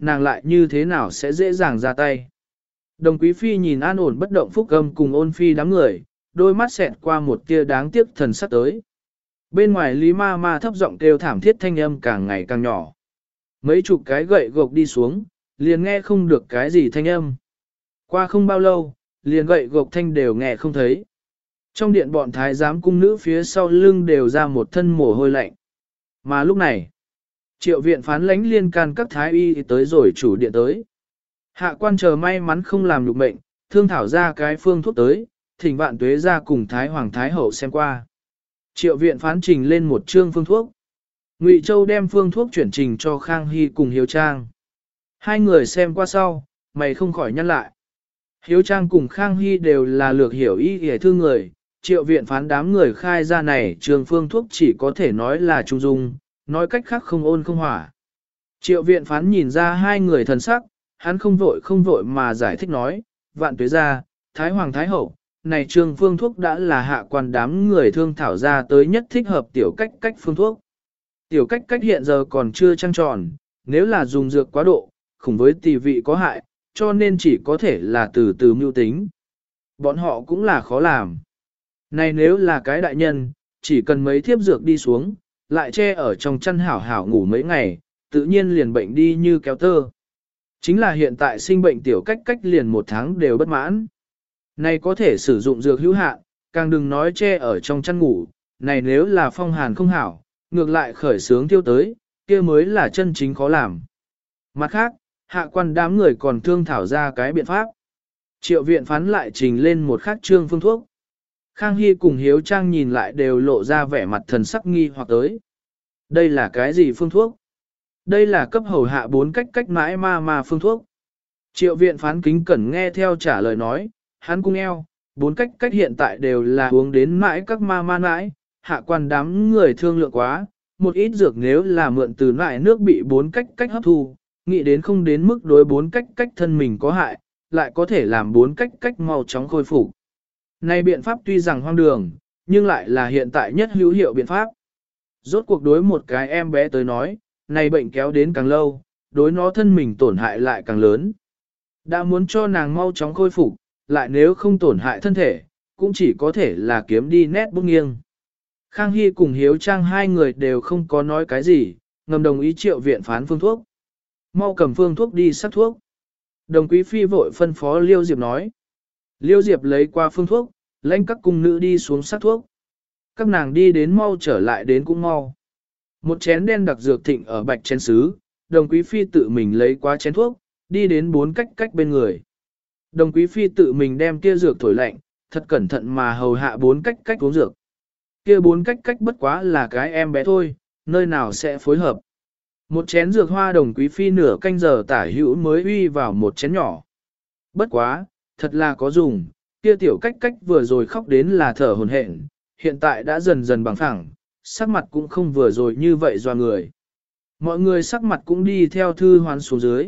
nàng lại như thế nào sẽ dễ dàng ra tay. Đồng quý phi nhìn an ổn bất động Phúc Âm cùng Ôn Phi đám người, đôi mắt xẹt qua một tia đáng tiếc thần sắc tới. Bên ngoài Lý Ma Ma thấp giọng kêu thảm thiết thanh âm càng ngày càng nhỏ. Mấy chục cái gậy gộc đi xuống, liền nghe không được cái gì thanh âm. Qua không bao lâu, liền gậy gộc thanh đều nghe không thấy. Trong điện bọn thái giám cung nữ phía sau lưng đều ra một thân mồ hôi lạnh. Mà lúc này, Triệu viện phán lãnh liên can các thái y tới rồi chủ điện tới. Hạ quan chờ may mắn không làm được bệnh, thương thảo ra cái phương thuốc tới, thỉnh vạn tuế ra cùng thái hoàng thái hậu xem qua. Triệu viện phán trình lên một chương phương thuốc. Ngụy Châu đem phương thuốc chuyển trình cho Khang Hy cùng Hiếu Trang. Hai người xem qua sau, mày không khỏi nhăn lại. Hiếu Trang cùng Khang Hy đều là lược hiểu y y thương người, triệu viện phán đám người khai ra này trường phương thuốc chỉ có thể nói là trung dung, nói cách khác không ôn không hỏa. Triệu viện phán nhìn ra hai người thần sắc, hắn không vội không vội mà giải thích nói, vạn tuế ra, Thái Hoàng Thái Hậu, này trường phương thuốc đã là hạ quan đám người thương thảo ra tới nhất thích hợp tiểu cách cách phương thuốc. Tiểu cách cách hiện giờ còn chưa trăng tròn, nếu là dùng dược quá độ, khủng với tỷ vị có hại, cho nên chỉ có thể là từ từ mưu tính. Bọn họ cũng là khó làm. Này nếu là cái đại nhân, chỉ cần mấy thiếp dược đi xuống, lại che ở trong chăn hảo hảo ngủ mấy ngày, tự nhiên liền bệnh đi như kéo tơ. Chính là hiện tại sinh bệnh tiểu cách cách liền một tháng đều bất mãn. Này có thể sử dụng dược hữu hạn, càng đừng nói che ở trong chăn ngủ, này nếu là phong hàn không hảo, ngược lại khởi sướng tiêu tới, kia mới là chân chính khó làm. Mặt khác, hạ quan đám người còn thương thảo ra cái biện pháp. Triệu viện phán lại trình lên một khắc trương phương thuốc. Khang Hy cùng Hiếu Trang nhìn lại đều lộ ra vẻ mặt thần sắc nghi hoặc tới. Đây là cái gì phương thuốc? Đây là cấp hầu hạ bốn cách cách mãi ma ma phương thuốc. Triệu viện phán kính cẩn nghe theo trả lời nói, hắn cung eo, bốn cách cách hiện tại đều là uống đến mãi các ma ma mãi, hạ quan đám người thương lượng quá, một ít dược nếu là mượn từ mãi nước bị bốn cách cách hấp thu, nghĩ đến không đến mức đối bốn cách cách thân mình có hại, lại có thể làm bốn cách cách mau chóng khôi phục. Này biện pháp tuy rằng hoang đường, nhưng lại là hiện tại nhất hữu hiệu biện pháp. Rốt cuộc đối một cái em bé tới nói, này bệnh kéo đến càng lâu, đối nó thân mình tổn hại lại càng lớn. Đã muốn cho nàng mau chóng khôi phục, lại nếu không tổn hại thân thể, cũng chỉ có thể là kiếm đi nét bút nghiêng. Khang Hy cùng Hiếu Trang hai người đều không có nói cái gì, ngầm đồng ý triệu viện phán phương thuốc. Mau cầm phương thuốc đi sắc thuốc. Đồng quý phi vội phân phó Liêu Diệp nói. Liêu Diệp lấy qua phương thuốc, lãnh các cung nữ đi xuống sắc thuốc. Các nàng đi đến mau trở lại đến cũng mau. Một chén đen đặc dược thịnh ở bạch chén sứ, đồng quý phi tự mình lấy qua chén thuốc, đi đến bốn cách cách bên người. Đồng quý phi tự mình đem kia dược thổi lạnh, thật cẩn thận mà hầu hạ bốn cách cách uống dược. Kia bốn cách cách bất quá là cái em bé thôi, nơi nào sẽ phối hợp. Một chén dược hoa đồng quý phi nửa canh giờ tả hữu mới uy vào một chén nhỏ. Bất quá, thật là có dùng, kia tiểu cách cách vừa rồi khóc đến là thở hổn hển, hiện tại đã dần dần bằng phẳng, sắc mặt cũng không vừa rồi như vậy doa người. Mọi người sắc mặt cũng đi theo thư hoán xuống dưới.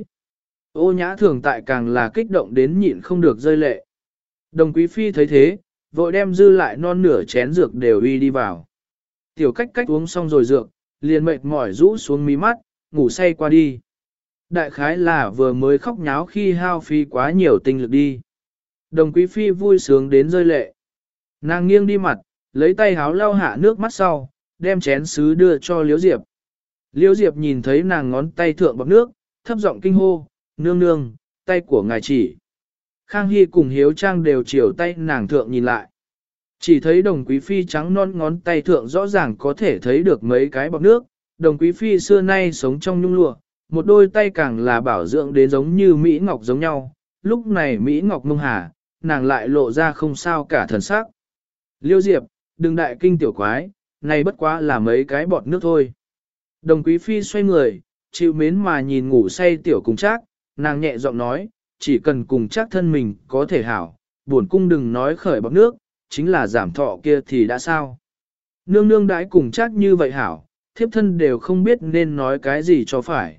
Ô nhã thường tại càng là kích động đến nhịn không được rơi lệ. Đồng quý phi thấy thế, vội đem dư lại non nửa chén dược đều uy đi vào. Tiểu cách cách uống xong rồi dược, liền mệt mỏi rũ xuống mí mắt, ngủ say qua đi. Đại khái là vừa mới khóc nháo khi hao phí quá nhiều tinh lực đi. Đồng quý phi vui sướng đến rơi lệ. Nàng nghiêng đi mặt, lấy tay háo lau hạ nước mắt sau, đem chén sứ đưa cho Liễu Diệp. Liễu Diệp nhìn thấy nàng ngón tay thượng bọc nước, thấp giọng kinh hô, nương nương, tay của ngài chỉ. Khang Hy cùng Hiếu Trang đều chiều tay nàng thượng nhìn lại. Chỉ thấy đồng quý phi trắng non ngón tay thượng rõ ràng có thể thấy được mấy cái bọc nước. Đồng quý phi xưa nay sống trong nhung lụa, một đôi tay càng là bảo dưỡng đến giống như Mỹ Ngọc giống nhau. Lúc này Mỹ Ngọc mông hà, nàng lại lộ ra không sao cả thần sắc. Liêu Diệp, đừng đại kinh tiểu quái, này bất quá là mấy cái bọt nước thôi. Đồng quý phi xoay người, chịu mến mà nhìn ngủ say tiểu cùng trác, nàng nhẹ giọng nói, chỉ cần cùng trác thân mình có thể hảo, buồn cung đừng nói khởi bọt nước, chính là giảm thọ kia thì đã sao. Nương nương đãi cùng trác như vậy hảo, thiếp thân đều không biết nên nói cái gì cho phải.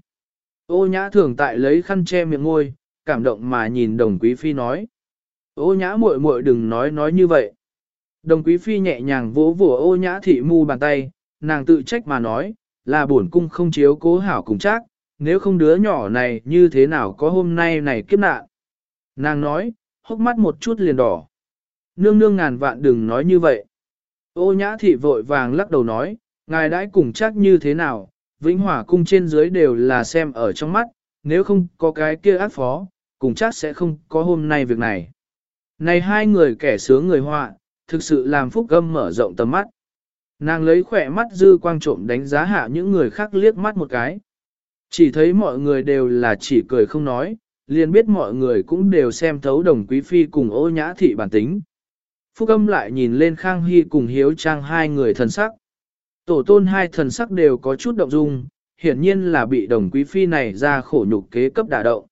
Ô nhã thường tại lấy khăn che miệng ngôi, cảm động mà nhìn đồng quý phi nói. Ô nhã muội muội đừng nói nói như vậy. Đồng quý phi nhẹ nhàng vỗ vỗ ô nhã thị mu bàn tay, nàng tự trách mà nói, là bổn cung không chiếu cố hảo cùng trác, nếu không đứa nhỏ này như thế nào có hôm nay này kiếp nạn. Nàng nói, hốc mắt một chút liền đỏ. Nương nương ngàn vạn đừng nói như vậy. Ô nhã thị vội vàng lắc đầu nói, ngài đãi cùng chắc như thế nào, Vĩnh Hòa cung trên dưới đều là xem ở trong mắt, nếu không có cái kia ác phó, cùng chắc sẽ không có hôm nay việc này. Này hai người kẻ sướng người họa, thực sự làm Phúc Âm mở rộng tầm mắt. Nàng lấy khỏe mắt dư quang trộm đánh giá hạ những người khác liếc mắt một cái. Chỉ thấy mọi người đều là chỉ cười không nói, liền biết mọi người cũng đều xem thấu Đồng Quý Phi cùng Ô Nhã Thị bản tính. Phúc Âm lại nhìn lên Khang Hy cùng Hiếu Trang hai người thần sắc. Tổ tôn hai thần sắc đều có chút động dung, hiển nhiên là bị Đồng Quý Phi này ra khổ nhục kế cấp đả động.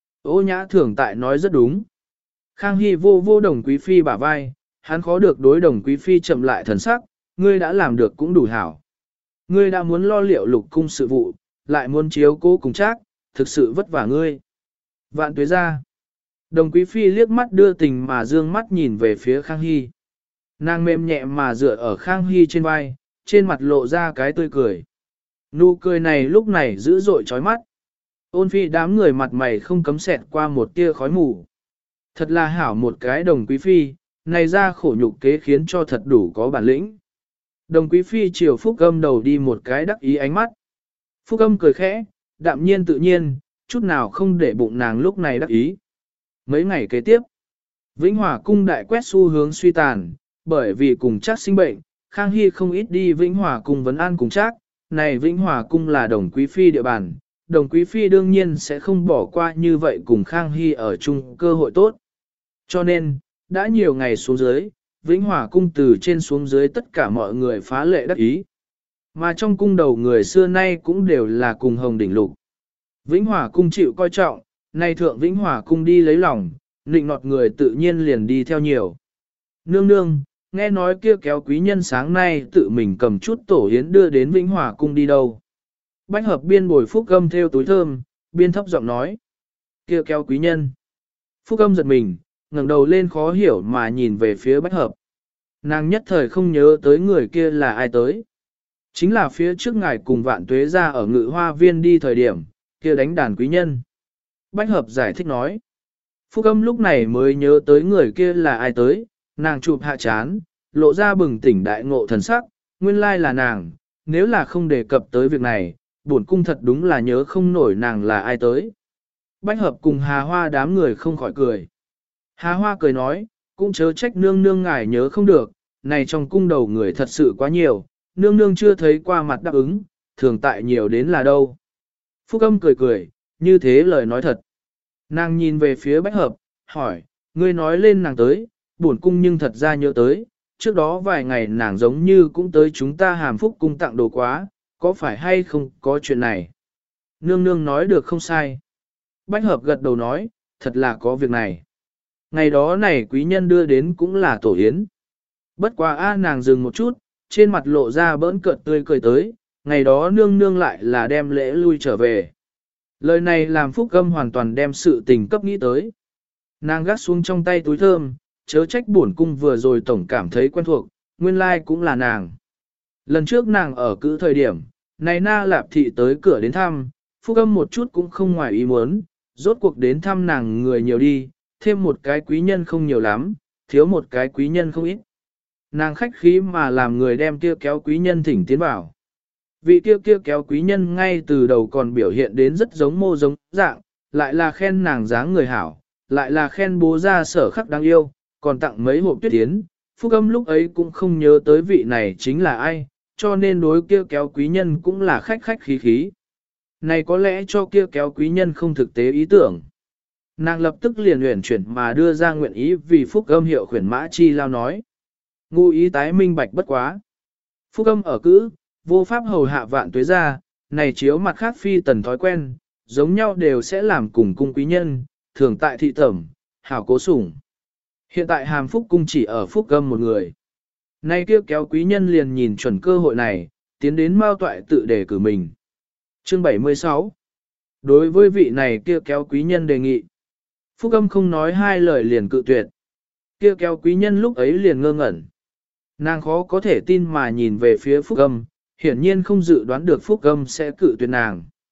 Ô Nhã thường tại nói rất đúng. Khang Hy vô vô Đồng Quý Phi bả vai, hắn khó được đối Đồng Quý Phi chậm lại thần sắc, ngươi đã làm được cũng đủ hảo. Ngươi đã muốn lo liệu lục cung sự vụ, lại muốn chiếu cố cùng chắc, thực sự vất vả ngươi. Vạn tuế ra. Đồng Quý Phi liếc mắt đưa tình mà dương mắt nhìn về phía Khang Hy. Nàng mềm nhẹ mà dựa ở Khang Hy trên vai, trên mặt lộ ra cái tươi cười. Nụ cười này lúc này dữ dội chói mắt. Ôn Phi đám người mặt mày không cấm xẹt qua một tia khói mù. Thật là hảo một cái Đồng Quý Phi, này ra khổ nhục kế khiến cho thật đủ có bản lĩnh. Đồng Quý Phi chiều Phúc Âm đầu đi một cái đắc ý ánh mắt. Phúc Âm cười khẽ, đạm nhiên tự nhiên, chút nào không để bụng nàng lúc này đắc ý. Mấy ngày kế tiếp, Vĩnh Hòa cung đại quét xu hướng suy tàn, bởi vì cùng chắc sinh bệnh, Khang Hy không ít đi Vĩnh Hòa cung vấn an cùng chắc. Này Vĩnh Hòa cung là Đồng Quý Phi địa bàn, Đồng Quý Phi đương nhiên sẽ không bỏ qua như vậy cùng Khang Hy ở chung cơ hội tốt. Cho nên, đã nhiều ngày xuống dưới, Vĩnh Hòa cung từ trên xuống dưới tất cả mọi người phá lệ đắc ý. Mà trong cung đầu người xưa nay cũng đều là cùng hồng đỉnh lục. Vĩnh Hòa cung chịu coi trọng, nay thượng Vĩnh Hòa cung đi lấy lòng, nịnh nọt người tự nhiên liền đi theo nhiều. Nương nương, nghe nói kia kéo quý nhân sáng nay tự mình cầm chút tổ yến đưa đến Vĩnh Hòa cung đi đâu. Bách hợp biên bồi Phúc Âm theo túi thơm, biên thấp giọng nói. Kia kéo quý nhân. Phúc Âm giật mình, ngẩng đầu lên khó hiểu mà nhìn về phía Bách hợp. Nàng nhất thời không nhớ tới người kia là ai tới. Chính là phía trước ngài cùng Vạn Tuế ra ở Ngự Hoa Viên đi thời điểm, kia đánh đàn quý nhân. Bách hợp giải thích nói. Phúc Âm lúc này mới nhớ tới người kia là ai tới, nàng chụp hạ chán, lộ ra bừng tỉnh đại ngộ thần sắc, nguyên lai là nàng, nếu là không đề cập tới việc này, bổn cung thật đúng là nhớ không nổi nàng là ai tới. Bách hợp cùng Hà Hoa đám người không khỏi cười. Hà Hoa cười nói, cũng chớ trách nương nương ngài nhớ không được, này trong cung đầu người thật sự quá nhiều, nương nương chưa thấy qua mặt đáp ứng, thường tại nhiều đến là đâu. Phúc Âm cười cười, như thế lời nói thật. Nàng nhìn về phía Bách hợp, hỏi, ngươi nói lên nàng tới, bổn cung nhưng thật ra nhớ tới, trước đó vài ngày nàng giống như cũng tới chúng ta Hàm Phúc cung tặng đồ quá, có phải hay không có chuyện này? Nương nương nói được không sai. Bách hợp gật đầu nói, thật là có việc này. Ngày đó này quý nhân đưa đến cũng là tổ yến. Bất quá a nàng dừng một chút, trên mặt lộ ra bỡn cợt tươi cười tới, ngày đó nương nương lại là đem lễ lui trở về. Lời này làm Phúc Âm hoàn toàn đem sự tình cấp nghĩ tới. Nàng gác xuống trong tay túi thơm, chớ trách bổn cung vừa rồi tổng cảm thấy quen thuộc, nguyên lai like cũng là nàng. Lần trước nàng ở cữ thời điểm, này Na Lạp Thị tới cửa đến thăm, Phúc Âm một chút cũng không ngoài ý muốn, rốt cuộc đến thăm nàng người nhiều đi, thêm một cái quý nhân không nhiều lắm, thiếu một cái quý nhân không ít. Nàng khách khí mà làm người đem kia kéo quý nhân thỉnh tiến vào. Vị kia kia kéo quý nhân ngay từ đầu còn biểu hiện đến rất giống mô giống dạng, lại là khen nàng dáng người hảo, lại là khen bố ra sở khắc đáng yêu, còn tặng mấy hộp tuyết tiến. Phúc Âm lúc ấy cũng không nhớ tới vị này chính là ai, cho nên đối kia kéo quý nhân cũng là khách khách khí khí. Này có lẽ cho kia kéo quý nhân không thực tế ý tưởng. Nàng lập tức liền luyện chuyển mà đưa ra nguyện ý vì Phúc Âm hiệu khuyển mã chi lao nói. Ngu ý tái minh bạch bất quá. Phúc Âm ở cữ, vô pháp hầu hạ Vạn Tuế ra, này chiếu mặt khác phi tần thói quen, giống nhau đều sẽ làm cùng cung quý nhân, thường tại thị tẩm, hảo cố sủng. Hiện tại Hàm Phúc cung chỉ ở Phúc Âm một người. Nay kia kéo quý nhân liền nhìn chuẩn cơ hội này, tiến đến mao toại tự đề cử mình. Chương bảy mươi sáu. Đối với vị này kia kéo quý nhân đề nghị, Phúc Âm không nói hai lời liền cự tuyệt. Kia kéo quý nhân lúc ấy liền ngơ ngẩn. Nàng khó có thể tin mà nhìn về phía Phúc Âm, hiển nhiên không dự đoán được Phúc Âm sẽ cự tuyệt nàng.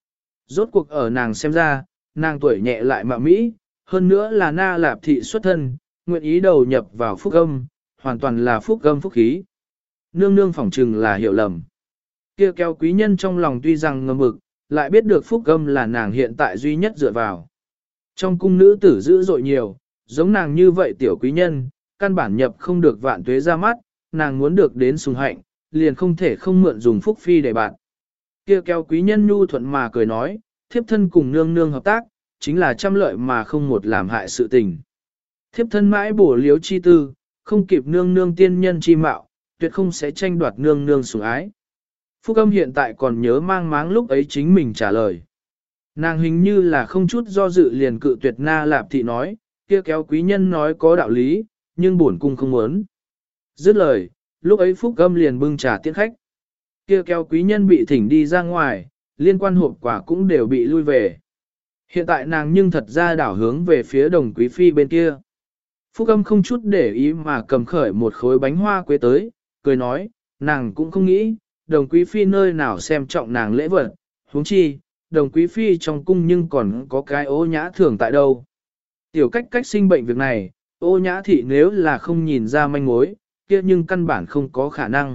Rốt cuộc ở nàng xem ra, nàng tuổi nhẹ lại mạo mỹ, hơn nữa là na lạp thị xuất thân, nguyện ý đầu nhập vào phúc âm, hoàn toàn là phúc âm phúc khí. Nương nương phỏng trừng là hiểu lầm. Kia kéo quý nhân trong lòng tuy rằng ngầm mực, lại biết được phúc âm là nàng hiện tại duy nhất dựa vào. Trong cung nữ tử dữ dội nhiều, giống nàng như vậy tiểu quý nhân, căn bản nhập không được vạn tuế ra mắt, nàng muốn được đến sùng hạnh, liền không thể không mượn dùng phúc phi để bạn. Kia kéo quý nhân nhu thuận mà cười nói, thiếp thân cùng nương nương hợp tác, chính là trăm lợi mà không một làm hại sự tình. Thiếp thân mãi bổ liếu chi tư, không kịp nương nương tiên nhân chi mạo, tuyệt không sẽ tranh đoạt nương nương sủng ái. Phúc âm hiện tại còn nhớ mang máng lúc ấy chính mình trả lời. Nàng hình như là không chút do dự liền cự tuyệt na lạp thị nói, kia kéo quý nhân nói có đạo lý, nhưng bổn cung không muốn. Dứt lời, lúc ấy Phúc âm liền bưng trà tiễn khách. Kia kéo quý nhân bị thỉnh đi ra ngoài, liên quan hộp quả cũng đều bị lui về. Hiện tại nàng nhưng thật ra đảo hướng về phía đồng quý phi bên kia. Phúc âm không chút để ý mà cầm khởi một khối bánh hoa quế tới, cười nói, nàng cũng không nghĩ, đồng quý phi nơi nào xem trọng nàng lễ vật, huống chi, đồng quý phi trong cung nhưng còn có cái ô nhã thường tại đâu. Tiểu cách cách sinh bệnh việc này, ô nhã thị nếu là không nhìn ra manh mối, kia nhưng căn bản không có khả năng.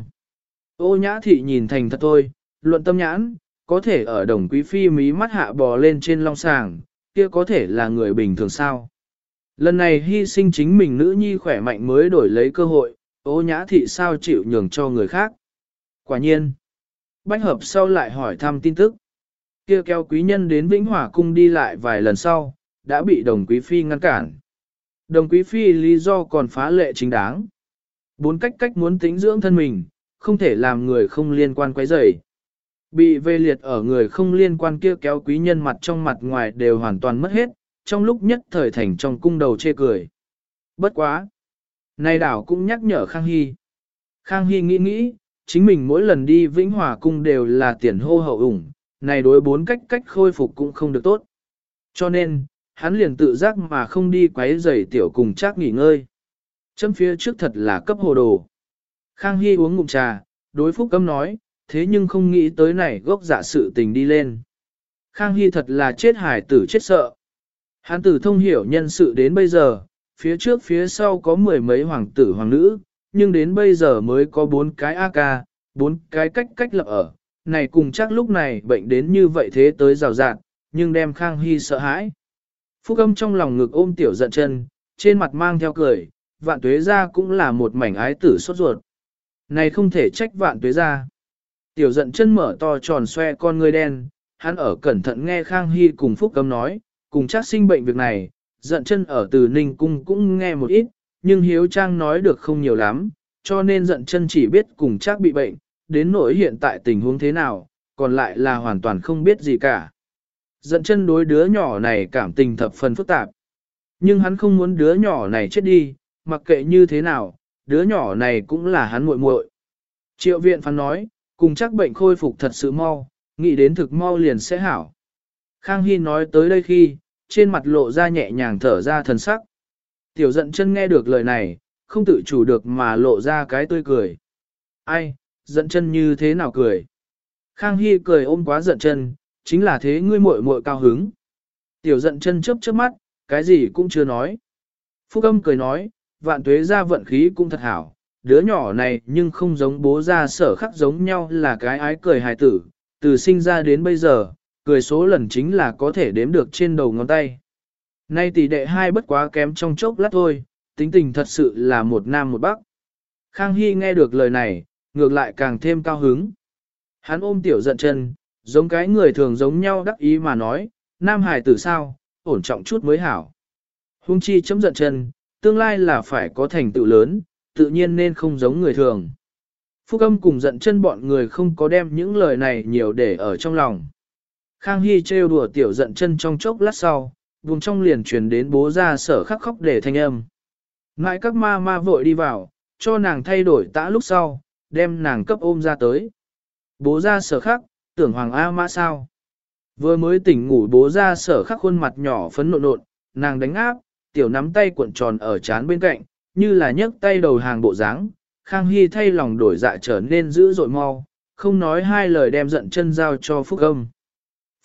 Ô nhã thị nhìn thành thật thôi, luận tâm nhãn, có thể ở đồng quý phi mí mắt hạ bò lên trên long sàng, kia có thể là người bình thường sao. Lần này hy sinh chính mình nữ nhi khỏe mạnh mới đổi lấy cơ hội, ô nhã thị sao chịu nhường cho người khác. Quả nhiên, Bách Hợp sau lại hỏi thăm tin tức. Kia kéo quý nhân đến Vĩnh Hòa cung đi lại vài lần sau, đã bị đồng quý phi ngăn cản. Đồng quý phi lý do còn phá lệ chính đáng. Bốn cách cách muốn tĩnh dưỡng thân mình, không thể làm người không liên quan quấy rầy. Bị vê liệt ở người không liên quan kia kéo quý nhân mặt trong mặt ngoài đều hoàn toàn mất hết, trong lúc nhất thời thành trong cung đầu chê cười. Bất quá! Này đảo cũng nhắc nhở Khang Hy. Khang Hy nghĩ nghĩ, chính mình mỗi lần đi Vĩnh Hòa cung đều là tiền hô hậu ủng, này đối bốn cách cách khôi phục cũng không được tốt. Cho nên, hắn liền tự giác mà không đi quấy rầy tiểu cùng chắc nghỉ ngơi. Chấm phía trước thật là cấp hồ đồ. Khang Hy uống ngụm trà, đối Phúc Âm nói, thế nhưng không nghĩ tới này gốc dạ sự tình đi lên. Khang Hy thật là chết hải tử chết sợ. Hắn tử thông hiểu nhân sự đến bây giờ, phía trước phía sau có mười mấy hoàng tử hoàng nữ, nhưng đến bây giờ mới có bốn cái A ca, bốn cái cách cách lập ở. Này cùng chắc lúc này bệnh đến như vậy thế tới rào rạt, nhưng đem Khang Hy sợ hãi. Phúc Âm trong lòng ngực ôm tiểu giận chân, trên mặt mang theo cười, vạn tuế ra cũng là một mảnh ái tử sốt ruột. Này không thể trách vạn tuế ra. Tiểu giận chân mở to tròn xoe con ngươi đen, hắn ở cẩn thận nghe Khang Hy cùng Phúc Âm nói, cùng chắc sinh bệnh việc này, giận chân ở từ Ninh Cung cũng nghe một ít, nhưng Hiếu Trang nói được không nhiều lắm, cho nên giận chân chỉ biết cùng chắc bị bệnh, đến nỗi hiện tại tình huống thế nào, còn lại là hoàn toàn không biết gì cả. Giận chân đối đứa nhỏ này cảm tình thập phần phức tạp, nhưng hắn không muốn đứa nhỏ này chết đi, mặc kệ như thế nào, đứa nhỏ này cũng là hắn muội muội. Triệu viện phán nói, cùng chắc bệnh khôi phục thật sự mau, nghĩ đến thực mau liền sẽ hảo. Khang Hy nói tới đây khi, trên mặt lộ ra nhẹ nhàng thở ra thần sắc. Tiểu giận chân nghe được lời này, không tự chủ được mà lộ ra cái tươi cười. Ai, giận chân như thế nào cười? Khang Hy cười ôm quá giận chân, chính là thế ngươi muội muội cao hứng. Tiểu giận chân chớp chớp mắt, cái gì cũng chưa nói. Phúc Âm cười nói, vạn tuế ra vận khí cũng thật hảo, đứa nhỏ này nhưng không giống bố ra sở khắc giống nhau là cái ái cười hài tử, từ sinh ra đến bây giờ, cười số lần chính là có thể đếm được trên đầu ngón tay. Nay tỷ đệ hai bất quá kém trong chốc lát thôi, tính tình thật sự là một nam một bắc. Khang Hy nghe được lời này, ngược lại càng thêm cao hứng. Hắn ôm tiểu giận chân, giống cái người thường giống nhau đắc ý mà nói, nam hài tử sao, ổn trọng chút mới hảo. Hung chi chấm giận chân, tương lai là phải có thành tựu lớn, tự nhiên nên không giống người thường. Phúc Âm cùng giận chân bọn người không có đem những lời này nhiều để ở trong lòng. Khang Hy trêu đùa tiểu giận chân trong chốc lát sau, vùng trong liền truyền đến bố ra sở khắc khóc để thanh âm. Ngại các ma ma vội đi vào, cho nàng thay đổi tã lúc sau, đem nàng cấp ôm ra tới. Bố ra sở khắc, tưởng hoàng A mã sao. Vừa mới tỉnh ngủ bố ra sở khắc khuôn mặt nhỏ phấn nộn nộn, nàng đánh áp, tiểu nắm tay cuộn tròn ở chán bên cạnh, như là nhấc tay đầu hàng bộ dáng. Khang Hy thay lòng đổi dạ trở nên dữ dội mau, không nói hai lời đem giận chân giao cho Phúc Âm.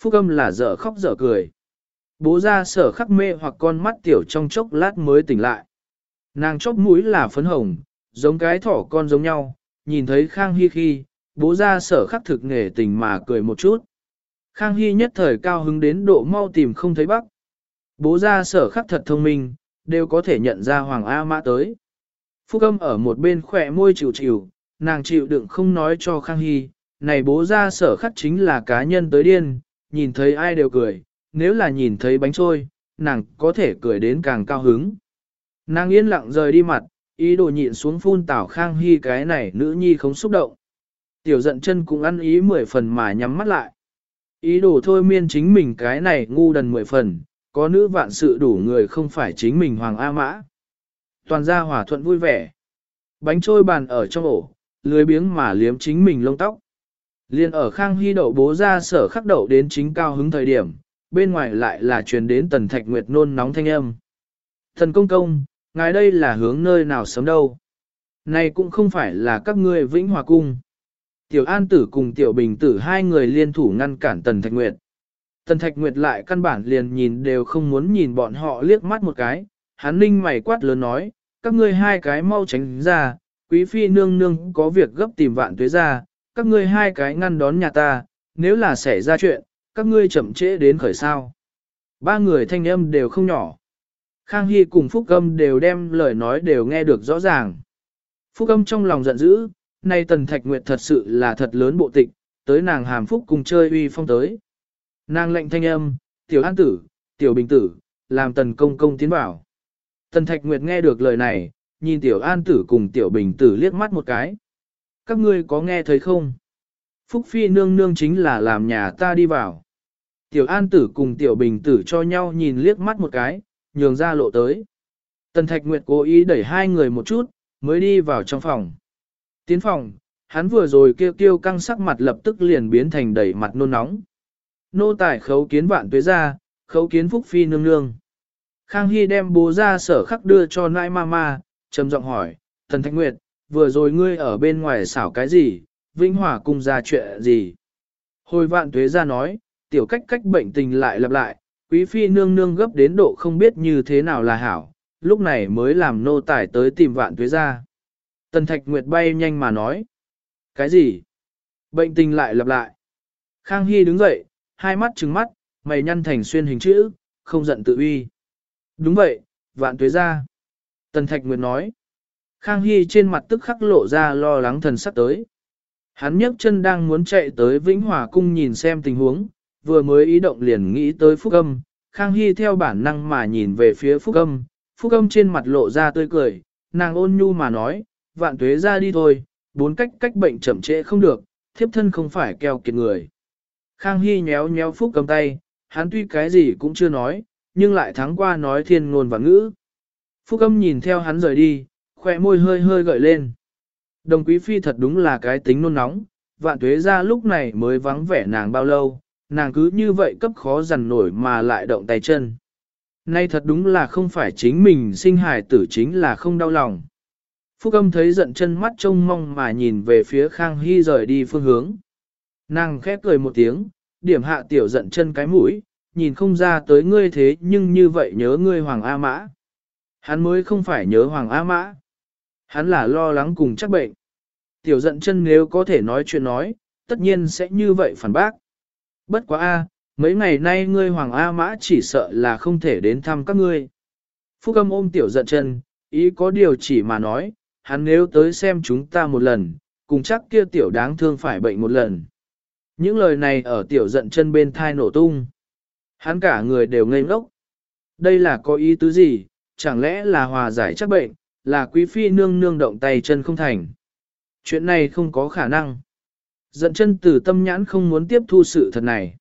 Phúc Âm là dở khóc dở cười. Bố ra sở khắc mê hoặc con mắt tiểu trong chốc lát mới tỉnh lại. Nàng chóp mũi là phấn hồng, giống cái thỏ con giống nhau, nhìn thấy Khang Hy khi, bố ra sở khắc thực nghề tình mà cười một chút. Khang Hy nhất thời cao hứng đến độ mau tìm không thấy bắc. Bố ra sở khắc thật thông minh, đều có thể nhận ra Hoàng A Mã tới. Phúc Âm ở một bên khỏe môi chịu chịu, nàng chịu đựng không nói cho Khang Hy, này bố ra sở khắc chính là cá nhân tới điên, nhìn thấy ai đều cười, nếu là nhìn thấy bánh trôi, nàng có thể cười đến càng cao hứng. Nàng yên lặng rời đi mặt, ý đồ nhịn xuống phun tảo Khang Hy cái này nữ nhi không xúc động. Tiểu giận chân cũng ăn ý mười phần mà nhắm mắt lại. Ý đồ thôi miên chính mình cái này ngu đần mười phần, có nữ vạn sự đủ người không phải chính mình Hoàng A Mã. Toàn gia hòa thuận vui vẻ. Bánh trôi bàn ở trong ổ, lưới biếng mà liếm chính mình lông tóc. Liên ở Khang Hy đậu bố ra sở khắc đậu đến chính cao hứng thời điểm, bên ngoài lại là truyền đến Tần Thạch Nguyệt nôn nóng thanh âm. Thần công công, ngài đây là hướng nơi nào sớm đâu? Này cũng không phải là các ngươi Vĩnh Hòa Cung. Tiểu An Tử cùng Tiểu Bình Tử hai người liên thủ ngăn cản Tần Thạch Nguyệt. Tần Thạch Nguyệt lại căn bản liền nhìn đều không muốn nhìn bọn họ liếc mắt một cái, hắn ninh mày quát lớn nói, các ngươi hai cái mau tránh ra, quý phi nương nương có việc gấp tìm Vạn Tuế ra, các ngươi hai cái ngăn đón nhà ta, nếu là xảy ra chuyện, các ngươi chậm trễ đến khởi sao. Ba người thanh âm đều không nhỏ. Khang Hy cùng Phúc Âm đều đem lời nói đều nghe được rõ ràng. Phúc Âm trong lòng giận dữ, nay Tần Thạch Nguyệt thật sự là thật lớn bộ tịch, tới nàng hàm phúc cùng chơi uy phong tới. Nàng lệnh thanh âm, Tiểu An Tử, Tiểu Bình Tử, làm Tần Công Công tiến vào. Tần Thạch Nguyệt nghe được lời này, nhìn Tiểu An Tử cùng Tiểu Bình Tử liếc mắt một cái. Các ngươi có nghe thấy không? Phúc Phi nương nương chính là làm nhà ta đi vào. Tiểu An Tử cùng Tiểu Bình Tử cho nhau nhìn liếc mắt một cái, nhường ra lộ tới. Tần Thạch Nguyệt cố ý đẩy hai người một chút, mới đi vào trong phòng. Tiến phòng, hắn vừa rồi kêu kêu căng sắc mặt lập tức liền biến thành đẩy mặt nôn nóng. Nô tài khấu kiến Vạn Tuế ra, khấu kiến Phúc Phi nương nương. Khang Hy đem bố ra sở khắc đưa cho nãi mama, trầm giọng hỏi, Tần Thạch Nguyệt, vừa rồi ngươi ở bên ngoài xảo cái gì, Vĩnh Hòa Cung ra chuyện gì? Hồi Vạn Tuế ra nói, tiểu cách cách bệnh tình lại lặp lại, quý phi nương nương gấp đến độ không biết như thế nào là hảo, lúc này mới làm nô tài tới tìm Vạn Tuế ra. Tần Thạch Nguyệt bay nhanh mà nói, cái gì? Bệnh tình lại lặp lại. Khang Hy đứng dậy, hai mắt trừng mắt, mày nhăn thành xuyên hình chữ, không giận tự uy. Đúng vậy, Vạn Tuế ra. Tần Thạch Nguyệt nói. Khang Hy trên mặt tức khắc lộ ra lo lắng thần sắc tới. Hắn nhấc chân đang muốn chạy tới Vĩnh Hòa Cung nhìn xem tình huống, vừa mới ý động liền nghĩ tới Phúc Âm. Khang Hy theo bản năng mà nhìn về phía Phúc Âm, Phúc Âm trên mặt lộ ra tươi cười, nàng ôn nhu mà nói, Vạn Tuế ra đi thôi, bốn cách cách bệnh chậm trễ không được, thiếp thân không phải keo kiệt người. Khang Hy nhéo nhéo Phúc Âm tay, hắn tuy cái gì cũng chưa nói, nhưng lại thắng qua nói thiên ngôn và ngữ. Phúc Âm nhìn theo hắn rời đi, khỏe môi hơi hơi gợi lên. Đồng Quý Phi thật đúng là cái tính nôn nóng, Vạn Tuế ra lúc này mới vắng vẻ nàng bao lâu, nàng cứ như vậy cấp khó dằn nổi mà lại động tay chân. Nay thật đúng là không phải chính mình sinh hài tử chính là không đau lòng. Phúc Âm thấy giận chân mắt trông mong mà nhìn về phía Khang Hy rời đi phương hướng. Nàng khép cười một tiếng, điểm hạ tiểu giận chân cái mũi, nhìn không ra tới ngươi thế nhưng như vậy nhớ ngươi Hoàng A Mã. Hắn mới không phải nhớ Hoàng A Mã. Hắn là lo lắng cùng chắc bệnh. Tiểu giận chân nếu có thể nói chuyện nói, tất nhiên sẽ như vậy phản bác. Bất quá A, mấy ngày nay ngươi Hoàng A Mã chỉ sợ là không thể đến thăm các ngươi. Phúc Âm ôm tiểu giận chân, ý có điều chỉ mà nói, hắn nếu tới xem chúng ta một lần, cùng chắc kia tiểu đáng thương phải bệnh một lần. Những lời này ở tiểu giận chân bên thai nổ tung. Hắn cả người đều ngây ngốc. Đây là có ý tứ gì, chẳng lẽ là hòa giải chắc bệnh, là quý phi nương nương động tay chân không thành. Chuyện này không có khả năng. Giận chân từ tâm nhãn không muốn tiếp thu sự thật này.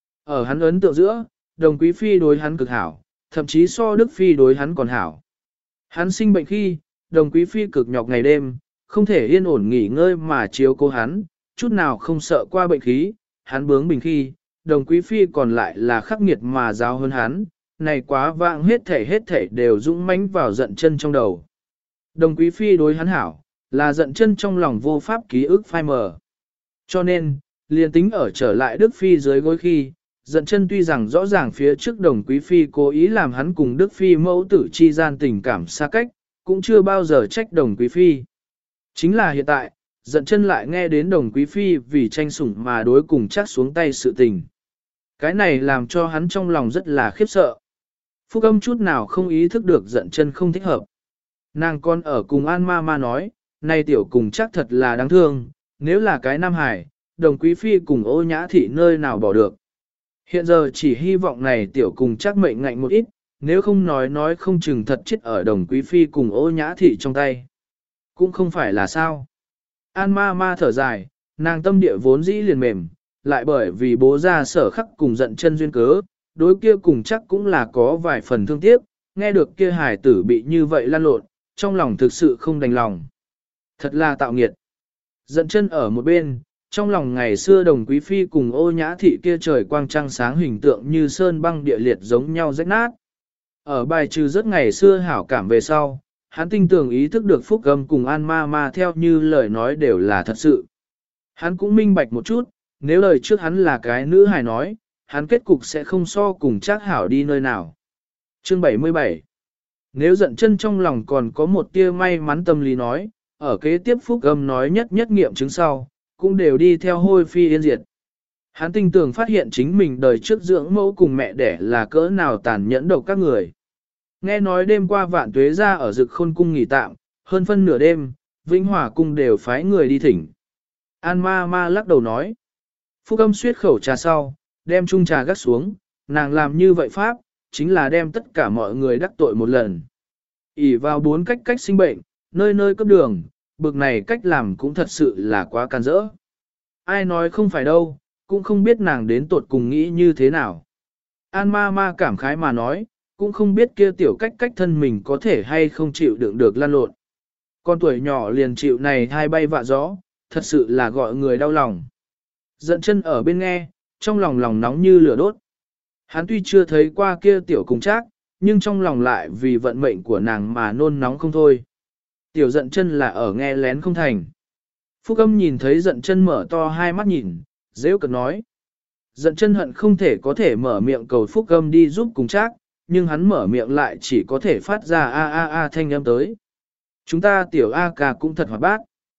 Ở hắn ấn tượng giữa, đồng quý phi đối hắn cực hảo, thậm chí so đức phi đối hắn còn hảo. Hắn sinh bệnh khi, đồng quý phi cực nhọc ngày đêm, không thể yên ổn nghỉ ngơi mà chiếu cố hắn, chút nào không sợ qua bệnh khí, hắn bướng bình khi, đồng quý phi còn lại là khắc nghiệt mà giáo hơn hắn, này quá vạng hết thể hết thể đều dũng mãnh vào giận chân trong đầu. Đồng quý phi đối hắn hảo, là giận chân trong lòng vô pháp ký ức phai mờ. Cho nên, liền tính ở trở lại Đức Phi dưới gối khi, Dận chân tuy rằng rõ ràng phía trước đồng quý phi cố ý làm hắn cùng Đức Phi mẫu tử chi gian tình cảm xa cách, cũng chưa bao giờ trách đồng quý phi. Chính là hiện tại, dận chân lại nghe đến đồng quý phi vì tranh sủng mà đối cùng chắc xuống tay sự tình. Cái này làm cho hắn trong lòng rất là khiếp sợ. Phúc Âm chút nào không ý thức được dận chân không thích hợp. Nàng con ở cùng An Ma Ma nói, này tiểu cùng chắc thật là đáng thương, nếu là cái Nam Hải, đồng quý phi cùng Ô Nhã Thị nơi nào bỏ được. Hiện giờ chỉ hy vọng này tiểu cùng chắc mệnh ngạnh một ít, nếu không nói nói không chừng thật chết ở đồng quý phi cùng Ô Nhã Thị trong tay. Cũng không phải là sao. An Ma Ma thở dài, nàng tâm địa vốn dĩ liền mềm, lại bởi vì bố ra sở khắc cùng giận chân duyên cớ, đối kia cùng chắc cũng là có vài phần thương tiếc, nghe được kia hải tử bị như vậy lan lộn, trong lòng thực sự không đành lòng. Thật là tạo nghiệt. Giận chân ở một bên, trong lòng ngày xưa đồng quý phi cùng Ô Nhã Thị kia trời quang trăng sáng hình tượng như sơn băng địa liệt giống nhau rách nát. Ở bài trừ rất ngày xưa hảo cảm về sau, hắn tinh tường ý thức được Phúc Âm cùng An Ma Ma theo như lời nói đều là thật sự. Hắn cũng minh bạch một chút, nếu lời trước hắn là cái nữ hài nói, hắn kết cục sẽ không so cùng chắc hảo đi nơi nào. Chương bảy mươi bảy. Nếu giận chân trong lòng còn có một tia may mắn tâm lý nói, ở kế tiếp Phúc Âm nói nhất nhất nghiệm chứng sau, cũng đều đi theo hôi phi yên diệt. Hắn tinh tường phát hiện chính mình đời trước dưỡng mẫu cùng mẹ đẻ là cỡ nào tàn nhẫn độc các người. Nghe nói đêm qua Vạn Tuế ra ở Dực Khôn cung nghỉ tạm, hơn phân nửa đêm, Vĩnh Hòa cung đều phái người đi thỉnh. An Ma Ma lắc đầu nói. Phúc Âm suyết khẩu trà sau, đem chung trà gắt xuống, nàng làm như vậy pháp, chính là đem tất cả mọi người đắc tội một lần. ỷ vào bốn cách cách sinh bệnh, nơi nơi cấp đường, bực này cách làm cũng thật sự là quá can dỡ. Ai nói không phải đâu, cũng không biết nàng đến tột cùng nghĩ như thế nào. An Ma Ma cảm khái mà nói, cũng không biết kia tiểu cách cách thân mình có thể hay không chịu đựng được lan lộn. Con tuổi nhỏ liền chịu này hai bay vạ gió, thật sự là gọi người đau lòng. Giận chân ở bên nghe, trong lòng lòng nóng như lửa đốt. Hắn tuy chưa thấy qua kia tiểu cùng trác, nhưng trong lòng lại vì vận mệnh của nàng mà nôn nóng không thôi. Tiểu giận chân là ở nghe lén không thành. Phúc Âm nhìn thấy giận chân mở to hai mắt nhìn, dễ cực nói. Giận chân hận không thể có thể mở miệng cầu Phúc Âm đi giúp cùng trác, nhưng hắn mở miệng lại chỉ có thể phát ra a a a thanh âm tới. Chúng ta tiểu A ca cũng thật hoạt bát.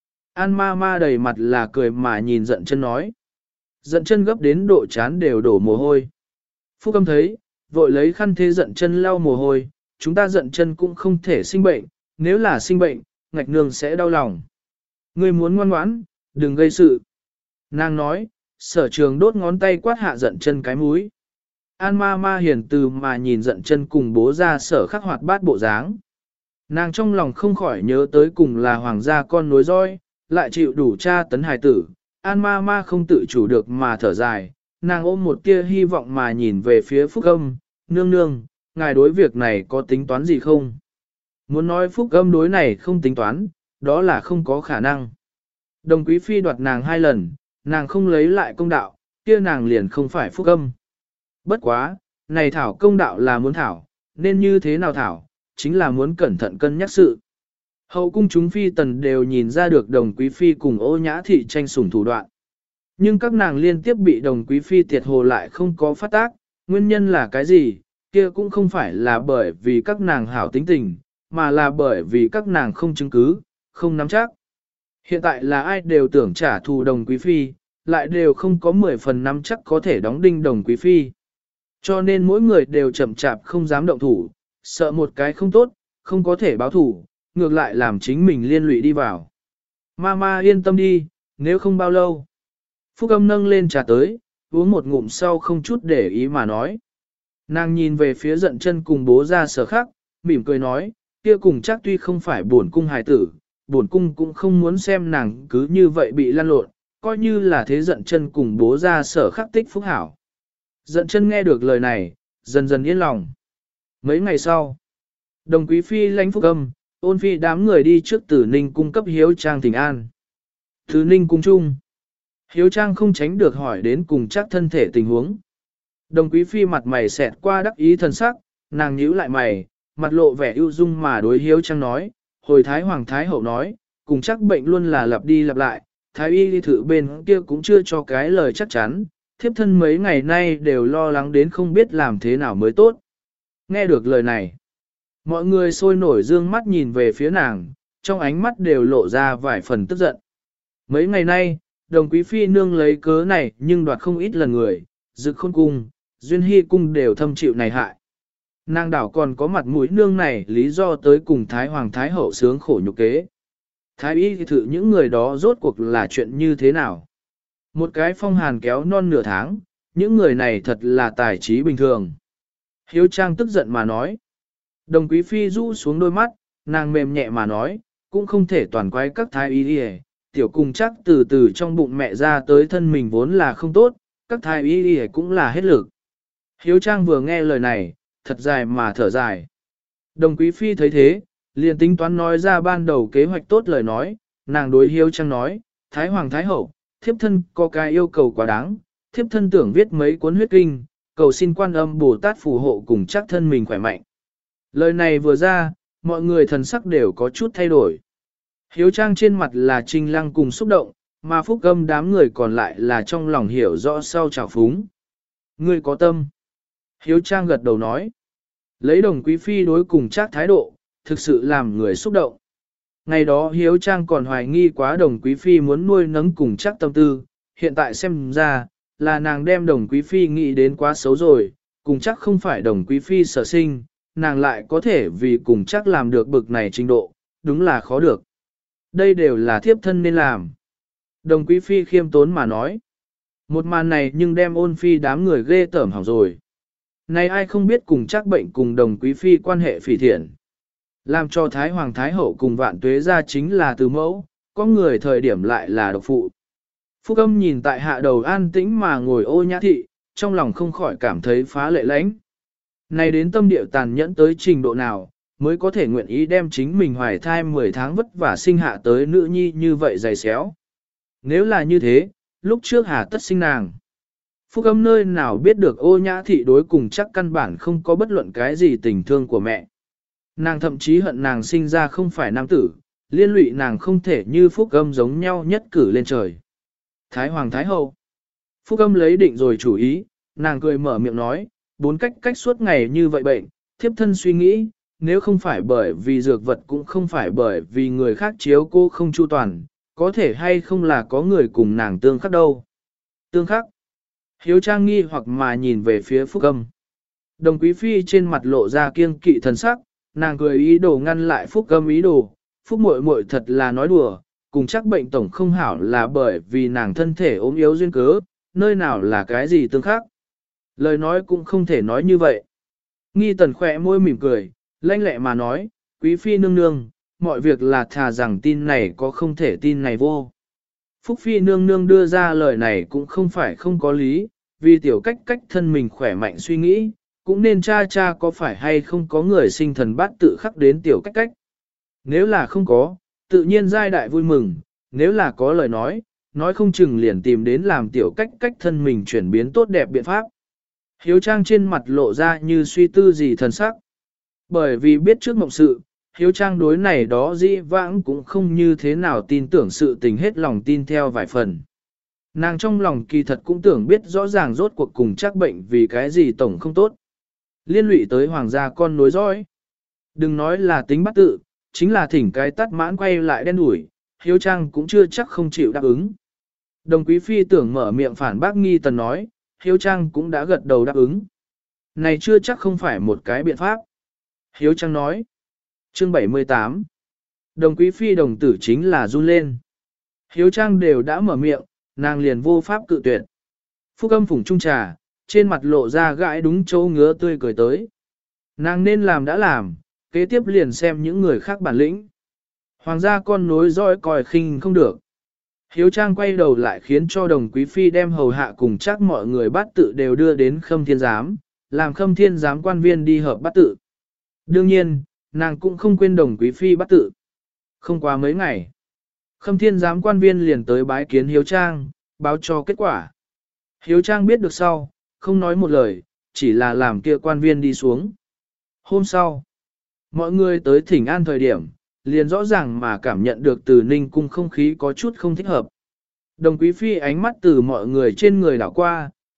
An Ma Ma đầy mặt là cười mà nhìn giận chân nói. Giận chân gấp đến độ chán đều đổ mồ hôi. Phúc Âm thấy, vội lấy khăn thế giận chân lau mồ hôi, chúng ta giận chân cũng không thể sinh bệnh, nếu là sinh bệnh, ngạch nương sẽ đau lòng. Ngươi muốn ngoan ngoãn, đừng gây sự. Nàng nói, sở trường đốt ngón tay quát hạ giận chân cái múi. An Ma Ma hiền từ mà nhìn giận chân cùng bố ra sở khắc hoạt bát bộ dáng. Nàng trong lòng không khỏi nhớ tới cùng là hoàng gia con nối roi, lại chịu đủ tra tấn hài tử. An Ma Ma không tự chủ được mà thở dài, nàng ôm một tia hy vọng mà nhìn về phía Phúc Âm, nương nương, ngài đối việc này có tính toán gì không? Muốn nói Phúc Âm đối này không tính toán, đó là không có khả năng. Đồng quý phi đoạt nàng hai lần, nàng không lấy lại công đạo, kia nàng liền không phải Phúc Âm. Bất quá, này thảo công đạo là muốn thảo, nên như thế nào thảo, chính là muốn cẩn thận cân nhắc sự. Hậu cung chúng phi tần đều nhìn ra được đồng quý phi cùng Ô Nhã Thị tranh sủng thủ đoạn. Nhưng các nàng liên tiếp bị đồng quý phi tiệt hồ lại không có phát tác, nguyên nhân là cái gì, kia cũng không phải là bởi vì các nàng hảo tính tình, mà là bởi vì các nàng không chứng cứ, không nắm chắc. Hiện tại là ai đều tưởng trả thù đồng quý phi, lại đều không có mười phần nắm chắc có thể đóng đinh đồng quý phi. Cho nên mỗi người đều chậm chạp không dám động thủ, sợ một cái không tốt, không có thể báo thủ, ngược lại làm chính mình liên lụy đi vào. Mama yên tâm đi, nếu không bao lâu. Phúc Âm nâng lên trà tới, uống một ngụm sau không chút để ý mà nói. Nàng nhìn về phía giận chân cùng bố ra sở khắc, mỉm cười nói, kia cùng chắc tuy không phải buồn cung hài tử, buồn cung cũng không muốn xem nàng cứ như vậy bị lăn lộn, coi như là thế giận chân cùng bố ra sở khắc tích phúc hảo. Giận chân nghe được lời này, dần dần yên lòng. Mấy ngày sau, đồng quý phi lãnh Phúc Âm, ôn phi đám người đi trước Tử Ninh cung cấp hiếu trang thỉnh an. Tử Ninh cung chung, hiếu trang không tránh được hỏi đến cùng chắc thân thể tình huống. Đồng quý phi mặt mày xẹt qua đắc ý thần sắc, nàng nhíu lại mày, mặt lộ vẻ ưu dung mà đối hiếu trang nói, hồi thái hoàng thái hậu nói, cùng chắc bệnh luôn là lặp đi lặp lại, thái y đi thử bên kia cũng chưa cho cái lời chắc chắn, thiếp thân mấy ngày nay đều lo lắng đến không biết làm thế nào mới tốt. Nghe được lời này, mọi người sôi nổi dương mắt nhìn về phía nàng, trong ánh mắt đều lộ ra vài phần tức giận. Mấy ngày nay, đồng quý phi nương lấy cớ này nhưng đoạt không ít lần người, Dực Khôn cung, Duyên Hy cung đều thâm chịu này hại. Nàng đảo còn có mặt mũi nương này lý do tới cùng Thái Hoàng Thái Hậu sướng khổ nhục kế. Thái y thì thử những người đó rốt cuộc là chuyện như thế nào? Một cái phong hàn kéo non nửa tháng, những người này thật là tài trí bình thường. Hiếu Trang tức giận mà nói. Đồng quý phi rũ xuống đôi mắt, nàng mềm nhẹ mà nói, cũng không thể toàn quái các thái y đi tiểu cùng chắc từ từ trong bụng mẹ ra tới thân mình vốn là không tốt, các thái y đi cũng là hết lực. Hiếu Trang vừa nghe lời này, thật dài mà thở dài. Đồng quý phi thấy thế, liền tính toán nói ra ban đầu kế hoạch tốt lời nói, nàng đối Hiếu Trang nói, Thái Hoàng Thái Hậu, thiếp thân có cái yêu cầu quá đáng, thiếp thân tưởng viết mấy cuốn huyết kinh, cầu xin Quan Âm Bồ Tát phù hộ cùng chắc thân mình khỏe mạnh. Lời này vừa ra, mọi người thần sắc đều có chút thay đổi. Hiếu Trang trên mặt là trinh lăng cùng xúc động, mà Phúc Âm đám người còn lại là trong lòng hiểu rõ sau trào phúng. Ngươi có tâm. Hiếu Trang gật đầu nói. Lấy đồng quý phi đối cùng chắc thái độ, thực sự làm người xúc động. Ngày đó Hiếu Trang còn hoài nghi quá đồng quý phi muốn nuôi nấng cùng chắc tâm tư, hiện tại xem ra, là nàng đem đồng quý phi nghĩ đến quá xấu rồi, cùng chắc không phải đồng quý phi sở sinh, nàng lại có thể vì cùng chắc làm được bực này trình độ, đúng là khó được. Đây đều là thiếp thân nên làm. Đồng quý phi khiêm tốn mà nói. Một màn này nhưng đem ôn phi đám người ghê tởm hỏng rồi. Này ai không biết cùng chắc bệnh cùng đồng quý phi quan hệ phỉ thiện. Làm cho Thái Hoàng Thái Hậu cùng vạn tuế ra chính là từ mẫu, có người thời điểm lại là độc phụ. Phúc Âm nhìn tại hạ đầu an tĩnh mà ngồi ô nhã thị, trong lòng không khỏi cảm thấy phá lệ lãnh. Này đến tâm địa tàn nhẫn tới trình độ nào, mới có thể nguyện ý đem chính mình hoài thai mười tháng vất vả sinh hạ tới nữ nhi như vậy dày xéo. Nếu là như thế, lúc trước hà tất sinh nàng. Phúc Âm nơi nào biết được ô nhã thị đối cùng chắc căn bản không có bất luận cái gì tình thương của mẹ. Nàng thậm chí hận nàng sinh ra không phải nam tử, liên lụy nàng không thể như Phúc Âm giống nhau nhất cử lên trời. Thái Hoàng Thái Hậu. Phúc Âm lấy định rồi chủ ý, nàng cười mở miệng nói, bốn cách cách suốt ngày như vậy bệnh, thiếp thân suy nghĩ, nếu không phải bởi vì dược vật cũng không phải bởi vì người khác chiếu cô không chu toàn, có thể hay không là có người cùng nàng tương khắc đâu. Tương khắc. Hiếu Trang nghi hoặc mà nhìn về phía Phúc Âm. Đồng quý phi trên mặt lộ ra kiêng kỵ thần sắc, nàng cười ý đồ ngăn lại Phúc Âm ý đồ. Phúc muội muội thật là nói đùa, cùng chắc bệnh tổng không hảo là bởi vì nàng thân thể ốm yếu duyên cớ, nơi nào là cái gì tương khắc. Lời nói cũng không thể nói như vậy. Nghi tần khỏe môi mỉm cười, lanh lẹ mà nói, quý phi nương nương, mọi việc là thà rằng tin này có không thể tin này vô. Phúc phi nương nương đưa ra lời này cũng không phải không có lý, vì tiểu cách cách thân mình khỏe mạnh suy nghĩ, cũng nên cha cha có phải hay không có người sinh thần bát tự khắc đến tiểu cách cách. Nếu là không có, tự nhiên giai đại vui mừng, nếu là có lời nói, nói không chừng liền tìm đến làm tiểu cách cách thân mình chuyển biến tốt đẹp biện pháp. Hiếu Trang trên mặt lộ ra như suy tư gì thần sắc. Bởi vì biết trước mộng sự, Hiếu Trang đối này đó dĩ vãng cũng không như thế nào tin tưởng sự tình hết lòng tin theo vài phần. Nàng trong lòng kỳ thật cũng tưởng biết rõ ràng rốt cuộc cùng chắc bệnh vì cái gì tổng không tốt. Liên lụy tới hoàng gia con nối dõi. Đừng nói là tính bắt tự, chính là thỉnh cái tắt mãn quay lại đen đuổi, Hiếu Trang cũng chưa chắc không chịu đáp ứng. Đồng quý phi tưởng mở miệng phản bác nghi tần nói, Hiếu Trang cũng đã gật đầu đáp ứng. Này chưa chắc không phải một cái biện pháp. Hiếu Trang nói. Chương bảy mươi tám. Đồng quý phi đồng tử chính là run lên. Hiếu Trang đều đã mở miệng, nàng liền vô pháp cự tuyệt. Phúc Âm phủng trung trà, trên mặt lộ ra gãi đúng chỗ ngứa tươi cười tới. Nàng nên làm đã làm, kế tiếp liền xem những người khác bản lĩnh. Hoàng gia con nối dõi còi khinh không được. Hiếu Trang quay đầu lại khiến cho đồng quý phi đem hầu hạ cùng chắc mọi người bát tự đều đưa đến Khâm Thiên Giám, làm Khâm Thiên Giám quan viên đi hợp bát tự. Đương nhiên, nàng cũng không quên đồng quý phi bát tự. Không qua mấy ngày, Khâm Thiên Giám quan viên liền tới bái kiến Hiếu Trang, báo cho kết quả. Hiếu Trang biết được sau, không nói một lời, chỉ là làm kia quan viên đi xuống. Hôm sau, mọi người tới thỉnh an thời điểm, liền rõ ràng mà cảm nhận được từ Ninh cung không khí có chút không thích hợp. Đồng quý phi ánh mắt từ mọi người trên người đảo qua,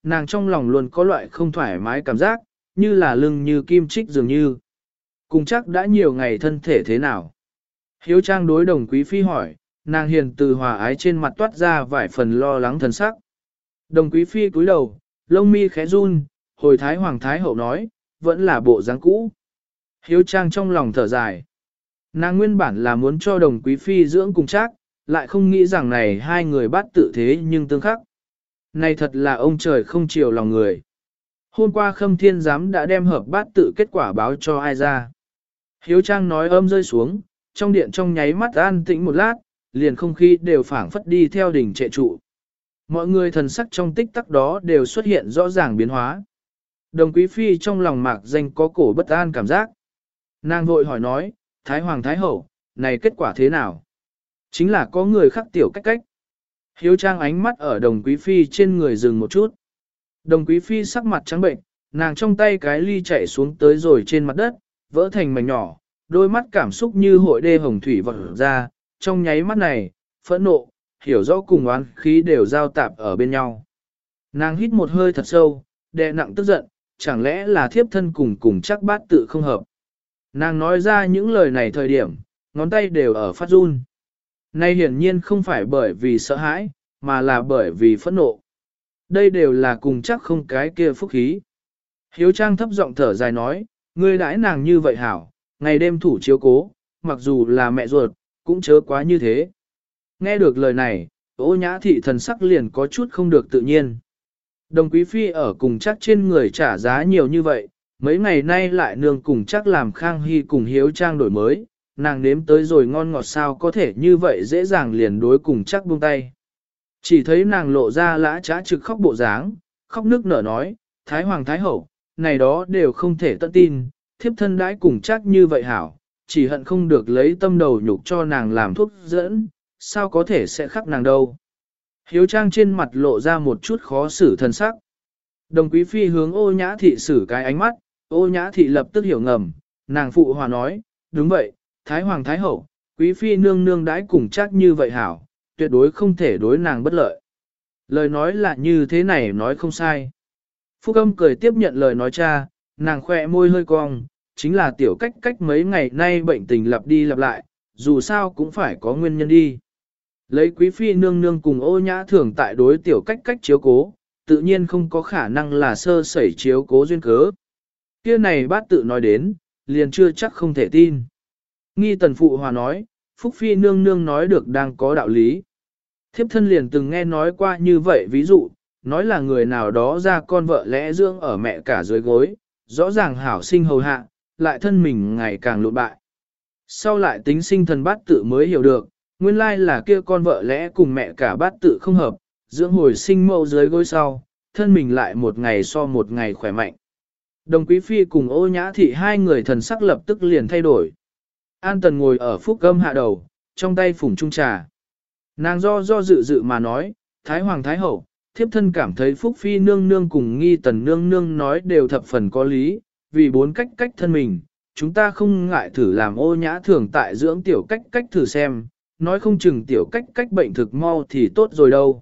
nàng trong lòng luôn có loại không thoải mái cảm giác, như là lưng như kim chích dường như. Cùng chắc đã nhiều ngày thân thể thế nào? Hiếu Trang đối Đồng Quý Phi hỏi, nàng hiền từ hòa ái trên mặt toát ra vài phần lo lắng thần sắc. Đồng Quý Phi cúi đầu, lông mi khẽ run, hồi Thái Hoàng Thái Hậu nói, vẫn là bộ dáng cũ. Hiếu Trang trong lòng thở dài. Nàng nguyên bản là muốn cho Đồng Quý Phi dưỡng cùng chắc, lại không nghĩ rằng này hai người bắt tự thế nhưng tương khắc. Này thật là ông trời không chiều lòng người. Hôm qua Khâm Thiên Giám đã đem hợp bát tự kết quả báo cho ai ra. Hiếu Trang nói âm rơi xuống, trong điện trong nháy mắt an tĩnh một lát, liền không khí đều phảng phất đi theo đỉnh trệ trụ. Mọi người thần sắc trong tích tắc đó đều xuất hiện rõ ràng biến hóa. Đồng Quý Phi trong lòng mạc danh có cổ bất an cảm giác. Nàng vội hỏi nói, Thái Hoàng Thái Hậu, này kết quả thế nào? Chính là có người khắc tiểu cách cách. Hiếu Trang ánh mắt ở Đồng Quý Phi trên người dừng một chút. Đồng Quý Phi sắc mặt trắng bệnh, nàng trong tay cái ly chạy xuống tới rồi trên mặt đất, vỡ thành mảnh nhỏ, đôi mắt cảm xúc như hội đê hồng thủy vọt ra, trong nháy mắt này, phẫn nộ, hiểu rõ cùng oán khí đều giao tạp ở bên nhau. Nàng hít một hơi thật sâu, đè nặng tức giận, chẳng lẽ là thiếp thân cùng cùng chắc bát tự không hợp. Nàng nói ra những lời này thời điểm, ngón tay đều ở phát run. Nay hiển nhiên không phải bởi vì sợ hãi, mà là bởi vì phẫn nộ. Đây đều là cùng chắc không cái kia phúc khí. Hiếu Trang thấp giọng thở dài nói, ngươi đãi nàng như vậy hảo, ngày đêm thủ chiếu cố, mặc dù là mẹ ruột, cũng chớ quá như thế. Nghe được lời này, Ô Nhã Thị thần sắc liền có chút không được tự nhiên. Đồng Quý Phi ở cùng chắc trên người trả giá nhiều như vậy, mấy ngày nay lại nương cùng chắc làm Khang Hy cùng Hiếu Trang đổi mới, nàng nếm tới rồi ngon ngọt sao có thể như vậy dễ dàng liền đối cùng chắc buông tay. Chỉ thấy nàng lộ ra lã trá trực khóc bộ dáng, khóc nước nở nói, Thái Hoàng Thái Hậu, này đó đều không thể tận tin, thiếp thân đãi cùng chắc như vậy hảo, chỉ hận không được lấy tâm đầu nhục cho nàng làm thuốc dẫn, sao có thể sẽ khắc nàng đâu. Hiếu Trang trên mặt lộ ra một chút khó xử thân sắc. Đồng Quý Phi hướng Ô Nhã Thị xử cái ánh mắt, Ô Nhã Thị lập tức hiểu ngầm, nàng phụ hòa nói, đúng vậy, Thái Hoàng Thái Hậu, Quý Phi nương nương đãi cùng chắc như vậy hảo, tuyệt đối không thể đối nàng bất lợi. Lời nói là như thế này nói không sai. Phúc Âm cười tiếp nhận lời nói cha, nàng khỏe môi hơi cong, chính là tiểu cách cách mấy ngày nay bệnh tình lặp đi lặp lại, dù sao cũng phải có nguyên nhân đi. Lấy Quý Phi nương nương cùng Ô Nhã thường tại đối tiểu cách cách chiếu cố, tự nhiên không có khả năng là sơ sẩy chiếu cố duyên cớ. Kia này bát tự nói đến, liền chưa chắc không thể tin. Nghi Tần Phụ Hòa nói, Phúc Phi nương nương nói được đang có đạo lý. Thiếp thân liền từng nghe nói qua như vậy ví dụ, nói là người nào đó ra con vợ lẽ dưỡng ở mẹ cả dưới gối, rõ ràng hảo sinh hầu hạ, lại thân mình ngày càng lụn bại. Sau lại tính sinh thần bát tự mới hiểu được, nguyên lai là kia con vợ lẽ cùng mẹ cả bát tự không hợp, dưỡng hồi sinh mẫu dưới gối sau, thân mình lại một ngày so một ngày khỏe mạnh. Đồng Quý Phi cùng Ô Nhã Thị hai người thần sắc lập tức liền thay đổi. An Tần ngồi ở Phúc Âm hạ đầu, trong tay phủng chung trà. Nàng do do dự dự mà nói, Thái Hoàng Thái Hậu, thiếp thân cảm thấy Phúc Phi nương nương cùng Nghi Tần nương nương nói đều thập phần có lý, vì bốn cách cách thân mình, chúng ta không ngại thử làm Ô Nhã thường tại dưỡng tiểu cách cách thử xem, nói không chừng tiểu cách cách bệnh thực mau thì tốt rồi đâu.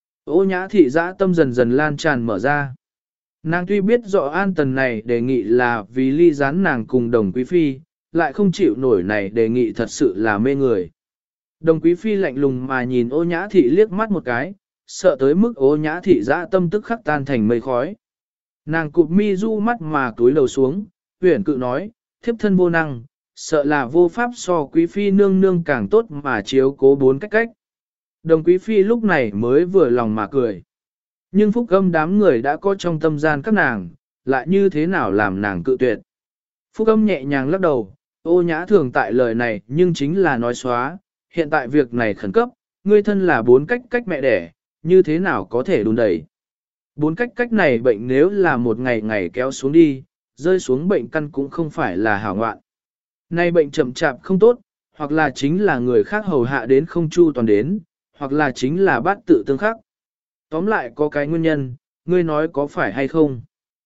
Ô Nhã Thị dã tâm dần dần lan tràn mở ra. Nàng tuy biết rõ An Tần này đề nghị là vì ly gián nàng cùng Đồng Quý Phi, lại không chịu nổi này đề nghị thật sự là mê người. Đồng Quý Phi lạnh lùng mà nhìn Ô Nhã Thị liếc mắt một cái, sợ tới mức Ô Nhã Thị dã tâm tức khắc tan thành mây khói. Nàng cụp mi du mắt mà túi lầu xuống, huyển cự nói, thiếp thân vô năng, sợ là vô pháp so Quý Phi nương nương càng tốt mà chiếu cố bốn cách cách. Đồng Quý Phi lúc này mới vừa lòng mà cười. Nhưng Phúc Âm đám người đã có trong tâm gian các nàng, lại như thế nào làm nàng cự tuyệt. Phúc Âm nhẹ nhàng lắc đầu, Ô Nhã thường tại lời này nhưng chính là nói xóa, hiện tại việc này khẩn cấp, ngươi thân là bốn cách cách mẹ đẻ, như thế nào có thể đùn đẩy. Bốn cách cách này bệnh nếu là một ngày ngày kéo xuống đi, rơi xuống bệnh căn cũng không phải là hảo ngoạn. Nay bệnh chậm chạp không tốt, hoặc là chính là người khác hầu hạ đến không chu toàn đến, hoặc là chính là bát tự tương khắc. Tóm lại có cái nguyên nhân, ngươi nói có phải hay không?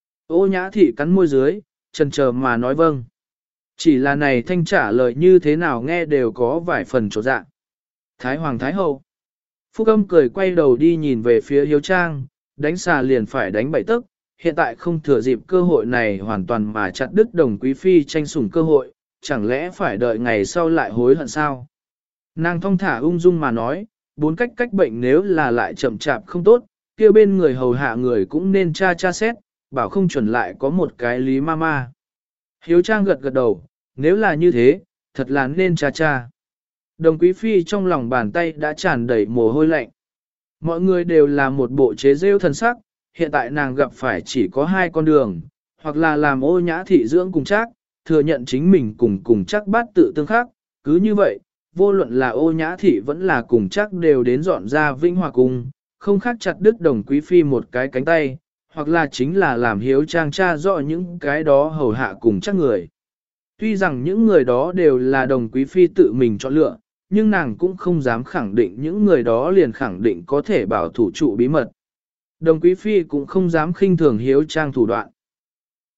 Ô Nhã Thị cắn môi dưới, chần chờ mà nói vâng. Chỉ là này thanh trả lời như thế nào nghe đều có vài phần chỗ dạ. Thái Hoàng Thái Hậu. Phúc Âm cười quay đầu đi nhìn về phía Hiếu Trang, đánh xà liền phải đánh bảy tấc, hiện tại không thừa dịp cơ hội này hoàn toàn mà chặt đứt đồng quý phi tranh sủng cơ hội, chẳng lẽ phải đợi ngày sau lại hối hận sao? Nàng thong thả ung dung mà nói, bốn cách cách bệnh nếu là lại chậm chạp không tốt, kia bên người hầu hạ người cũng nên tra tra xét, bảo không chuẩn lại có một cái lý ma ma. Hiếu Trang gật gật đầu, nếu là như thế, thật là nên tra tra. Đồng quý phi trong lòng bàn tay đã tràn đầy mồ hôi lạnh. Mọi người đều là một bộ chế rêu thần sắc, hiện tại nàng gặp phải chỉ có hai con đường, hoặc là làm ô nhã thị dưỡng cùng chắc, thừa nhận chính mình cùng cùng chắc bát tự tương khắc, cứ như vậy, vô luận là ô nhã thị vẫn là cùng chắc đều đến dọn ra vinh hòa cung, không khác chặt đứt đồng quý phi một cái cánh tay, hoặc là chính là làm Hiếu Trang tra rõ những cái đó hầu hạ cùng chắc người. Tuy rằng những người đó đều là đồng quý phi tự mình chọn lựa, nhưng nàng cũng không dám khẳng định những người đó liền khẳng định có thể bảo thủ trụ bí mật. Đồng quý phi cũng không dám khinh thường Hiếu Trang thủ đoạn.